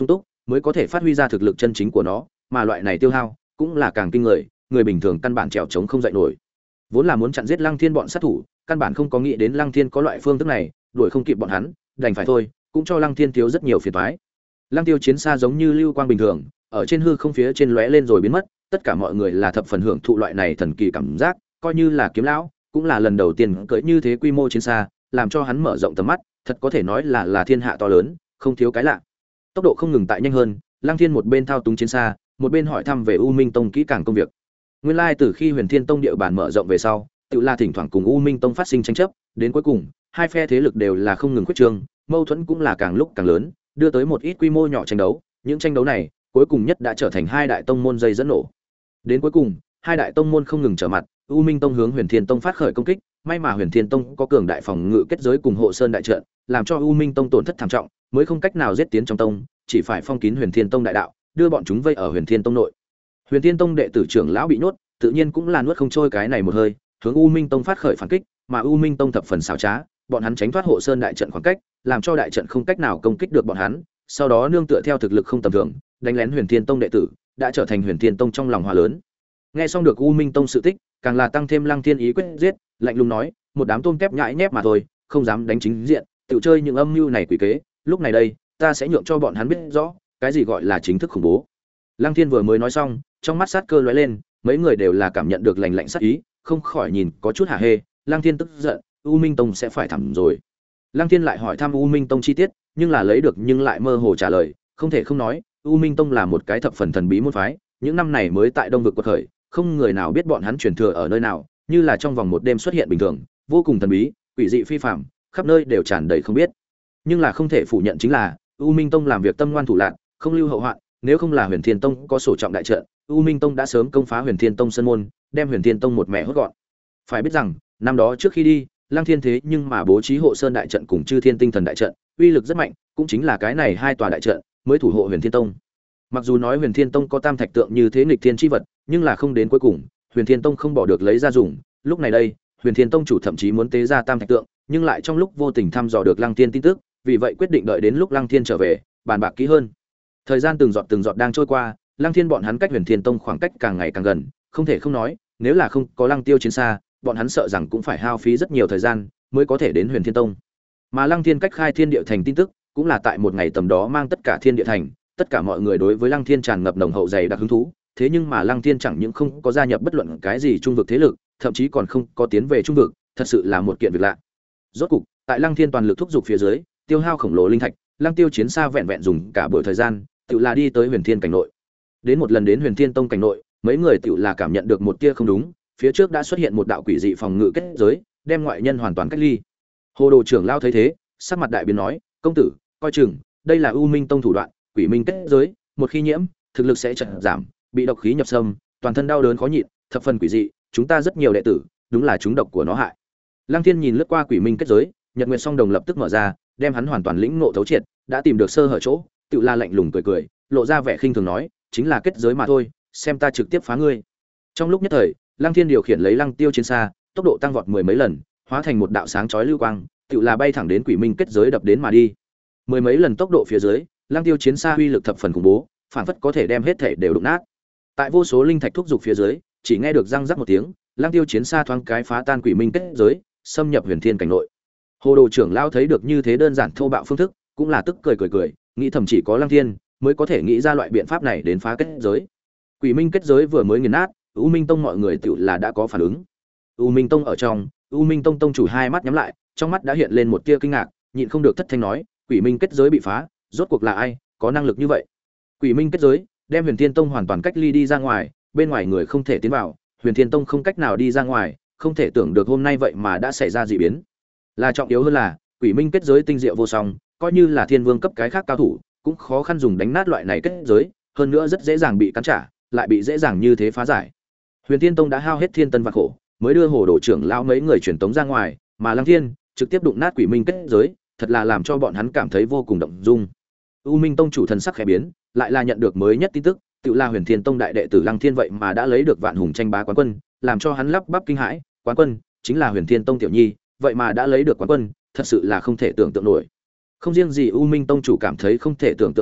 mới có thể phát huy ra thực lực chân chính của nó, mà loại này tiêu hao cũng là càng kinh người, người bình thường căn bản trèo chống không dậy nổi. Vốn là muốn chặn giết Lăng Thiên bọn sát thủ, căn bản không có nghĩ đến Lăng Thiên có loại phương thức này, đuổi không kịp bọn hắn, đành phải thôi, cũng cho Lăng Thiên thiếu rất nhiều phiền toái. Lăng Tiêu chiến xa giống như lưu quang bình thường, ở trên hư không phía trên lóe lên rồi biến mất, tất cả mọi người là thập phần hưởng thụ loại này thần kỳ cảm giác, coi như là Kiếm lão, cũng là lần đầu tiên cưỡi như thế quy mô chiến xa, làm cho hắn mở rộng tầm mắt, thật có thể nói là là thiên hạ to lớn, không thiếu cái lạ. Tốc độ không ngừng tại nhanh hơn, Lăng Thiên một bên thao túng chiến xa, một bên hỏi thăm về U Minh Tông kỹ càng công việc. Nguyên lai từ khi Huyền Thiên Tông địa bàn mở rộng về sau, tự là thỉnh thoảng cùng U Minh Tông phát sinh tranh chấp, đến cuối cùng, hai phe thế lực đều là không ngừng khuyết trương, mâu thuẫn cũng là càng lúc càng lớn, đưa tới một ít quy mô nhỏ tranh đấu, những tranh đấu này, cuối cùng nhất đã trở thành hai đại tông môn dây dẫn nổ. Đến cuối cùng, hai đại tông môn không ngừng trở mặt, U Minh Tông hướng Huyền Thiên Tông phát khởi công kích, may mà Huyền Thiên Tông có cường đại phòng ngự kết giới cùng hộ sơn đại trận, làm cho U Minh Tông tổn thất thảm trọng, mới không cách nào giết tiến trong tông, chỉ phải phong kín Huyền Thiên Tông đại đạo, đưa bọn chúng vây ở Huyền Thiên Tông nội. Huyền Thiên Tông đệ tử trưởng lão bị nhốt, tự nhiên cũng là nuốt không trôi cái này một hơi, hướng U Minh Tông phát khởi phản kích, mà U Minh Tông thập phần xảo trá, bọn hắn tránh thoát hộ sơn đại trận khoảng cách, làm cho đại trận không cách nào công kích được bọn hắn, sau đó nương tựa theo thực lực không tầm thường, đánh lén Huyền Thiên Tông đệ tử, đã trở thành Huyền Thiên Tông trong lòng hòa lớn. Nghe xong được U Minh Tông sự tích, càng là tăng thêm Lăng Thiên ý quyết giết, lạnh lùng nói, một đám tôm tép nhãi nhép mà thôi, không dám đánh chính diện, tự chơi những âm mưu này quỷ kế, lúc này đây, ta sẽ nhượng cho bọn hắn biết rõ, cái gì gọi là chính thức khủng bố. Lăng Thiên vừa mới nói xong, trong mắt sát cơ lóe lên, mấy người đều là cảm nhận được lạnh lạnh sát ý, không khỏi nhìn có chút hả hê. Lăng Thiên tức giận, U Minh Tông sẽ phải thảm rồi. Lăng Thiên lại hỏi thăm U Minh Tông chi tiết, nhưng là lấy được nhưng lại mơ hồ trả lời, không thể không nói, U Minh Tông là một cái thập phần thần bí môn phái, những năm này mới tại Đông vực quật khởi, không người nào biết bọn hắn truyền thừa ở nơi nào, như là trong vòng một đêm xuất hiện bình thường, vô cùng thần bí, quỷ dị phi phàm, khắp nơi đều tràn đầy không biết. Nhưng là không thể phủ nhận chính là, U Minh Tông làm việc tâm ngoan thủ lạn, không lưu hậu hoạn, nếu không là Huyền Thiên Tông có sổ trọng đại trận, U Minh Tông đã sớm công phá Huyền Thiên Tông sân môn, đem Huyền Thiên Tông một mẻ hốt gọn. Phải biết rằng, năm đó trước khi đi, Lăng Thiên thế nhưng mà bố trí hộ sơn đại trận cùng Chư Thiên Tinh Thần đại trận, uy lực rất mạnh, cũng chính là cái này hai tòa đại trận mới thủ hộ Huyền Thiên Tông. Mặc dù nói Huyền Thiên Tông có tam thạch tượng như thế nghịch thiên chi vật, nhưng là không đến cuối cùng, Huyền Thiên Tông không bỏ được lấy ra dùng. Lúc này đây, Huyền Thiên Tông chủ thậm chí muốn tế ra tam thạch tượng, nhưng lại trong lúc vô tình thăm dò được Lăng Thiên tin tức, vì vậy quyết định đợi đến lúc Lăng Thiên trở về, bàn bạc kỹ hơn. Thời gian từng giọt từng giọt đang trôi qua, Lăng Thiên bọn hắn cách Huyền Thiên Tông khoảng cách càng ngày càng gần, không thể không nói, nếu là không có Lăng Tiêu chiến xa, bọn hắn sợ rằng cũng phải hao phí rất nhiều thời gian mới có thể đến Huyền Thiên Tông. Mà Lăng Thiên cách khai Thiên Địa Thành tin tức, cũng là tại một ngày tầm đó mang tất cả Thiên Địa Thành, tất cả mọi người đối với Lăng Thiên tràn ngập nồng hậu dày đặc hứng thú, thế nhưng mà Lăng Thiên chẳng những không có gia nhập bất luận cái gì trung vực thế lực, thậm chí còn không có tiến về trung vực, thật sự là một kiện việc lạ. Rốt cục, tại Lăng Thiên toàn lực thúc giục phía dưới, tiêu hao khổng lồ linh thạch, Lăng Tiêu chiến xa vẹn vẹn dùng cả buổi thời gian, tự là đi tới Huyền Thiên cảnh nội. Đến một lần đến Huyền Thiên Tông cảnh nội, mấy người tự là cảm nhận được một tia không đúng, phía trước đã xuất hiện một đạo quỷ dị phòng ngự kết giới, đem ngoại nhân hoàn toàn cách ly. Hồ Đồ trưởng lao thấy thế, sắc mặt đại biến nói, công tử, coi chừng, đây là U Minh Tông thủ đoạn, quỷ minh kết giới, một khi nhiễm, thực lực sẽ chợt giảm, bị độc khí nhập xâm, toàn thân đau đớn khó nhịn, thập phần quỷ dị, chúng ta rất nhiều đệ tử, đúng là chúng độc của nó hại. Lăng Thiên nhìn lướt qua quỷ minh kết giới, Nhật Nguyệt Song Đồng lập tức mở ra, đem hắn hoàn toàn lĩnh ngộ thấu triệt, đã tìm được sơ hở chỗ, tự la lạnh lùng cười cười, lộ ra vẻ khinh thường nói, chính là kết giới mà thôi, xem ta trực tiếp phá ngươi. Trong lúc nhất thời, Lăng Thiên điều khiển lấy Lăng Tiêu chiến xa, tốc độ tăng vọt mười mấy lần, hóa thành một đạo sáng chói lưu quang, tự là bay thẳng đến quỷ minh kết giới đập đến mà đi. Mười mấy lần tốc độ phía dưới, Lăng Tiêu chiến xa uy lực thập phần khủng bố, phản phất có thể đem hết thể đều đụng nát. Tại vô số linh thạch thúc dục phía dưới, chỉ nghe được răng rắc một tiếng, Lăng Tiêu chiến xa thoáng cái phá tan quỷ minh kết giới, xâm nhập Huyền Thiên cảnh nội. Hồ Đồ trưởng lao thấy được như thế đơn giản thô bạo phương thức, cũng là tức cười cười cười, nghĩ thầm chỉ có Lăng Thiên mới có thể nghĩ ra loại biện pháp này đến phá kết giới. Quỷ minh kết giới vừa mới nghiền nát, U Minh Tông mọi người tựu là đã có phản ứng. U Minh Tông ở trong, U Minh Tông tông chủ hai mắt nhắm lại, trong mắt đã hiện lên một tia kinh ngạc, nhịn không được thất thanh nói, quỷ minh kết giới bị phá, rốt cuộc là ai có năng lực như vậy? Quỷ minh kết giới đem Huyền Thiên Tông hoàn toàn cách ly đi ra ngoài, bên ngoài người không thể tiến vào, Huyền Thiên Tông không cách nào đi ra ngoài, không thể tưởng được hôm nay vậy mà đã xảy ra dị biến. Là trọng yếu hơn là, quỷ minh kết giới tinh diệu vô song, coi như là thiên vương cấp cái khác cao thủ, cũng khó khăn dùng đánh nát loại này kết giới, hơn nữa rất dễ dàng bị cắn trả, lại bị dễ dàng như thế phá giải. Huyền Thiên Tông đã hao hết thiên tân và khổ, mới đưa Hồ Đồ trưởng lão mấy người truyền tống ra ngoài, mà Lăng Thiên trực tiếp đụng nát quỷ minh kết giới, thật là làm cho bọn hắn cảm thấy vô cùng động dung. U Minh Tông chủ thần sắc khẽ biến, lại là nhận được mới nhất tin tức, tự là Huyền Thiên Tông đại đệ tử Lăng Thiên vậy mà đã lấy được Vạn Hùng tranh bá quán quân, làm cho hắn lắp bắp kinh hãi, quán quân chính là Huyền Thiên Tông tiểu nhi, vậy mà đã lấy được quán quân, thật sự là không thể tưởng tượng nổi. Không riêng gì U Minh Tông chủ cảm thấy không thể tưởng tượng nổi,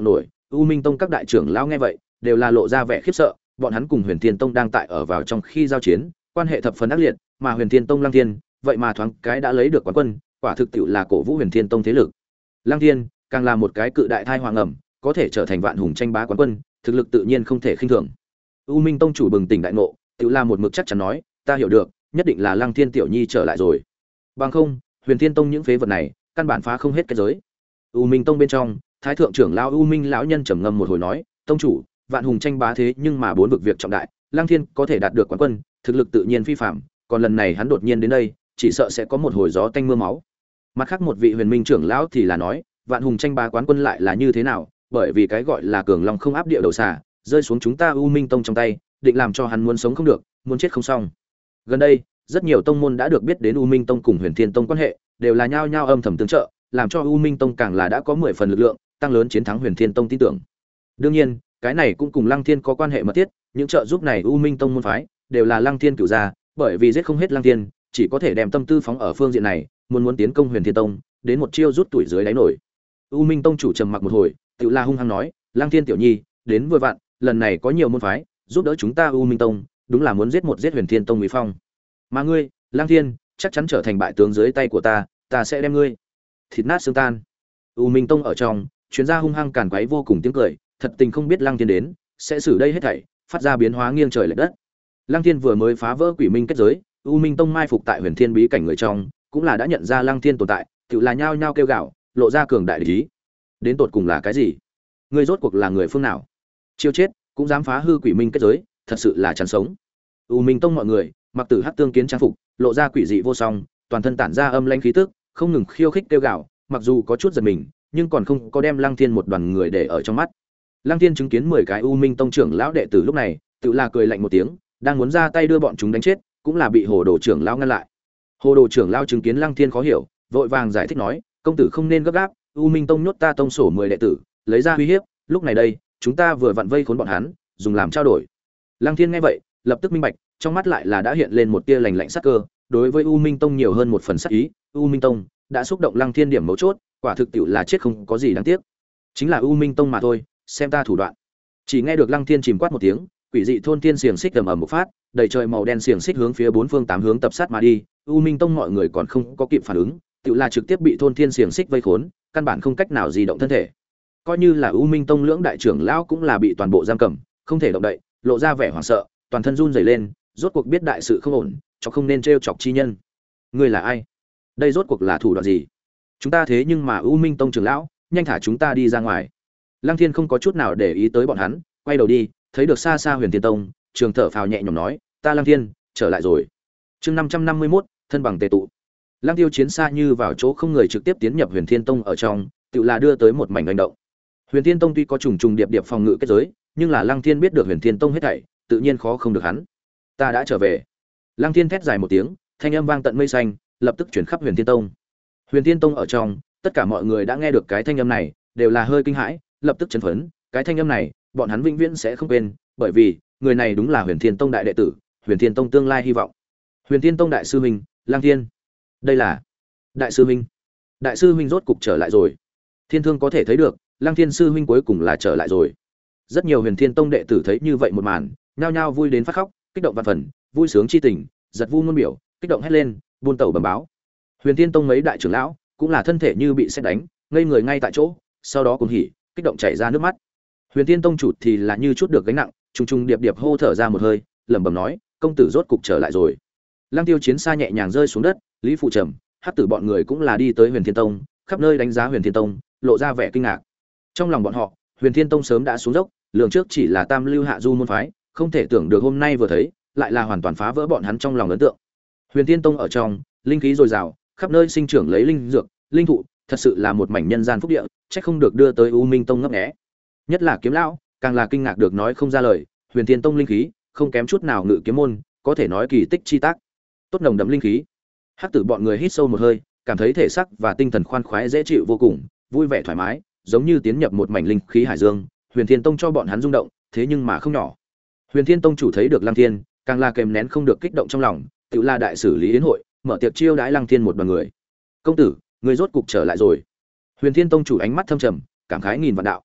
U Minh Tông các đại trưởng lão nghe vậy, đều là lộ ra vẻ khiếp sợ, bọn hắn cùng Huyền Thiên Tông đang tại ở vào trong khi giao chiến, quan hệ thập phần ác liệt, mà Huyền Thiên Tông Lăng Thiên, vậy mà thoáng cái đã lấy được quán quân, quả thực tiệu là cổ vũ Huyền Thiên Tông thế lực. Lăng Thiên càng là một cái cự đại thai hoàng ẩm, có thể trở thành vạn hùng tranh bá quán quân, thực lực tự nhiên không thể khinh thường. U Minh Tông chủ bừng tỉnh đại ngộ, tiệu là một mực chắc chắn nói, ta hiểu được, nhất định là Lăng Thiên tiểu nhi trở lại rồi. Bằng không, Huyền Thiên Tông những phế vật này, căn bản phá không hết cái giới. U Minh Tông bên trong, Thái thượng trưởng lão U Minh lão nhân trầm ngâm một hồi nói, tông chủ, vạn hùng tranh bá thế nhưng mà bốn vực việc trọng đại, Lăng Thiên có thể đạt được quán quân, thực lực tự nhiên phi phàm, còn lần này hắn đột nhiên đến đây, chỉ sợ sẽ có một hồi gió tanh mưa máu. Mặt khác một vị Huyền Minh trưởng lão thì là nói, vạn hùng tranh bá quán quân lại là như thế nào, bởi vì cái gọi là cường long không áp địa đầu xà, rơi xuống chúng ta U Minh Tông trong tay, định làm cho hắn muốn sống không được, muốn chết không xong. Gần đây, rất nhiều tông môn đã được biết đến U Minh Tông cùng Huyền Thiên Tông quan hệ, đều là nhao nhao âm thầm tương trợ, làm cho U Minh Tông càng là đã có mười phần lực lượng, tăng lớn chiến thắng Huyền Thiên Tông tin tưởng. Đương nhiên, cái này cũng cùng Lăng Thiên có quan hệ mật thiết, những trợ giúp này U Minh Tông môn phái đều là Lăng Thiên cửu gia, bởi vì giết không hết Lăng Thiên, chỉ có thể đem tâm tư phóng ở phương diện này, muốn muốn tiến công Huyền Thiên Tông, đến một chiêu rút tuổi dưới đáy nổi. U Minh Tông chủ trầm mặc một hồi, tự la hung hăng nói, Lăng Thiên tiểu nhi, đến vừa vặn, lần này có nhiều môn phái giúp đỡ chúng ta U Minh Tông, đúng là muốn giết một giết Huyền Thiên Tông uy phong. Mà ngươi, Lăng Thiên, chắc chắn trở thành bại tướng dưới tay của ta, ta sẽ đem ngươi thịt nát xương tan. U Minh Tông ở trong, chuyên gia hung hăng càn quấy vô cùng tiếng cười, thật tình không biết Lăng Thiên đến, sẽ xử đây hết thảy, phát ra biến hóa nghiêng trời lệch đất. Lăng Thiên vừa mới phá vỡ Quỷ Minh kết giới, U Minh Tông mai phục tại Huyền Thiên bí cảnh người trong, cũng là đã nhận ra Lăng Thiên tồn tại, tự là nhao nhao kêu gào, lộ ra cường đại ý. Đến tột cùng là cái gì? Ngươi rốt cuộc là người phương nào? Chiêu chết, cũng dám phá hư Quỷ Minh kết giới, thật sự là chán sống. U Minh Tông mọi người, mặc tử hắc tương kiến trang phục, lộ ra quỷ dị vô song, toàn thân tản ra âm lãnh khí tức, không ngừng khiêu khích kêu gào, mặc dù có chút giật mình, nhưng còn không có đem Lăng Thiên một đoàn người để ở trong mắt. Lăng Thiên chứng kiến mười cái U Minh Tông trưởng lão đệ tử lúc này, tự là cười lạnh một tiếng, đang muốn ra tay đưa bọn chúng đánh chết, cũng là bị Hồ Đồ trưởng lão ngăn lại. Hồ Đồ trưởng lão chứng kiến Lăng Thiên khó hiểu, vội vàng giải thích nói, công tử không nên gấp gáp, U Minh Tông nhốt ta tông sổ mười đệ tử, lấy ra uy hiếp, lúc này đây, chúng ta vừa vặn vây khốn bọn hắn, dùng làm trao đổi. Lăng Thiên nghe vậy, lập tức minh bạch, trong mắt lại là đã hiện lên một tia lạnh lạnh sắc cơ, đối với U Minh Tông nhiều hơn một phần sắc ý, U Minh Tông đã xúc động Lăng Thiên điểm mấu chốt, quả thực tiệu là chết không có gì đáng tiếc. Chính là U Minh Tông mà thôi, xem ta thủ đoạn. Chỉ nghe được Lăng Thiên chìm quát một tiếng, quỷ dị thôn thiên xiềng xích ầm ầm một phát, đầy trời màu đen xiềng xích hướng phía bốn phương tám hướng tập sát mà đi, U Minh Tông mọi người còn không có kịp phản ứng, tiệu là trực tiếp bị thôn thiên xiềng xích vây khốn, căn bản không cách nào di động thân thể. Coi như là U Minh Tông lưỡng đại trưởng lão cũng là bị toàn bộ giam cầm, không thể động đậy, lộ ra vẻ hoảng sợ, toàn thân run rẩy lên, rốt cuộc biết đại sự không ổn, cho không nên trêu chọc chi nhân. Ngươi là ai? Đây rốt cuộc là thủ đoạn gì? Chúng ta thế nhưng mà U Minh Tông trưởng lão, nhanh thả chúng ta đi ra ngoài. Lăng Thiên không có chút nào để ý tới bọn hắn, quay đầu đi, thấy được xa xa Huyền Thiên Tông, trường thở phào nhẹ nhõm nói, ta Lăng Thiên, trở lại rồi. Chương năm trăm năm mươi mốt, thân bằng tề tụ. Lăng Tiêu chiến xa như vào chỗ không người trực tiếp tiến nhập Huyền Thiên Tông ở trong, tự là đưa tới một mảnh hành động. Huyền Thiên Tông tuy có trùng trùng điệp điệp phòng ngự kết giới, nhưng là Lăng Thiên biết được Huyền Thiên Tông hết thảy, tự nhiên khó không được hắn. Ta đã trở về. Lăng Thiên thét dài một tiếng, thanh âm vang tận mây xanh, lập tức chuyển khắp Huyền Thiên Tông. Huyền Thiên Tông ở trong, tất cả mọi người đã nghe được cái thanh âm này, đều là hơi kinh hãi, lập tức chấn phấn, cái thanh âm này, bọn hắn vĩnh viễn sẽ không quên, bởi vì, người này đúng là Huyền Thiên Tông đại đệ tử, Huyền Thiên Tông tương lai hy vọng. Huyền Thiên Tông đại sư huynh, Lăng Thiên. Đây là đại sư huynh. Đại sư huynh rốt cục trở lại rồi. Thiên Thương có thể thấy được, Lăng Thiên sư huynh cuối cùng là trở lại rồi. Rất nhiều Huyền Thiên Tông đệ tử thấy như vậy một màn, nhao nhao vui đến phát khóc, kích động vạn phần, vui sướng chi tình, giật vu ngôn biểu, kích động hét lên, buôn tẩu bẩm báo. Huyền Thiên Tông mấy đại trưởng lão cũng là thân thể như bị sét đánh, ngây người ngay tại chỗ, sau đó cùng hỉ, kích động chảy ra nước mắt. Huyền Thiên Tông chủ thì là như chút được gánh nặng, trùng trùng điệp điệp hô thở ra một hơi, lẩm bẩm nói, công tử rốt cục trở lại rồi. Lăng Tiêu chiến xa nhẹ nhàng rơi xuống đất, Lý Phụ Trầm, Hắc Tử bọn người cũng là đi tới Huyền Thiên Tông, khắp nơi đánh giá Huyền Thiên Tông, lộ ra vẻ kinh ngạc. Trong lòng bọn họ, Huyền Thiên Tông sớm đã xuống dốc, lường trước chỉ là Tam Lưu Hạ Du môn phái, không thể tưởng được hôm nay vừa thấy, lại là hoàn toàn phá vỡ bọn hắn trong lòng ấn tượng. Huyền Thiên Tông ở trong, linh khí dồi dào, khắp nơi sinh trưởng lấy linh dược, linh thụ, thật sự là một mảnh nhân gian phúc địa, chắc không được đưa tới U Minh Tông ngấp nghé. Nhất là Kiếm lão, càng là kinh ngạc được nói không ra lời, Huyền Thiên Tông linh khí, không kém chút nào Ngự Kiếm môn, có thể nói kỳ tích chi tác. Tốt nồng đậm linh khí. Hắc Tử bọn người hít sâu một hơi, cảm thấy thể xác và tinh thần khoan khoái dễ chịu vô cùng, vui vẻ thoải mái, giống như tiến nhập một mảnh linh khí hải dương. Huyền Thiên Tông cho bọn hắn rung động, thế nhưng mà không nhỏ. Huyền Thiên Tông chủ thấy được Lăng Thiên, càng là kềm nén không được kích động trong lòng, tự là đại xử lý yến hội, mở tiệc chiêu đãi Lăng Thiên một đoàn người. Công tử, người rốt cục trở lại rồi. Huyền Thiên Tông chủ ánh mắt thâm trầm, cảm khái nghìn vạn đạo.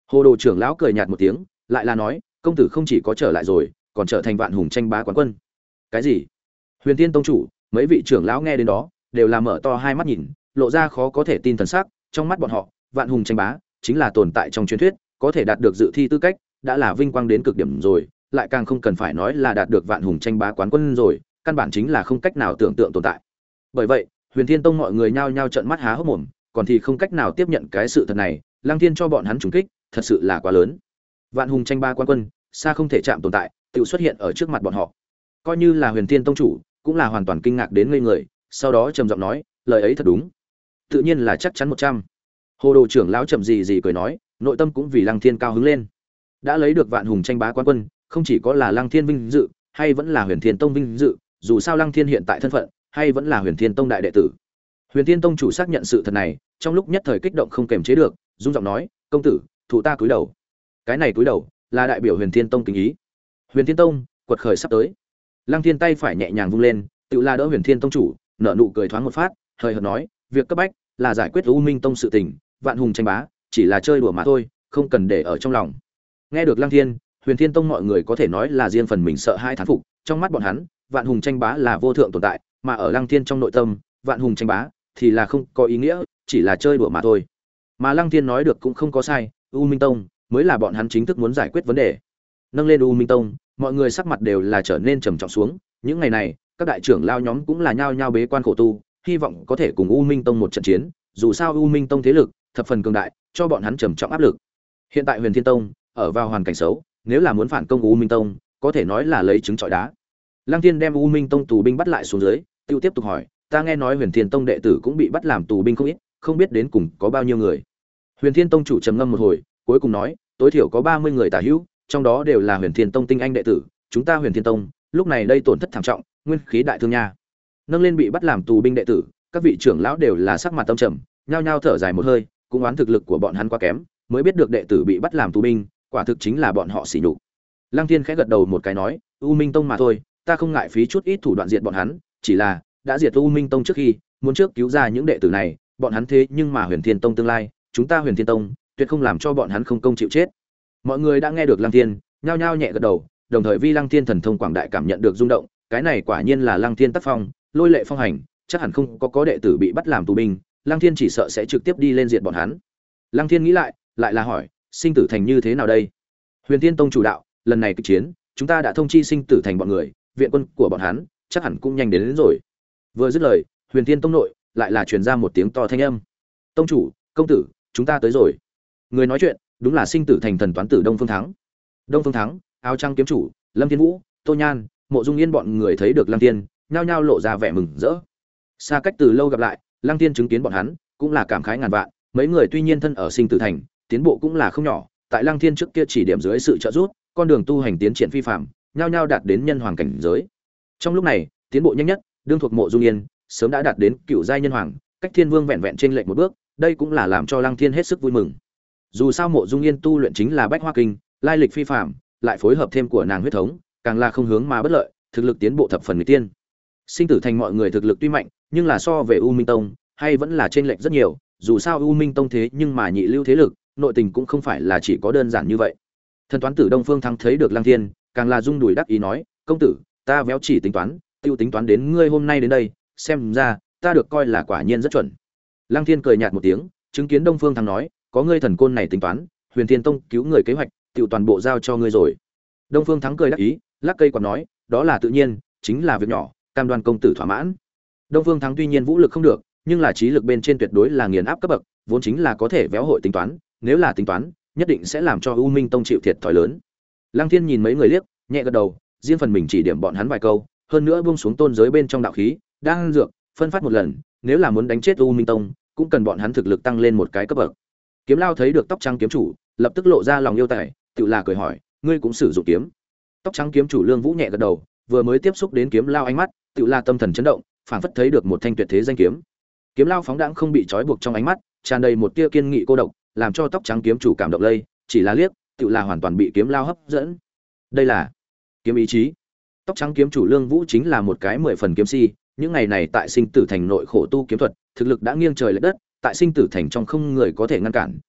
Hồ Đồ trưởng lão cười nhạt một tiếng, lại là nói, công tử không chỉ có trở lại rồi, còn trở thành Vạn Hùng tranh bá quán quân. Cái gì? Huyền Thiên tông chủ, mấy vị trưởng lão nghe đến đó, đều là mở to hai mắt nhìn, lộ ra khó có thể tin thần sắc, trong mắt bọn họ, Vạn Hùng tranh bá chính là tồn tại trong truyền thuyết, có thể đạt được dự thi tư cách, đã là vinh quang đến cực điểm rồi, lại càng không cần phải nói là đạt được Vạn Hùng tranh bá quán quân rồi, căn bản chính là không cách nào tưởng tượng tồn tại. Bởi vậy, Huyền Thiên tông mọi người nhao nhao trợn mắt há hốc mồm, còn thì không cách nào tiếp nhận cái sự thật này, Lăng Thiên cho bọn hắn trùng kích, thật sự là quá lớn. Vạn Hùng tranh bá quán quân, xa không thể chạm tồn tại, tự xuất hiện ở trước mặt bọn họ. Coi như là Huyền Thiên tông chủ, cũng là hoàn toàn kinh ngạc đến ngây người, sau đó trầm giọng nói, lời ấy thật đúng. Tự nhiên là chắc chắn một trăm. Hồ Đồ trưởng lão chậm gì gì cười nói, nội tâm cũng vì Lăng Thiên cao hứng lên. Đã lấy được Vạn Hùng tranh bá quán quân, không chỉ có là Lăng Thiên vinh dự, hay vẫn là Huyền Thiên tông vinh dự, dù sao Lăng Thiên hiện tại thân phận, hay vẫn là Huyền Thiên tông đại đệ tử. Huyền Thiên tông chủ xác nhận sự thật này, trong lúc nhất thời kích động không kềm chế được, rung giọng nói, công tử, thủ ta cúi đầu. Cái này cúi đầu, là đại biểu Huyền Thiên tông kính ý. Huyền Thiên tông, quật khởi sắp tới. Lăng Thiên tay phải nhẹ nhàng vung lên, tự la đỡ Huyền Thiên tông chủ, nở nụ cười thoáng một phát, hơi hợt nói, việc cấp bách là giải quyết U Minh tông sự tình, Vạn Hùng tranh bá, chỉ là chơi đùa mà thôi, không cần để ở trong lòng. Nghe được Lăng Thiên, Huyền Thiên tông mọi người có thể nói là riêng phần mình sợ hai thán phục, trong mắt bọn hắn, Vạn Hùng tranh bá là vô thượng tồn tại, mà ở Lăng Thiên trong nội tâm, Vạn Hùng tranh bá thì là không có ý nghĩa, chỉ là chơi đùa mà thôi. Mà Lăng Thiên nói được cũng không có sai, U Minh tông mới là bọn hắn chính thức muốn giải quyết vấn đề. Nâng lên U Minh tông, mọi người sắc mặt đều là trở nên trầm trọng xuống, những ngày này, các đại trưởng lao nhóm cũng là nhao nhao bế quan khổ tu, hy vọng có thể cùng U Minh tông một trận chiến, dù sao U Minh tông thế lực thập phần cường đại, cho bọn hắn trầm trọng áp lực. Hiện tại Huyền Thiên tông ở vào hoàn cảnh xấu, nếu là muốn phản công U Minh tông, có thể nói là lấy trứng trọi đá. Lăng Thiên đem U Minh tông tù binh bắt lại xuống dưới, tiêu tiếp tục hỏi, ta nghe nói Huyền Thiên tông đệ tử cũng bị bắt làm tù binh không ít, không biết đến cùng có bao nhiêu người. Huyền Thiên tông chủ trầm ngâm một hồi, cuối cùng nói, tối thiểu có ba mươi người tả hữu, trong đó đều là Huyền Thiên tông tinh anh đệ tử, chúng ta Huyền Thiên tông lúc này đây tổn thất thảm trọng, nguyên khí đại thương nha. Nâng lên bị bắt làm tù binh đệ tử, các vị trưởng lão đều là sắc mặt tâm trầm, nhao nhao thở dài một hơi, cũng oán thực lực của bọn hắn quá kém, mới biết được đệ tử bị bắt làm tù binh, quả thực chính là bọn họ sỉ nhục. Lăng Thiên khẽ gật đầu một cái nói, U Minh tông mà thôi, ta không ngại phí chút ít thủ đoạn diệt bọn hắn, chỉ là đã diệt U Minh tông trước khi, muốn trước cứu ra những đệ tử này, bọn hắn thế nhưng mà Huyền Thiên tông tương lai, chúng ta Huyền Thiên tông tuyệt không làm cho bọn hắn không công chịu chết. Mọi người đã nghe được Lăng Thiên, nhao nhao nhẹ gật đầu, đồng thời vi Lăng Thiên thần thông quảng đại cảm nhận được rung động, cái này quả nhiên là Lăng Thiên tác phong, lôi lệ phong hành, chắc hẳn không có có đệ tử bị bắt làm tù binh, Lăng Thiên chỉ sợ sẽ trực tiếp đi lên diệt bọn hắn. Lăng Thiên nghĩ lại, lại là hỏi, sinh tử thành như thế nào đây? Huyền Thiên tông chủ đạo, lần này kịch chiến, chúng ta đã thông chi sinh tử thành bọn người, viện quân của bọn hắn chắc hẳn cũng nhanh đến, đến rồi. Vừa dứt lời, Huyền Thiên tông nội lại là truyền ra một tiếng to thanh âm. Tông chủ, công tử, chúng ta tới rồi. Người nói chuyện, đúng là sinh tử thành thần toán tử Đông Phương Thắng. Đông Phương Thắng, áo trắng kiếm chủ, Lâm Thiên Vũ, Tô Nhan, Mộ Dung Yên bọn người thấy được Lăng Thiên, nhao nhao lộ ra vẻ mừng rỡ. Xa cách từ lâu gặp lại, Lăng Thiên chứng kiến bọn hắn, cũng là cảm khái ngàn vạn, mấy người tuy nhiên thân ở sinh tử thành, tiến bộ cũng là không nhỏ, tại Lăng Thiên trước kia chỉ điểm dưới sự trợ giúp, con đường tu hành tiến triển phi phàm, nhao nhao đạt đến nhân hoàng cảnh giới. Trong lúc này, tiến bộ nhanh nhất, đương thuộc Mộ Dung Yên, sớm đã đạt đến cựu giai nhân hoàng, cách Thiên Vương vẹn vẹn trên lệch một bước, đây cũng là làm cho Lăng Thiên hết sức vui mừng. Dù sao Mộ Dung Yên tu luyện chính là Bách Hoa Kinh, lai lịch phi phàm, lại phối hợp thêm của nàng huyết thống, càng là không hướng mà bất lợi, thực lực tiến bộ thập phần người tiên. Sinh tử thành mọi người thực lực tuy mạnh, nhưng là so về U Minh Tông, hay vẫn là trên lệch rất nhiều, dù sao U Minh Tông thế nhưng mà nhị lưu thế lực, nội tình cũng không phải là chỉ có đơn giản như vậy. Thần toán tử Đông Phương Thắng thấy được Lăng Thiên, càng là rung đùi đắc ý nói, công tử, ta véo chỉ tính toán, tiêu tính toán đến ngươi hôm nay đến đây, xem ra ta được coi là quả nhiên rất chuẩn. Lăng Thiên cười nhạt một tiếng, chứng kiến Đông Phương Thắng nói, có ngươi thần côn này tính toán, Huyền Thiên Tông cứu người kế hoạch, tiêu toàn bộ giao cho ngươi rồi. Đông Phương Thắng cười đắc ý, lắc cây quạt nói, đó là tự nhiên, chính là việc nhỏ, cam đoan công tử thỏa mãn. Đông Phương Thắng tuy nhiên vũ lực không được, nhưng là trí lực bên trên tuyệt đối là nghiền áp cấp bậc, vốn chính là có thể véo hội tính toán, nếu là tính toán, nhất định sẽ làm cho U Minh Tông chịu thiệt thòi lớn. Lăng Thiên nhìn mấy người liếc, nhẹ gật đầu, riêng phần mình chỉ điểm bọn hắn vài câu, hơn nữa buông xuống tôn giới bên trong đạo khí, đang dược, phân phát một lần, nếu là muốn đánh chết U Minh Tông, cũng cần bọn hắn thực lực tăng lên một cái cấp bậc. Kiếm Lao thấy được tóc trắng kiếm chủ, lập tức lộ ra lòng yêu tài, tự là cười hỏi, ngươi cũng sử dụng kiếm? Tóc trắng kiếm chủ Lương Vũ nhẹ gật đầu, vừa mới tiếp xúc đến Kiếm Lao ánh mắt, tự là tâm thần chấn động, phảng phất thấy được một thanh tuyệt thế danh kiếm. Kiếm Lao phóng đãng không bị trói buộc trong ánh mắt, tràn đầy một tia kiên nghị cô độc, làm cho tóc trắng kiếm chủ cảm động lây, chỉ là liếc, tự là hoàn toàn bị Kiếm Lao hấp dẫn. Đây là kiếm ý chí. Tóc trắng kiếm chủ Lương Vũ chính là một cái mười phần kiếm si, những ngày này tại sinh tử thành nội khổ tu kiếm thuật, thực lực đã nghiêng trời lệch đất, tại sinh tử thành trong không người có thể ngăn cản,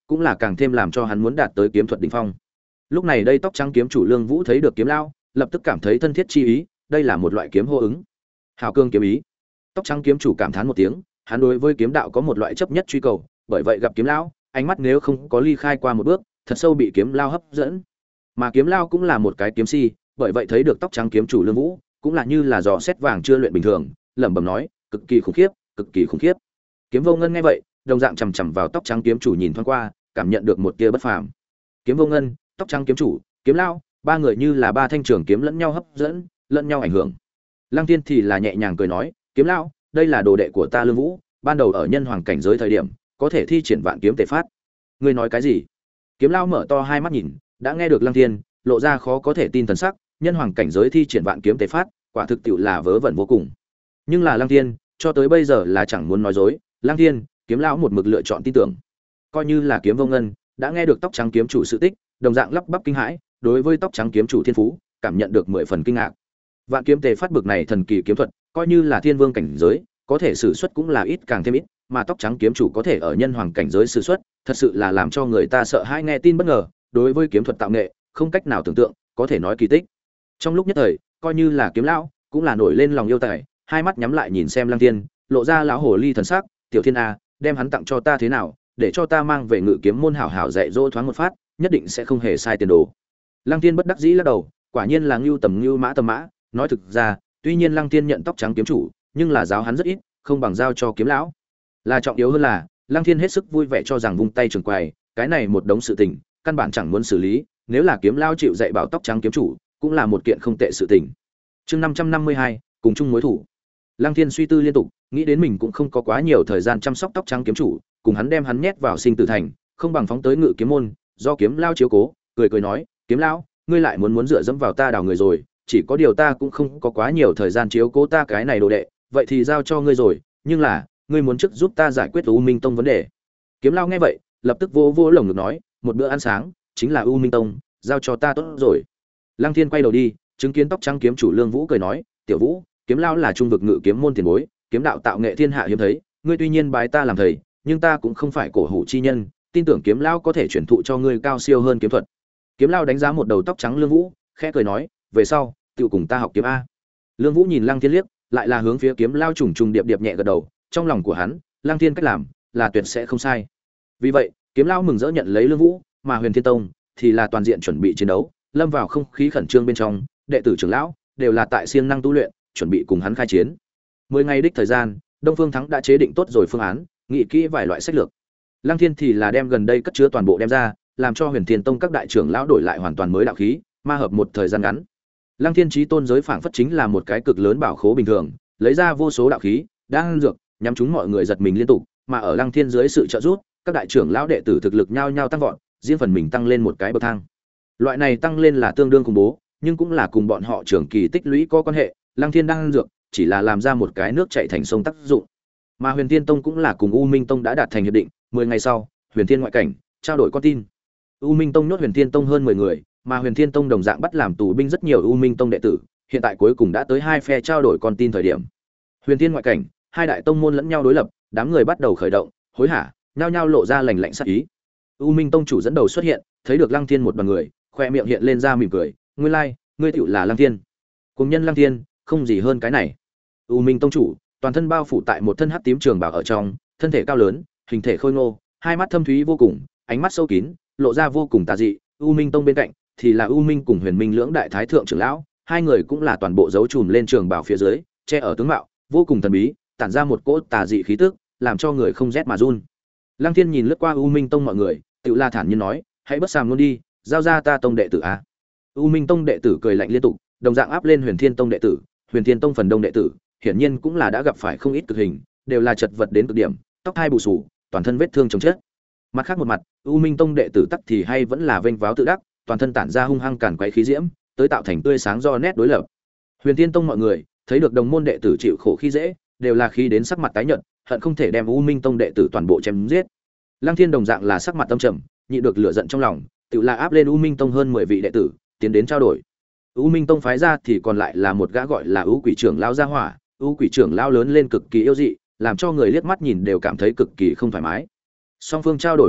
cũng là càng thêm làm cho hắn muốn đạt tới kiếm thuật đỉnh phong. Lúc này đây tóc trắng kiếm chủ Lương Vũ thấy được kiếm lao, lập tức cảm thấy thân thiết chi ý, đây là một loại kiếm hô ứng. Hào cương kiếm ý. Tóc trắng kiếm chủ cảm thán một tiếng, hắn đối với kiếm đạo có một loại chấp nhất truy cầu, bởi vậy gặp kiếm lão, ánh mắt nếu không có ly khai qua một bước, thật sâu bị kiếm lao hấp dẫn. Mà kiếm lao cũng là một cái kiếm si, bởi vậy thấy được tóc trắng kiếm chủ Lương Vũ, cũng là như là giò xét vàng chưa luyện bình thường, lẩm bẩm nói, cực kỳ khủng khiếp, cực kỳ khủng khiếp. Kiếm Vô Ngân nghe vậy, đồng dạng chằm chằm vào tóc trắng kiếm chủ nhìn thoáng qua, cảm nhận được một tia bất phàm. Kiếm Vô Ngân, tóc trắng kiếm chủ, kiếm lao, ba người như là ba thanh trường kiếm lẫn nhau hấp dẫn, lẫn nhau ảnh hưởng. Lăng Tiên thì là nhẹ nhàng cười nói, kiếm lao, đây là đồ đệ của ta Lương Vũ, ban đầu ở nhân hoàng cảnh giới thời điểm, có thể thi triển vạn kiếm tề phát. Ngươi nói cái gì? Kiếm lao mở to hai mắt nhìn, đã nghe được Lăng Tiên lộ ra khó có thể tin thần sắc, nhân hoàng cảnh giới thi triển vạn kiếm tề phát, quả thực tiệu là vớ vẩn vô cùng. Nhưng là Lăng Tiên, cho tới bây giờ là chẳng muốn nói dối, Lăng Tiên, kiếm lão một mực lựa chọn tin tưởng. Coi như là Kiếm Vô Ngân, đã nghe được tóc trắng kiếm chủ sự tích, đồng dạng lắp bắp kinh hãi, đối với tóc trắng kiếm chủ thiên phú, cảm nhận được mười phần kinh ngạc. Vạn kiếm tề phát bực này thần kỳ kiếm thuật, coi như là thiên vương cảnh giới, có thể sử xuất cũng là ít càng thêm ít, mà tóc trắng kiếm chủ có thể ở nhân hoàng cảnh giới sử xuất, thật sự là làm cho người ta sợ hãi nghe tin bất ngờ, đối với kiếm thuật tạo nghệ, không cách nào tưởng tượng, có thể nói kỳ tích. Trong lúc nhất thời, coi như là kiếm lão, cũng là nổi lên lòng yêu tài, hai mắt nhắm lại nhìn xem Lăng Tiên, lộ ra lão hồ ly thần sắc, "Tiểu Thiên a, đem hắn tặng cho ta thế nào, để cho ta mang về Ngự Kiếm môn hảo hảo dạy dỗ thoáng một phát, nhất định sẽ không hề sai tiền đồ." Lăng Tiên bất đắc dĩ lắc đầu, quả nhiên là ngưu tầm ngưu mã tầm mã, nói thực ra, tuy nhiên Lăng Tiên nhận tóc trắng kiếm chủ, nhưng là giáo hắn rất ít, không bằng giao cho kiếm lão. Là trọng yếu hơn là, Lăng Thiên hết sức vui vẻ cho rằng vung tay trường quầy, cái này một đống sự tình, căn bản chẳng muốn xử lý, nếu là kiếm lão chịu dạy bảo tóc trắng kiếm chủ, cũng là một kiện không tệ sự tình. Chương năm trăm năm mươi hai, cùng chung mối thủ. Lăng Thiên suy tư liên tục, nghĩ đến mình cũng không có quá nhiều thời gian chăm sóc tóc trắng kiếm chủ, cùng hắn đem hắn nhét vào sinh tử thành, không bằng phóng tới Ngự Kiếm môn, do kiếm lão chiếu cố, cười cười nói, "Kiếm lão, ngươi lại muốn muốn dựa dẫm vào ta đào người rồi, chỉ có điều ta cũng không có quá nhiều thời gian chiếu cố ta cái này đồ đệ, vậy thì giao cho ngươi rồi, nhưng là, ngươi muốn trước giúp ta giải quyết U Minh Tông vấn đề." Kiếm lão nghe vậy, lập tức vỗ vỗ lồng ngực nói, "Một bữa ăn sáng, chính là U Minh Tông, giao cho ta tốt rồi." Lăng Thiên quay đầu đi, chứng kiến tóc trắng kiếm chủ Lương Vũ cười nói, "Tiểu Vũ, kiếm lão là trung vực Ngự Kiếm môn tiền bối, kiếm đạo tạo nghệ thiên hạ hiếm thấy, ngươi tuy nhiên bái ta làm thầy, nhưng ta cũng không phải cổ hủ chi nhân, tin tưởng kiếm lão có thể truyền thụ cho ngươi cao siêu hơn kiếm thuật." Kiếm lão đánh giá một đầu tóc trắng Lương Vũ, khẽ cười nói, "Về sau, tự cùng ta học kiếm a." Lương Vũ nhìn Lăng Thiên liếc, lại là hướng phía kiếm lão trùng trùng điệp điệp nhẹ gật đầu, trong lòng của hắn, Lăng Thiên cách làm là tuyệt sẽ không sai. Vì vậy, kiếm lão mừng rỡ nhận lấy Lương Vũ, mà Huyền Thiên Tông thì là toàn diện chuẩn bị chiến đấu, lâm vào không khí khẩn trương bên trong, đệ tử trưởng lão đều là tại siêng năng tu luyện, chuẩn bị cùng hắn khai chiến. Mười ngày đích thời gian, Đông Phương Thắng đã chế định tốt rồi phương án, nghị kỹ vài loại sách lược. Lăng Thiên thì là đem gần đây cất chứa toàn bộ đem ra, làm cho Huyền Thiên Tông các đại trưởng lão đổi lại hoàn toàn mới đạo khí, ma hợp một thời gian ngắn. Lăng Thiên Chí Tôn giới phảng phất chính là một cái cực lớn bảo khố bình thường, lấy ra vô số đạo khí, đang dược, nhắm chúng mọi người giật mình liên tục, mà ở Lăng Thiên dưới sự trợ giúp, các đại trưởng lão đệ tử thực lực nhao nhao tăng vọt, riêng phần mình tăng lên một cái bậc thang. Loại này tăng lên là tương đương khủng bố, nhưng cũng là cùng bọn họ trưởng kỳ tích lũy có quan hệ, Lăng Thiên đang dược, chỉ là làm ra một cái nước chảy thành sông tác dụng. Mà Huyền Thiên Tông cũng là cùng U Minh Tông đã đạt thành hiệp định, mười ngày sau, Huyền Thiên ngoại cảnh, trao đổi con tin. U Minh Tông nhốt Huyền Thiên Tông hơn mười người, mà Huyền Thiên Tông đồng dạng bắt làm tù binh rất nhiều U Minh Tông đệ tử, hiện tại cuối cùng đã tới hai phe trao đổi con tin thời điểm. Huyền Thiên ngoại cảnh, hai đại tông môn lẫn nhau đối lập, đám người bắt đầu khởi động, hối hả, nhao nhao lộ ra lạnh lạnh sát ý. U Minh Tông chủ dẫn đầu xuất hiện, thấy được Lăng Thiên một đoàn người, khoe miệng hiện lên ra mỉm cười, "Ngươi lai, like, ngươi tựu là Lăng Thiên." Cùng nhân Lăng Thiên, không gì hơn cái này. U Minh Tông chủ, toàn thân bao phủ tại một thân hắc tím trường bào ở trong, thân thể cao lớn, hình thể khôi ngô, hai mắt thâm thúy vô cùng, ánh mắt sâu kín, lộ ra vô cùng tà dị. U Minh Tông bên cạnh thì là U Minh cùng Huyền Minh lưỡng đại thái thượng trưởng lão, hai người cũng là toàn bộ dấu trùm lên trường bào phía dưới, che ở tướng mạo, vô cùng thần bí, tản ra một cỗ tà dị khí tức, làm cho người không rét mà run. Lăng Thiên nhìn lướt qua U Minh Tông mọi người, tự la thản nhiên nói, "Hãy bất sàm luôn đi, giao ra ta tông đệ tử a." U Minh Tông đệ tử cười lạnh liên tục, đồng dạng áp lên Huyền Thiên Tông đệ tử, Huyền Thiên Tông phần đông đệ tử, hiển nhiên cũng là đã gặp phải không ít cực hình, đều là chật vật đến cực điểm, tóc hai bù xù, toàn thân vết thương chồng chết. Mặt khác một mặt, U Minh Tông đệ tử tắc thì hay vẫn là vênh váo tự đắc, toàn thân tản ra hung hăng càn quấy khí diễm, tới tạo thành tươi sáng do nét đối lập. Huyền Thiên Tông mọi người, thấy được đồng môn đệ tử chịu khổ khi dễ, đều là khí đến sắc mặt tái nhợt, hận không thể đem U Minh Tông đệ tử toàn bộ chém giết. Lăng Thiên đồng dạng là sắc mặt tâm trầm, nhịn được lửa giận trong lòng, tự là áp lên U Minh Tông hơn mười vị đệ tử, tiến đến trao đổi. U Minh Tông phái ra thì còn lại là một gã gọi là U Quỷ trưởng lão gia hỏa, U Quỷ trưởng lão lớn lên cực kỳ yêu dị, làm cho người liếc mắt nhìn đều cảm thấy cực kỳ không thoải mái. Song phương trao đổi hoàn tất,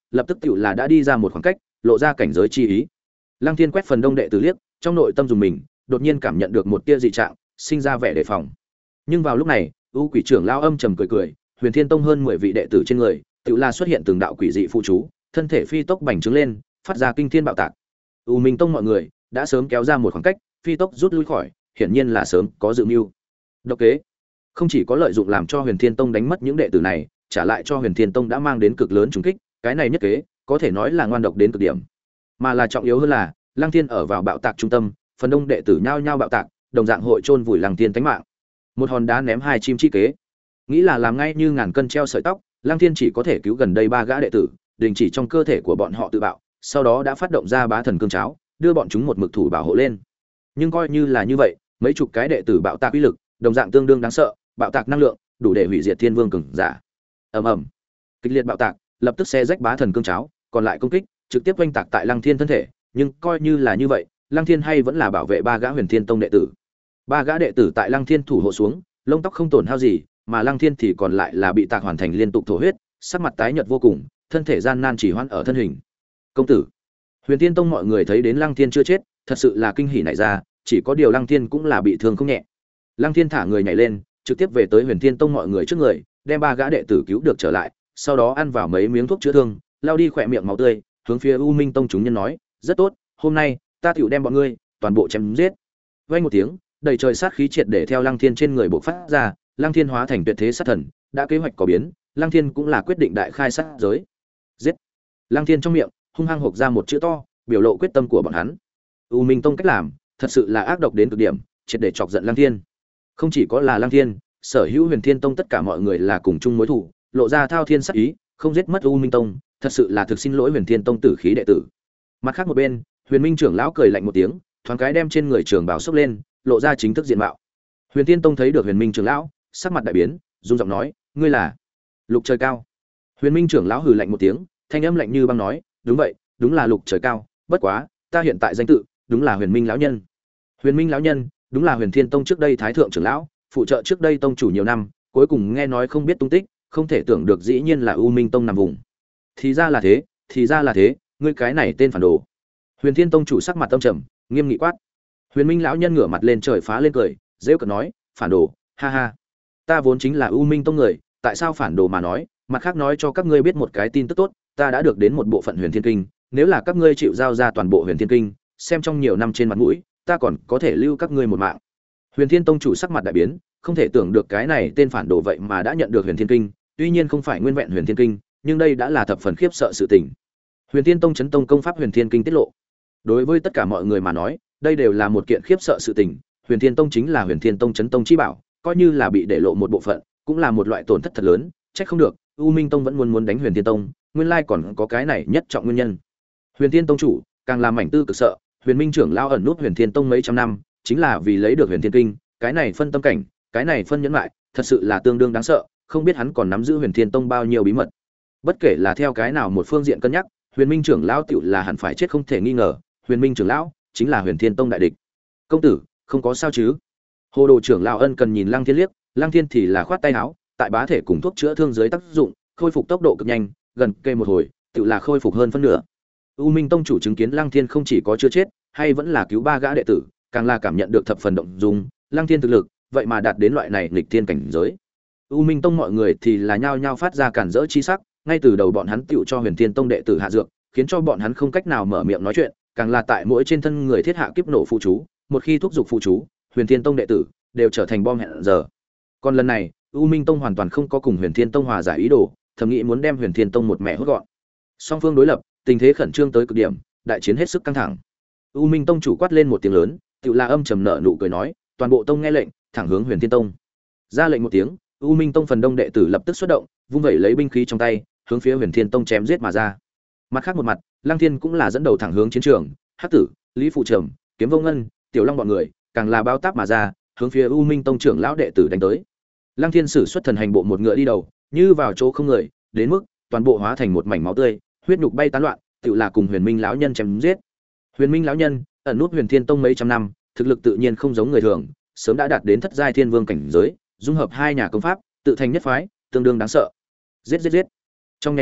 lập tức tựu là đã đi ra một khoảng cách, lộ ra cảnh giới chi ý. Lăng Thiên quét phần đông đệ tử liếc, trong nội tâm dùng mình, đột nhiên cảm nhận được một tia dị trạng, sinh ra vẻ đề phòng. Nhưng vào lúc này, U Quỷ trưởng lão âm trầm cười cười, Huyền Thiên Tông hơn mười vị đệ tử trên người, tựu là xuất hiện từng đạo quỷ dị phụ chú, thân thể phi tốc bành trướng lên, phát ra kinh thiên bạo tạc. U Minh Tông mọi người đã sớm kéo ra một khoảng cách, phi tốc rút lui khỏi, hiển nhiên là sớm có dự mưu. Độc kế không chỉ có lợi dụng làm cho Huyền Thiên Tông đánh mất những đệ tử này, trả lại cho Huyền Thiên Tông đã mang đến cực lớn trùng kích, cái này nhất kế, có thể nói là ngoan độc đến cực điểm. Mà là trọng yếu hơn là, Lăng Thiên ở vào bạo tạc trung tâm, phần đông đệ tử nhao nhao bạo tạc, đồng dạng hội chôn vùi Lăng Thiên tánh mạng. Một hòn đá ném hai chim chi kế, nghĩ là làm ngay như ngàn cân treo sợi tóc, Lăng Thiên chỉ có thể cứu gần đây ba gã đệ tử, đình chỉ trong cơ thể của bọn họ tự bạo, sau đó đã phát động ra bá thần cương cháo, đưa bọn chúng một mực thủ bảo hộ lên. Nhưng coi như là như vậy, mấy chục cái đệ tử bạo tạc uy lực, đồng dạng tương đương đáng sợ, bạo tạc năng lượng, đủ để hủy diệt thiên vương cường giả. Ầm ầm. Kịch liệt bạo tạc, lập tức xé rách bá thần cương cháo, còn lại công kích, trực tiếp oanh tạc tại Lăng Thiên thân thể, nhưng coi như là như vậy, Lăng Thiên hay vẫn là bảo vệ ba gã Huyền Thiên Tông đệ tử. Ba gã đệ tử tại Lăng Thiên thủ hộ xuống, lông tóc không tổn hao gì, mà Lăng Thiên thì còn lại là bị tạc hoàn thành liên tục thổ huyết, sắc mặt tái nhợt vô cùng, thân thể gian nan chỉ hoãn ở thân hình. Công tử, Huyền Thiên Tông mọi người thấy đến Lăng Thiên chưa chết, thật sự là kinh hỉ nảy ra, chỉ có điều Lăng Thiên cũng là bị thương không nhẹ. Lăng Thiên thả người nhảy lên, trực tiếp về tới Huyền Thiên Tông mọi người trước người, đem ba gã đệ tử cứu được trở lại, sau đó ăn vào mấy miếng thuốc chữa thương, lau đi khỏe miệng máu tươi, hướng phía U Minh Tông chúng nhân nói, rất tốt, hôm nay ta tiểu đem bọn ngươi toàn bộ chém giết. Vang một tiếng, đầy trời sát khí triệt để theo Lăng Thiên trên người bộc phát ra, Lăng Thiên hóa thành tuyệt thế sát thần, đã kế hoạch có biến, Lăng Thiên cũng là quyết định đại khai sát giới. Giết. Lăng Thiên trong miệng hung hăng hộc ra một chữ to, biểu lộ quyết tâm của bọn hắn. U Minh Tông cách làm, thật sự là ác độc đến cực điểm, triệt để chọc giận Lăng Thiên. Không chỉ có là Lăng Thiên, sở hữu Huyền Thiên Tông tất cả mọi người là cùng chung mối thù, lộ ra thao thiên sát ý, không giết mất U Minh Tông, thật sự là thực xin lỗi Huyền Thiên Tông tử khí đệ tử. Mặt khác một bên, Huyền Minh trưởng lão cười lạnh một tiếng, thoáng cái đem trên người trường bào xốc lên, lộ ra chính thức diện mạo. Huyền Thiên Tông thấy được Huyền Minh trưởng lão, sắc mặt đại biến, run giọng nói, ngươi là Lục Trời Cao. Huyền Minh trưởng lão hừ lạnh một tiếng, thanh âm lạnh như băng nói, đúng vậy, đúng là Lục Trời Cao, bất quá, ta hiện tại danh tự, đúng là Huyền Minh lão nhân. Huyền Minh lão nhân, đúng là Huyền Thiên Tông trước đây thái thượng trưởng lão, phụ trợ trước đây tông chủ nhiều năm, cuối cùng nghe nói không biết tung tích, không thể tưởng được dĩ nhiên là U Minh Tông nằm vùng. Thì ra là thế, thì ra là thế, ngươi cái này tên phản đồ. Huyền Thiên Tông chủ sắc mặt tâm trầm, nghiêm nghị quát. Huyền Minh lão nhân ngửa mặt lên trời phá lên cười, giễu cợt nói, phản đồ, ha ha. Ta vốn chính là U Minh Tông người, tại sao phản đồ mà nói, mặt khác nói cho các ngươi biết một cái tin tức tốt, ta đã được đến một bộ phận Huyền Thiên Kinh, nếu là các ngươi chịu giao ra toàn bộ Huyền Thiên Kinh, xem trong nhiều năm trên mặt mũi, ta còn có thể lưu các ngươi một mạng. Huyền Thiên Tông chủ sắc mặt đại biến, không thể tưởng được cái này tên phản đồ vậy mà đã nhận được Huyền Thiên Kinh, tuy nhiên không phải nguyên vẹn Huyền Thiên Kinh, nhưng đây đã là thập phần khiếp sợ sự tình. Huyền Thiên Tông chấn tông công pháp Huyền Thiên Kinh tiết lộ. Đối với tất cả mọi người mà nói, đây đều là một kiện khiếp sợ sự tình, Huyền Thiên Tông chính là Huyền Thiên Tông chấn tông chi bảo, coi như là bị để lộ một bộ phận, cũng là một loại tổn thất thật lớn, trách không được, U Minh Tông vẫn muốn muốn đánh Huyền Thiên Tông, nguyên lai còn có cái này nhất trọng nguyên nhân. Huyền Thiên Tông chủ, càng làm mảnh tư cực sợ, Huyền Minh trưởng lao ẩn nút Huyền Thiên Tông mấy trăm năm, chính là vì lấy được Huyền Thiên Kinh, cái này phân tâm cảnh, cái này phân nhẫn lại, thật sự là tương đương đáng sợ, không biết hắn còn nắm giữ Huyền Thiên Tông bao nhiêu bí mật. Bất kể là theo cái nào một phương diện cân nhắc, Huyền Minh trưởng lão tiểu là hẳn phải chết không thể nghi ngờ, Huyền Minh trưởng lão chính là Huyền Thiên Tông đại địch. Công tử, không có sao chứ? Hồ Đồ trưởng lão ân cần nhìn Lăng Thiên liếc, Lăng Thiên thì là khoát tay áo, tại bá thể cùng thuốc chữa thương dưới tác dụng, khôi phục tốc độ cực nhanh, gần kề một hồi, tiểu là khôi phục hơn phân nửa. U Minh Tông chủ chứng kiến Lăng Thiên không chỉ có chưa chết, hay vẫn là cứu ba gã đệ tử, càng là cảm nhận được thập phần động dung, Lăng Thiên thực lực, vậy mà đạt đến loại này nghịch thiên cảnh giới. U Minh Tông mọi người thì là nhao nhao phát ra cản rỡ chi sắc, ngay từ đầu bọn hắn tựu cho Huyền Thiên Tông đệ tử hạ dược, khiến cho bọn hắn không cách nào mở miệng nói chuyện, càng là tại mỗi trên thân người thiết hạ kiếp nổ phụ chú, một khi thúc giục phụ chú, Huyền Thiên Tông đệ tử đều trở thành bom hẹn giờ. Còn lần này, U Minh Tông hoàn toàn không có cùng Huyền Thiên Tông hòa giải ý đồ, thầm nghĩ muốn đem Huyền Thiên Tông một mẹ hốt gọn. Song phương đối lập, tình thế khẩn trương tới cực điểm, đại chiến hết sức căng thẳng. U Minh Tông chủ quát lên một tiếng lớn, tựu là âm trầm nợ nụ cười nói, toàn bộ tông nghe lệnh, thẳng hướng Huyền Thiên Tông. Ra lệnh một tiếng, U Minh Tông phần đông đệ tử lập tức xuất động, vung vẩy lấy binh khí trong tay, hướng phía Huyền Thiên Tông chém giết mà ra. Mặt khác một mặt, Lăng Thiên cũng là dẫn đầu thẳng hướng chiến trường, Hắc Tử, Lý Phụ Trầm, Kiếm Vô Ngân, Tiểu Long bọn người, càng là bao táp mà ra, hướng phía U Minh Tông trưởng lão đệ tử đánh tới. Lăng Thiên sử xuất thần hành bộ một ngựa đi đầu, như vào chỗ không người, đến mức toàn bộ hóa thành một mảnh máu tươi, huyết nhục bay tán loạn, tự là cùng Huyền Minh lão nhân chém giết. Huyền Minh lão nhân ẩn nút Huyền Thiên Tông mấy trăm năm, thực lực tự nhiên không giống người thường, sớm đã đạt đến thất giai thiên vương cảnh giới, dung hợp hai nhà công pháp, tự thành nhất phái, tương đương đáng sợ. Giết giết giết. Trong nháy mắt,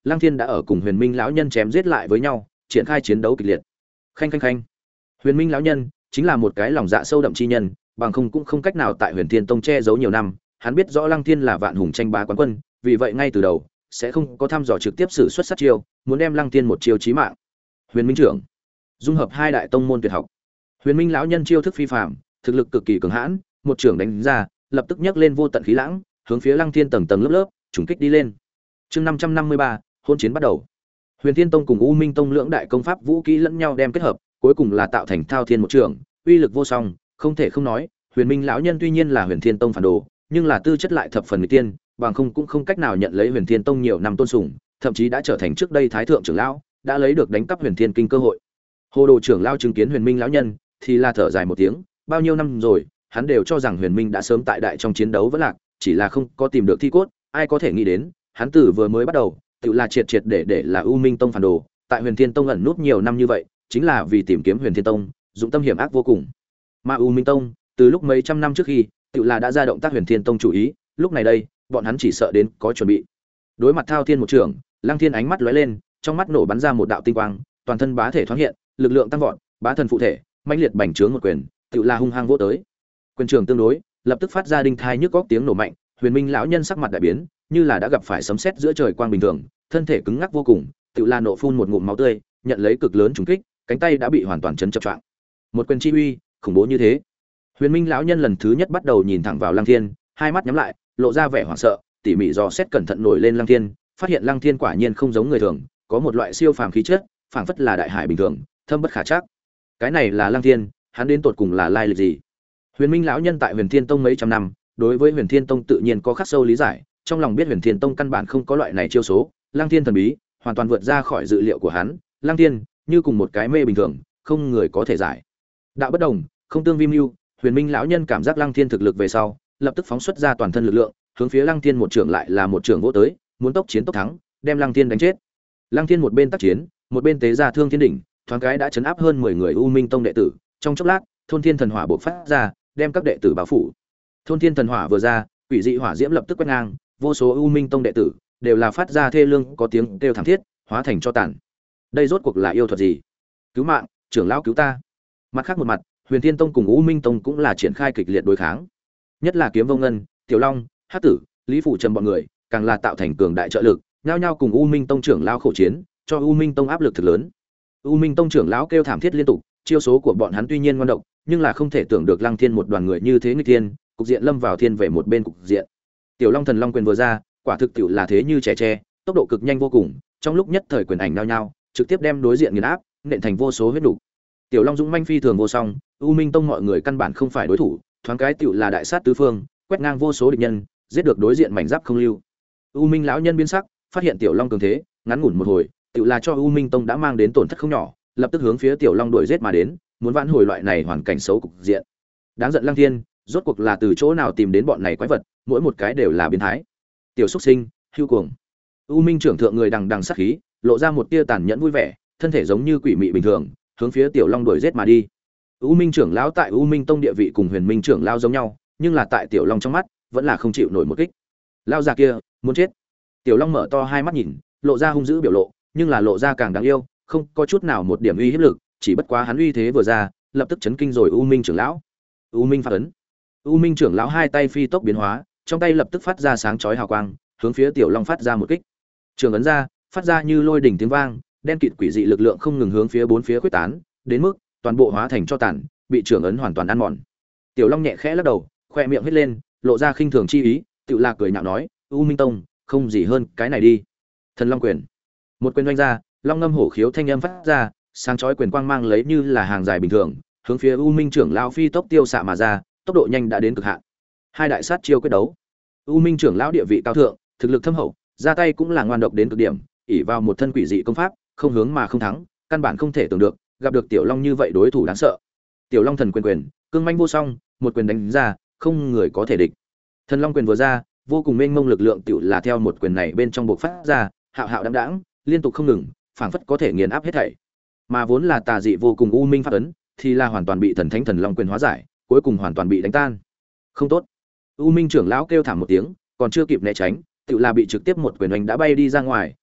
Lăng Thiên đã ở cùng Huyền Minh lão nhân chém giết lại với nhau, triển khai chiến đấu kịch liệt. Khanh khanh khanh. Huyền Minh lão nhân chính là một cái lòng dạ sâu đậm chi nhân, bằng không cũng không cách nào tại Huyền Thiên Tông che giấu nhiều năm, hắn biết rõ Lăng Thiên là vạn hùng tranh bá quán quân, vì vậy ngay từ đầu sẽ không có thăm dò trực tiếp sử xuất sát chiêu, muốn đem Lăng Thiên một chiêu chí mạng. Huyền Minh trưởng, dung hợp hai đại tông môn tuyệt học. Huyền Minh lão nhân chiêu thức phi phàm, thực lực cực kỳ cường hãn, một trưởng đánh ra, lập tức nhấc lên vô tận khí lãng, hướng phía Lăng Thiên tầng tầng lớp lớp, trùng kích đi lên. Chương năm trăm năm mươi ba, hôn chiến bắt đầu. Huyền Thiên Tông cùng U Minh Tông lưỡng đại công pháp vũ kỹ lẫn nhau đem kết hợp, cuối cùng là tạo thành Thao Thiên một trưởng, uy lực vô song, không thể không nói, Huyền Minh lão nhân tuy nhiên là Huyền Thiên Tông phản đồ, nhưng là tư chất lại thập phần người tiên, bằng không cũng không cách nào nhận lấy Huyền Thiên Tông nhiều năm tôn sùng, thậm chí đã trở thành trước đây thái thượng trưởng lão, đã lấy được đánh cắp Huyền Thiên Kinh cơ hội. Hồ Đồ trưởng lão chứng kiến Huyền Minh lão nhân, thì là thở dài một tiếng, bao nhiêu năm rồi, hắn đều cho rằng Huyền Minh đã sớm tại đại trong chiến đấu vẫn lạc, chỉ là không có tìm được thi cốt, ai có thể nghĩ đến, hắn tử vừa mới bắt đầu, tự là triệt triệt để để là U Minh Tông phản đồ, tại Huyền Thiên Tông ẩn nút nhiều năm như vậy, chính là vì tìm kiếm Huyền Thiên Tông, dụng tâm hiểm ác vô cùng. Mà U Minh Tông, từ lúc mấy trăm năm trước khi, tự là đã ra động tác Huyền Thiên Tông chủ ý, lúc này đây, bọn hắn chỉ sợ đến có chuẩn bị. Đối mặt Thao Thiên một trường, Lăng Thiên ánh mắt lóe lên, trong mắt nổ bắn ra một đạo tinh quang, toàn thân bá thể thoáng hiện, lực lượng tăng vọt, bá thần phụ thể, mãnh liệt bành trướng một quyền, tự là hung hăng vỗ tới. Quyền trường tương đối, lập tức phát ra đinh thai nhức góc tiếng nổ mạnh, Huyền Minh lão nhân sắc mặt đại biến, như là đã gặp phải sấm sét giữa trời quang bình thường, thân thể cứng ngắc vô cùng, tự la nộ phun một ngụm máu tươi, nhận lấy cực lớn trùng kích, cánh tay đã bị hoàn toàn chấn chập choạng. Một quyền chi uy, khủng bố như thế. Huyền Minh lão nhân lần thứ nhất bắt đầu nhìn thẳng vào Lăng Thiên, hai mắt nhắm lại, lộ ra vẻ hoảng sợ, tỉ mỉ dò xét cẩn thận nổi lên Lăng Thiên, phát hiện Lăng Thiên quả nhiên không giống người thường, có một loại siêu phàm khí chất, phảng phất là đại hải bình thường, thâm bất khả trắc. Cái này là Lăng Thiên, hắn đến tột cùng là lai lịch gì? Huyền Minh lão nhân tại Huyền Thiên Tông mấy trăm năm, đối với Huyền Thiên Tông tự nhiên có khắc sâu lý giải, trong lòng biết Huyền Thiên Tông căn bản không có loại này chiêu số, Lăng Thiên thần bí, hoàn toàn vượt ra khỏi dự liệu của hắn, Lăng Thiên như cùng một cái mê bình thường, không người có thể giải. Đạo bất đồng, không tương vi mưu, Huyền Minh lão nhân cảm giác Lăng Thiên thực lực về sau, lập tức phóng xuất ra toàn thân lực lượng, hướng phía Lăng Thiên một trưởng lại là một trưởng vỗ tới, muốn tốc chiến tốc thắng, đem Lăng Thiên đánh chết. Lăng Thiên một bên tác chiến, một bên tế ra Thương Thiên đỉnh, thoáng cái đã chấn áp hơn mười người U Minh Tông đệ tử, trong chốc lát, Thôn Thiên thần hỏa bộc phát ra, đem các đệ tử bao phủ. Thôn Thiên thần hỏa vừa ra, quỷ dị hỏa diễm lập tức quét ngang, vô số U Minh Tông đệ tử đều là phát ra thê lương có tiếng kêu thảm thiết, hóa thành cho tàn. Đây rốt cuộc là yêu thuật gì? Cứu mạng, trưởng lão cứu ta. Mặt khác một mặt, Huyền Thiên Tông cùng U Minh Tông cũng là triển khai kịch liệt đối kháng. Nhất là Kiếm Vô Ngân, Tiểu Long, Hắc Tử, Lý Phủ Trầm bọn người, càng là tạo thành cường đại trợ lực, nhao nhao cùng U Minh Tông trưởng lão khổ chiến, cho U Minh Tông áp lực thực lớn. U Minh Tông trưởng lão kêu thảm thiết liên tục, chiêu số của bọn hắn tuy nhiên ngoan độc, nhưng là không thể tưởng được Lăng Thiên một đoàn người như thế nghịch thiên, cục diện lâm vào thiên về một bên cục diện. Tiểu Long Thần Long quyền vừa ra, quả thực tiểu là thế như trẻ tre, tốc độ cực nhanh vô cùng, trong lúc nhất thời quyền ảnh nhao nhao, trực tiếp đem đối diện nghiền áp, nện thành vô số huyết nục. Tiểu Long dũng manh phi thường vô song, U Minh Tông mọi người căn bản không phải đối thủ, thoáng cái tiểu là đại sát tứ phương, quét ngang vô số địch nhân, giết được đối diện mảnh giáp không lưu. U Minh lão nhân biến sắc, phát hiện Tiểu Long cường thế, ngắn ngủn một hồi, tiểu là cho U Minh Tông đã mang đến tổn thất không nhỏ, lập tức hướng phía Tiểu Long đuổi giết mà đến, muốn vãn hồi loại này hoàn cảnh xấu cục diện. Đáng giận Lăng Thiên, rốt cuộc là từ chỗ nào tìm đến bọn này quái vật, mỗi một cái đều là biến thái. Tiểu Súc Sinh, hưu cuồng. U Minh trưởng thượng người đằng đằng sát khí, lộ ra một tia tàn nhẫn vui vẻ, thân thể giống như quỷ mị bình thường, hướng phía Tiểu Long đuổi giết mà đi. U Minh trưởng lão tại U Minh Tông địa vị cùng Huyền Minh trưởng lão giống nhau, nhưng là tại Tiểu Long trong mắt, vẫn là không chịu nổi một kích. Lão già kia, muốn chết. Tiểu Long mở to hai mắt nhìn, lộ ra hung dữ biểu lộ, nhưng là lộ ra càng đáng yêu, không có chút nào một điểm uy hiếp lực, chỉ bất quá hắn uy thế vừa ra, lập tức chấn kinh rồi U Minh trưởng lão. U Minh phạt ấn. U Minh trưởng lão hai tay phi tốc biến hóa, trong tay lập tức phát ra sáng chói hào quang, hướng phía Tiểu Long phát ra một kích. Trường ấn ra, phát ra như lôi đỉnh tiếng vang, đen kịt quỷ dị lực lượng không ngừng hướng phía bốn phía khuếch tán, đến mức toàn bộ hóa thành cho tàn, bị trường ấn hoàn toàn ăn mòn. Tiểu Long nhẹ khẽ lắc đầu, khoe miệng hết lên, lộ ra khinh thường chi ý, tự là cười nhạo nói, "U Minh Tông, không gì hơn cái này đi." Thần Long quyền. Một quyền đánh ra, long ngâm hổ khiếu thanh âm phát ra, sáng chói quyền quang mang lấy như là hàng dài bình thường, hướng phía U Minh trưởng lão phi tốc tiêu xạ mà ra, tốc độ nhanh đã đến cực hạn. Hai đại sát chiêu quyết đấu. U Minh trưởng lão địa vị cao thượng, thực lực thâm hậu, ra tay cũng là ngoan độc đến cực điểm, ỷ vào một thân quỷ dị công pháp, không hướng mà không thắng, căn bản không thể tưởng được, gặp được Tiểu Long như vậy đối thủ đáng sợ. Tiểu Long thần quyền quyền, cương manh vô song, một quyền đánh ra, không người có thể địch. Thần Long quyền vừa ra, vô cùng mênh mông lực lượng tiểu là theo một quyền này bên trong bộc phát ra, hạo hạo đãng đãng, liên tục không ngừng, phảng phất có thể nghiền áp hết thảy. Mà vốn là tà dị vô cùng U Minh pháp ấn, thì là hoàn toàn bị thần thánh thần long quyền hóa giải, cuối cùng hoàn toàn bị đánh tan. Không tốt. U Minh trưởng lão kêu thảm một tiếng, còn chưa kịp né tránh, tự là bị trực tiếp một quyền đánh đã bay đi ra ngoài,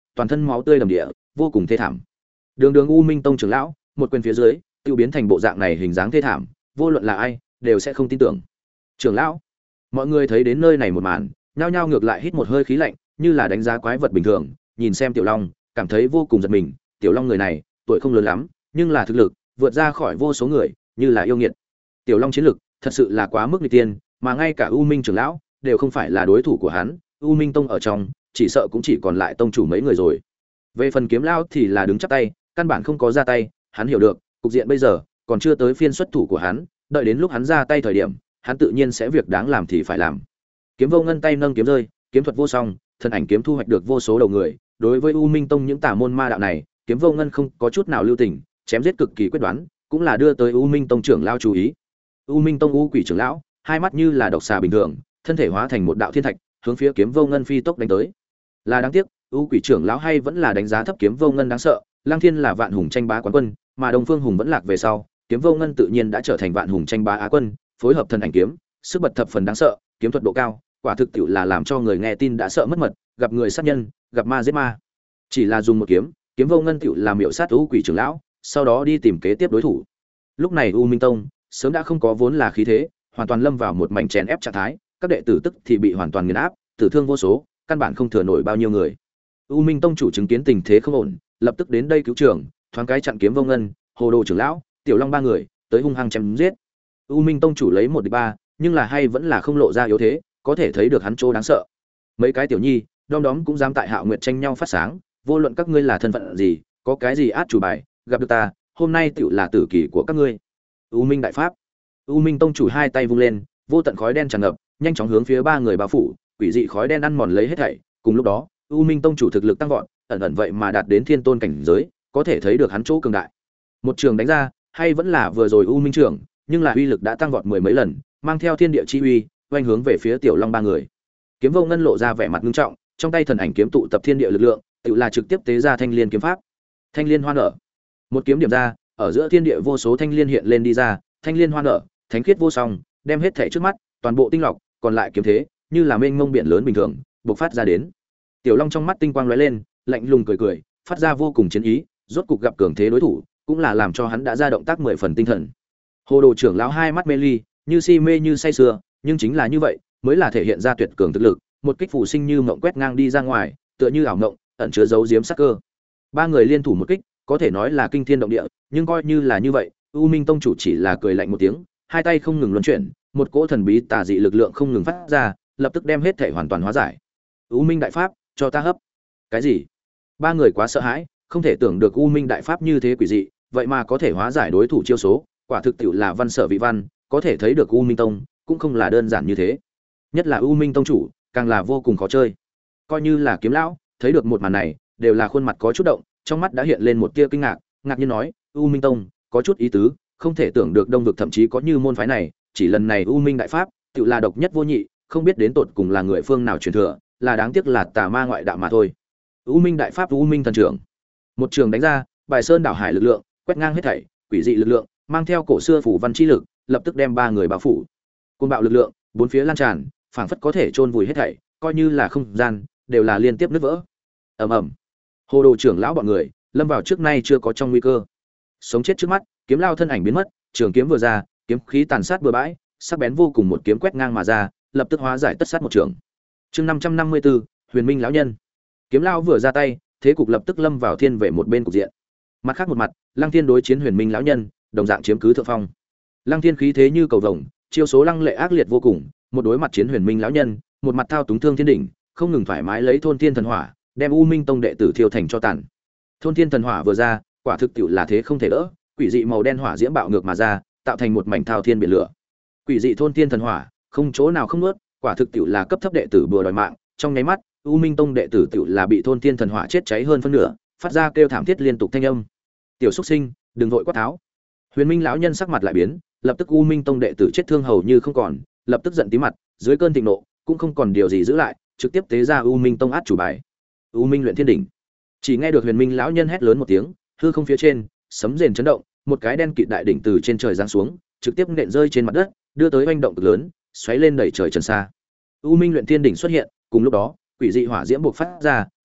toàn thân máu tươi đầm địa, vô cùng thê thảm. Đường Đường U Minh Tông trưởng lão, một quyền phía dưới, tiêu biến thành bộ dạng này hình dáng thê thảm, vô luận là ai, đều sẽ không tin tưởng. Trưởng lão, mọi người thấy đến nơi này một màn, nhao nhao ngược lại hít một hơi khí lạnh, như là đánh giá quái vật bình thường, nhìn xem Tiểu Long, cảm thấy vô cùng giật mình. Tiểu Long người này, tuổi không lớn lắm, nhưng là thực lực vượt ra khỏi vô số người, như là yêu nghiệt. Tiểu Long chiến lực thật sự là quá mức nghịch tiên, mà ngay cả U Minh trưởng lão đều không phải là đối thủ của hắn. U Minh Tông ở trong, chỉ sợ cũng chỉ còn lại tông chủ mấy người rồi. Về phần Kiếm lão thì là đứng chắp tay, căn bản không có ra tay, hắn hiểu được, cục diện bây giờ còn chưa tới phiên xuất thủ của hắn, đợi đến lúc hắn ra tay thời điểm, hắn tự nhiên sẽ việc đáng làm thì phải làm. Kiếm Vô Ngân tay nâng kiếm rơi, kiếm thuật vô song, thân ảnh kiếm thu hoạch được vô số đầu người, đối với U Minh Tông những tà môn ma đạo này, Kiếm Vô Ngân không có chút nào lưu tình, chém giết cực kỳ quyết đoán, cũng là đưa tới U Minh Tông trưởng lão chú ý. U Minh Tông U Quỷ trưởng lão, hai mắt như là độc xà bình thường, thân thể hóa thành một đạo thiên thạch, hướng phía Kiếm Vô Ngân phi tốc đánh tới. Là đáng tiếc, U Quỷ trưởng lão hay vẫn là đánh giá thấp Kiếm Vô Ngân đáng sợ, Lăng Thiên là Vạn Hùng tranh bá quán quân, mà Đông Phương Hùng vẫn lạc về sau, Kiếm Vô Ngân tự nhiên đã trở thành Vạn Hùng tranh bá á quân, phối hợp thần ảnh kiếm, sức bật thập phần đáng sợ, kiếm thuật độ cao, quả thực tiệu là làm cho người nghe tin đã sợ mất mật, gặp người sát nhân, gặp ma giết ma. Chỉ là dùng một kiếm, Kiếm Vô Ngân tiệu làm miểu sát U Quỷ trưởng lão, sau đó đi tìm kế tiếp đối thủ. Lúc này U Minh Tông sớm đã không có vốn là khí thế, hoàn toàn lâm vào một mảnh chèn ép trạng thái, các đệ tử tức thì bị hoàn toàn nghiền áp, tử thương vô số, căn bản không thừa nổi bao nhiêu người. U Minh Tông chủ chứng kiến tình thế không ổn, lập tức đến đây cứu trưởng, thoáng cái chặn Kiếm Vô Ngân, Hồ Đồ trưởng lão, Tiểu Long ba người, tới hung hăng chém giết. U Minh Tông chủ lấy một địch ba, nhưng là hay vẫn là không lộ ra yếu thế, có thể thấy được hắn chỗ đáng sợ. Mấy cái tiểu nhi, đom đóm cũng dám tại Hạo Nguyệt tranh nhau phát sáng, vô luận các ngươi là thân phận gì, có cái gì át chủ bài, gặp được ta, hôm nay tựu là tử kỳ của các ngươi. U Minh đại pháp. U Minh Tông chủ hai tay vung lên, vô tận khói đen tràn ngập, nhanh chóng hướng phía ba người bao phủ, quỷ dị khói đen ăn mòn lấy hết thảy. Cùng lúc đó, U Minh Tông chủ thực lực tăng vọt, ẩn ẩn vậy mà đạt đến thiên tôn cảnh giới, có thể thấy được hắn chỗ cường đại. Một trường đánh ra, hay vẫn là vừa rồi U Minh trưởng, nhưng là uy lực đã tăng vọt mười mấy lần, mang theo thiên địa chi uy, oanh hướng về phía Tiểu Long ba người. Kiếm Vô Ngân lộ ra vẻ mặt nghiêm trọng, trong tay thần ảnh kiếm tụ tập thiên địa lực lượng, tự là trực tiếp tế ra thanh liên kiếm pháp. Thanh liên hoa nở. Một kiếm điểm ra, ở giữa thiên địa vô số thanh liên hiện lên đi ra, thanh liên hoa nở, thánh khiết vô song, đem hết thảy trước mắt, toàn bộ tinh lọc, còn lại kiếm thế, như là mênh mông biển lớn bình thường, bộc phát ra đến. Tiểu Long trong mắt tinh quang lóe lên, lạnh lùng cười cười, phát ra vô cùng chiến ý, rốt cục gặp cường thế đối thủ, cũng là làm cho hắn đã ra động tác mười phần tinh thần. Hồ Đồ trưởng lão hai mắt mê ly, như si mê như say sưa, nhưng chính là như vậy, mới là thể hiện ra tuyệt cường thực lực, một kích phù sinh như mộng quét ngang đi ra ngoài, tựa như ảo mộng, ẩn chứa dấu giếm sắc cơ. Ba người liên thủ một kích, có thể nói là kinh thiên động địa, nhưng coi như là như vậy, U Minh Tông chủ chỉ là cười lạnh một tiếng, hai tay không ngừng luân chuyển, một cỗ thần bí tà dị lực lượng không ngừng phát ra, lập tức đem hết thể hoàn toàn hóa giải. U Minh đại pháp, cho ta hấp. Cái gì? Ba người quá sợ hãi, không thể tưởng được U Minh đại pháp như thế quỷ dị, vậy mà có thể hóa giải đối thủ chiêu số, quả thực tiệu là văn sở vị văn, có thể thấy được U Minh Tông cũng không là đơn giản như thế. Nhất là U Minh Tông chủ, càng là vô cùng khó chơi. Coi như là Kiếm lão, thấy được một màn này, đều là khuôn mặt có chút động, trong mắt đã hiện lên một tia kinh ngạc, ngạc nhiên nói, U Minh Tông, có chút ý tứ, không thể tưởng được Đông vực thậm chí có như môn phái này, chỉ lần này U Minh đại pháp, tự là độc nhất vô nhị, không biết đến tột cùng là người phương nào truyền thừa, là đáng tiếc là tà ma ngoại đạo mà thôi. U Minh đại pháp, U Minh thần trưởng. Một trường đánh ra, bài sơn đảo hải lực lượng, quét ngang hết thảy, quỷ dị lực lượng, mang theo cổ xưa phủ văn chi lực, lập tức đem ba người bao phủ. Côn bạo lực lượng, bốn phía lan tràn, phảng phất có thể chôn vùi hết thảy, coi như là không gian, đều là liên tiếp nứt vỡ. Ầm ầm. Hồ Đồ trưởng lão bọn người, lâm vào trước nay chưa có trong nguy cơ. Sống chết trước mắt, Kiếm lao thân ảnh biến mất, trường kiếm vừa ra, kiếm khí tàn sát bừa bãi, sắc bén vô cùng một kiếm quét ngang mà ra, lập tức hóa giải tất sát một trường. Chương năm trăm năm mươi tư, Huyền Minh lão nhân. Kiếm lao vừa ra tay, thế cục lập tức lâm vào thiên về một bên cục diện. Mặt khác một mặt, Lăng Thiên đối chiến Huyền Minh lão nhân, đồng dạng chiếm cứ thượng phong. Lăng Thiên khí thế như cầu vồng, chiêu số lăng lệ ác liệt vô cùng, một đối mặt chiến Huyền Minh lão nhân, một mặt thao túng Thương Thiên đỉnh, không ngừng thoải mái lấy thôn thiên thần hỏa, đem U Minh Tông đệ tử thiêu thành cho tàn. Thôn thiên thần hỏa vừa ra, quả thực tiệu là thế không thể đỡ, quỷ dị màu đen hỏa diễm bạo ngược mà ra, tạo thành một mảnh thao thiên biển lửa. Quỷ dị thôn thiên thần hỏa, không chỗ nào không nuốt, quả thực tiệu là cấp thấp đệ tử bừa đòi mạng, trong nháy mắt, U Minh Tông đệ tử tiệu là bị thôn thiên thần hỏa chết cháy hơn phân nửa, phát ra kêu thảm thiết liên tục thanh âm. Tiểu Súc Sinh, đừng vội quát tháo. Huyền Minh lão nhân sắc mặt lại biến, lập tức U Minh Tông đệ tử chết thương hầu như không còn, lập tức giận tím mặt, dưới cơn thịnh nộ, cũng không còn điều gì giữ lại, trực tiếp tế ra U Minh Tông át chủ bài. U Minh luyện thiên đỉnh. Chỉ nghe được Huyền Minh lão nhân hét lớn một tiếng, hư không phía trên, sấm rền chấn động, một cái đen kịt đại đỉnh từ trên trời giáng xuống, trực tiếp nện rơi trên mặt đất, đưa tới oanh động cực lớn, xoáy lên đẩy trời trần xa. U Minh luyện thiên đỉnh xuất hiện, cùng lúc đó, quỷ dị hỏa diễm bộc phát ra,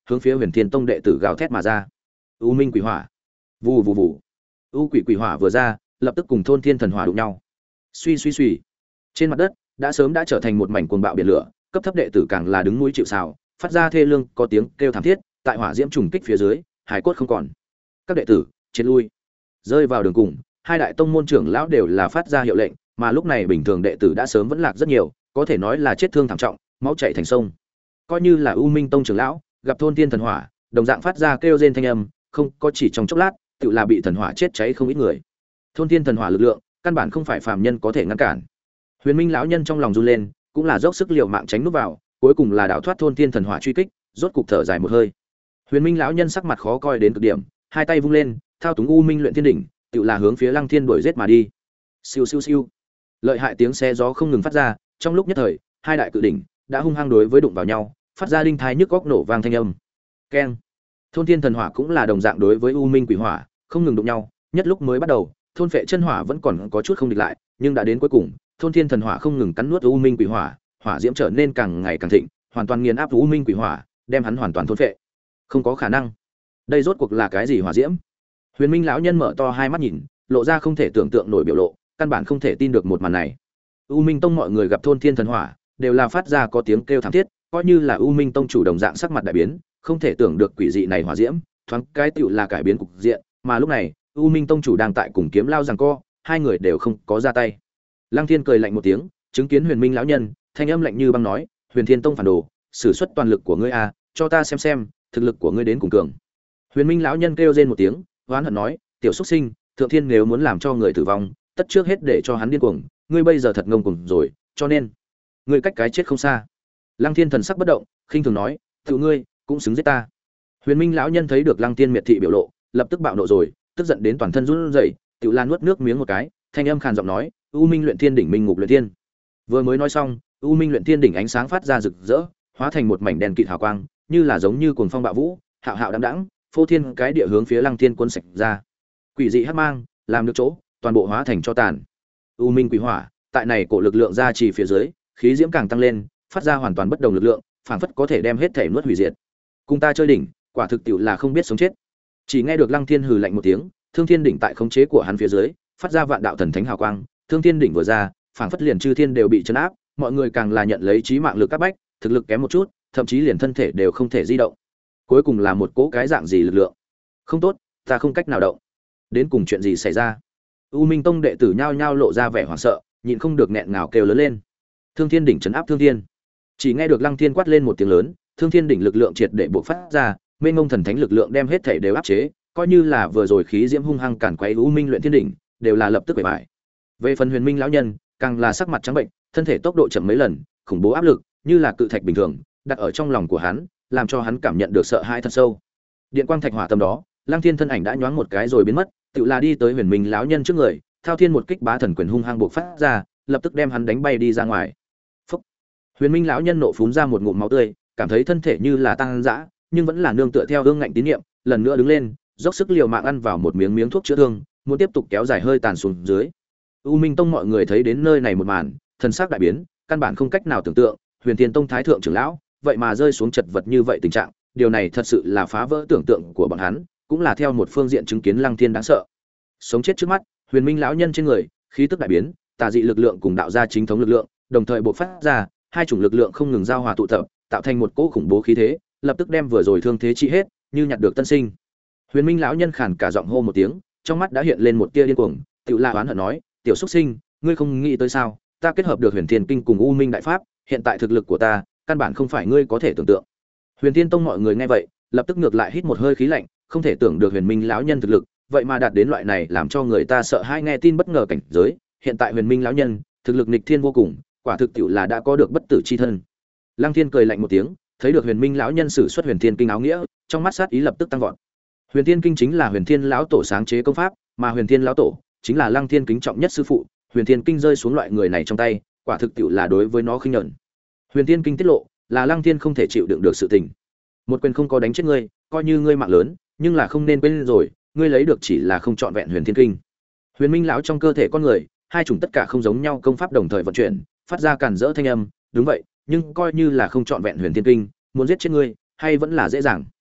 hướng phía Huyền Thiên Tông đệ tử gào thét mà ra. U Minh Quỷ Hỏa. Vù vù vù. U Quỷ Quỷ Hỏa vừa ra, lập tức cùng Thôn Thiên Thần Hỏa đụng nhau. Suy suy suy. Trên mặt đất đã sớm đã trở thành một mảnh cuồng bạo biển lửa, cấp thấp đệ tử càng là đứng núi chịu sào, phát ra thê lương có tiếng kêu thảm thiết, tại hỏa diễm trùng kích phía dưới, hải cốt không còn. Các đệ tử chiến lui. Rơi vào đường cùng, hai đại tông môn trưởng lão đều là phát ra hiệu lệnh, mà lúc này bình thường đệ tử đã sớm vẫn lạc rất nhiều, có thể nói là chết thương thảm trọng, máu chảy thành sông. Coi như là U Minh Tông trưởng lão, gặp Thôn Thiên Thần Hỏa, đồng dạng phát ra kêu rên thanh âm, không, có chỉ trong chốc lát, tự là bị thần hỏa chết cháy không ít người. Thôn Thiên Thần Hỏa lực lượng, căn bản không phải phàm nhân có thể ngăn cản. Huyền Minh lão nhân trong lòng run lên, cũng là dốc sức liều mạng tránh núp vào, cuối cùng là đảo thoát Thôn Thiên Thần Hỏa truy kích, rốt cục thở dài một hơi. Huyền Minh lão nhân sắc mặt khó coi đến cực điểm, hai tay vung lên, thao túng U Minh luyện thiên đỉnh, tự là hướng phía Lăng Thiên đuổi giết mà đi. Siêu siêu siêu. Lợi hại tiếng xe gió không ngừng phát ra, trong lúc nhất thời, hai đại cự đỉnh đã hung hăng đối với đụng vào nhau, phát ra đinh thai nhức góc nổ vang thanh âm. Keng. Thôn Thiên Thần Hỏa cũng là đồng dạng đối với U Minh Quỷ Hỏa, không ngừng đụng nhau, nhất lúc mới bắt đầu, thôn phệ chân hỏa vẫn còn có chút không địch lại, nhưng đã đến cuối cùng, Thôn Thiên Thần Hỏa không ngừng cắn nuốt U Minh Quỷ Hỏa, hỏa diễm trở nên càng ngày càng thịnh, hoàn toàn nghiền áp U Minh Quỷ Hỏa, đem hắn hoàn toàn thôn phệ. Không có khả năng. Đây rốt cuộc là cái gì hỏa diễm? Huyền Minh lão nhân mở to hai mắt nhìn, lộ ra không thể tưởng tượng nổi biểu lộ, căn bản không thể tin được một màn này. U Minh Tông mọi người gặp Thôn Thiên Thần Hỏa, đều là phát ra có tiếng kêu thảm thiết, coi như là U Minh Tông chủ đồng dạng sắc mặt đại biến, không thể tưởng được quỷ dị này hỏa diễm, thoáng cái tựu là cải biến cục diện, mà lúc này, U Minh Tông chủ đang tại cùng Kiếm Lao giằng co, hai người đều không có ra tay. Lăng Thiên cười lạnh một tiếng, chứng kiến Huyền Minh lão nhân, thanh âm lạnh như băng nói, "Huyền Thiên Tông phản đồ, sử xuất toàn lực của ngươi a, cho ta xem xem, thực lực của ngươi đến cùng cường." Huyền Minh lão nhân kêu rên một tiếng, oán hận nói, "Tiểu xuất sinh, Thượng Thiên nếu muốn làm cho người tử vong, tất trước hết để cho hắn điên cuồng, ngươi bây giờ thật ngông cuồng rồi, cho nên ngươi cách cái chết không xa." Lăng Thiên thần sắc bất động, khinh thường nói, "Tự ngươi cũng xứng giết ta." Huyền Minh lão nhân thấy được Lăng Thiên miệt thị biểu lộ, lập tức bạo nộ rồi, tức giận đến toàn thân run rẩy, tự lan nuốt nước miếng một cái, thanh âm khàn giọng nói, "U Minh luyện thiên đỉnh minh ngục luyện thiên." Vừa mới nói xong, U Minh luyện thiên đỉnh ánh sáng phát ra rực rỡ, hóa thành một mảnh đèn kịt hào quang, như là giống như cuồng phong bạo vũ, hạo hạo đãng đãng, phô thiên cái địa hướng phía Lăng Thiên cuốn sạch ra. Quỷ dị hắc mang, làm được chỗ, toàn bộ hóa thành cho tàn. U Minh Quỷ Hỏa, tại này cổ lực lượng ra chỉ phía dưới, khí diễm càng tăng lên, phát ra hoàn toàn bất đồng lực lượng, phảng phất có thể đem hết thể nuốt hủy diệt. Cùng ta chơi đỉnh, quả thực tiệu là không biết sống chết. Chỉ nghe được Lăng Thiên hừ lạnh một tiếng, Thương Thiên đỉnh tại khống chế của hắn phía dưới, phát ra vạn đạo thần thánh hào quang, Thương Thiên đỉnh vừa ra, phảng phất liền chư thiên đều bị chấn áp, mọi người càng là nhận lấy chí mạng lực các bách, thực lực kém một chút, thậm chí liền thân thể đều không thể di động. Cuối cùng là một cỗ cái dạng gì lực lượng? Không tốt, ta không cách nào động. Đến cùng chuyện gì xảy ra? U Minh Tông đệ tử nhao nhao lộ ra vẻ hoảng sợ, nhịn không được nghẹn ngào kêu lớn lên. Thương Thiên đỉnh chấn áp Thương Thiên. Chỉ nghe được Lăng Thiên quát lên một tiếng lớn, Thương Thiên đỉnh lực lượng triệt để bộc phát ra, mênh mông thần thánh lực lượng đem hết thể đều áp chế, coi như là vừa rồi khí diễm hung hăng càn quấy U Minh luyện thiên đỉnh, đều là lập tức bại bại. Về phần Huyền Minh lão nhân, càng là sắc mặt trắng bệnh, thân thể tốc độ chậm mấy lần, khủng bố áp lực, như là cự thạch bình thường, đặt ở trong lòng của hắn, làm cho hắn cảm nhận được sợ hãi thật sâu. Điện quang thạch hỏa tâm đó, Lăng Thiên thân ảnh đã nhoáng một cái rồi biến mất, tự là đi tới Huyền Minh lão nhân trước người, thao thiên một kích bá thần quyền hung hăng bộc phát ra, lập tức đem hắn đánh bay đi ra ngoài. Phúc. Huyền Minh lão nhân nộ phún ra một ngụm máu tươi, cảm thấy thân thể như là tăng dã, nhưng vẫn là nương tựa theo ương ngạnh tín niệm, lần nữa đứng lên, dốc sức liều mạng ăn vào một miếng miếng thuốc chữa thương, muốn tiếp tục kéo dài hơi tàn xuống dưới. U Minh Tông mọi người thấy đến nơi này một màn, thần sắc đại biến, căn bản không cách nào tưởng tượng, Huyền Thiên Tông thái thượng trưởng lão, vậy mà rơi xuống chật vật như vậy tình trạng, điều này thật sự là phá vỡ tưởng tượng của bọn hắn, cũng là theo một phương diện chứng kiến Lăng Thiên đáng sợ. Sống chết trước mắt, Huyền Minh lão nhân trên người, khí tức đại biến, tà dị lực lượng cùng đạo gia chính thống lực lượng, đồng thời bộc phát ra, hai chủng lực lượng không ngừng giao hòa tụ tập, tạo thành một cỗ khủng bố khí thế, lập tức đem vừa rồi thương thế trị hết, như nhặt được tân sinh. Huyền Minh lão nhân khàn cả giọng hô một tiếng, trong mắt đã hiện lên một tia điên cuồng, tiểu la oán hận nói, "Tiểu xuất sinh, ngươi không nghĩ tới sao? Ta kết hợp được Huyền Thiên Kinh cùng U Minh Đại Pháp, hiện tại thực lực của ta, căn bản không phải ngươi có thể tưởng tượng." Huyền Thiên Tông mọi người nghe vậy, lập tức ngược lại hít một hơi khí lạnh, không thể tưởng được Huyền Minh lão nhân thực lực, vậy mà đạt đến loại này làm cho người ta sợ hãi nghe tin bất ngờ cảnh giới. Hiện tại Huyền Minh lão nhân, thực lực nghịch thiên vô cùng, quả thực tiểu là đã có được bất tử chi thân. Lăng Thiên cười lạnh một tiếng, thấy được Huyền Minh lão nhân sử xuất Huyền Thiên Kinh áo nghĩa, trong mắt sát ý lập tức tăng vọt. Huyền Thiên Kinh chính là Huyền Thiên lão tổ sáng chế công pháp, mà Huyền Thiên lão tổ chính là Lăng Thiên kính trọng nhất sư phụ, Huyền Thiên Kinh rơi xuống loại người này trong tay, quả thực tiểu là đối với nó khinh nhẫn. Huyền Thiên Kinh tiết lộ, là Lăng Thiên không thể chịu đựng được sự tình. Một quyền không có đánh chết ngươi, coi như ngươi mạng lớn, nhưng là không nên quên rồi, ngươi lấy được chỉ là không trọn vẹn Huyền Thiên Kinh. Huyền Minh lão trong cơ thể con người, hai chủng tất cả không giống nhau công pháp đồng thời vận chuyển, phát ra càn rỡ thanh âm, đúng vậy, nhưng coi như là không trọn vẹn Huyền Thiên Kinh, muốn giết chết ngươi, hay vẫn là dễ dàng.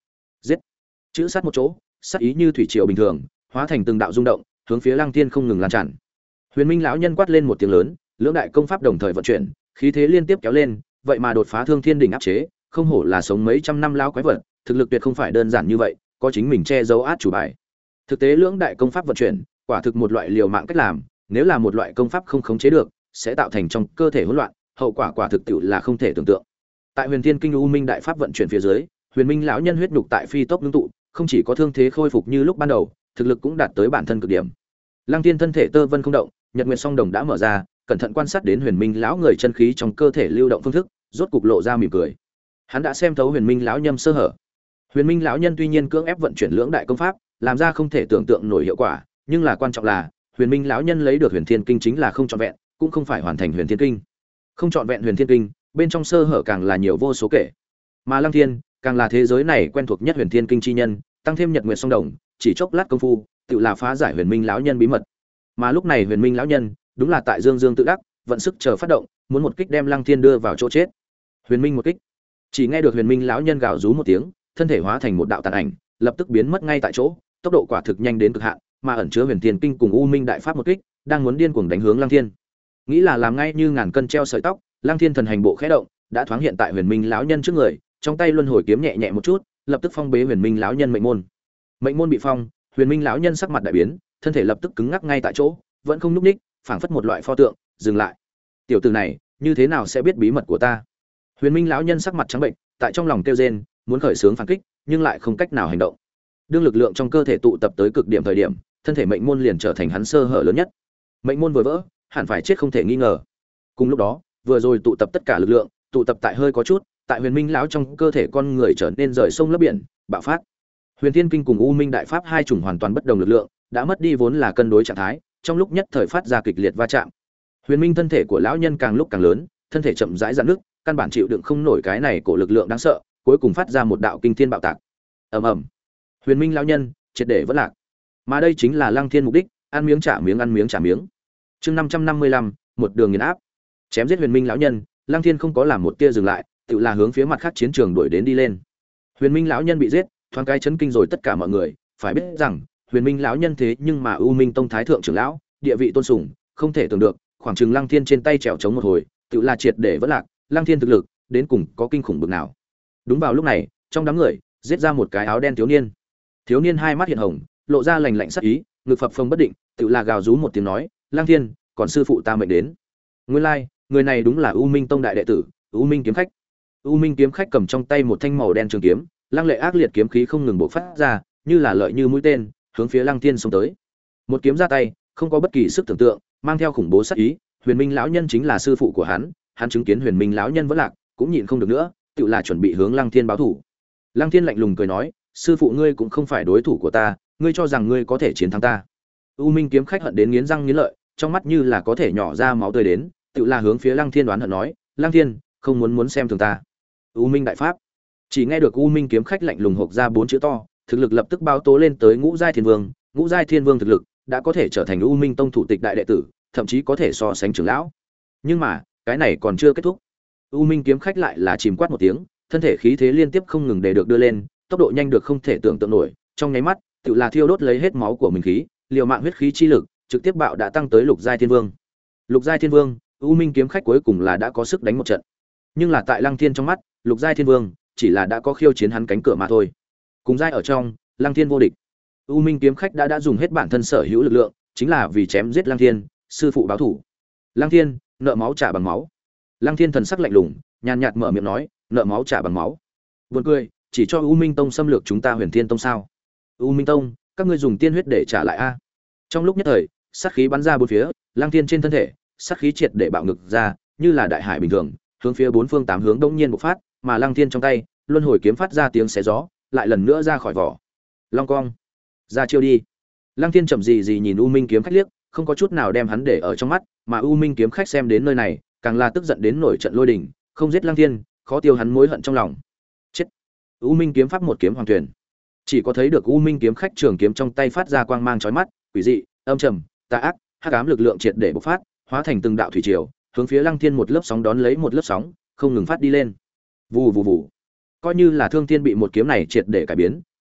Giết. Chữ sát một chỗ, sát ý như thủy triều bình thường, hóa thành từng đạo rung động, hướng phía Lăng Thiên không ngừng lan tràn. Huyền Minh lão nhân quát lên một tiếng lớn, lưỡng đại công pháp đồng thời vận chuyển, khí thế liên tiếp kéo lên, vậy mà đột phá Thương Thiên đỉnh áp chế, không hổ là sống mấy trăm năm lão quái vật, thực lực tuyệt không phải đơn giản như vậy, có chính mình che giấu át chủ bài. Thực tế lưỡng đại công pháp vận chuyển, quả thực một loại liều mạng cách làm, nếu là một loại công pháp không khống chế được, sẽ tạo thành trong cơ thể hỗn loạn, hậu quả quả thực tiệu là không thể tưởng tượng. Tại Huyền Thiên Kinh U Minh đại pháp vận chuyển phía dưới, Huyền Minh lão nhân huyết nhục tại phi tốc ngưng tụ, không chỉ có thương thế khôi phục như lúc ban đầu, thực lực cũng đạt tới bản thân cực điểm. Lăng Thiên thân thể tơ vân không động, Nhật Nguyệt song đồng đã mở ra, cẩn thận quan sát đến Huyền Minh lão người chân khí trong cơ thể lưu động phương thức, rốt cục lộ ra mỉm cười. Hắn đã xem thấu Huyền Minh lão nhân sơ hở. Huyền Minh lão nhân tuy nhiên cưỡng ép vận chuyển lưỡng đại công pháp, làm ra không thể tưởng tượng nổi hiệu quả, nhưng là quan trọng là, Huyền Minh lão nhân lấy được Huyền Thiên Kinh chính là không trọn vẹn, cũng không phải hoàn thành Huyền Thiên Kinh. Không trọn vẹn Huyền Thiên Kinh, bên trong sơ hở càng là nhiều vô số kể. Mà Lăng Thiên, càng là thế giới này quen thuộc nhất Huyền Thiên Kinh chi nhân, tăng thêm Nhật Nguyệt song đồng, chỉ chốc lát công phu, tự là phá giải Huyền Minh lão nhân bí mật. Mà lúc này Huyền Minh lão nhân, đúng là tại Dương Dương tự đắc, vận sức chờ phát động, muốn một kích đem Lăng Thiên đưa vào chỗ chết. Huyền Minh một kích. Chỉ nghe được Huyền Minh lão nhân gào rú một tiếng, thân thể hóa thành một đạo tàn ảnh, lập tức biến mất ngay tại chỗ, tốc độ quả thực nhanh đến cực hạn, mà ẩn chứa Huyền Thiên Kinh cùng U Minh đại pháp một kích, đang muốn điên cuồng đánh hướng Lăng Thiên. Nghĩ là làm ngay như ngàn cân treo sợi tóc, Lăng Thiên thần hành bộ khẽ động, đã thoáng hiện tại Huyền Minh lão nhân trước người, trong tay luân hồi kiếm nhẹ nhẹ một chút, lập tức phong bế Huyền Minh lão nhân mệnh môn. Mệnh môn bị phong, Huyền Minh lão nhân sắc mặt đại biến, thân thể lập tức cứng ngắc ngay tại chỗ, vẫn không nhúc nhích, phảng phất một loại pho tượng, dừng lại. Tiểu tử này, như thế nào sẽ biết bí mật của ta? Huyền Minh lão nhân sắc mặt trắng bệnh, tại trong lòng kêu rên, muốn khởi xướng phản kích, nhưng lại không cách nào hành động. Đương lực lượng trong cơ thể tụ tập tới cực điểm thời điểm, thân thể mệnh môn liền trở thành hắn sơ hở lớn nhất. Mệnh môn vừa vỡ, hẳn phải chết không thể nghi ngờ. Cùng lúc đó, vừa rồi tụ tập tất cả lực lượng, tụ tập tại hơi có chút, tại Huyền Minh lão trong cơ thể con người trở nên rời sông lấp biển, bạo phát. Huyền Thiên Kinh cùng U Minh đại pháp hai chủng hoàn toàn bất đồng lực lượng, đã mất đi vốn là cân đối trạng thái, trong lúc nhất thời phát ra kịch liệt va chạm. Huyền Minh thân thể của lão nhân càng lúc càng lớn, thân thể chậm rãi giãn nứt, căn bản chịu đựng không nổi cái này của lực lượng đáng sợ, cuối cùng phát ra một đạo kinh thiên bạo tạc. Ầm ầm. Huyền Minh lão nhân triệt để vỡ lạc. Mà đây chính là Lăng Thiên mục đích, ăn miếng trả miếng ăn miếng trả miếng. Chương năm trăm năm mươi lăm, một đường nghiền áp. Chém giết Huyền Minh lão nhân, Lăng Thiên không có làm một tia dừng lại, tự là hướng phía mặt khác chiến trường đuổi đến đi lên. Huyền Minh lão nhân bị giết, thoáng cái chấn kinh rồi tất cả mọi người, phải biết rằng, Huyền Minh lão nhân thế nhưng mà U Minh tông thái thượng trưởng lão, địa vị tôn sùng, không thể tưởng được, khoảng chừng Lăng Thiên trên tay trèo chống một hồi, tự là triệt để vỡ lạc, Lăng Thiên thực lực đến cùng có kinh khủng bực nào. Đúng vào lúc này, trong đám người, giết ra một cái áo đen thiếu niên. Thiếu niên hai mắt hiện hồng, lộ ra lạnh lạnh sắc ý, ngực phập phồng bất định, tự là gào rú một tiếng nói, "Lăng Thiên, còn sư phụ ta mệnh đến." Nguyên lai, like, người này đúng là U Minh tông đại đệ tử, U Minh kiếm khách. U Minh kiếm khách cầm trong tay một thanh màu đen trường kiếm, lăng lệ ác liệt kiếm khí không ngừng bộc phát ra, như là lợi như mũi tên, hướng phía Lăng Thiên xông tới. Một kiếm ra tay, không có bất kỳ sức tưởng tượng, mang theo khủng bố sát ý, Huyền Minh lão nhân chính là sư phụ của hắn, hắn chứng kiến Huyền Minh lão nhân vẫn lạc, cũng nhịn không được nữa, tự là chuẩn bị hướng Lăng Thiên báo thù. Lăng Thiên lạnh lùng cười nói, sư phụ ngươi cũng không phải đối thủ của ta, ngươi cho rằng ngươi có thể chiến thắng ta? U Minh kiếm khách hận đến nghiến răng nghiến lợi, trong mắt như là có thể nhỏ ra máu tươi đến, tự là hướng phía Lăng Thiên đoán hận nói, Lăng Thiên, không muốn muốn xem thường ta. U Minh đại pháp. Chỉ nghe được U Minh kiếm khách lạnh lùng hộc ra bốn chữ to, thực lực lập tức báo tố lên tới Ngũ Giai Thiên Vương, Ngũ Giai Thiên Vương thực lực đã có thể trở thành U Minh tông thủ tịch đại đệ tử, thậm chí có thể so sánh trưởng lão. Nhưng mà, cái này còn chưa kết thúc. U Minh kiếm khách lại là chìm quát một tiếng, thân thể khí thế liên tiếp không ngừng để được đưa lên, tốc độ nhanh được không thể tưởng tượng nổi, trong nháy mắt, tự là thiêu đốt lấy hết máu của mình khí, liều mạng huyết khí chi lực, trực tiếp bạo đã tăng tới Lục Giai Thiên Vương. Lục Giai Thiên Vương, U Minh kiếm khách cuối cùng là đã có sức đánh một trận. Nhưng là tại Lăng Thiên trong mắt, Lục Giai Thiên Vương chỉ là đã có khiêu chiến hắn cánh cửa mà thôi. Cùng giai ở trong, Lăng Thiên vô địch. U Minh kiếm khách đã đã dùng hết bản thân sở hữu lực lượng, chính là vì chém giết Lăng Thiên, sư phụ báo thủ. Lăng Thiên, nợ máu trả bằng máu. Lăng Thiên thần sắc lạnh lùng, nhàn nhạt mở miệng nói, nợ máu trả bằng máu. Buồn cười, chỉ cho U Minh tông xâm lược chúng ta Huyền Thiên tông sao? U Minh tông, các ngươi dùng tiên huyết để trả lại a. Trong lúc nhất thời, sát khí bắn ra bốn phía, Lăng Thiên trên thân thể, sát khí triệt để bạo ngực ra, như là đại hải bình thường, hướng phía bốn phương tám hướng đông nhiên bộc phát, mà Lăng Thiên trong tay, luân hồi kiếm phát ra tiếng xé gió, lại lần nữa ra khỏi vỏ. Long cong, ra chiêu đi. Lăng Thiên chậm gì gì nhìn U Minh kiếm khách liếc, không có chút nào đem hắn để ở trong mắt, mà U Minh kiếm khách xem đến nơi này, càng là tức giận đến nổi trận lôi đình, không giết Lăng Thiên, khó tiêu hắn mối hận trong lòng. Chết. U Minh kiếm pháp một kiếm hoàng tuyển. Chỉ có thấy được U Minh kiếm khách trường kiếm trong tay phát ra quang mang chói mắt, quỷ dị, âm trầm, tà ác, hắc ám lực lượng triệt để bộc phát, hóa thành từng đạo thủy triều, hướng phía Lăng Thiên một lớp sóng đón lấy một lớp sóng, không ngừng phát đi lên. Vù vù vù. Coi như là Thương Thiên bị một kiếm này triệt để cải biến,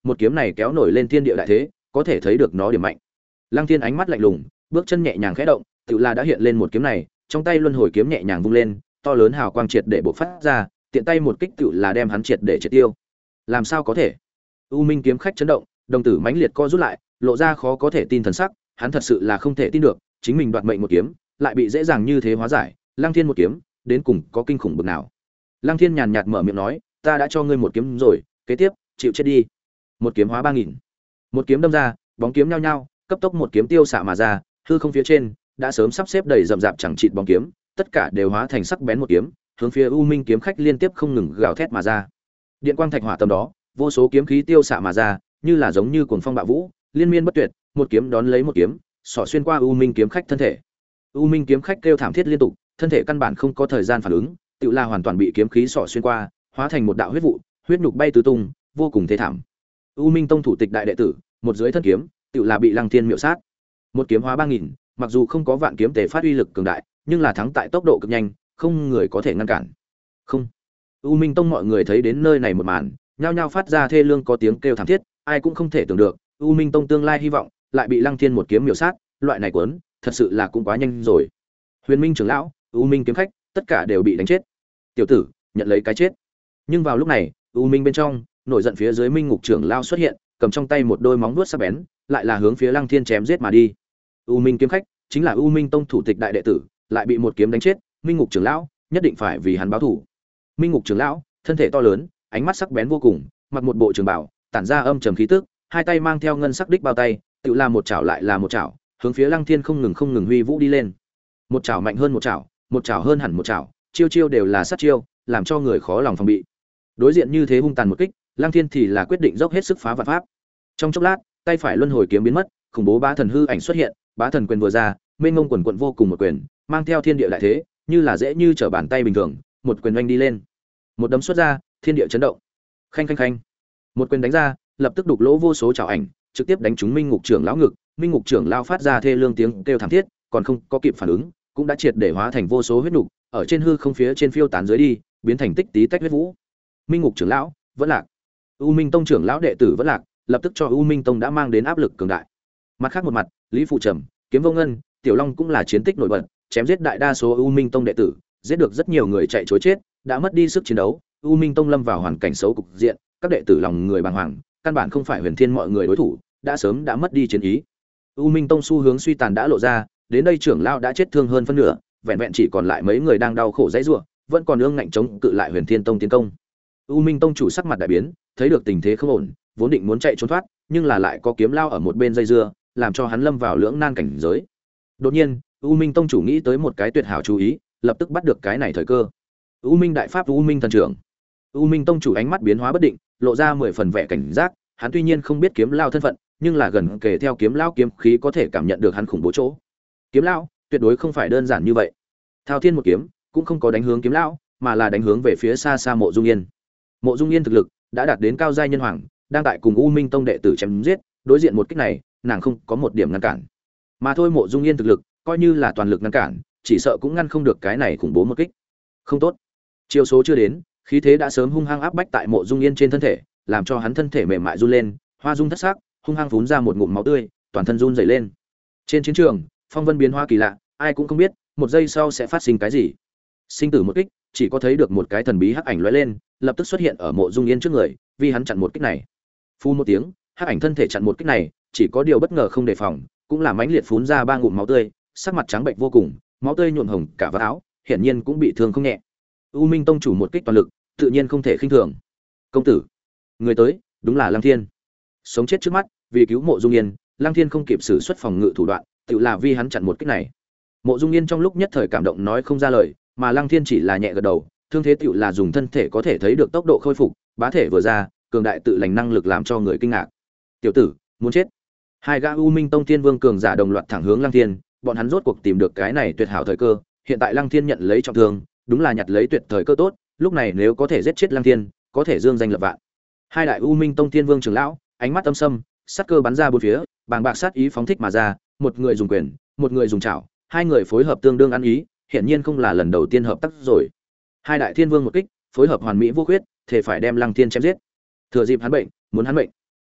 một kiếm này kéo nổi lên thiên địa đại thế, có thể thấy được nó điểm mạnh. Lăng Thiên ánh mắt lạnh lùng, bước chân nhẹ nhàng khẽ động, tự là đã hiện lên một kiếm này, trong tay luân hồi kiếm nhẹ nhàng vung lên, to lớn hào quang triệt để bộc phát ra, tiện tay một kích tự là đem hắn triệt để triệt tiêu. Làm sao có thể? U Minh kiếm khách chấn động, đồng tử mãnh liệt co rút lại, lộ ra khó có thể tin thần sắc, hắn thật sự là không thể tin được, chính mình đoạt mệnh một kiếm, lại bị dễ dàng như thế hóa giải, Lăng Thiên một kiếm, đến cùng có kinh khủng bực nào. Lăng Thiên nhàn nhạt mở miệng nói, ta đã cho ngươi một kiếm rồi, kế tiếp, chịu chết đi. Một kiếm hóa ba nghìn. Một kiếm đâm ra, bóng kiếm nhao nhao, cấp tốc một kiếm tiêu xạ mà ra, hư không phía trên đã sớm sắp xếp đầy rậm rạp chẳng chịt bóng kiếm, tất cả đều hóa thành sắc bén một kiếm, hướng phía U Minh kiếm khách liên tiếp không ngừng gào thét mà ra. Điện quang thạch hỏa tầm đó, vô số kiếm khí tiêu xạ mà ra, như là giống như cuồng phong bạo vũ, liên miên bất tuyệt, một kiếm đón lấy một kiếm, xỏ xuyên qua U Minh kiếm khách thân thể. U Minh kiếm khách kêu thảm thiết liên tục, thân thể căn bản không có thời gian phản ứng, tựa là hoàn toàn bị kiếm khí xỏ xuyên qua, hóa thành một đạo huyết vụ, huyết nhục bay tứ tung, vô cùng thê thảm. U Minh tông thủ tịch đại đệ tử, một dưới thân kiếm, tựa là bị Lăng Thiên miểu sát. Một kiếm hóa ba nghìn, mặc dù không có vạn kiếm tề phát uy lực cường đại, nhưng là thắng tại tốc độ cực nhanh, không người có thể ngăn cản. Không. U Minh tông mọi người thấy đến nơi này một màn, nhao nhao phát ra thê lương có tiếng kêu thảm thiết, ai cũng không thể tưởng được, U Minh tông tương lai hy vọng lại bị Lăng Thiên một kiếm miểu sát, loại này cuốn, thật sự là cũng quá nhanh rồi. Huyền Minh trưởng lão, U Minh kiếm khách, tất cả đều bị đánh chết. Tiểu tử, nhận lấy cái chết. Nhưng vào lúc này, U Minh bên trong, nổi giận phía dưới Minh Ngục trưởng lão xuất hiện, cầm trong tay một đôi móng vuốt sắc bén, lại là hướng phía Lăng Thiên chém giết mà đi. U Minh kiếm khách, chính là U Minh tông thủ tịch đại đệ tử, lại bị một kiếm đánh chết, Minh Ngục trưởng lão, nhất định phải vì hắn báo thù. Minh Ngục trưởng lão, thân thể to lớn, ánh mắt sắc bén vô cùng, mặc một bộ trường bào, tản ra âm trầm khí tức, hai tay mang theo ngân sắc đích bao tay, tự là một chảo lại là một chảo, hướng phía Lăng Thiên không ngừng không ngừng huy vũ đi lên. Một chảo mạnh hơn một chảo, một chảo hơn hẳn một chảo, chiêu chiêu đều là sát chiêu, làm cho người khó lòng phòng bị. Đối diện như thế hung tàn một kích, Lăng Thiên thì là quyết định dốc hết sức phá vạn pháp. Trong chốc lát, tay phải luân hồi kiếm biến mất, khủng bố bá thần hư ảnh xuất hiện, bá thần quyền vừa ra, mênh mông quần quần vô cùng một quyền, mang theo thiên địa đại thế, như là dễ như trở bàn tay bình thường, một quyền oanh đi lên. Một đấm xuất ra, thiên địa chấn động. Khanh khanh khanh. Một quyền đánh ra, lập tức đục lỗ vô số chảo ảnh, trực tiếp đánh trúng Minh Ngục trưởng lão ngực, Minh Ngục trưởng lão phát ra thê lương tiếng kêu thảm thiết, còn không có kịp phản ứng, cũng đã triệt để hóa thành vô số huyết nục, ở trên hư không phía trên phiêu tán dưới đi, biến thành tích tí tách huyết vũ. Minh Ngục trưởng lão vẫn lạc. U Minh tông trưởng lão đệ tử vẫn lạc, lập tức cho U Minh tông đã mang đến áp lực cường đại. Mặt khác một mặt, Lý Phụ Trầm, Kiếm Vô Ngân, Tiểu Long cũng là chiến tích nổi bật, chém giết đại đa số U Minh tông đệ tử, giết được rất nhiều người chạy trối chết, đã mất đi sức chiến đấu, U Minh tông lâm vào hoàn cảnh xấu cục diện, các đệ tử lòng người bàng hoàng, căn bản không phải Huyền Thiên mọi người đối thủ, đã sớm đã mất đi chiến ý. U Minh tông xu hướng suy tàn đã lộ ra, đến đây trưởng lão đã chết thương hơn phân nửa, vẹn vẹn chỉ còn lại mấy người đang đau khổ dãy rủa, vẫn còn ương ngạnh chống cự lại Huyền Thiên tông tiến công. U Minh tông chủ sắc mặt đại biến, thấy được tình thế không ổn, vốn định muốn chạy trốn thoát, nhưng là lại có kiếm lao ở một bên dây dưa, làm cho hắn lâm vào lưỡng nan cảnh giới. Đột nhiên, U Minh tông chủ nghĩ tới một cái tuyệt hảo chú ý, lập tức bắt được cái này thời cơ. U Minh đại pháp U Minh thần trưởng. U Minh tông chủ ánh mắt biến hóa bất định, lộ ra mười phần vẻ cảnh giác, hắn tuy nhiên không biết kiếm lao thân phận, nhưng là gần kề theo kiếm lao kiếm khí có thể cảm nhận được hắn khủng bố chỗ. Kiếm lao, tuyệt đối không phải đơn giản như vậy. Thao Thiên một kiếm, cũng không có đánh hướng kiếm lao, mà là đánh hướng về phía xa xa Mộ Dung Yên. Mộ Dung Yên thực lực đã đạt đến cao giai nhân hoàng, đang tại cùng U Minh tông đệ tử chém giết, đối diện một kích này, nàng không có một điểm ngăn cản. Mà thôi Mộ Dung Yên thực lực, coi như là toàn lực ngăn cản, chỉ sợ cũng ngăn không được cái này khủng bố một kích. Không tốt. Chiêu số chưa đến, khí thế đã sớm hung hăng áp bách tại Mộ Dung Yên trên thân thể, làm cho hắn thân thể mềm mại run lên, hoa dung thất sắc, hung hăng phún ra một ngụm máu tươi, toàn thân run rẩy lên. Trên chiến trường, phong vân biến hóa kỳ lạ, ai cũng không biết, một giây sau sẽ phát sinh cái gì. Sinh tử một kích, chỉ có thấy được một cái thần bí hắc ảnh lóe lên, lập tức xuất hiện ở Mộ Dung Yên trước người, vì hắn chặn một kích này. Phu một tiếng, hắc ảnh thân thể chặn một kích này, chỉ có điều bất ngờ không đề phòng, cũng là mãnh liệt phún ra ba ngụm máu tươi, sắc mặt trắng bệnh vô cùng, máu tươi nhuộm hồng cả vạt áo, hiển nhiên cũng bị thương không nhẹ. U Minh tông chủ một kích toàn lực, tự nhiên không thể khinh thường. Công tử, người tới, đúng là Lăng Thiên. Sống chết trước mắt, vì cứu Mộ Dung Yên, Lăng Thiên không kịp sử xuất phòng ngự thủ đoạn, tự là vì hắn chặn một kích này. Mộ Dung Yên trong lúc nhất thời cảm động nói không ra lời, mà Lăng Thiên chỉ là nhẹ gật đầu, thương thế tựu là dùng thân thể có thể thấy được tốc độ khôi phục, bá thể vừa ra, cường đại tự lành năng lực làm cho người kinh ngạc. Tiểu tử, muốn chết. Hai gã U Minh tông tiên vương cường giả đồng loạt thẳng hướng Lăng Thiên, bọn hắn rốt cuộc tìm được cái này tuyệt hảo thời cơ, hiện tại Lăng Thiên nhận lấy trọng thương, đúng là nhặt lấy tuyệt thời cơ tốt, lúc này nếu có thể giết chết Lăng Thiên, có thể dương danh lập vạn. Hai đại U Minh tông tiên vương trưởng lão, ánh mắt âm sâm, sát cơ bắn ra bốn phía, bàng bạc sát ý phóng thích mà ra, một người dùng quyền, một người dùng chảo, hai người phối hợp tương đương ăn ý, hiển nhiên không là lần đầu tiên hợp tác rồi. Hai đại thiên vương một kích, phối hợp hoàn mỹ vô khuyết, thể phải đem Lăng Thiên chém giết. Thừa dịp hắn bệnh, muốn hắn bệnh.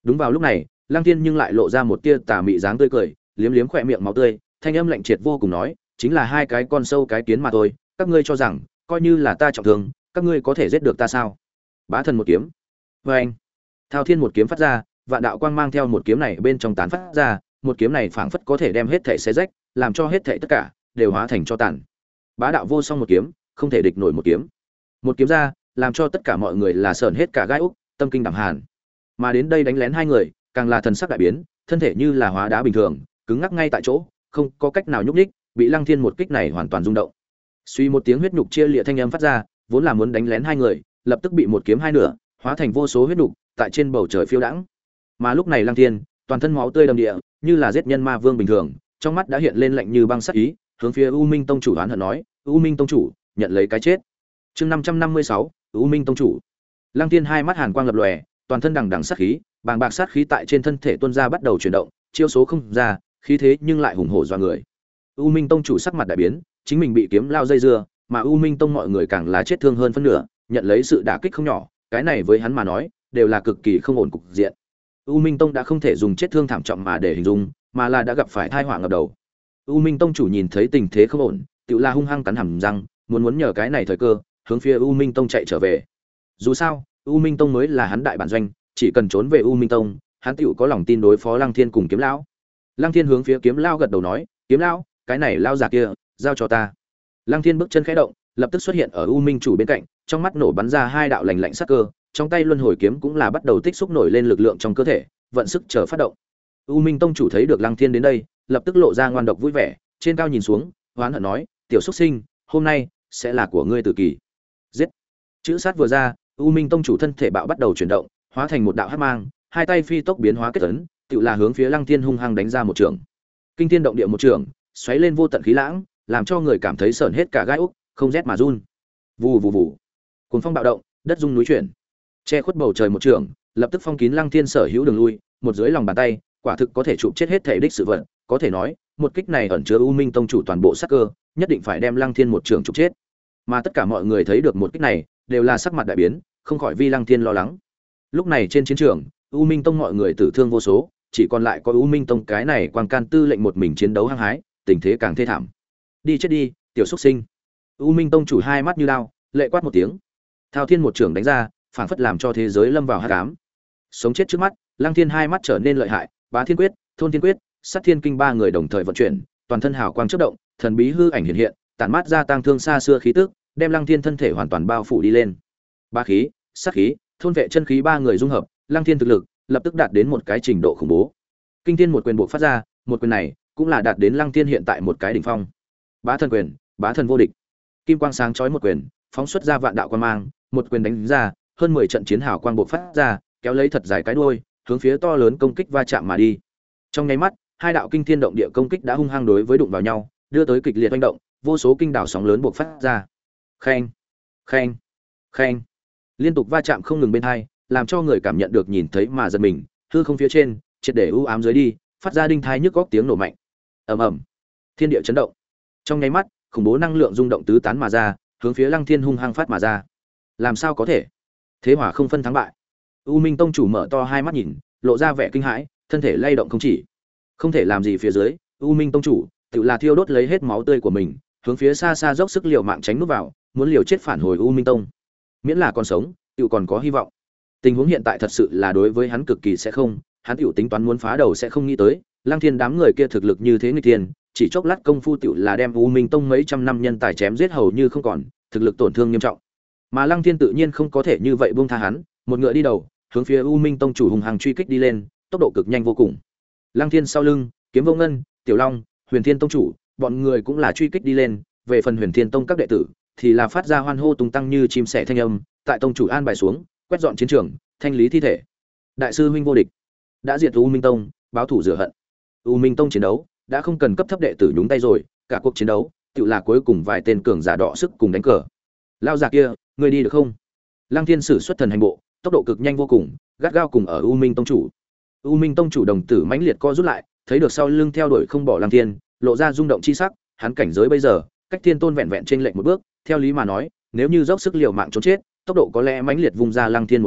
Đúng vào lúc này, Lăng Thiên nhưng lại lộ ra một tia tà mị dáng tươi cười, liếm liếm khỏe miệng máu tươi, thanh âm lạnh triệt vô cùng nói, chính là hai cái con sâu cái kiến mà thôi, các ngươi cho rằng, coi như là ta trọng thương, các ngươi có thể giết được ta sao? Bá thần một kiếm. Và anh, Thao Thiên một kiếm phát ra, vạn đạo quang mang theo một kiếm này bên trong tán phát ra, một kiếm này phảng phất có thể đem hết thảy xé rách, làm cho hết thảy tất cả đều hóa thành cho tàn. Bá đạo vô song một kiếm, không thể địch nổi một kiếm. Một kiếm ra, làm cho tất cả mọi người là sởn hết cả gai ốc, tâm kinh đảm hàn. Mà đến đây đánh lén hai người, càng là thần sắc đại biến, thân thể như là hóa đá bình thường, cứng ngắc ngay tại chỗ, không có cách nào nhúc nhích, bị Lăng Thiên một kích này hoàn toàn rung động. Suy một tiếng huyết nhục chia liệt thanh âm phát ra, vốn là muốn đánh lén hai người, lập tức bị một kiếm hai nửa, hóa thành vô số huyết nhục, tại trên bầu trời phiêu đãng. Mà lúc này Lăng Thiên, toàn thân máu tươi đầm địa, như là giết nhân ma vương bình thường, trong mắt đã hiện lên lạnh như băng sắc ý, hướng phía U Minh tông chủ oán hận nói, "U Minh tông chủ, nhận lấy cái chết." Chương năm trăm năm mươi sáu, U Minh tông chủ. Lăng Thiên hai mắt hàn quang lập lòe, toàn thân đằng đằng sát khí, bàng bạc sát khí tại trên thân thể tuôn ra bắt đầu chuyển động, chiêu số không ra, khí thế nhưng lại hùng hổ dọa người. U Minh tông chủ sắc mặt đại biến, chính mình bị kiếm lao dây dưa, mà U Minh tông mọi người càng là chết thương hơn phân nửa, nhận lấy sự đả kích không nhỏ, cái này với hắn mà nói, đều là cực kỳ không ổn cục diện. U Minh tông đã không thể dùng chết thương thảm trọng mà để hình dung, mà là đã gặp phải tai họa ngập đầu. U Minh tông chủ nhìn thấy tình thế không ổn, tựa là hung hăng cắn hàm răng, muốn muốn nhờ cái này thời cơ, hướng phía U Minh tông chạy trở về. Dù sao, U Minh tông mới là hắn đại bản doanh, chỉ cần trốn về U Minh tông, hắn tựu có lòng tin đối phó Lăng Thiên cùng Kiếm lão. Lăng Thiên hướng phía Kiếm lão gật đầu nói, "Kiếm lão, cái này lão già kia, giao cho ta." Lăng Thiên bước chân khẽ động, lập tức xuất hiện ở U Minh chủ bên cạnh, trong mắt nổ bắn ra hai đạo lạnh lạnh sắc cơ, trong tay luân hồi kiếm cũng là bắt đầu tích xúc nổi lên lực lượng trong cơ thể, vận sức chờ phát động. U Minh tông chủ thấy được Lăng Thiên đến đây, lập tức lộ ra ngoan độc vui vẻ, trên cao nhìn xuống, hoán hận nói, "Tiểu xuất sinh, hôm nay sẽ là của ngươi tử kỳ." Giết. Chữ sát vừa ra, U Minh tông chủ thân thể bạo bắt đầu chuyển động, hóa thành một đạo hắc mang, hai tay phi tốc biến hóa kết ấn, tựu là hướng phía Lăng Thiên hung hăng đánh ra một trường. Kinh thiên động địa một trường, xoáy lên vô tận khí lãng, làm cho người cảm thấy sởn hết cả gai ốc, không rét mà run. Vù vù vù. Cuồng phong bạo động, đất rung núi chuyển. Che khuất bầu trời một trường, lập tức phong kín Lăng Thiên sở hữu đường lui, một dưới lòng bàn tay, quả thực có thể chụp chết hết thể đích sự vật, có thể nói, một kích này ẩn chứa U Minh tông chủ toàn bộ sát cơ, nhất định phải đem Lăng Thiên một trường chụp chết. Mà tất cả mọi người thấy được một kích này, đều là sắc mặt đại biến, không khỏi vi Lăng Thiên lo lắng. Lúc này trên chiến trường, U Minh tông mọi người tử thương vô số, chỉ còn lại có U Minh tông cái này quang can tư lệnh một mình chiến đấu hăng hái, tình thế càng thê thảm. Đi chết đi, tiểu xuất sinh. U Minh tông chủ hai mắt như đao, lệ quát một tiếng. Thao Thiên một trường đánh ra, phảng phất làm cho thế giới lâm vào hắc ám. Sống chết trước mắt, Lăng Thiên hai mắt trở nên lợi hại, Bá Thiên quyết, Thôn Thiên quyết, Sát Thiên kinh ba người đồng thời vận chuyển, toàn thân hào quang chớp động, thần bí hư ảnh hiện hiện, tản mát ra tang thương xa xưa khí tức, đem Lăng Thiên thân thể hoàn toàn bao phủ đi lên. Ba khí, sát khí, thôn vệ chân khí ba người dung hợp, Lăng Thiên thực lực lập tức đạt đến một cái trình độ khủng bố. Kinh thiên một quyền bộ phát ra, một quyền này cũng là đạt đến Lăng Thiên hiện tại một cái đỉnh phong. Bá thần quyền, bá thần vô địch. Kim quang sáng chói một quyền, phóng xuất ra vạn đạo quang mang, một quyền đánh ra, hơn mười trận chiến hào quang bộ phát ra, kéo lấy thật dài cái đuôi, hướng phía to lớn công kích va chạm mà đi. Trong nháy mắt, hai đạo kinh thiên động địa công kích đã hung hăng đối với đụng vào nhau, đưa tới kịch liệt hoành động, vô số kinh đảo sóng lớn bộc phát ra. Khen, khen, khen. Liên tục va chạm không ngừng bên hai, làm cho người cảm nhận được nhìn thấy mà giật mình, hư không phía trên, triệt để u ám dưới đi, phát ra đinh thai nhức góc tiếng nổ mạnh. Ầm ầm. Thiên địa chấn động. Trong nháy mắt, khủng bố năng lượng rung động tứ tán mà ra, hướng phía Lăng Thiên hung hăng phát mà ra. Làm sao có thể? Thế hỏa không phân thắng bại. U Minh tông chủ mở to hai mắt nhìn, lộ ra vẻ kinh hãi, thân thể lay động không chỉ. Không thể làm gì phía dưới, U Minh tông chủ tự là thiêu đốt lấy hết máu tươi của mình, hướng phía xa xa dốc sức liều mạng tránh núp vào, muốn liều chết phản hồi U Minh tông. Miễn là còn sống, tự còn có hy vọng. Tình huống hiện tại thật sự là đối với hắn cực kỳ sẽ không, hắn tiểu tính toán muốn phá đầu sẽ không nghĩ tới, Lăng Thiên đám người kia thực lực như thế nghịch thiên, chỉ chốc lát công phu tiểu là đem U Minh tông mấy trăm năm nhân tài chém giết hầu như không còn, thực lực tổn thương nghiêm trọng. Mà Lăng Thiên tự nhiên không có thể như vậy buông tha hắn, một ngựa đi đầu, hướng phía U Minh tông chủ hùng hăng truy kích đi lên, tốc độ cực nhanh vô cùng. Lăng Thiên sau lưng, Kiếm Vô Ngân, Tiểu Long, Huyền Thiên tông chủ, bọn người cũng là truy kích đi lên, về phần Huyền Thiên tông các đệ tử thì là phát ra hoan hô tung tăng như chim sẻ thanh âm, tại tông chủ an bài xuống, quét dọn chiến trường, thanh lý thi thể. Đại sư huynh vô địch, đã diệt U Minh tông, báo thủ rửa hận. U Minh tông chiến đấu đã không cần cấp thấp đệ tử nhúng tay rồi, cả cuộc chiến đấu tự là cuối cùng vài tên cường giả đọ sức cùng đánh cờ. Lao già kia, ngươi đi được không? Lăng Thiên sử xuất thần hành bộ, tốc độ cực nhanh vô cùng, gắt gao cùng ở U Minh tông chủ. U Minh tông chủ đồng tử mãnh liệt co rút lại, thấy được sau lưng theo đuổi không bỏ Lăng Thiên, lộ ra rung động chi sắc, hắn cảnh giới bây giờ, cách Thiên Tôn vẹn vẹn trên lệnh một bước, theo lý mà nói, nếu như dốc sức liều mạng trốn chết, tốc độ có lẽ mãnh liệt vung ra Lăng Thiên một đầu,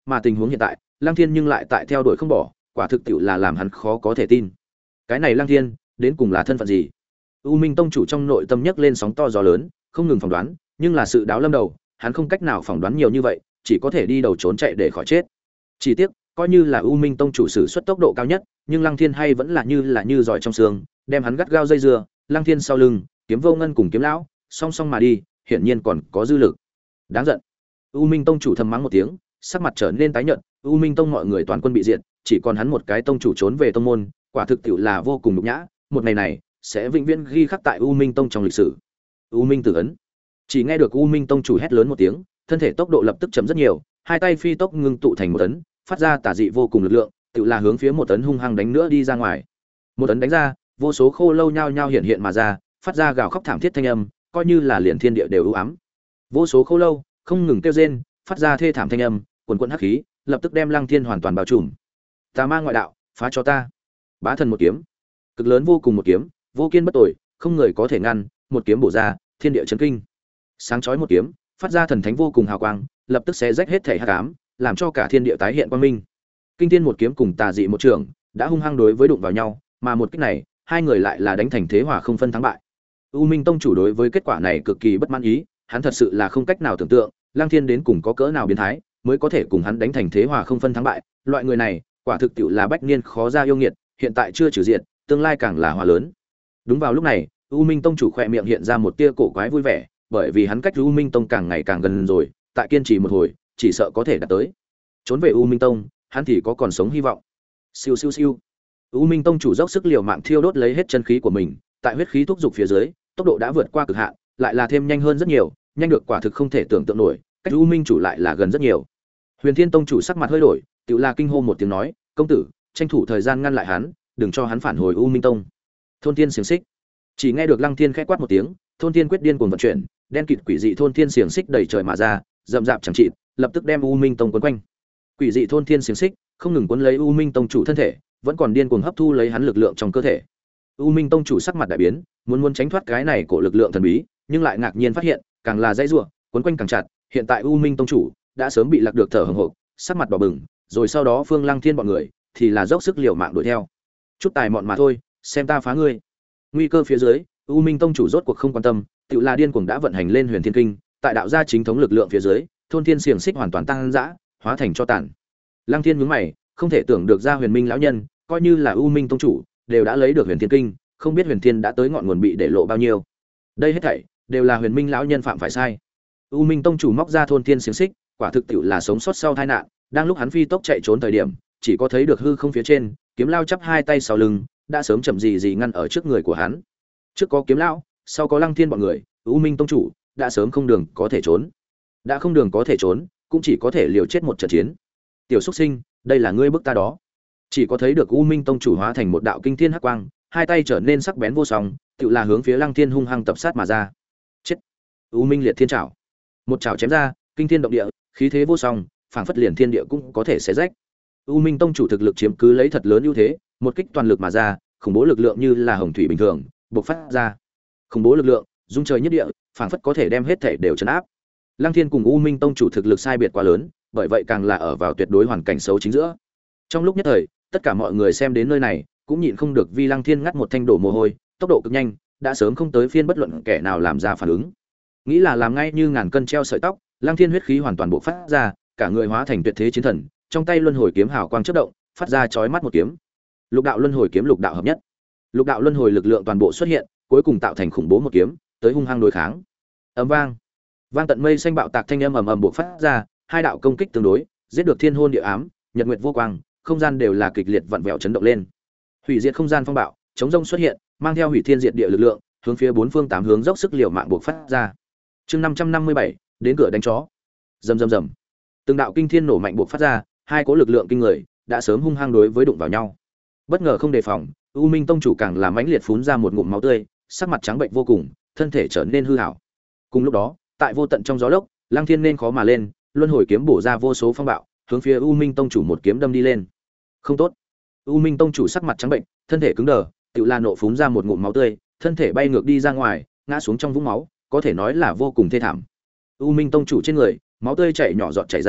mà tình huống hiện tại Lăng Thiên nhưng lại tại theo đuổi không bỏ, quả thực tiệu là làm hắn khó có thể tin. Cái này Lăng Thiên đến cùng là thân phận gì? U Minh tông chủ trong nội tâm nhấc lên sóng to gió lớn, không ngừng phỏng đoán, nhưng là sự đáo lâm đầu, hắn không cách nào phỏng đoán nhiều như vậy, chỉ có thể đi đầu trốn chạy để khỏi chết. Chỉ tiếc, coi như là U Minh tông chủ sử xuất tốc độ cao nhất, nhưng Lăng Thiên hay vẫn là như là như giỏi trong xương, đem hắn gắt gao dây dưa. Lăng Thiên sau lưng, Kiếm Vô Ngân cùng Kiếm lão song song mà đi, hiển nhiên còn có dư lực. Đáng giận. U Minh tông chủ thầm mắng một tiếng, sắc mặt trở nên tái nhợt. U Minh tông mọi người toàn quân bị diệt, chỉ còn hắn một cái tông chủ trốn về tông môn, quả thực tiệu là vô cùng nhục nhã. Một ngày này sẽ vĩnh viễn ghi khắc tại U Minh tông trong lịch sử. U Minh tử ấn. Chỉ nghe được U Minh tông chủ hét lớn một tiếng, thân thể tốc độ lập tức chậm rất nhiều, hai tay phi tốc ngưng tụ thành một ấn, phát ra tà dị vô cùng lực lượng, tự là hướng phía một ấn hung hăng đánh nữa đi ra ngoài. Một ấn đánh ra, vô số khô lâu nhao nhao hiện hiện mà ra, phát ra gào khóc thảm thiết thanh âm, coi như là liền thiên địa đều u ám. Vô số khô lâu không ngừng kêu rên, phát ra thê thảm thanh âm, quần quần hắc khí, lập tức đem Lăng Thiên hoàn toàn bao trùm. Tà ma ngoại đạo, phá cho ta. Bá thần một kiếm, cực lớn vô cùng một kiếm, vô kiên bất tội, không người có thể ngăn, một kiếm bổ ra, thiên địa chấn kinh. Sáng chói một kiếm, phát ra thần thánh vô cùng hào quang, lập tức xé rách hết thể hắc ám, làm cho cả thiên địa tái hiện quang minh. Kinh thiên một kiếm cùng tà dị một trường, đã hung hăng đối với đụng vào nhau, mà một kích này, hai người lại là đánh thành thế hòa không phân thắng bại. U Minh tông chủ đối với kết quả này cực kỳ bất mãn ý, hắn thật sự là không cách nào tưởng tượng, Lăng Thiên đến cùng có cỡ nào biến thái, mới có thể cùng hắn đánh thành thế hòa không phân thắng bại, loại người này, quả thực tiệu là bách niên khó ra yêu nghiệt, hiện tại chưa trừ diệt, tương lai càng là hòa lớn. Đúng vào lúc này, U Minh tông chủ khẽ miệng hiện ra một tia cổ quái vui vẻ, bởi vì hắn cách U Minh tông càng ngày càng gần rồi, tại kiên trì một hồi, chỉ sợ có thể đạt tới. Trốn về U Minh tông, hắn thì có còn sống hy vọng. Siêu siêu siêu. U Minh tông chủ dốc sức liều mạng thiêu đốt lấy hết chân khí của mình, tại huyết khí thúc dục phía dưới, tốc độ đã vượt qua cực hạn, lại là thêm nhanh hơn rất nhiều, nhanh được quả thực không thể tưởng tượng nổi, cách U Minh chủ lại là gần rất nhiều. Huyền Thiên tông chủ sắc mặt hơi đổi, tự là kinh hô một tiếng nói, "Công tử, tranh thủ thời gian ngăn lại hắn, đừng cho hắn phản hồi U Minh tông." Thôn Thiên xiềng xích. Chỉ nghe được Lăng Thiên khẽ quát một tiếng, Thôn Thiên quyết điên cuồng vận chuyển, đen kịt quỷ dị Thôn Thiên xiềng xích đầy trời mà ra, rậm rạp chẳng trị, lập tức đem U Minh tông quấn quanh. Quỷ dị Thôn Thiên xiềng xích không ngừng quấn lấy U Minh tông chủ thân thể, vẫn còn điên cuồng hấp thu lấy hắn lực lượng trong cơ thể. U Minh tông chủ sắc mặt đại biến, muốn muốn tránh thoát cái này của lực lượng thần bí, nhưng lại ngạc nhiên phát hiện, càng là dãy rủa, quấn quanh càng chặt, hiện tại U Minh tông chủ đã sớm bị lạc được thở hổn hộc, sắc mặt đỏ bừng, rồi sau đó Phương Lăng Thiên bọn người thì là dốc sức liều mạng đuổi theo. Chút tài mọn mà thôi, xem ta phá ngươi. Nguy cơ phía dưới, U Minh tông chủ rốt cuộc không quan tâm, tự là điên cuồng đã vận hành lên Huyền Thiên Kinh, tại đạo gia chính thống lực lượng phía dưới, Thôn Thiên xiềng xích hoàn toàn tăng dã, hóa thành cho tàn. Lăng Thiên nhướng mày, không thể tưởng được ra Huyền Minh lão nhân, coi như là U Minh tông chủ, đều đã lấy được Huyền Thiên Kinh, không biết Huyền Thiên đã tới ngọn nguồn bị để lộ bao nhiêu. Đây hết thảy đều là Huyền Minh lão nhân phạm phải sai. U Minh tông chủ móc ra Thôn Thiên xiềng xích, quả thực tiệu là sống sót sau tai nạn, đang lúc hắn phi tốc chạy trốn thời điểm, chỉ có thấy được hư không phía trên, Kiếm Lao chắp hai tay sau lưng, đã sớm chậm gì gì ngăn ở trước người của hắn. Trước có Kiếm Lao, sau có Lăng Thiên bọn người, U Minh tông chủ đã sớm không đường có thể trốn. Đã không đường có thể trốn, cũng chỉ có thể liều chết một trận chiến. Tiểu Súc Sinh, đây là ngươi bức ta đó. Chỉ có thấy được U Minh tông chủ hóa thành một đạo kinh thiên hắc quang, hai tay trở nên sắc bén vô song, tự là hướng phía Lăng Thiên hung hăng tập sát mà ra. Chết! U Minh liệt thiên trảo, một trảo chém ra, kinh thiên động địa, khí thế vô song, phảng phất liền thiên địa cũng có thể xé rách. U Minh tông chủ thực lực chiếm cứ lấy thật lớn ưu thế, một kích toàn lực mà ra, khủng bố lực lượng như là hồng thủy bình thường, bộc phát ra. Khủng bố lực lượng, dung trời nhất địa, phảng phất có thể đem hết thể đều trấn áp. Lăng Thiên cùng U Minh tông chủ thực lực sai biệt quá lớn, bởi vậy càng là ở vào tuyệt đối hoàn cảnh xấu chính giữa. Trong lúc nhất thời, tất cả mọi người xem đến nơi này, cũng nhịn không được vì Lăng Thiên ngắt một thanh đổ mồ hôi, tốc độ cực nhanh, đã sớm không tới phiên bất luận kẻ nào làm ra phản ứng. Nghĩ là làm ngay như ngàn cân treo sợi tóc, Lăng Thiên huyết khí hoàn toàn bộc phát ra, cả người hóa thành tuyệt thế chiến thần, trong tay luân hồi kiếm hào quang chớp động, phát ra chói mắt một kiếm. Lục đạo luân hồi kiếm lục đạo hợp nhất. Lục đạo luân hồi lực lượng toàn bộ xuất hiện, cuối cùng tạo thành khủng bố một kiếm, tới hung hăng đối kháng. Ầm vang. Vang tận mây xanh bạo tạc thanh âm ầm ầm bộc phát ra, hai đạo công kích tương đối, giết được thiên hôn địa ám, nhật nguyệt vô quang, không gian đều là kịch liệt vặn vẹo chấn động lên. Hủy diệt không gian phong bạo, chống rông xuất hiện, mang theo hủy thiên diệt địa lực lượng, hướng phía bốn phương tám hướng dốc sức liều mạng bộc phát ra. Chương năm trăm năm mươi bảy, đến cửa đánh chó. Rầm rầm rầm. Từng đạo kinh thiên nổ mạnh bộc phát ra, hai cỗ lực lượng kinh người đã sớm hung hăng đối với đụng vào nhau. Bất ngờ không đề phòng, U Minh tông chủ càng làm mãnh liệt phun ra một ngụm máu tươi, sắc mặt trắng bệnh vô cùng, thân thể trở nên hư ảo. Cùng lúc đó, tại vô tận trong gió lốc, Lăng Thiên nên khó mà lên, luân hồi kiếm bổ ra vô số phong bạo, hướng phía U Minh tông chủ một kiếm đâm đi lên. Không tốt. U Minh tông chủ sắc mặt trắng bệnh, thân thể cứng đờ, tựu la nộ phun ra một ngụm máu tươi, thân thể bay ngược đi ra ngoài, ngã xuống trong vũng máu, có thể nói là vô cùng thê thảm. U Minh tông chủ trên người, máu tươi chảy nhỏ giọt chảy ra,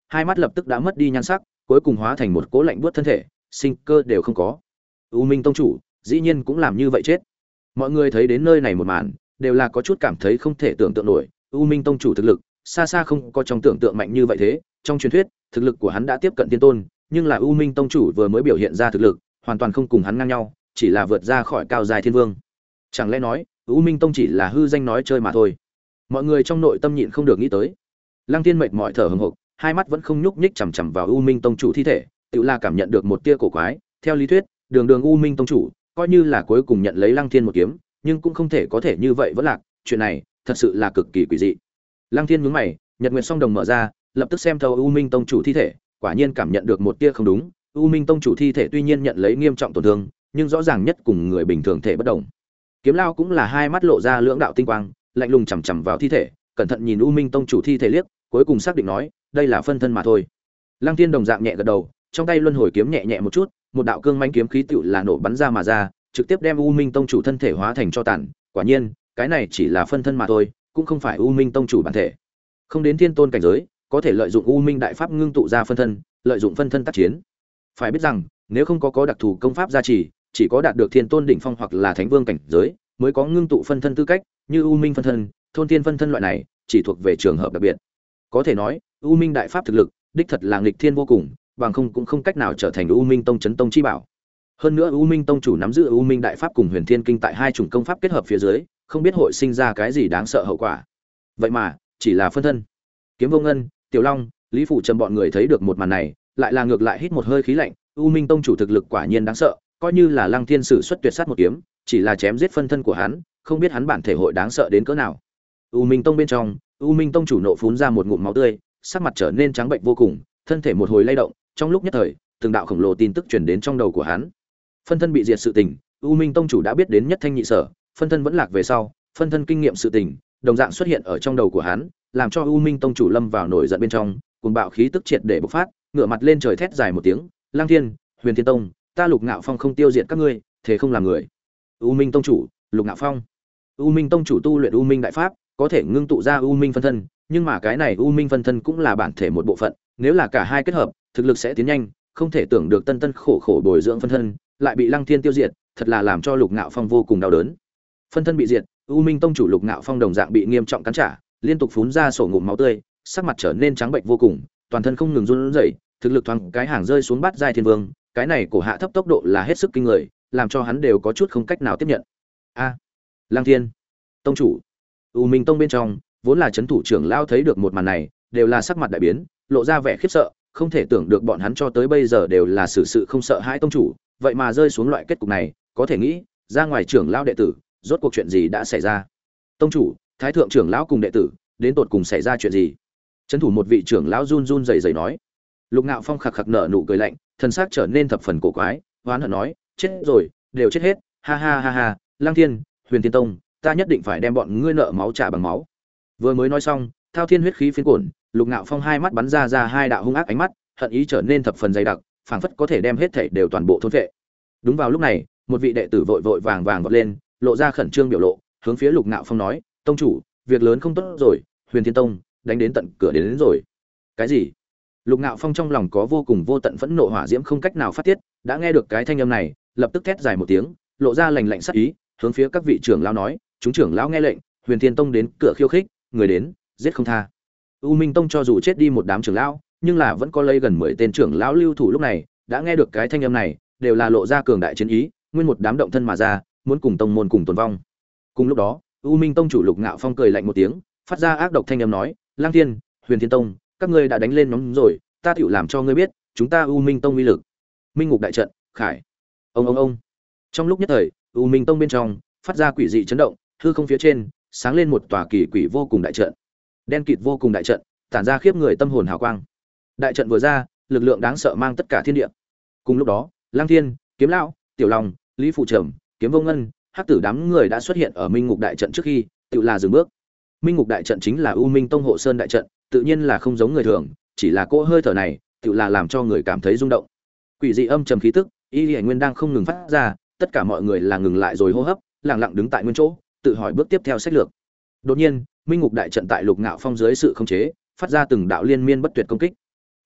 hai mắt lập tức đã mất đi nhan sắc, cuối cùng hóa thành một cỗ lạnh buốt thân thể, sinh cơ đều không có. U Minh tông chủ, dĩ nhiên cũng làm như vậy chết. Mọi người thấy đến nơi này một màn, đều là có chút cảm thấy không thể tưởng tượng nổi, U Minh tông chủ thực lực, xa xa không có trong tưởng tượng mạnh như vậy thế, trong truyền thuyết, thực lực của hắn đã tiếp cận tiên tôn, nhưng là U Minh tông chủ vừa mới biểu hiện ra thực lực, hoàn toàn không cùng hắn ngang nhau, chỉ là vượt ra khỏi cao dài thiên vương. Chẳng lẽ nói, U Minh tông chỉ là hư danh nói chơi mà thôi. Mọi người trong nội tâm nhịn không được nghĩ tới. Lăng Tiên mệt mỏi thở hổn hộc, hai mắt vẫn không nhúc nhích chằm chằm vào U Minh tông chủ thi thể, tự là cảm nhận được một tia cổ quái, theo lý thuyết, đường đường U Minh tông chủ, coi như là cuối cùng nhận lấy Lăng Thiên một kiếm, nhưng cũng không thể có thể như vậy vẫn lạc, chuyện này thật sự là cực kỳ quỷ dị. Lăng Thiên nhướng mày, Nhật Nguyệt song đồng mở ra, lập tức xem thấu U Minh tông chủ thi thể, quả nhiên cảm nhận được một tia không đúng, U Minh tông chủ thi thể tuy nhiên nhận lấy nghiêm trọng tổn thương, nhưng rõ ràng nhất cùng người bình thường thể bất động. Kiếm Lao cũng là hai mắt lộ ra lưỡng đạo tinh quang, lạnh lùng chằm chằm vào thi thể, cẩn thận nhìn U Minh tông chủ thi thể liếc, cuối cùng xác định nói, đây là phân thân mà thôi. Lăng Tiên đồng dạng nhẹ gật đầu, trong tay luân hồi kiếm nhẹ nhẹ một chút, một đạo cương mãnh kiếm khí tựu là nổ bắn ra mà ra, trực tiếp đem U Minh tông chủ thân thể hóa thành cho tàn. Quả nhiên, cái này chỉ là phân thân mà thôi, cũng không phải U Minh tông chủ bản thể. Không đến thiên tôn cảnh giới, có thể lợi dụng U Minh đại pháp ngưng tụ ra phân thân, lợi dụng phân thân tác chiến. Phải biết rằng, nếu không có có đặc thù công pháp gia trì, chỉ có đạt được thiên tôn đỉnh phong hoặc là thánh vương cảnh giới, mới có ngưng tụ phân thân tư cách, như U Minh phân thân, thôn thiên phân thân loại này, chỉ thuộc về trường hợp đặc biệt. Có thể nói, U Minh đại pháp thực lực, đích thật là nghịch thiên vô cùng, bằng không cũng không cách nào trở thành U Minh tông chấn tông chi bảo. Hơn nữa U Minh tông chủ nắm giữ U Minh đại pháp cùng Huyền Thiên kinh tại hai chủng công pháp kết hợp phía dưới, không biết hội sinh ra cái gì đáng sợ hậu quả. Vậy mà, chỉ là phân thân. Kiếm Vô Ngân, Tiểu Long, Lý Phủ Trầm bọn người thấy được một màn này, lại là ngược lại hít một hơi khí lạnh, U Minh tông chủ thực lực quả nhiên đáng sợ, coi như là Lăng Thiên sử xuất tuyệt sát một kiếm, chỉ là chém giết phân thân của hắn, không biết hắn bản thể hội đáng sợ đến cỡ nào. U Minh tông bên trong, U Minh tông chủ nộ phún ra một ngụm máu tươi, sắc mặt trở nên trắng bệnh vô cùng, thân thể một hồi lay động, trong lúc nhất thời, từng đạo khổng lồ tin tức truyền đến trong đầu của hắn. Phân thân bị diệt sự tình, U Minh tông chủ đã biết đến nhất thanh nhị sở, phân thân vẫn lạc về sau, phân thân kinh nghiệm sự tình, đồng dạng xuất hiện ở trong đầu của hắn, làm cho U Minh tông chủ lâm vào nổi giận bên trong, cuồng bạo khí tức triệt để bộc phát, ngửa mặt lên trời thét dài một tiếng, "Lăng Thiên, Huyền Thiên tông, ta Lục Ngạo Phong không tiêu diệt các ngươi, thế không làm người." U Minh tông chủ, Lục Ngạo Phong. U Minh tông chủ tu luyện U Minh đại pháp, có thể ngưng tụ ra U Minh phân thân, nhưng mà cái này U Minh phân thân cũng là bản thể một bộ phận, nếu là cả hai kết hợp, thực lực sẽ tiến nhanh, không thể tưởng được tân tân khổ khổ bồi dưỡng phân thân, lại bị Lăng Thiên tiêu diệt, thật là làm cho Lục Ngạo Phong vô cùng đau đớn. Phân thân bị diệt, U Minh tông chủ Lục Ngạo Phong đồng dạng bị nghiêm trọng cắn trả, liên tục phun ra sổ ngụm máu tươi, sắc mặt trở nên trắng bệnh vô cùng, toàn thân không ngừng run rẩy, thực lực thoáng cái hàng rơi xuống bát giai thiên vương, cái này cổ hạ thấp tốc độ là hết sức kinh người, làm cho hắn đều có chút không cách nào tiếp nhận. A, Lăng Thiên, tông chủ. U Minh tông bên trong, vốn là chấn thủ trưởng lao thấy được một màn này, đều là sắc mặt đại biến, lộ ra vẻ khiếp sợ, không thể tưởng được bọn hắn cho tới bây giờ đều là xử sự không sợ hãi tông chủ, vậy mà rơi xuống loại kết cục này, có thể nghĩ, ra ngoài trưởng lao đệ tử, rốt cuộc chuyện gì đã xảy ra? Tông chủ, thái thượng trưởng lão cùng đệ tử, đến tột cùng xảy ra chuyện gì? Chấn thủ một vị trưởng lão run run rẩy rẩy nói. Lục Ngạo Phong khặc khặc nở nụ cười lạnh, thân xác trở nên thập phần cổ quái, hoán hận nói, chết rồi, đều chết hết, ha ha ha ha, Lăng Thiên, Huyền Thiên tông, ta nhất định phải đem bọn ngươi nợ máu trả bằng máu. Vừa mới nói xong, thao thiên huyết khí phiến cuộn, Lục Ngạo Phong hai mắt bắn ra ra hai đạo hung ác ánh mắt, hận ý trở nên thập phần dày đặc, phảng phất có thể đem hết thảy đều toàn bộ thôn phệ. Đúng vào lúc này, một vị đệ tử vội vội vàng vàng vọt lên, lộ ra khẩn trương biểu lộ, hướng phía Lục Ngạo Phong nói, "Tông chủ, việc lớn không tốt rồi, Huyền Thiên tông đánh đến tận cửa đến, đến rồi." Cái gì? Lục Ngạo Phong trong lòng có vô cùng vô tận phẫn nộ hỏa diễm không cách nào phát tiết, đã nghe được cái thanh âm này, lập tức thét dài một tiếng, lộ ra lạnh lạnh sắc ý, hướng phía các vị trưởng lão nói, "Chúng trưởng lão nghe lệnh, Huyền Thiên tông đến cửa khiêu khích, người đến, giết không tha." U Minh tông cho dù chết đi một đám trưởng lão, nhưng là vẫn có lấy gần mười tên trưởng lão lưu thủ lúc này, đã nghe được cái thanh âm này, đều là lộ ra cường đại chiến ý, nguyên một đám động thân mà ra, muốn cùng tông môn cùng tồn vong. Cùng lúc đó, U Minh tông chủ Lục Ngạo Phong cười lạnh một tiếng, phát ra ác độc thanh âm nói, "Lang Thiên, Huyền Thiên tông, các ngươi đã đánh lên nóng rồi, ta tựu làm cho ngươi biết, chúng ta U Minh tông uy lực." Minh ngục đại trận, khải. Ông ông ông. Trong lúc nhất thời, U Minh tông bên trong phát ra quỷ dị chấn động, hư không phía trên sáng lên một tòa kỳ quỷ vô cùng đại trận. Đen kịt vô cùng đại trận, tản ra khiếp người tâm hồn hào quang. Đại trận vừa ra, lực lượng đáng sợ mang tất cả thiên địa. Cùng lúc đó, Lang Thiên, Kiếm lão, Tiểu Long, Lý Phụ Trầm, Kiếm Vô Ngân, Hắc Tử đám người đã xuất hiện ở Minh ngục đại trận trước khi, tựu là dừng bước. Minh ngục đại trận chính là U Minh tông hộ sơn đại trận, tự nhiên là không giống người thường, chỉ là cỗ hơi thở này, tựu là làm cho người cảm thấy rung động. Quỷ dị âm trầm khí tức, Y Liễu Nguyên đang không ngừng phát ra, tất cả mọi người là ngừng lại rồi hô hấp, lặng lặng đứng tại nguyên chỗ, tự hỏi bước tiếp theo sách lược. Đột nhiên, Minh ngục đại trận tại Lục Ngạo Phong dưới sự khống chế, phát ra từng đạo liên miên bất tuyệt công kích.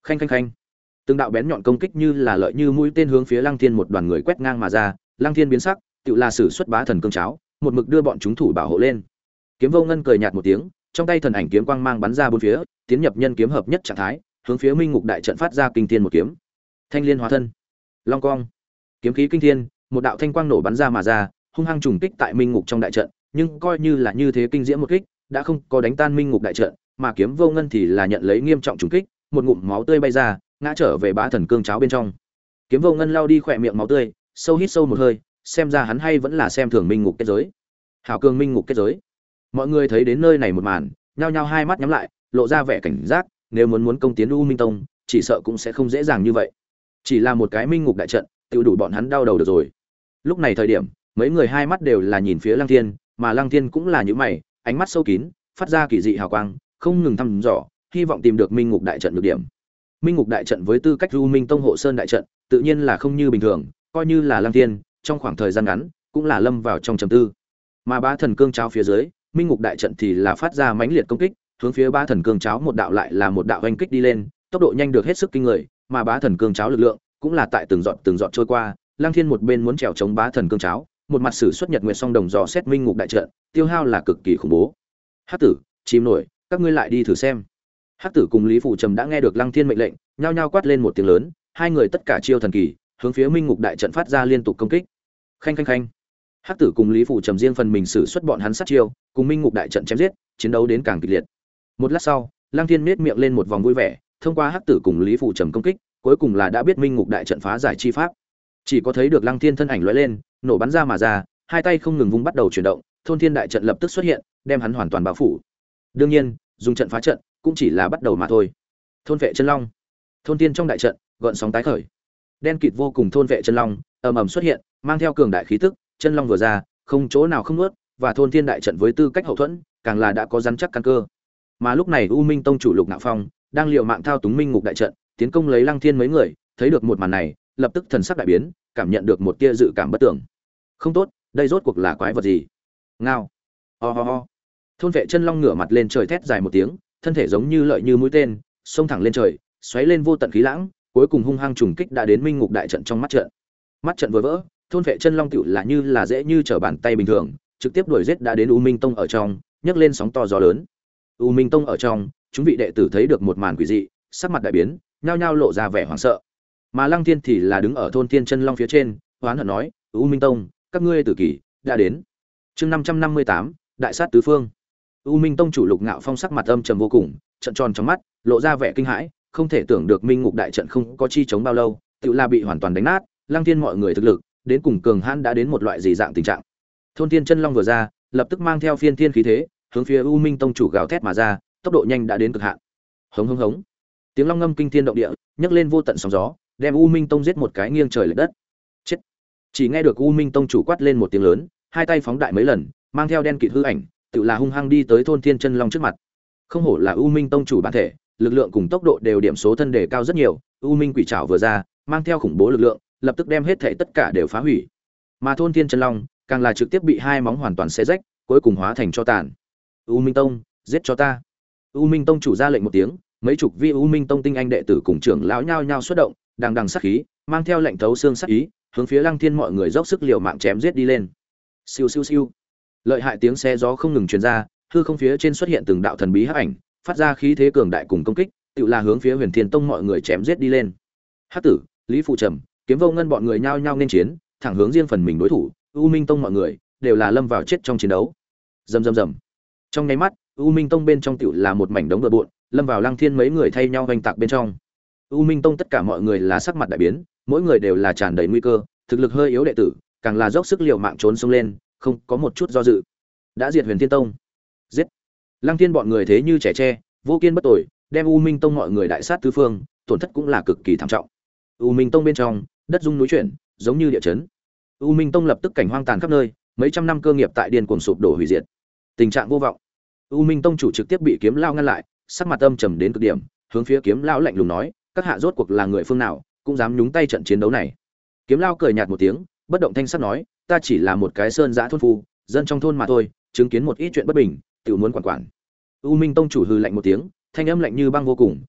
Khanh khanh khanh. Từng đạo bén nhọn công kích như là lợi như mũi tên hướng phía Lăng Thiên một đoàn người quét ngang mà ra, Lăng Thiên biến sắc, tựu là sử xuất bá thần cương cháo, một mực đưa bọn chúng thủ bảo hộ lên. Kiếm Vô Ngân cười nhạt một tiếng, trong tay thần ảnh kiếm quang mang bắn ra bốn phía, tiến nhập nhân kiếm hợp nhất trạng thái, hướng phía Minh Ngục đại trận phát ra kinh thiên một kiếm. Thanh liên hóa thân, long quang, kiếm khí kinh thiên, một đạo thanh quang nổ bắn ra mà ra, hung hăng trùng kích tại Minh Ngục trong đại trận, nhưng coi như là như thế kinh diễm một kích, đã không có đánh tan Minh Ngục đại trận, mà Kiếm Vô Ngân thì là nhận lấy nghiêm trọng trùng kích, một ngụm máu tươi bay ra, ngã trở về bá thần cương cháo bên trong. Kiếm Vô Ngân lao đi khỏe miệng máu tươi, sâu hít sâu một hơi, xem ra hắn hay vẫn là xem thường Minh Ngục kết giới. Hảo cường Minh Ngục kết giới. Mọi người thấy đến nơi này một màn, nhao nhao hai mắt nhắm lại, lộ ra vẻ cảnh giác, nếu muốn muốn công tiến U Minh Tông, chỉ sợ cũng sẽ không dễ dàng như vậy. Chỉ là một cái Minh Ngục đại trận, tiêu đủ bọn hắn đau đầu được rồi. Lúc này thời điểm, mấy người hai mắt đều là nhìn phía Lăng Thiên, mà Lăng Thiên cũng là nhíu mày, ánh mắt sâu kín, phát ra kỳ dị hào quang, không ngừng thăm dò, hy vọng tìm được Minh Ngục đại trận nhược điểm. Minh Ngục đại trận với tư cách U Minh Tông hộ sơn đại trận, tự nhiên là không như bình thường, coi như là Lăng Thiên, trong khoảng thời gian ngắn, cũng là lâm vào trong trầm tư. Mà bá thần cương cháo phía dưới, Minh Ngục đại trận thì là phát ra mãnh liệt công kích, hướng phía bá thần cương cháo một đạo lại là một đạo oanh kích đi lên, tốc độ nhanh được hết sức kinh người, mà bá thần cương cháo lực lượng cũng là tại từng giọt từng giọt trôi qua, Lăng Thiên một bên muốn trèo chống bá thần cương cháo, một mặt sử xuất Nhật Nguyệt song đồng dò xét Minh Ngục đại trận, tiêu hao là cực kỳ khủng bố. Hắc tử, chim nổi, các ngươi lại đi thử xem. Hắc tử cùng Lý Phủ Trầm đã nghe được Lăng Thiên mệnh lệnh, nhao nhao quát lên một tiếng lớn, hai người tất cả chiêu thần kỳ, hướng phía Minh Ngục đại trận phát ra liên tục công kích. Khanh khanh khanh. Hắc tử cùng Lý Phủ Trầm riêng phần mình sử xuất bọn hắn sát chiêu, cùng Minh Ngục đại trận chém giết, chiến đấu đến càng kịch liệt. Một lát sau, Lăng Thiên nhếch miệng lên một vòng vui vẻ, thông qua Hắc tử cùng Lý Phủ Trầm công kích, cuối cùng là đã biết Minh Ngục đại trận phá giải chi pháp. Chỉ có thấy được Lăng Thiên thân ảnh lóe lên, nổ bắn ra mà ra, hai tay không ngừng vung bắt đầu chuyển động, Thôn Thiên đại trận lập tức xuất hiện, đem hắn hoàn toàn bao phủ. Đương nhiên, dùng trận phá trận cũng chỉ là bắt đầu mà thôi. Thôn vệ chân long. Thôn Thiên trong đại trận, gợn sóng tái khởi. Đen kịt vô cùng thôn vệ chân long, ầm ầm xuất hiện, mang theo cường đại khí tức, chân long vừa ra, không chỗ nào không nuốt, và Thôn Thiên đại trận với tư cách hậu thuẫn, càng là đã có rắn chắc căn cơ. Mà lúc này U Minh Tông chủ Lục Nạo Phong đang liều mạng thao túng Minh Ngục đại trận, tiến công lấy Lăng Thiên mấy người, thấy được một màn này, lập tức thần sắc đại biến, cảm nhận được một tia dự cảm bất tưởng. Không tốt, đây rốt cuộc là quái vật gì? Ngao. Ho ho ho. Thôn vệ chân long ngửa mặt lên trời thét dài một tiếng, thân thể giống như lợi như mũi tên, xông thẳng lên trời, xoáy lên vô tận khí lãng, cuối cùng hung hăng trùng kích đã đến Minh Ngục đại trận trong mắt trận. Mắt trận vừa vỡ, thôn vệ chân long tựu là như là dễ như trở bàn tay bình thường, trực tiếp đuổi giết đã đến U Minh Tông ở trong, nhấc lên sóng to gió lớn. U Minh Tông ở trong, chúng vị đệ tử thấy được một màn quỷ dị, sắc mặt đại biến, nhao nhao lộ ra vẻ hoảng sợ. Mà Lăng Thiên thì là đứng ở thôn Thiên chân long phía trên, hoán hận nói: "U Minh Tông, các ngươi tử kỳ đã đến." Chương năm trăm năm mươi tám, đại sát tứ phương. U Minh Tông chủ Lục Ngạo Phong sắc mặt âm trầm vô cùng, trợn tròn trong mắt, lộ ra vẻ kinh hãi, không thể tưởng được Minh Ngục đại trận không có chi chống bao lâu, tựu là bị hoàn toàn đánh nát, Lăng Thiên mọi người thực lực, đến cùng cường hãn đã đến một loại gì dạng tình trạng. Thôn Thiên chân long vừa ra, lập tức mang theo phiên thiên khí thế, hướng phía U Minh Tông chủ gào thét mà ra, tốc độ nhanh đã đến cực hạn. Hống hống hống. Tiếng long ngâm kinh thiên động địa, nhấc lên vô tận sóng gió, đem U Minh Tông giết một cái nghiêng trời lệch đất. Chết. Chỉ nghe được U Minh Tông chủ quát lên một tiếng lớn, hai tay phóng đại mấy lần, mang theo đen kịt hư ảnh, tự là hung hăng đi tới thôn Thiên chân long trước mặt. Không hổ là U Minh Tông chủ bản thể, lực lượng cùng tốc độ đều điểm số thân đề cao rất nhiều, U Minh quỷ trảo vừa ra, mang theo khủng bố lực lượng, lập tức đem hết thảy tất cả đều phá hủy. Mà thôn Thiên chân long, càng là trực tiếp bị hai móng hoàn toàn xé rách, cuối cùng hóa thành tro tàn. U Minh Tông, giết cho ta. U Minh Tông chủ ra lệnh một tiếng, mấy chục vi U Minh Tông tinh anh đệ tử cùng trưởng lão nhao nhao xuất động, đằng đằng sát khí, mang theo lệnh thấu xương sát ý, hướng phía Lăng Thiên mọi người dốc sức liều mạng chém giết đi lên. Siêu siêu siêu. Lợi hại tiếng xe gió không ngừng truyền ra, hư không phía trên xuất hiện từng đạo thần bí hắc ảnh, phát ra khí thế cường đại cùng công kích, tự là hướng phía Huyền Thiên Tông mọi người chém giết đi lên. Hắc tử, Lý Phụ Trầm, Kiếm Vô Ngân bọn người nhao nhao nên chiến, thẳng hướng riêng phần mình đối thủ, U Minh Tông mọi người đều là lâm vào chết trong chiến đấu. Rầm rầm rầm. Trong nháy mắt, U Minh Tông bên trong tiểu là một mảnh đống bừa bộn, lâm vào Lăng Thiên mấy người thay nhau vành tạc bên trong. U Minh Tông tất cả mọi người là sắc mặt đại biến, mỗi người đều là tràn đầy nguy cơ, thực lực hơi yếu đệ tử, càng là dốc sức liều mạng trốn xông lên, không có một chút do dự. Đã diệt Huyền Thiên Tông. Giết. Lăng Thiên bọn người thế như trẻ tre, vô kiên bất tồi, đem U Minh Tông mọi người đại sát tứ phương, tổn thất cũng là cực kỳ thảm trọng. U Minh Tông bên trong, đất rung núi chuyển, giống như địa chấn. U Minh Tông lập tức cảnh hoang tàn khắp nơi, mấy trăm năm cơ nghiệp tại điên cuồng sụp đổ hủy diệt. Tình trạng vô vọng. U Minh Tông chủ trực tiếp bị Kiếm Lao ngăn lại, sắc mặt âm trầm đến cực điểm, hướng phía Kiếm Lao lạnh lùng nói: "Các hạ rốt cuộc là người phương nào, cũng dám nhúng tay trận chiến đấu này?" Kiếm Lao cười nhạt một tiếng, bất động thanh sắc nói: "Ta chỉ là một cái sơn dã thôn phu, dân trong thôn mà thôi, chứng kiến một ít chuyện bất bình, tự muốn quản quản." U Minh Tông chủ hừ lạnh một tiếng, thanh âm lạnh như băng vô cùng,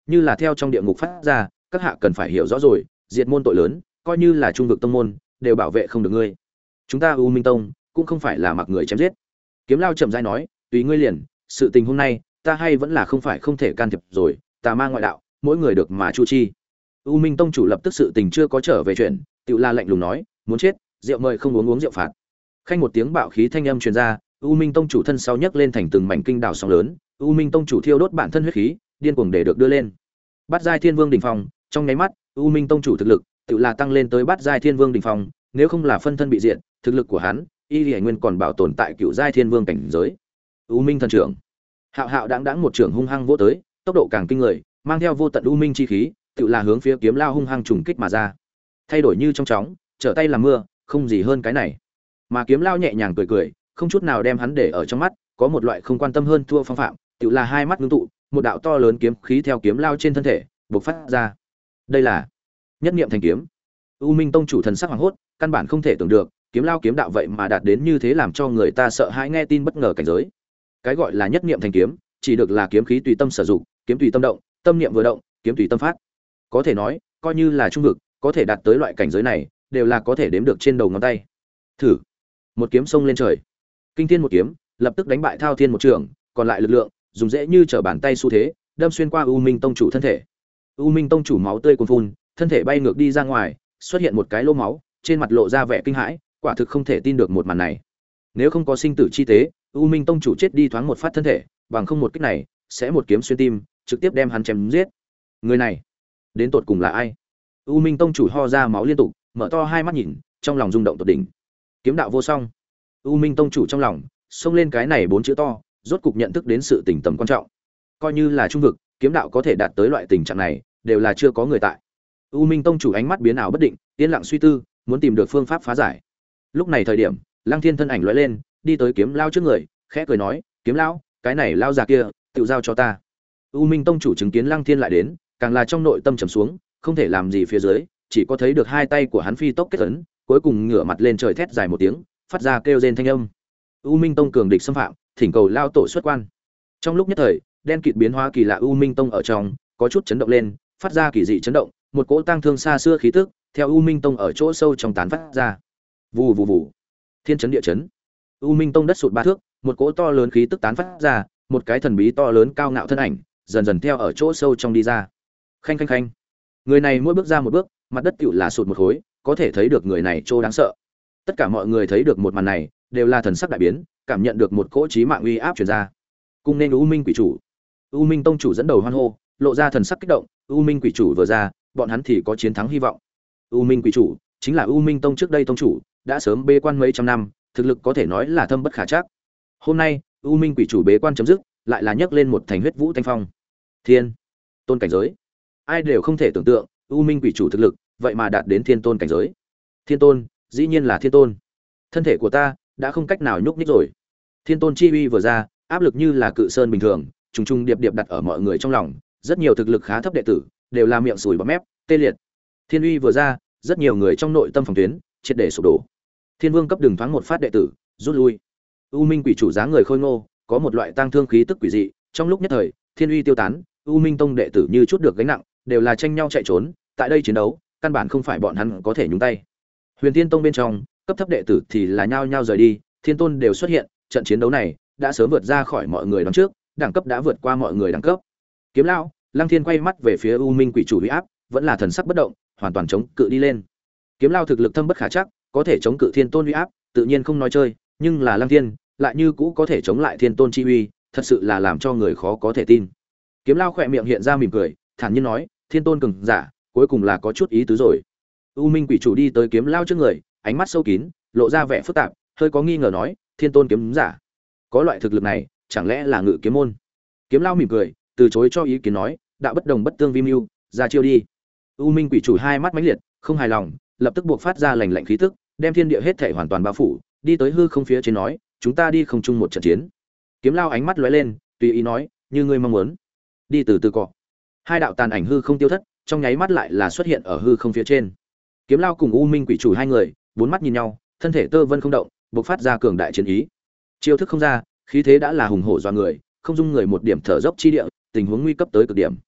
như là theo trong địa ngục phát ra, các hạ cần phải hiểu rõ rồi, diệt môn tội lớn, coi như là trung vực tông môn, đều bảo vệ không được ngươi. Chúng ta U Minh Tông cũng không phải là mặc người chém giết. Kiếm Lao chậm rãi nói, tùy ngươi liền, sự tình hôm nay, ta hay vẫn là không phải không thể can thiệp rồi, tà ma ngoại đạo, mỗi người được mà chu chi. U Minh Tông chủ lập tức sự tình chưa có trở về chuyện, Tiểu La lạnh lùng nói, muốn chết, rượu mời không uống uống rượu phạt. Khanh một tiếng bạo khí thanh âm truyền ra, U Minh Tông chủ thân sau nhấc lên thành từng mảnh kinh đảo sóng lớn, U Minh Tông chủ thiêu đốt bản thân huyết khí, điên cuồng để được đưa lên. Bát giai Thiên Vương đỉnh phong, trong nháy mắt, U Minh Tông chủ thực lực, Tiểu La tăng lên tới bát giai Thiên Vương đỉnh phong, nếu không là phân thân bị diệt, thực lực của hắn, Y Liễu Nguyên còn bảo tồn tại cựu giai Thiên Vương cảnh giới. U Minh thần trưởng, hạo hạo đãng đãng một trưởng hung hăng vỗ tới, tốc độ càng kinh người, mang theo vô tận U Minh chi khí, Tiểu La hướng phía Kiếm Lao hung hăng trùng kích mà ra. Thay đổi như trong chóng, trở tay làm mưa, không gì hơn cái này. Mà Kiếm Lao nhẹ nhàng cười cười, không chút nào đem hắn để ở trong mắt, có một loại không quan tâm hơn thua phong phạm, Tiểu La hai mắt ngưng tụ, một đạo to lớn kiếm khí theo Kiếm Lao trên thân thể bộc phát ra. Đây là nhất niệm thành kiếm. U Minh Tông chủ thần sắc hoàng hốt, căn bản không thể tưởng được, Kiếm Lao kiếm đạo vậy mà đạt đến như thế, làm cho người ta sợ hãi nghe tin bất ngờ cảnh giới. Cái gọi là nhất niệm thành kiếm, chỉ được là kiếm khí tùy tâm sử dụng, kiếm tùy tâm động, tâm niệm vừa động, kiếm tùy tâm phát. Có thể nói, coi như là trung vực, có thể đạt tới loại cảnh giới này, đều là có thể đếm được trên đầu ngón tay. Thử, một kiếm xông lên trời. Kinh thiên một kiếm, lập tức đánh bại Thao Thiên một trường, còn lại lực lượng, dùng dễ như trở bàn tay xu thế, đâm xuyên qua U Minh Tông chủ thân thể. U Minh Tông chủ máu tươi cuồn phun, thân thể bay ngược đi ra ngoài, xuất hiện một cái lỗ máu, trên mặt lộ ra vẻ kinh hãi, quả thực không thể tin được một màn này. Nếu không có sinh tử chi tế, U Minh Tông chủ chết đi thoáng một phát thân thể, bằng không một kích này, sẽ một kiếm xuyên tim, trực tiếp đem hắn chém giết. Người này, đến tột cùng là ai? U Minh Tông chủ ho ra máu liên tục, mở to hai mắt nhìn, trong lòng rung động tột đỉnh. Kiếm đạo vô song. U Minh Tông chủ trong lòng xông lên cái này bốn chữ to, rốt cục nhận thức đến sự tình tầm quan trọng. Coi như là trung vực, kiếm đạo có thể đạt tới loại tình trạng này, đều là chưa có người tại. U Minh Tông chủ ánh mắt biến ảo bất định, yên lặng suy tư, muốn tìm được phương pháp phá giải. Lúc này thời điểm, Lăng Thiên thân ảnh lóe lên, đi tới Kiếm Lao trước người, khẽ cười nói, "Kiếm Lão, cái này lao già kia, tự giao cho ta." U Minh Tông chủ chứng kiến Lăng Thiên lại đến, càng là trong nội tâm trầm xuống, không thể làm gì phía dưới, chỉ có thấy được hai tay của hắn phi tốc kết ấn, cuối cùng ngửa mặt lên trời thét dài một tiếng, phát ra kêu rên thanh âm. U Minh Tông cường địch xâm phạm, thỉnh cầu lao tổ xuất quan. Trong lúc nhất thời, đen kịt biến hóa kỳ lạ U Minh Tông ở trong, có chút chấn động lên, phát ra kỳ dị chấn động, một cỗ tang thương xa xưa khí tức, theo U Minh Tông ở chỗ sâu trong tán phát ra. Vù vù vù. Thiên chấn địa chấn. U Minh Tông đất sụt ba thước, một cỗ to lớn khí tức tán phát ra, một cái thần bí to lớn cao ngạo thân ảnh, dần dần theo ở chỗ sâu trong đi ra. Khanh khanh khanh. Người này mỗi bước ra một bước, mặt đất tựu là sụt một khối, có thể thấy được người này trô đáng sợ. Tất cả mọi người thấy được một màn này, đều là thần sắc đại biến, cảm nhận được một cỗ chí mạng uy áp truyền ra. Cùng nên U Minh quỷ chủ. U Minh Tông chủ dẫn đầu hoan hô, lộ ra thần sắc kích động, U Minh quỷ chủ vừa ra, bọn hắn thì có chiến thắng hy vọng. U Minh quỷ chủ chính là U Minh Tông trước đây tông chủ, đã sớm bế quan mấy trăm năm, thực lực có thể nói là thâm bất khả trắc. Hôm nay, U Minh quỷ chủ bế quan chấm dứt, lại là nhấc lên một thành huyết vũ thanh phong. Thiên tôn cảnh giới. Ai đều không thể tưởng tượng, U Minh quỷ chủ thực lực, vậy mà đạt đến thiên tôn cảnh giới. Thiên tôn, dĩ nhiên là thiên tôn. Thân thể của ta đã không cách nào nhúc nhích rồi. Thiên tôn chi uy vừa ra, áp lực như là cự sơn bình thường, trùng trùng điệp điệp đặt ở mọi người trong lòng, rất nhiều thực lực khá thấp đệ tử đều là miệng sùi bọt mép, tê liệt. Thiên uy vừa ra, rất nhiều người trong nội tâm phòng tuyến triệt để sụp đổ. Thiên vương cấp đường thoáng một phát đệ tử rút lui. U Minh quỷ chủ dáng người khôi ngô, có một loại tang thương khí tức quỷ dị, trong lúc nhất thời, thiên uy tiêu tán, U Minh Tông đệ tử như chút được gánh nặng, đều là tranh nhau chạy trốn, tại đây chiến đấu, căn bản không phải bọn hắn có thể nhúng tay. Huyền Thiên Tông bên trong, cấp thấp đệ tử thì là nhao nhao rời đi, Thiên Tôn đều xuất hiện, trận chiến đấu này đã sớm vượt ra khỏi mọi người đón trước, đẳng cấp đã vượt qua mọi người đẳng cấp. Kiếm Lão, Lăng Thiên quay mắt về phía U Minh quỷ chủ uy áp, vẫn là thần sắc bất động, hoàn toàn chống cự đi lên. Kiếm Lão thực lực thâm bất khả trắc, có thể chống cự Thiên Tôn uy áp, tự nhiên không nói chơi, nhưng là Lăng Thiên lại như cũ có thể chống lại Thiên Tôn chi uy, thật sự là làm cho người khó có thể tin. Kiếm Lão khỏe miệng hiện ra mỉm cười, thản nhiên nói, Thiên Tôn cường giả, cuối cùng là có chút ý tứ rồi. U Minh quỷ chủ đi tới Kiếm Lão trước người, ánh mắt sâu kín, lộ ra vẻ phức tạp, hơi có nghi ngờ nói, Thiên Tôn kiếm giả, có loại thực lực này, chẳng lẽ là ngự kiếm môn? Kiếm Lão mỉm cười, từ chối cho ý kiến nói, đạo bất đồng bất tương vi mưu, ra chiêu đi. U Minh quỷ chủ hai mắt mãnh liệt, không hài lòng, lập tức buộc phát ra lạnh lạnh khí tức, đem thiên địa hết thảy hoàn toàn bao phủ, đi tới hư không phía trên nói, chúng ta đi không chung một trận chiến. Kiếm Lão ánh mắt lóe lên, tùy ý nói, như ngươi mong muốn. Đi từ từ cọ. Hai đạo tàn ảnh hư không tiêu thất, trong nháy mắt lại là xuất hiện ở hư không phía trên. Kiếm Lão cùng U Minh quỷ chủ hai người, bốn mắt nhìn nhau, thân thể tơ vân không động, bộc phát ra cường đại chiến ý. Chiêu thức không ra, khí thế đã là hùng hổ doa người, không dung người một điểm thở dốc chi địa, tình huống nguy cấp tới cực điểm.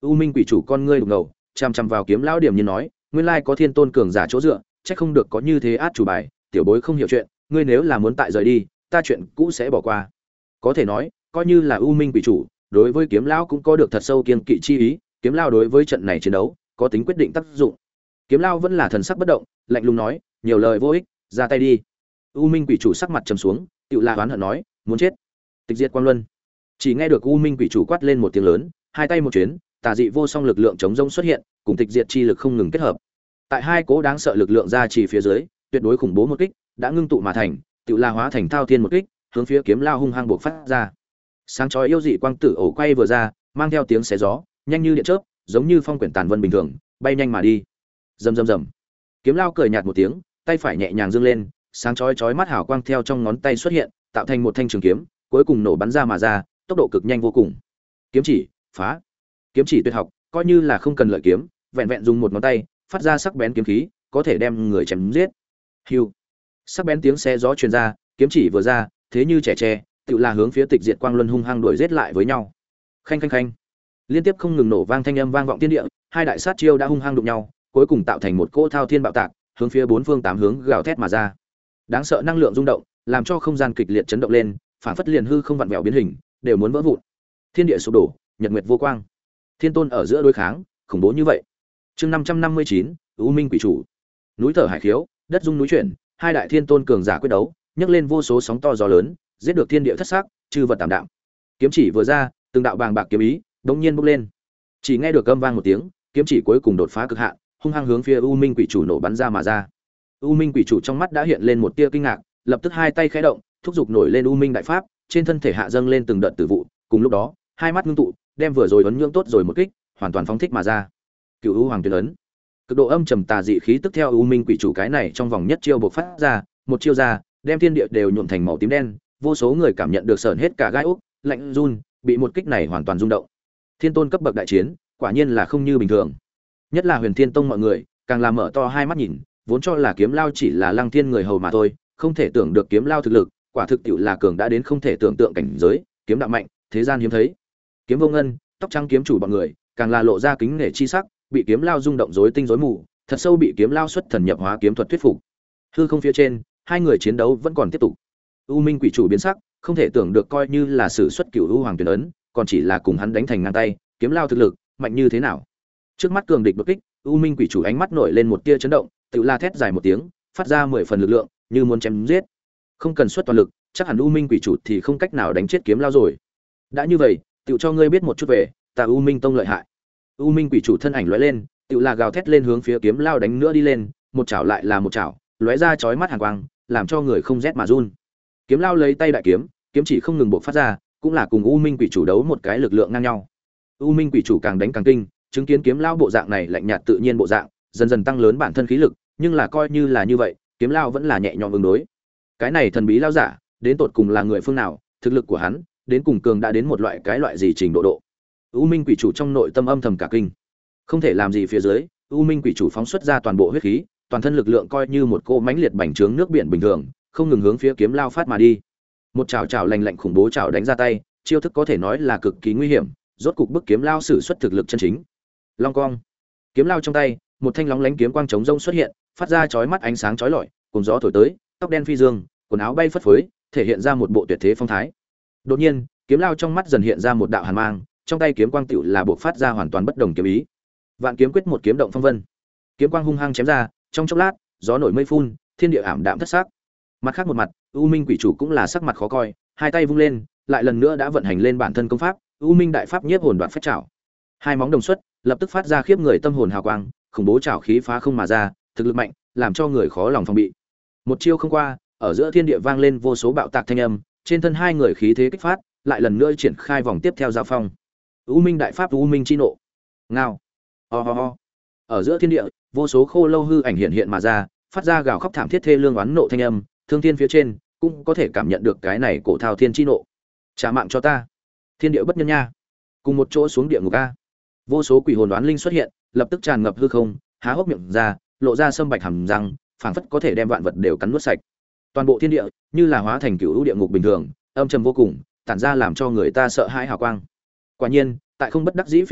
U Minh quỷ chủ con ngươi đục ngầu, chằm chằm vào kiếm lão điểm nhiên nói, nguyên lai có thiên tôn cường giả chỗ dựa, chắc không được có như thế át chủ bài, tiểu bối không hiểu chuyện, ngươi nếu là muốn tại rời đi, ta chuyện cũ sẽ bỏ qua. Có thể nói, coi như là U Minh quỷ chủ, đối với kiếm lão cũng có được thật sâu kiên kỵ chi ý, kiếm lão đối với trận này chiến đấu có tính quyết định tác dụng. Kiếm lão vẫn là thần sắc bất động, lạnh lùng nói, nhiều lời vô ích, ra tay đi. U Minh quỷ chủ sắc mặt trầm xuống, tựu là oán hận nói, muốn chết. Tịch diệt quang luân. Chỉ nghe được U Minh quỷ chủ quát lên một tiếng lớn, hai tay một chuyến, tà dị vô song lực lượng chống rông xuất hiện, cùng tịch diệt chi lực không ngừng kết hợp. Tại hai cố đáng sợ lực lượng ra chỉ phía dưới, tuyệt đối khủng bố một kích, đã ngưng tụ mà thành, tựu là hóa thành thao thiên một kích, hướng phía kiếm lao hung hăng buộc phát ra. Sáng chói yêu dị quang tử ổ quay vừa ra, mang theo tiếng xé gió, nhanh như điện chớp, giống như phong quyển tàn vân bình thường, bay nhanh mà đi. Rầm rầm rầm. Kiếm lao cười nhạt một tiếng, tay phải nhẹ nhàng giương lên, sáng chói chói mắt hào quang theo trong ngón tay xuất hiện, tạo thành một thanh trường kiếm, cuối cùng nổ bắn ra mà ra, tốc độ cực nhanh vô cùng. Kiếm chỉ, phá. Kiếm chỉ tuyệt học, coi như là không cần lợi kiếm, vẹn vẹn dùng một ngón tay, phát ra sắc bén kiếm khí, có thể đem người chém giết. Hưu. Sắc bén tiếng xé gió truyền ra, kiếm chỉ vừa ra, thế như trẻ tre, tự là hướng phía tịch diệt quang luân hung hăng đuổi giết lại với nhau. Khanh khanh khanh. Liên tiếp không ngừng nổ vang thanh âm vang vọng thiên địa, hai đại sát chiêu đã hung hăng đụng nhau, cuối cùng tạo thành một cỗ thao thiên bạo tạc, hướng phía bốn phương tám hướng gào thét mà ra. Đáng sợ năng lượng rung động, làm cho không gian kịch liệt chấn động lên, phản phất liền hư không vặn vẹo biến hình, đều muốn vỡ vụn. Thiên địa sụp đổ, nhật nguyệt vô quang. Thiên tôn ở giữa đối kháng, khủng bố như vậy. Chương năm trăm năm mươi chín, U Minh quỷ chủ. Núi thở hải khiếu, đất rung núi chuyển, hai đại thiên tôn cường giả quyết đấu, nhấc lên vô số sóng to gió lớn, giết được thiên địa thất sắc, chư vật tạm đạm. Kiếm chỉ vừa ra, từng đạo bàng bạc kiếm ý, đột nhiên bốc lên. Chỉ nghe được âm vang một tiếng, kiếm chỉ cuối cùng đột phá cực hạn, hung hăng hướng phía U Minh quỷ chủ nổ bắn ra mà ra. U Minh quỷ chủ trong mắt đã hiện lên một tia kinh ngạc, lập tức hai tay khẽ động, thúc giục nổi lên U Minh đại pháp, trên thân thể hạ dâng lên từng đợt tử vụ, cùng lúc đó, hai mắt ngưng tụ, đem vừa rồi ấn nhưỡng tốt rồi một kích, hoàn toàn phóng thích mà ra. Cửu U Hoàng Tuyên ấn. Cực độ âm trầm tà dị khí tức theo U Minh quỷ chủ cái này trong vòng nhất chiêu bộc phát ra, một chiêu ra, đem thiên địa đều nhuộm thành màu tím đen, vô số người cảm nhận được sởn hết cả gai ốc, lạnh run, bị một kích này hoàn toàn rung động. Thiên tôn cấp bậc đại chiến, quả nhiên là không như bình thường. Nhất là Huyền Thiên Tông mọi người, càng làm mở to hai mắt nhìn, vốn cho là kiếm lao chỉ là Lăng Thiên người hầu mà thôi, không thể tưởng được kiếm lao thực lực, quả thực tiệu là cường đã đến không thể tưởng tượng cảnh giới, kiếm đạo mạnh, thế gian hiếm thấy. Kiếm Vô Ngân, tóc trắng kiếm chủ bọn người, càng là lộ ra kính nể chi sắc, bị kiếm lao rung động rối tinh rối mù, thật sâu bị kiếm lao xuất thần nhập hóa kiếm thuật thuyết phục. Hư không phía trên, hai người chiến đấu vẫn còn tiếp tục. U Minh quỷ chủ biến sắc, không thể tưởng được coi như là sử xuất Cửu U Hoàng Tuyên ấn, còn chỉ là cùng hắn đánh thành ngang tay, kiếm lao thực lực mạnh như thế nào. Trước mắt cường địch đột kích, U Minh quỷ chủ ánh mắt nổi lên một tia chấn động, tự la thét dài một tiếng, phát ra mười phần lực lượng, như muốn chém giết. Không cần xuất toàn lực, chắc hẳn U Minh quỷ chủ thì không cách nào đánh chết kiếm lao rồi. Đã như vậy, tự cho ngươi biết một chút về, ta U Minh tông lợi hại. U Minh quỷ chủ thân ảnh lóe lên, tự là gào thét lên hướng phía kiếm lao đánh nữa đi lên, một chảo lại là một chảo, lóe ra chói mắt hàn quang, làm cho người không rét mà run. Kiếm lao lấy tay đại kiếm, kiếm chỉ không ngừng bộc phát ra, cũng là cùng U Minh quỷ chủ đấu một cái lực lượng ngang nhau. U Minh quỷ chủ càng đánh càng kinh, chứng kiến kiếm lao bộ dạng này lạnh nhạt tự nhiên bộ dạng, dần dần tăng lớn bản thân khí lực, nhưng là coi như là như vậy, kiếm lao vẫn là nhẹ nhõm ứng đối. Cái này thần bí lao giả, đến tột cùng là người phương nào, thực lực của hắn, đến cùng cường đã đến một loại cái loại gì trình độ độ. U Minh quỷ chủ trong nội tâm âm thầm cả kinh. Không thể làm gì phía dưới, U Minh quỷ chủ phóng xuất ra toàn bộ huyết khí, toàn thân lực lượng coi như một cô mãnh liệt bành trướng nước biển bình thường, không ngừng hướng phía kiếm lao phát mà đi. Một chảo chảo lành lạnh khủng bố chảo đánh ra tay, chiêu thức có thể nói là cực kỳ nguy hiểm, rốt cục bức kiếm lao sử xuất thực lực chân chính. Long cong. Kiếm lao trong tay, một thanh lóng lánh kiếm quang chống rông xuất hiện, phát ra chói mắt ánh sáng chói lọi, cùng gió thổi tới, tóc đen phi dương, quần áo bay phất phới, thể hiện ra một bộ tuyệt thế phong thái. Đột nhiên, kiếm lao trong mắt dần hiện ra một đạo hàn mang, trong tay kiếm quang tựu là buộc phát ra hoàn toàn bất đồng kiếm ý. Vạn kiếm quyết một kiếm động phong vân. Kiếm quang hung hăng chém ra, trong chốc lát, gió nổi mây phun, thiên địa ảm đạm thất sắc. Mặt khác một mặt, U Minh quỷ chủ cũng là sắc mặt khó coi, hai tay vung lên, lại lần nữa đã vận hành lên bản thân công pháp, U Minh đại pháp nhiếp hồn đoạt phách trảo. Hai móng đồng xuất, lập tức phát ra khiếp người tâm hồn hào quang, khủng bố trảo khí phá không mà ra, thực lực mạnh, làm cho người khó lòng phòng bị. Một chiêu không qua, ở giữa thiên địa vang lên vô số bạo tạc thanh âm, trên thân hai người khí thế kích phát, lại lần nữa triển khai vòng tiếp theo giao phong. U Minh đại pháp U Minh chi nộ. Ngao. Ho ho ho. Ở giữa thiên địa, vô số khô lâu hư ảnh hiện hiện mà ra, phát ra gào khóc thảm thiết thê lương oán nộ thanh âm, thương thiên phía trên cũng có thể cảm nhận được cái này cổ thao thiên chi nộ. Trả mạng cho ta. Thiên địa bất nhân nha. Cùng một chỗ xuống địa ngục a. Vô số quỷ hồn đoán linh xuất hiện, lập tức tràn ngập hư không, há hốc miệng ra, lộ ra sâm bạch hàm răng, phảng phất có thể đem vạn vật đều cắn nuốt sạch. Toàn bộ thiên địa như là hóa thành cựu địa ngục bình thường, âm trầm vô cùng, tản ra làm cho người ta sợ hãi hào quang. Quả nhiên, tại không bất đắc dĩ phía dưới,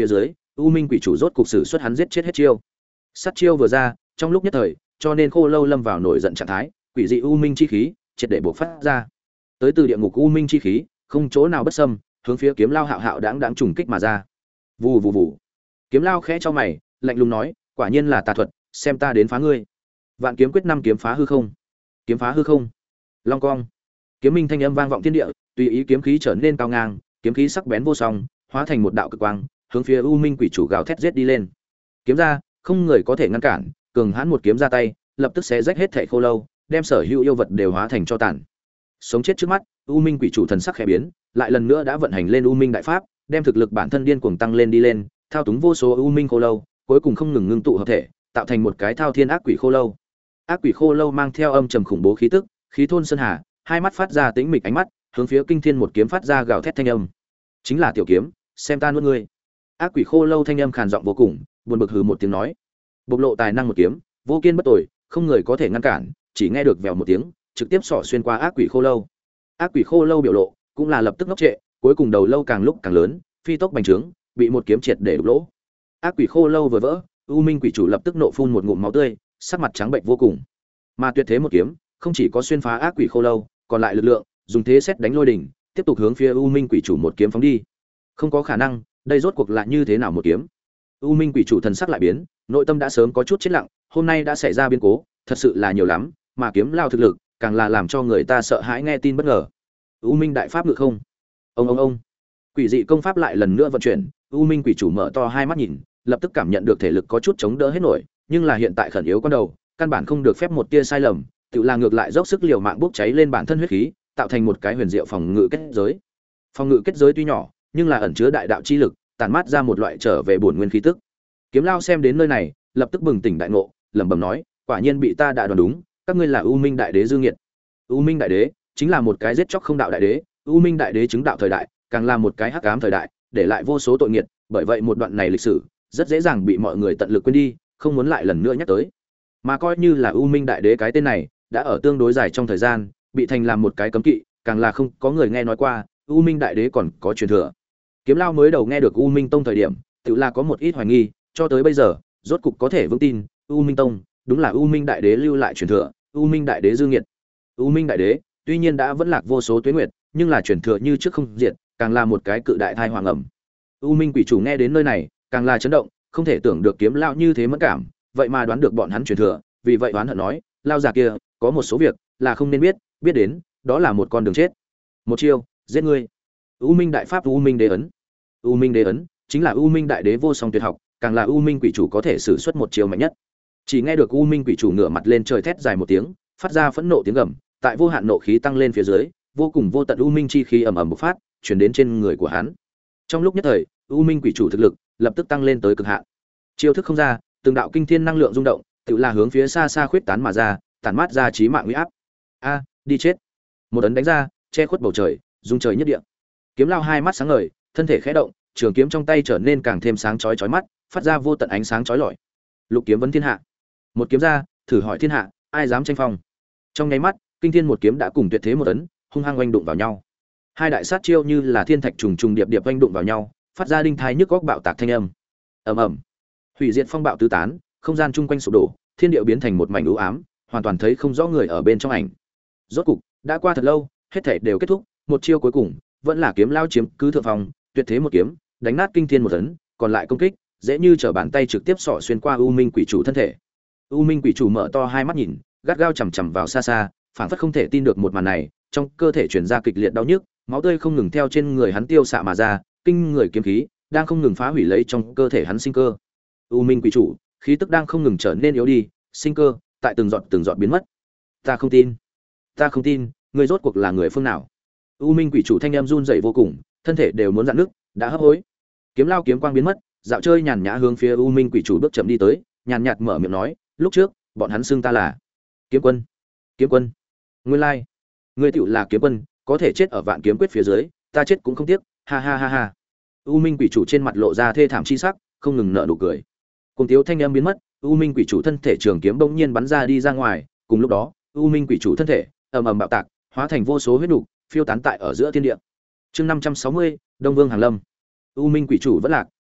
u minh quỷ chủ rốt cục sử xuất hắn giết chết hết chiêu. Sát chiêu vừa ra, trong lúc nhất thời, cho nên Khô Lâu lâm vào nổi giận trạng thái, quỷ dị u minh chi khí triệt để bộc phát ra. Tới từ địa ngục u minh chi khí, không chỗ nào bất xâm, hướng phía Kiếm Lao hạo hạo đãng đãng trùng kích mà ra. Vù vù vù. Kiếm Lao khẽ cho mày, lạnh lùng nói, quả nhiên là tà thuật, xem ta đến phá ngươi. Vạn kiếm quyết năm kiếm phá hư không. Kiếm phá hư không. Long cong. Kiếm minh thanh âm vang vọng thiên địa, tùy ý kiếm khí trở nên cao ngang, kiếm khí sắc bén vô song, hóa thành một đạo cực quang, hướng phía u minh quỷ chủ gào thét giết đi lên. Kiếm ra, không người có thể ngăn cản, cường hãn một kiếm ra tay, lập tức xé rách hết thảy Khô Lâu, đem sở hữu yêu vật đều hóa thành cho tàn. Sống chết trước mắt, u minh quỷ chủ thần sắc khẽ biến, lại lần nữa đã vận hành lên u minh đại pháp, đem thực lực bản thân điên cuồng tăng lên đi lên, thao túng vô số u minh Khô Lâu, cuối cùng không ngừng ngưng tụ hợp thể, tạo thành một cái thao thiên ác quỷ Khô Lâu. Ác quỷ Khô Lâu mang theo âm trầm khủng bố khí tức, khí thôn sơn hà, hai mắt phát ra tĩnh mịch ánh mắt, hướng phía kinh thiên một kiếm phát ra gào thét thanh âm. Chính là tiểu kiếm, xem ta nuốt ngươi. Ác quỷ Khô Lâu thanh âm khàn giọng vô cùng, buồn bực hừ một tiếng nói, bộc lộ tài năng một kiếm, vô kiên bất tồi, không người có thể ngăn cản, chỉ nghe được vèo một tiếng, trực tiếp xỏ xuyên qua ác quỷ Khô Lâu. Ác quỷ Khô Lâu biểu lộ cũng là lập tức ngốc trệ, cuối cùng đầu lâu càng lúc càng lớn, phi tốc bành trướng, bị một kiếm triệt để đục lỗ. Ác quỷ Khô Lâu vừa vỡ, u minh quỷ chủ lập tức nộ phun một ngụm máu tươi, sắc mặt trắng bệnh vô cùng. Mà tuyệt thế một kiếm, không chỉ có xuyên phá ác quỷ Khô Lâu, còn lại lực lượng, dùng thế xét đánh lôi đỉnh, tiếp tục hướng phía u minh quỷ chủ một kiếm phóng đi. Không có khả năng, đây rốt cuộc là như thế nào một kiếm? U minh quỷ chủ thần sắc lại biến, nội tâm đã sớm có chút chết lặng, hôm nay đã xảy ra biến cố, thật sự là nhiều lắm, mà Kiếm Lao thực lực, càng là làm cho người ta sợ hãi nghe tin bất ngờ. U minh đại pháp ngự không. Ông ông ông. Quỷ dị công pháp lại lần nữa vận chuyển, u minh quỷ chủ mở to hai mắt nhìn, lập tức cảm nhận được thể lực có chút chống đỡ hết nổi, nhưng là hiện tại khẩn yếu con đầu, căn bản không được phép một tia sai lầm, tự là ngược lại dốc sức liều mạng bốc cháy lên bản thân huyết khí, tạo thành một cái huyền diệu phòng ngự kết giới. Phòng ngự kết giới tuy nhỏ, nhưng là ẩn chứa đại đạo chi lực, tản mát ra một loại trở về bổn nguyên khí tức. Kiếm Lao xem đến nơi này, lập tức bừng tỉnh đại ngộ, lẩm bẩm nói, quả nhiên bị ta đã đoán đúng, các ngươi là U Minh Đại Đế dư nghiệt. U Minh Đại Đế chính là một cái giết chóc không đạo đại đế, U Minh Đại Đế chứng đạo thời đại, càng là một cái hắc ám thời đại, để lại vô số tội nghiệt, bởi vậy một đoạn này lịch sử rất dễ dàng bị mọi người tận lực quên đi, không muốn lại lần nữa nhắc tới. Mà coi như là U Minh Đại Đế cái tên này, đã ở tương đối dài trong thời gian, bị thành làm một cái cấm kỵ, càng là không có người nghe nói qua, U Minh Đại Đế còn có truyền thừa. Kiếm Lao mới đầu nghe được U Minh Tông thời điểm, tự là có một ít hoài nghi, cho tới bây giờ, rốt cục có thể vững tin, U Minh Tông đúng là U Minh Đại Đế lưu lại truyền thừa, U Minh Đại Đế dư nghiệt. U Minh Đại Đế tuy nhiên đã vẫn lạc vô số tuế nguyệt, nhưng là truyền thừa như trước không diệt, càng là một cái cự đại thai hoàng ẩm. U Minh quỷ chủ nghe đến nơi này, càng là chấn động, không thể tưởng được Kiếm Lao như thế mẫn cảm, vậy mà đoán được bọn hắn truyền thừa, vì vậy đoán hận nói, Lao già kia, có một số việc là không nên biết, biết đến, đó là một con đường chết. Một chiêu, giết ngươi. U Minh đại pháp U Minh đế ấn. U Minh đế ấn chính là U Minh đại đế vô song tuyệt học, càng là U Minh quỷ chủ có thể sử xuất một chiêu mạnh nhất. Chỉ nghe được U Minh quỷ chủ ngửa mặt lên trời thét dài một tiếng, phát ra phẫn nộ tiếng gầm, tại vô hạn nộ khí tăng lên phía dưới, vô cùng vô tận U Minh chi khí ầm ầm bộc phát, truyền đến trên người của hắn. Trong lúc nhất thời, U Minh quỷ chủ thực lực lập tức tăng lên tới cực hạn. Chiêu thức không ra, từng đạo kinh thiên năng lượng rung động, tự là hướng phía xa xa khuyết tán mà ra, tản mát ra chí mạng uy áp. A, đi chết. Một ấn đánh ra, che khuất bầu trời, dung trời nhất địa. Kiếm Lao hai mắt sáng ngời, thân thể khẽ động, trường kiếm trong tay trở nên càng thêm sáng chói chói mắt, phát ra vô tận ánh sáng chói lọi. Lục kiếm vấn thiên hạ. Một kiếm ra, thử hỏi thiên hạ, ai dám tranh phong. Trong nháy mắt, kinh thiên một kiếm đã cùng tuyệt thế một ấn, hung hăng oanh đụng vào nhau. Hai đại sát chiêu như là thiên thạch trùng trùng điệp điệp oanh đụng vào nhau, phát ra đinh thai nhức góc bạo tạc thanh âm. Ầm ầm. Hủy diệt phong bạo tứ tán, không gian chung quanh sụp đổ, thiên địa biến thành một mảnh u ám, hoàn toàn thấy không rõ người ở bên trong ảnh. Rốt cục, đã qua thật lâu, hết thảy đều kết thúc, một chiêu cuối cùng, vẫn là Kiếm Lao chiếm cứ thượng phòng, tuyệt thế một kiếm, đánh nát kinh thiên một ấn, còn lại công kích, dễ như trở bàn tay trực tiếp xỏ xuyên qua U Minh quỷ chủ thân thể. U Minh quỷ chủ mở to hai mắt nhìn, gắt gao chằm chằm vào xa xa, phảng phất không thể tin được một màn này, trong cơ thể truyền ra kịch liệt đau nhức, máu tươi không ngừng theo trên người hắn tiêu xạ mà ra, kinh người kiếm khí đang không ngừng phá hủy lấy trong cơ thể hắn sinh cơ. U Minh quỷ chủ, khí tức đang không ngừng trở nên yếu đi, sinh cơ tại từng giọt từng giọt biến mất. Ta không tin, ta không tin, ngươi rốt cuộc là người phương nào? U Minh quỷ chủ thanh em run rẩy vô cùng, thân thể đều muốn rạn nứt, đã hấp hối. Kiếm Lao kiếm quang biến mất, dạo chơi nhàn nhã hướng phía U Minh quỷ chủ bước chậm đi tới, nhàn nhạt mở miệng nói, lúc trước, bọn hắn xưng ta là Kiếm Quân. Kiếm Quân? Nguyên lai, ngươi tựu là Kiếm Quân, có thể chết ở Vạn Kiếm Quyết phía dưới, ta chết cũng không tiếc, ha ha ha ha. U Minh quỷ chủ trên mặt lộ ra thê thảm chi sắc, không ngừng nở nụ cười. Cùng tiếu thanh em biến mất, U Minh quỷ chủ thân thể trường kiếm bỗng nhiên bắn ra đi ra ngoài, cùng lúc đó, U Minh quỷ chủ thân thể ầm ầm bạo tạc, hóa thành vô số huyết nục, phiêu tán tại ở giữa thiên địa. Chương năm trăm sáu mươi, Đông Vương Hàng Lâm. U Minh quỷ chủ vẫn lạc,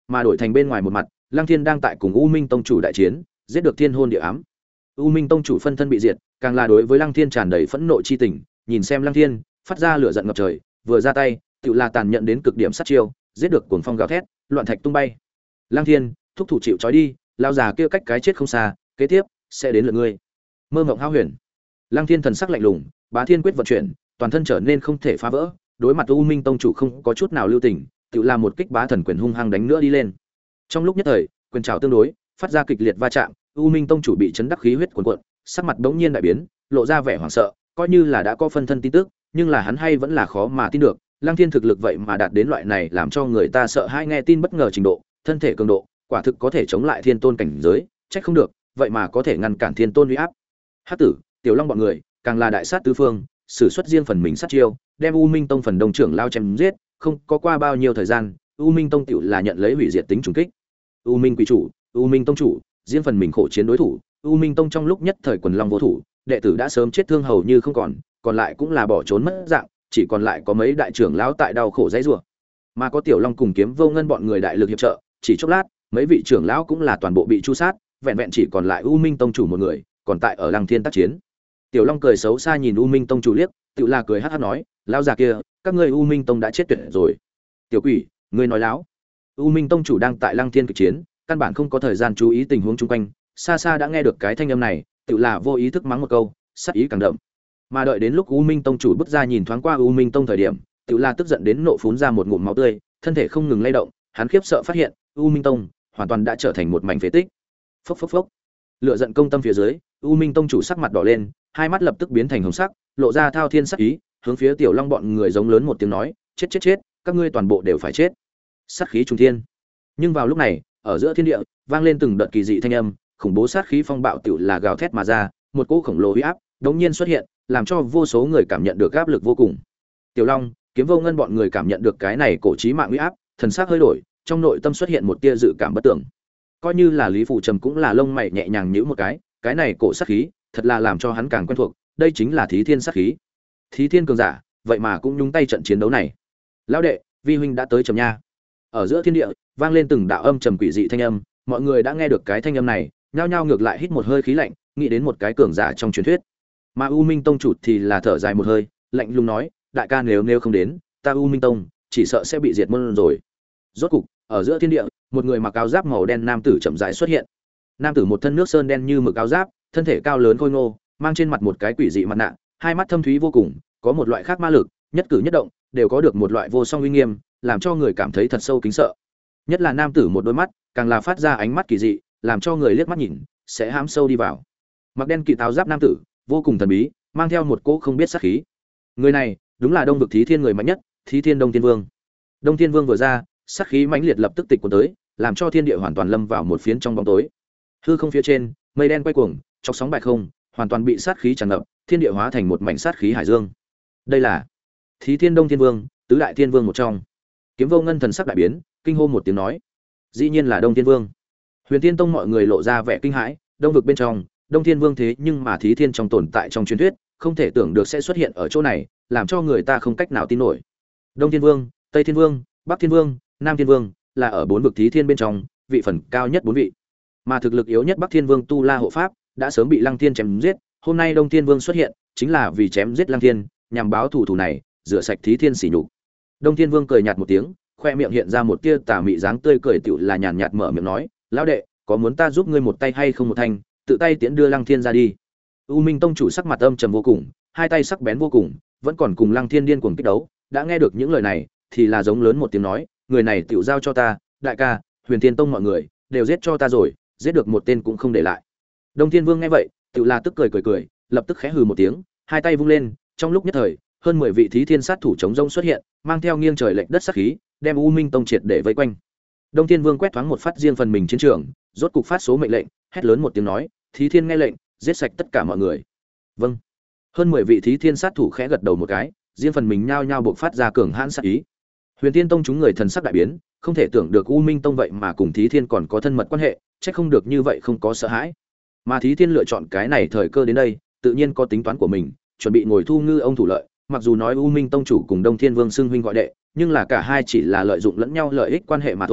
mà đổi thành bên ngoài một mặt, Lăng Thiên đang tại cùng U Minh tông chủ đại chiến, giết được thiên hôn địa ám. U Minh tông chủ phân thân bị diệt, càng là đối với Lăng Thiên tràn đầy phẫn nộ chi tình, nhìn xem Lăng Thiên, phát ra lửa giận ngập trời, vừa ra tay, tựu là tàn nhẫn đến cực điểm sát chiêu, giết được cuồng phong gào thét, loạn thạch tung bay. Lăng Thiên, thúc thủ chịu trói đi, lão già kia cách cái chết không xa, kế tiếp sẽ đến lượt ngươi. Mơ mộng hao huyền. Lăng Thiên thần sắc lạnh lùng, Bá Thiên quyết vận chuyển, toàn thân trở nên không thể phá vỡ, đối mặt U Minh tông chủ không có chút nào lưu tình, tựu là một kích bá thần quyền hung hăng đánh nữa đi lên. Trong lúc nhất thời, quyền trảo tương đối, phát ra kịch liệt va chạm, U Minh tông chủ bị chấn đắc khí huyết cuồn cuộn, sắc mặt bỗng nhiên đại biến, lộ ra vẻ hoảng sợ, coi như là đã có phân thân tin tức, nhưng là hắn hay vẫn là khó mà tin được, Lăng Thiên thực lực vậy mà đạt đến loại này làm cho người ta sợ hãi nghe tin bất ngờ trình độ, thân thể cường độ, quả thực có thể chống lại thiên tôn cảnh giới, trách không được, vậy mà có thể ngăn cản thiên tôn uy áp. Hắc tử, Tiểu Long bọn người, càng là đại sát tứ phương, sử xuất riêng phần mình sát chiêu, đem U Minh tông phần đông trưởng lao chém giết, không có qua bao nhiêu thời gian, U Minh tông tiểu là nhận lấy hủy diệt tính trùng kích. U Minh quỷ chủ, U Minh tông chủ, riêng phần mình khổ chiến đối thủ, U Minh tông trong lúc nhất thời quần long vô thủ, đệ tử đã sớm chết thương hầu như không còn, còn lại cũng là bỏ trốn mất dạng, chỉ còn lại có mấy đại trưởng lão tại đau khổ dãy rủa. Mà có Tiểu Long cùng Kiếm Vô Ngân bọn người đại lực hiệp trợ, chỉ chốc lát, mấy vị trưởng lão cũng là toàn bộ bị chu sát, vẹn vẹn chỉ còn lại U Minh tông chủ một người, còn tại ở Lăng Thiên tác chiến. Tiểu Long cười xấu xa nhìn U Minh tông chủ liếc, tự là cười hắc hắc nói, lão già kia, các ngươi U Minh tông đã chết tuyệt rồi. Tiểu quỷ, ngươi nói láo. U Minh tông chủ đang tại Lăng Thiên kịch chiến, căn bản không có thời gian chú ý tình huống chung quanh, xa xa đã nghe được cái thanh âm này, tự là vô ý thức mắng một câu, sát ý càng đậm. Mà đợi đến lúc U Minh tông chủ bước ra nhìn thoáng qua U Minh tông thời điểm, tự là tức giận đến nộ phún ra một ngụm máu tươi, thân thể không ngừng lay động, hắn khiếp sợ phát hiện, U Minh tông hoàn toàn đã trở thành một mảnh phế tích. Phốc phốc phốc. Lửa giận công tâm phía dưới, U Minh tông chủ sắc mặt đỏ lên, hai mắt lập tức biến thành hồng sắc, lộ ra thao thiên sát ý, hướng phía Tiểu Long bọn người giống lớn một tiếng nói, chết chết chết, các ngươi toàn bộ đều phải chết. Sát khí trùng thiên. Nhưng vào lúc này, ở giữa thiên địa, vang lên từng đợt kỳ dị thanh âm, khủng bố sát khí phong bạo tiểu là gào thét mà ra, một cỗ khổng lồ uy áp đống nhiên xuất hiện, làm cho vô số người cảm nhận được áp lực vô cùng. Tiểu Long, Kiếm Vô Ngân bọn người cảm nhận được cái này cổ chí mạng uy áp, thần sắc hơi đổi, trong nội tâm xuất hiện một tia dự cảm bất tưởng. Coi như là Lý Phủ Trầm cũng là lông mày nhẹ nhàng nhíu một cái, cái này cổ sát khí, thật là làm cho hắn càng quen thuộc, đây chính là Thí Thiên sát khí. Thí Thiên cường giả, vậy mà cũng nhúng tay trận chiến đấu này. Lão đệ, vi huynh đã tới trầm nha. Ở giữa thiên địa, vang lên từng đạo âm trầm quỷ dị thanh âm, mọi người đã nghe được cái thanh âm này, nhao nhao ngược lại hít một hơi khí lạnh, nghĩ đến một cái cường giả trong truyền thuyết. Mà U Minh tông chủ thì là thở dài một hơi, lạnh lùng nói, đại ca nếu nếu không đến, ta U Minh tông chỉ sợ sẽ bị diệt môn rồi. Rốt cục, ở giữa thiên địa, một người mặc áo giáp màu đen nam tử chậm rãi xuất hiện. Nam tử một thân nước sơn đen như mực áo giáp, thân thể cao lớn khôi ngô, mang trên mặt một cái quỷ dị mặt nạ, hai mắt thâm thúy vô cùng, có một loại khác ma lực, nhất cử nhất động đều có được một loại vô song uy nghiêm, làm cho người cảm thấy thật sâu kính sợ. Nhất là nam tử một đôi mắt, càng là phát ra ánh mắt kỳ dị, làm cho người liếc mắt nhìn sẽ hãm sâu đi vào. Mặc đen kịt áo giáp nam tử, vô cùng thần bí, mang theo một cỗ không biết sát khí. Người này, đúng là Đông vực Thí Thiên người mạnh nhất, Thí Thiên Đông Thiên Vương. Đông Thiên Vương vừa ra, sát khí mãnh liệt lập tức tịch cuốn tới, làm cho thiên địa hoàn toàn lâm vào một phiến trong bóng tối. Hư không phía trên, mây đen quay cuồng, chọc sóng bại không, hoàn toàn bị sát khí tràn ngập, thiên địa hóa thành một mảnh sát khí hải dương. Đây là Thí Thiên Đông Thiên Vương, tứ đại thiên vương một trong. Kiếm Vô Ngân thần sắc đại biến, kinh hô một tiếng nói: "Dĩ nhiên là Đông Thiên Vương." Huyền Tiên Tông mọi người lộ ra vẻ kinh hãi, đông vực bên trong, Đông Thiên Vương thế nhưng mà Thí Thiên trong tồn tại trong truyền thuyết, không thể tưởng được sẽ xuất hiện ở chỗ này, làm cho người ta không cách nào tin nổi. Đông Thiên Vương, Tây Thiên Vương, Bắc Thiên Vương, Nam Thiên Vương, là ở bốn vực Thí Thiên bên trong, vị phần cao nhất bốn vị. Mà thực lực yếu nhất Bắc Thiên Vương Tu La hộ pháp, đã sớm bị Lăng Thiên chém giết, hôm nay Đông Thiên Vương xuất hiện, chính là vì chém giết Lăng Thiên, nhằm báo thù thù này, rửa sạch Thí Thiên sỉ nhục. Đông Thiên Vương cười nhạt một tiếng, khoe miệng hiện ra một tia tà mị dáng tươi cười, tựu là nhàn nhạt mở miệng nói: "Lão đệ, có muốn ta giúp ngươi một tay hay không một thanh, tự tay tiễn đưa Lăng Thiên ra đi." U Minh tông chủ sắc mặt âm trầm vô cùng, hai tay sắc bén vô cùng, vẫn còn cùng Lăng Thiên điên cuồng kích đấu, đã nghe được những lời này, thì là giống lớn một tiếng nói: "Người này tiểu giao cho ta, đại ca, Huyền Thiên Tông mọi người đều giết cho ta rồi, giết được một tên cũng không để lại." Đông Thiên Vương nghe vậy, tiểu là tức cười cười cười, lập tức khẽ hừ một tiếng, hai tay vung lên, trong lúc nhất thời, hơn mười vị Thí Thiên sát thủ chống rông xuất hiện, mang theo nghiêng trời lệch đất sát khí, đem U Minh tông triệt để vây quanh. Đông Thiên Vương quét thoáng một phát riêng phần mình chiến trường, rốt cục phát số mệnh lệnh, hét lớn một tiếng nói: "Thí Thiên nghe lệnh, giết sạch tất cả mọi người." Vâng. Hơn mười vị Thí Thiên sát thủ khẽ gật đầu một cái, riêng phần mình nhao nhao buộc phát ra cường hãn sát ý. Huyền Tiên Tông chúng người thần sắc đại biến, không thể tưởng được U Minh Tông vậy mà cùng Thí Thiên còn có thân mật quan hệ, chắc không được như vậy không có sợ hãi. Mà Thí Thiên lựa chọn cái này thời cơ đến đây, tự nhiên có tính toán của mình, chuẩn bị ngồi thu ngư ông thủ lợi. Mặc dù nói U Minh Tông chủ cùng Đông Thiên Vương xưng huynh gọi đệ, nhưng là cả hai chỉ là lợi dụng lẫn nhau lợi ích quan hệ mà thôi,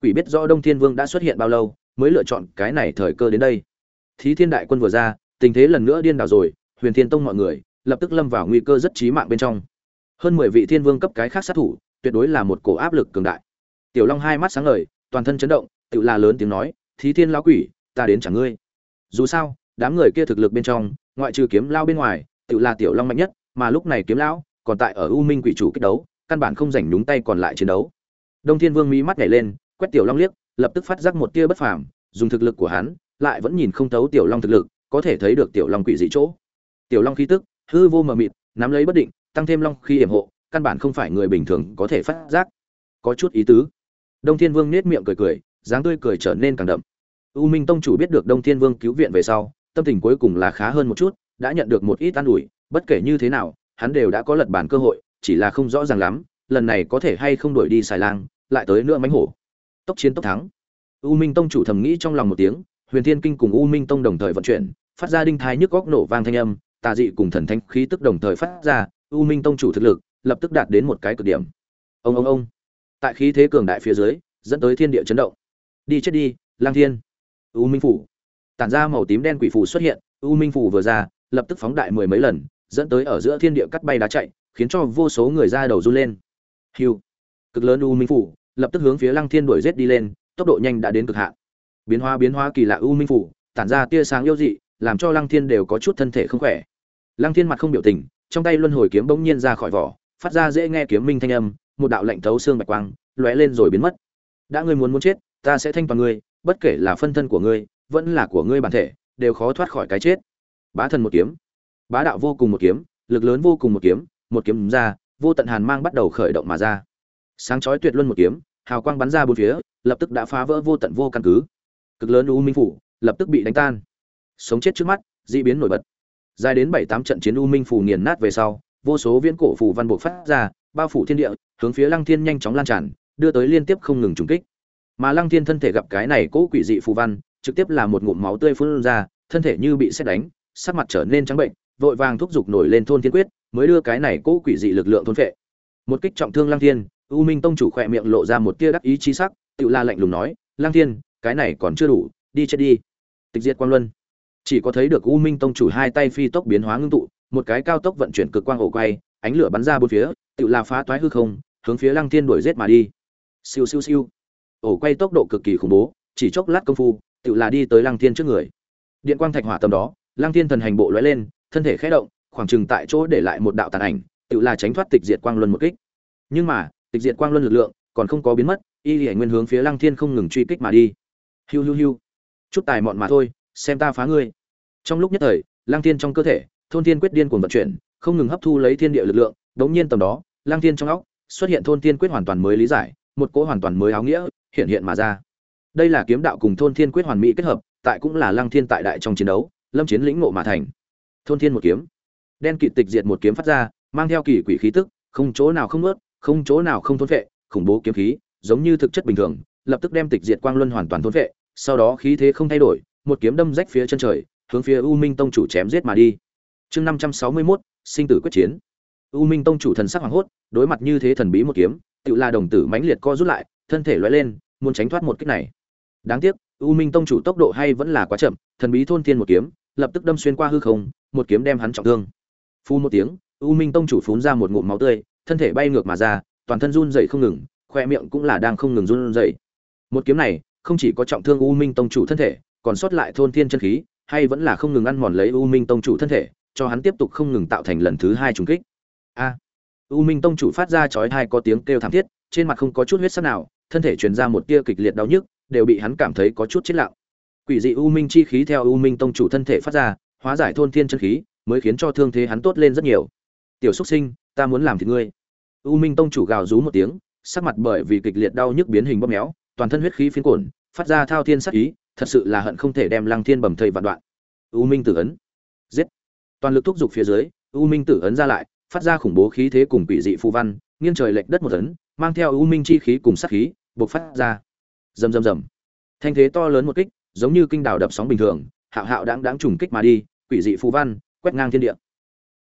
quỷ biết rõ Đông Thiên Vương đã xuất hiện bao lâu, mới lựa chọn cái này thời cơ đến đây. Thí Thiên đại quân vừa ra, tình thế lần nữa điên đảo rồi, Huyền Thiên Tông mọi người lập tức lâm vào nguy cơ rất chí mạng bên trong. Hơn mười vị thiên vương cấp cái khác sát thủ, tuyệt đối là một cổ áp lực cường đại. Tiểu Long hai mắt sáng ngời, toàn thân chấn động, tự là lớn tiếng nói, "Thí Thiên lão quỷ, ta đến chẳng ngươi." Dù sao, đám người kia thực lực bên trong, ngoại trừ Kiếm lão bên ngoài, tự là Tiểu Long mạnh nhất, mà lúc này Kiếm lão còn tại ở U Minh quỷ chủ kích đấu, căn bản không rảnh nhúng tay còn lại chiến đấu. Đông Thiên Vương mí mắt nhảy lên, quét Tiểu Long liếc, lập tức phát giác một tia bất phàm, dùng thực lực của hắn, lại vẫn nhìn không thấu Tiểu Long thực lực, có thể thấy được Tiểu Long quỷ dị chỗ. Tiểu Long khí tức, hư vô mờ mịt, nắm lấy bất định, tăng thêm Long khí yểm hộ, căn bản không phải người bình thường có thể phát giác. Có chút ý tứ. Đông Thiên Vương nhếch miệng cười cười, dáng tươi cười trở nên càng đậm. U Minh tông chủ biết được Đông Thiên Vương cứu viện về sau, tâm tình cuối cùng là khá hơn một chút, đã nhận được một ít an ủi, bất kể như thế nào, hắn đều đã có lật bản cơ hội, chỉ là không rõ ràng lắm, lần này có thể hay không đuổi đi xài lang, lại tới nữa mãnh hổ. Tốc chiến tốc thắng. U Minh tông chủ thầm nghĩ trong lòng một tiếng, Huyền Thiên Kinh cùng U Minh tông đồng thời vận chuyển, phát ra đinh thai nhức góc nổ vang thanh âm, tà dị cùng thần thánh khí tức đồng thời phát ra, U Minh tông chủ thực lực lập tức đạt đến một cái cực điểm. Ông ông ông. Tại khí thế cường đại phía dưới, dẫn tới thiên địa chấn động. Đi chết đi, Lang Thiên. U Minh phủ. Tản ra màu tím đen quỷ phù xuất hiện, U Minh phủ vừa ra, lập tức phóng đại mười mấy lần, dẫn tới ở giữa thiên địa cắt bay đá chạy, khiến cho vô số người ra đầu run lên. Hưu. Cực lớn U Minh phủ, lập tức hướng phía Lăng Thiên đuổi giết đi lên, tốc độ nhanh đã đến cực hạn. Biến hóa biến hóa kỳ lạ U Minh phủ, tản ra tia sáng yêu dị, làm cho Lăng Thiên đều có chút thân thể không khỏe. Lăng Thiên mặt không biểu tình, trong tay luân hồi kiếm bỗng nhiên ra khỏi vỏ, phát ra dễ nghe kiếm minh thanh âm, một đạo lạnh thấu xương bạch quang, lóe lên rồi biến mất. Đã ngươi muốn muốn chết, ta sẽ thanh toàn ngươi, bất kể là phân thân của ngươi, vẫn là của ngươi bản thể, đều khó thoát khỏi cái chết. Bá thần một kiếm, bá đạo vô cùng một kiếm, lực lớn vô cùng một kiếm, một kiếm ra, vô tận hàn mang bắt đầu khởi động mà ra. Sáng chói tuyệt luân một kiếm, hào quang bắn ra bốn phía, lập tức đã phá vỡ vô tận vô căn cứ. Cực lớn U Minh phủ, lập tức bị đánh tan. Sống chết trước mắt, dị biến nổi bật. Dài đến bảy tám trận chiến U Minh phủ nghiền nát về sau, vô số viễn cổ phù văn buộc phát ra, bao phủ thiên địa, hướng phía Lăng Thiên nhanh chóng lan tràn, đưa tới liên tiếp không ngừng trùng kích. Mà Lăng Thiên thân thể gặp cái này cố quỷ dị phù văn, trực tiếp là một ngụm máu tươi phun ra, thân thể như bị sét đánh, sắc mặt trở nên trắng bệnh, vội vàng thúc giục nổi lên thôn thiên quyết, mới đưa cái này cố quỷ dị lực lượng thôn phệ. Một kích trọng thương Lăng Thiên, U Minh tông chủ khẽ miệng lộ ra một tia đắc ý chi sắc, tự la lạnh lùng nói, "Lăng Thiên, cái này còn chưa đủ, đi chết đi." Tịch diệt quang luân. Chỉ có thấy được U Minh tông chủ hai tay phi tốc biến hóa ngưng tụ, một cái cao tốc vận chuyển cực quang ổ quay, ánh lửa bắn ra bốn phía, tự là phá toái hư không, hướng phía Lăng Thiên đuổi giết mà đi. Siêu siêu siêu. Ổ quay tốc độ cực kỳ khủng bố, chỉ chốc lát công phu, tự là đi tới Lăng Thiên trước người. Điện quang thạch hỏa tầm đó, Lăng Thiên thần hành bộ lóe lên, thân thể khẽ động, khoảng chừng tại chỗ để lại một đạo tàn ảnh, tự là tránh thoát tịch diệt quang luân một kích. Nhưng mà, tịch diệt quang luân lực lượng còn không có biến mất, y liễu nguyên hướng phía Lăng Thiên không ngừng truy kích mà đi. Hiu hiu hiu. Chút tài mọn mà thôi, xem ta phá ngươi. Trong lúc nhất thời, Lăng Thiên trong cơ thể, thôn thiên quyết điên cuồng vận chuyển, không ngừng hấp thu lấy thiên địa lực lượng, đống nhiên tầm đó, Lăng Thiên trong óc xuất hiện thôn thiên quyết hoàn toàn mới lý giải, một cỗ hoàn toàn mới áo nghĩa hiện hiện mà ra. Đây là kiếm đạo cùng thôn thiên quyết hoàn mỹ kết hợp, tại cũng là Lăng Thiên tại đại trong chiến đấu, lâm chiến lĩnh ngộ mà thành. Thôn thiên một kiếm, đen kịt tịch diệt một kiếm phát ra, mang theo kỳ quỷ khí tức, không chỗ nào không nuốt, không chỗ nào không thôn phệ, khủng bố kiếm khí, giống như thực chất bình thường, lập tức đem tịch diệt quang luân hoàn toàn thôn phệ, sau đó khí thế không thay đổi, một kiếm đâm rách phía chân trời, hướng phía U Minh tông chủ chém giết mà đi. Chương năm trăm sáu mươi mốt, sinh tử quyết chiến. U Minh tông chủ thần sắc hoảng hốt, đối mặt như thế thần bí một kiếm, tựu là đồng tử mãnh liệt co rút lại, thân thể lóe lên, muốn tránh thoát một kích này. Đáng tiếc, U Minh tông chủ tốc độ hay vẫn là quá chậm, thần bí thôn thiên một kiếm, lập tức đâm xuyên qua hư không, một kiếm đem hắn trọng thương. Phun một tiếng, U Minh tông chủ phun ra một ngụm máu tươi, thân thể bay ngược mà ra, toàn thân run rẩy không ngừng, khoe miệng cũng là đang không ngừng run rẩy. Một kiếm này, không chỉ có trọng thương U Minh tông chủ thân thể, còn sót lại thôn thiên chân khí, hay vẫn là không ngừng ăn mòn lấy U Minh tông chủ thân thể, cho hắn tiếp tục không ngừng tạo thành lần thứ hai trùng kích. A! U Minh tông chủ phát ra chói tai có tiếng kêu thảm thiết, trên mặt không có chút huyết sắc nào, thân thể truyền ra một tia kịch liệt đau nhức, đều bị hắn cảm thấy có chút chết lặng. Quỷ dị U Minh chi khí theo U Minh tông chủ thân thể phát ra, hóa giải thôn thiên chân khí, mới khiến cho thương thế hắn tốt lên rất nhiều. Tiểu Súc Sinh, ta muốn làm thịt ngươi. U Minh tông chủ gào rú một tiếng, sắc mặt bởi vì kịch liệt đau nhức biến hình bóp méo, toàn thân huyết khí phiến cuồn, phát ra thao thiên sát ý, thật sự là hận không thể đem Lăng Thiên bầm thây vạn đoạn. U Minh tử ấn, giết! Toàn lực thúc giục phía dưới, U Minh tử ấn ra lại, phát ra khủng bố khí thế cùng quỷ dị phù văn, nghiêng trời lệch đất một ấn, mang theo U Minh chi khí cùng sát khí, bộc phát ra. Rầm rầm rầm. Thanh thế to lớn một kích, giống như kinh đào đập sóng bình thường, hạo hạo đãng đãng trùng kích mà đi, quỷ dị phù văn quét ngang thiên địa.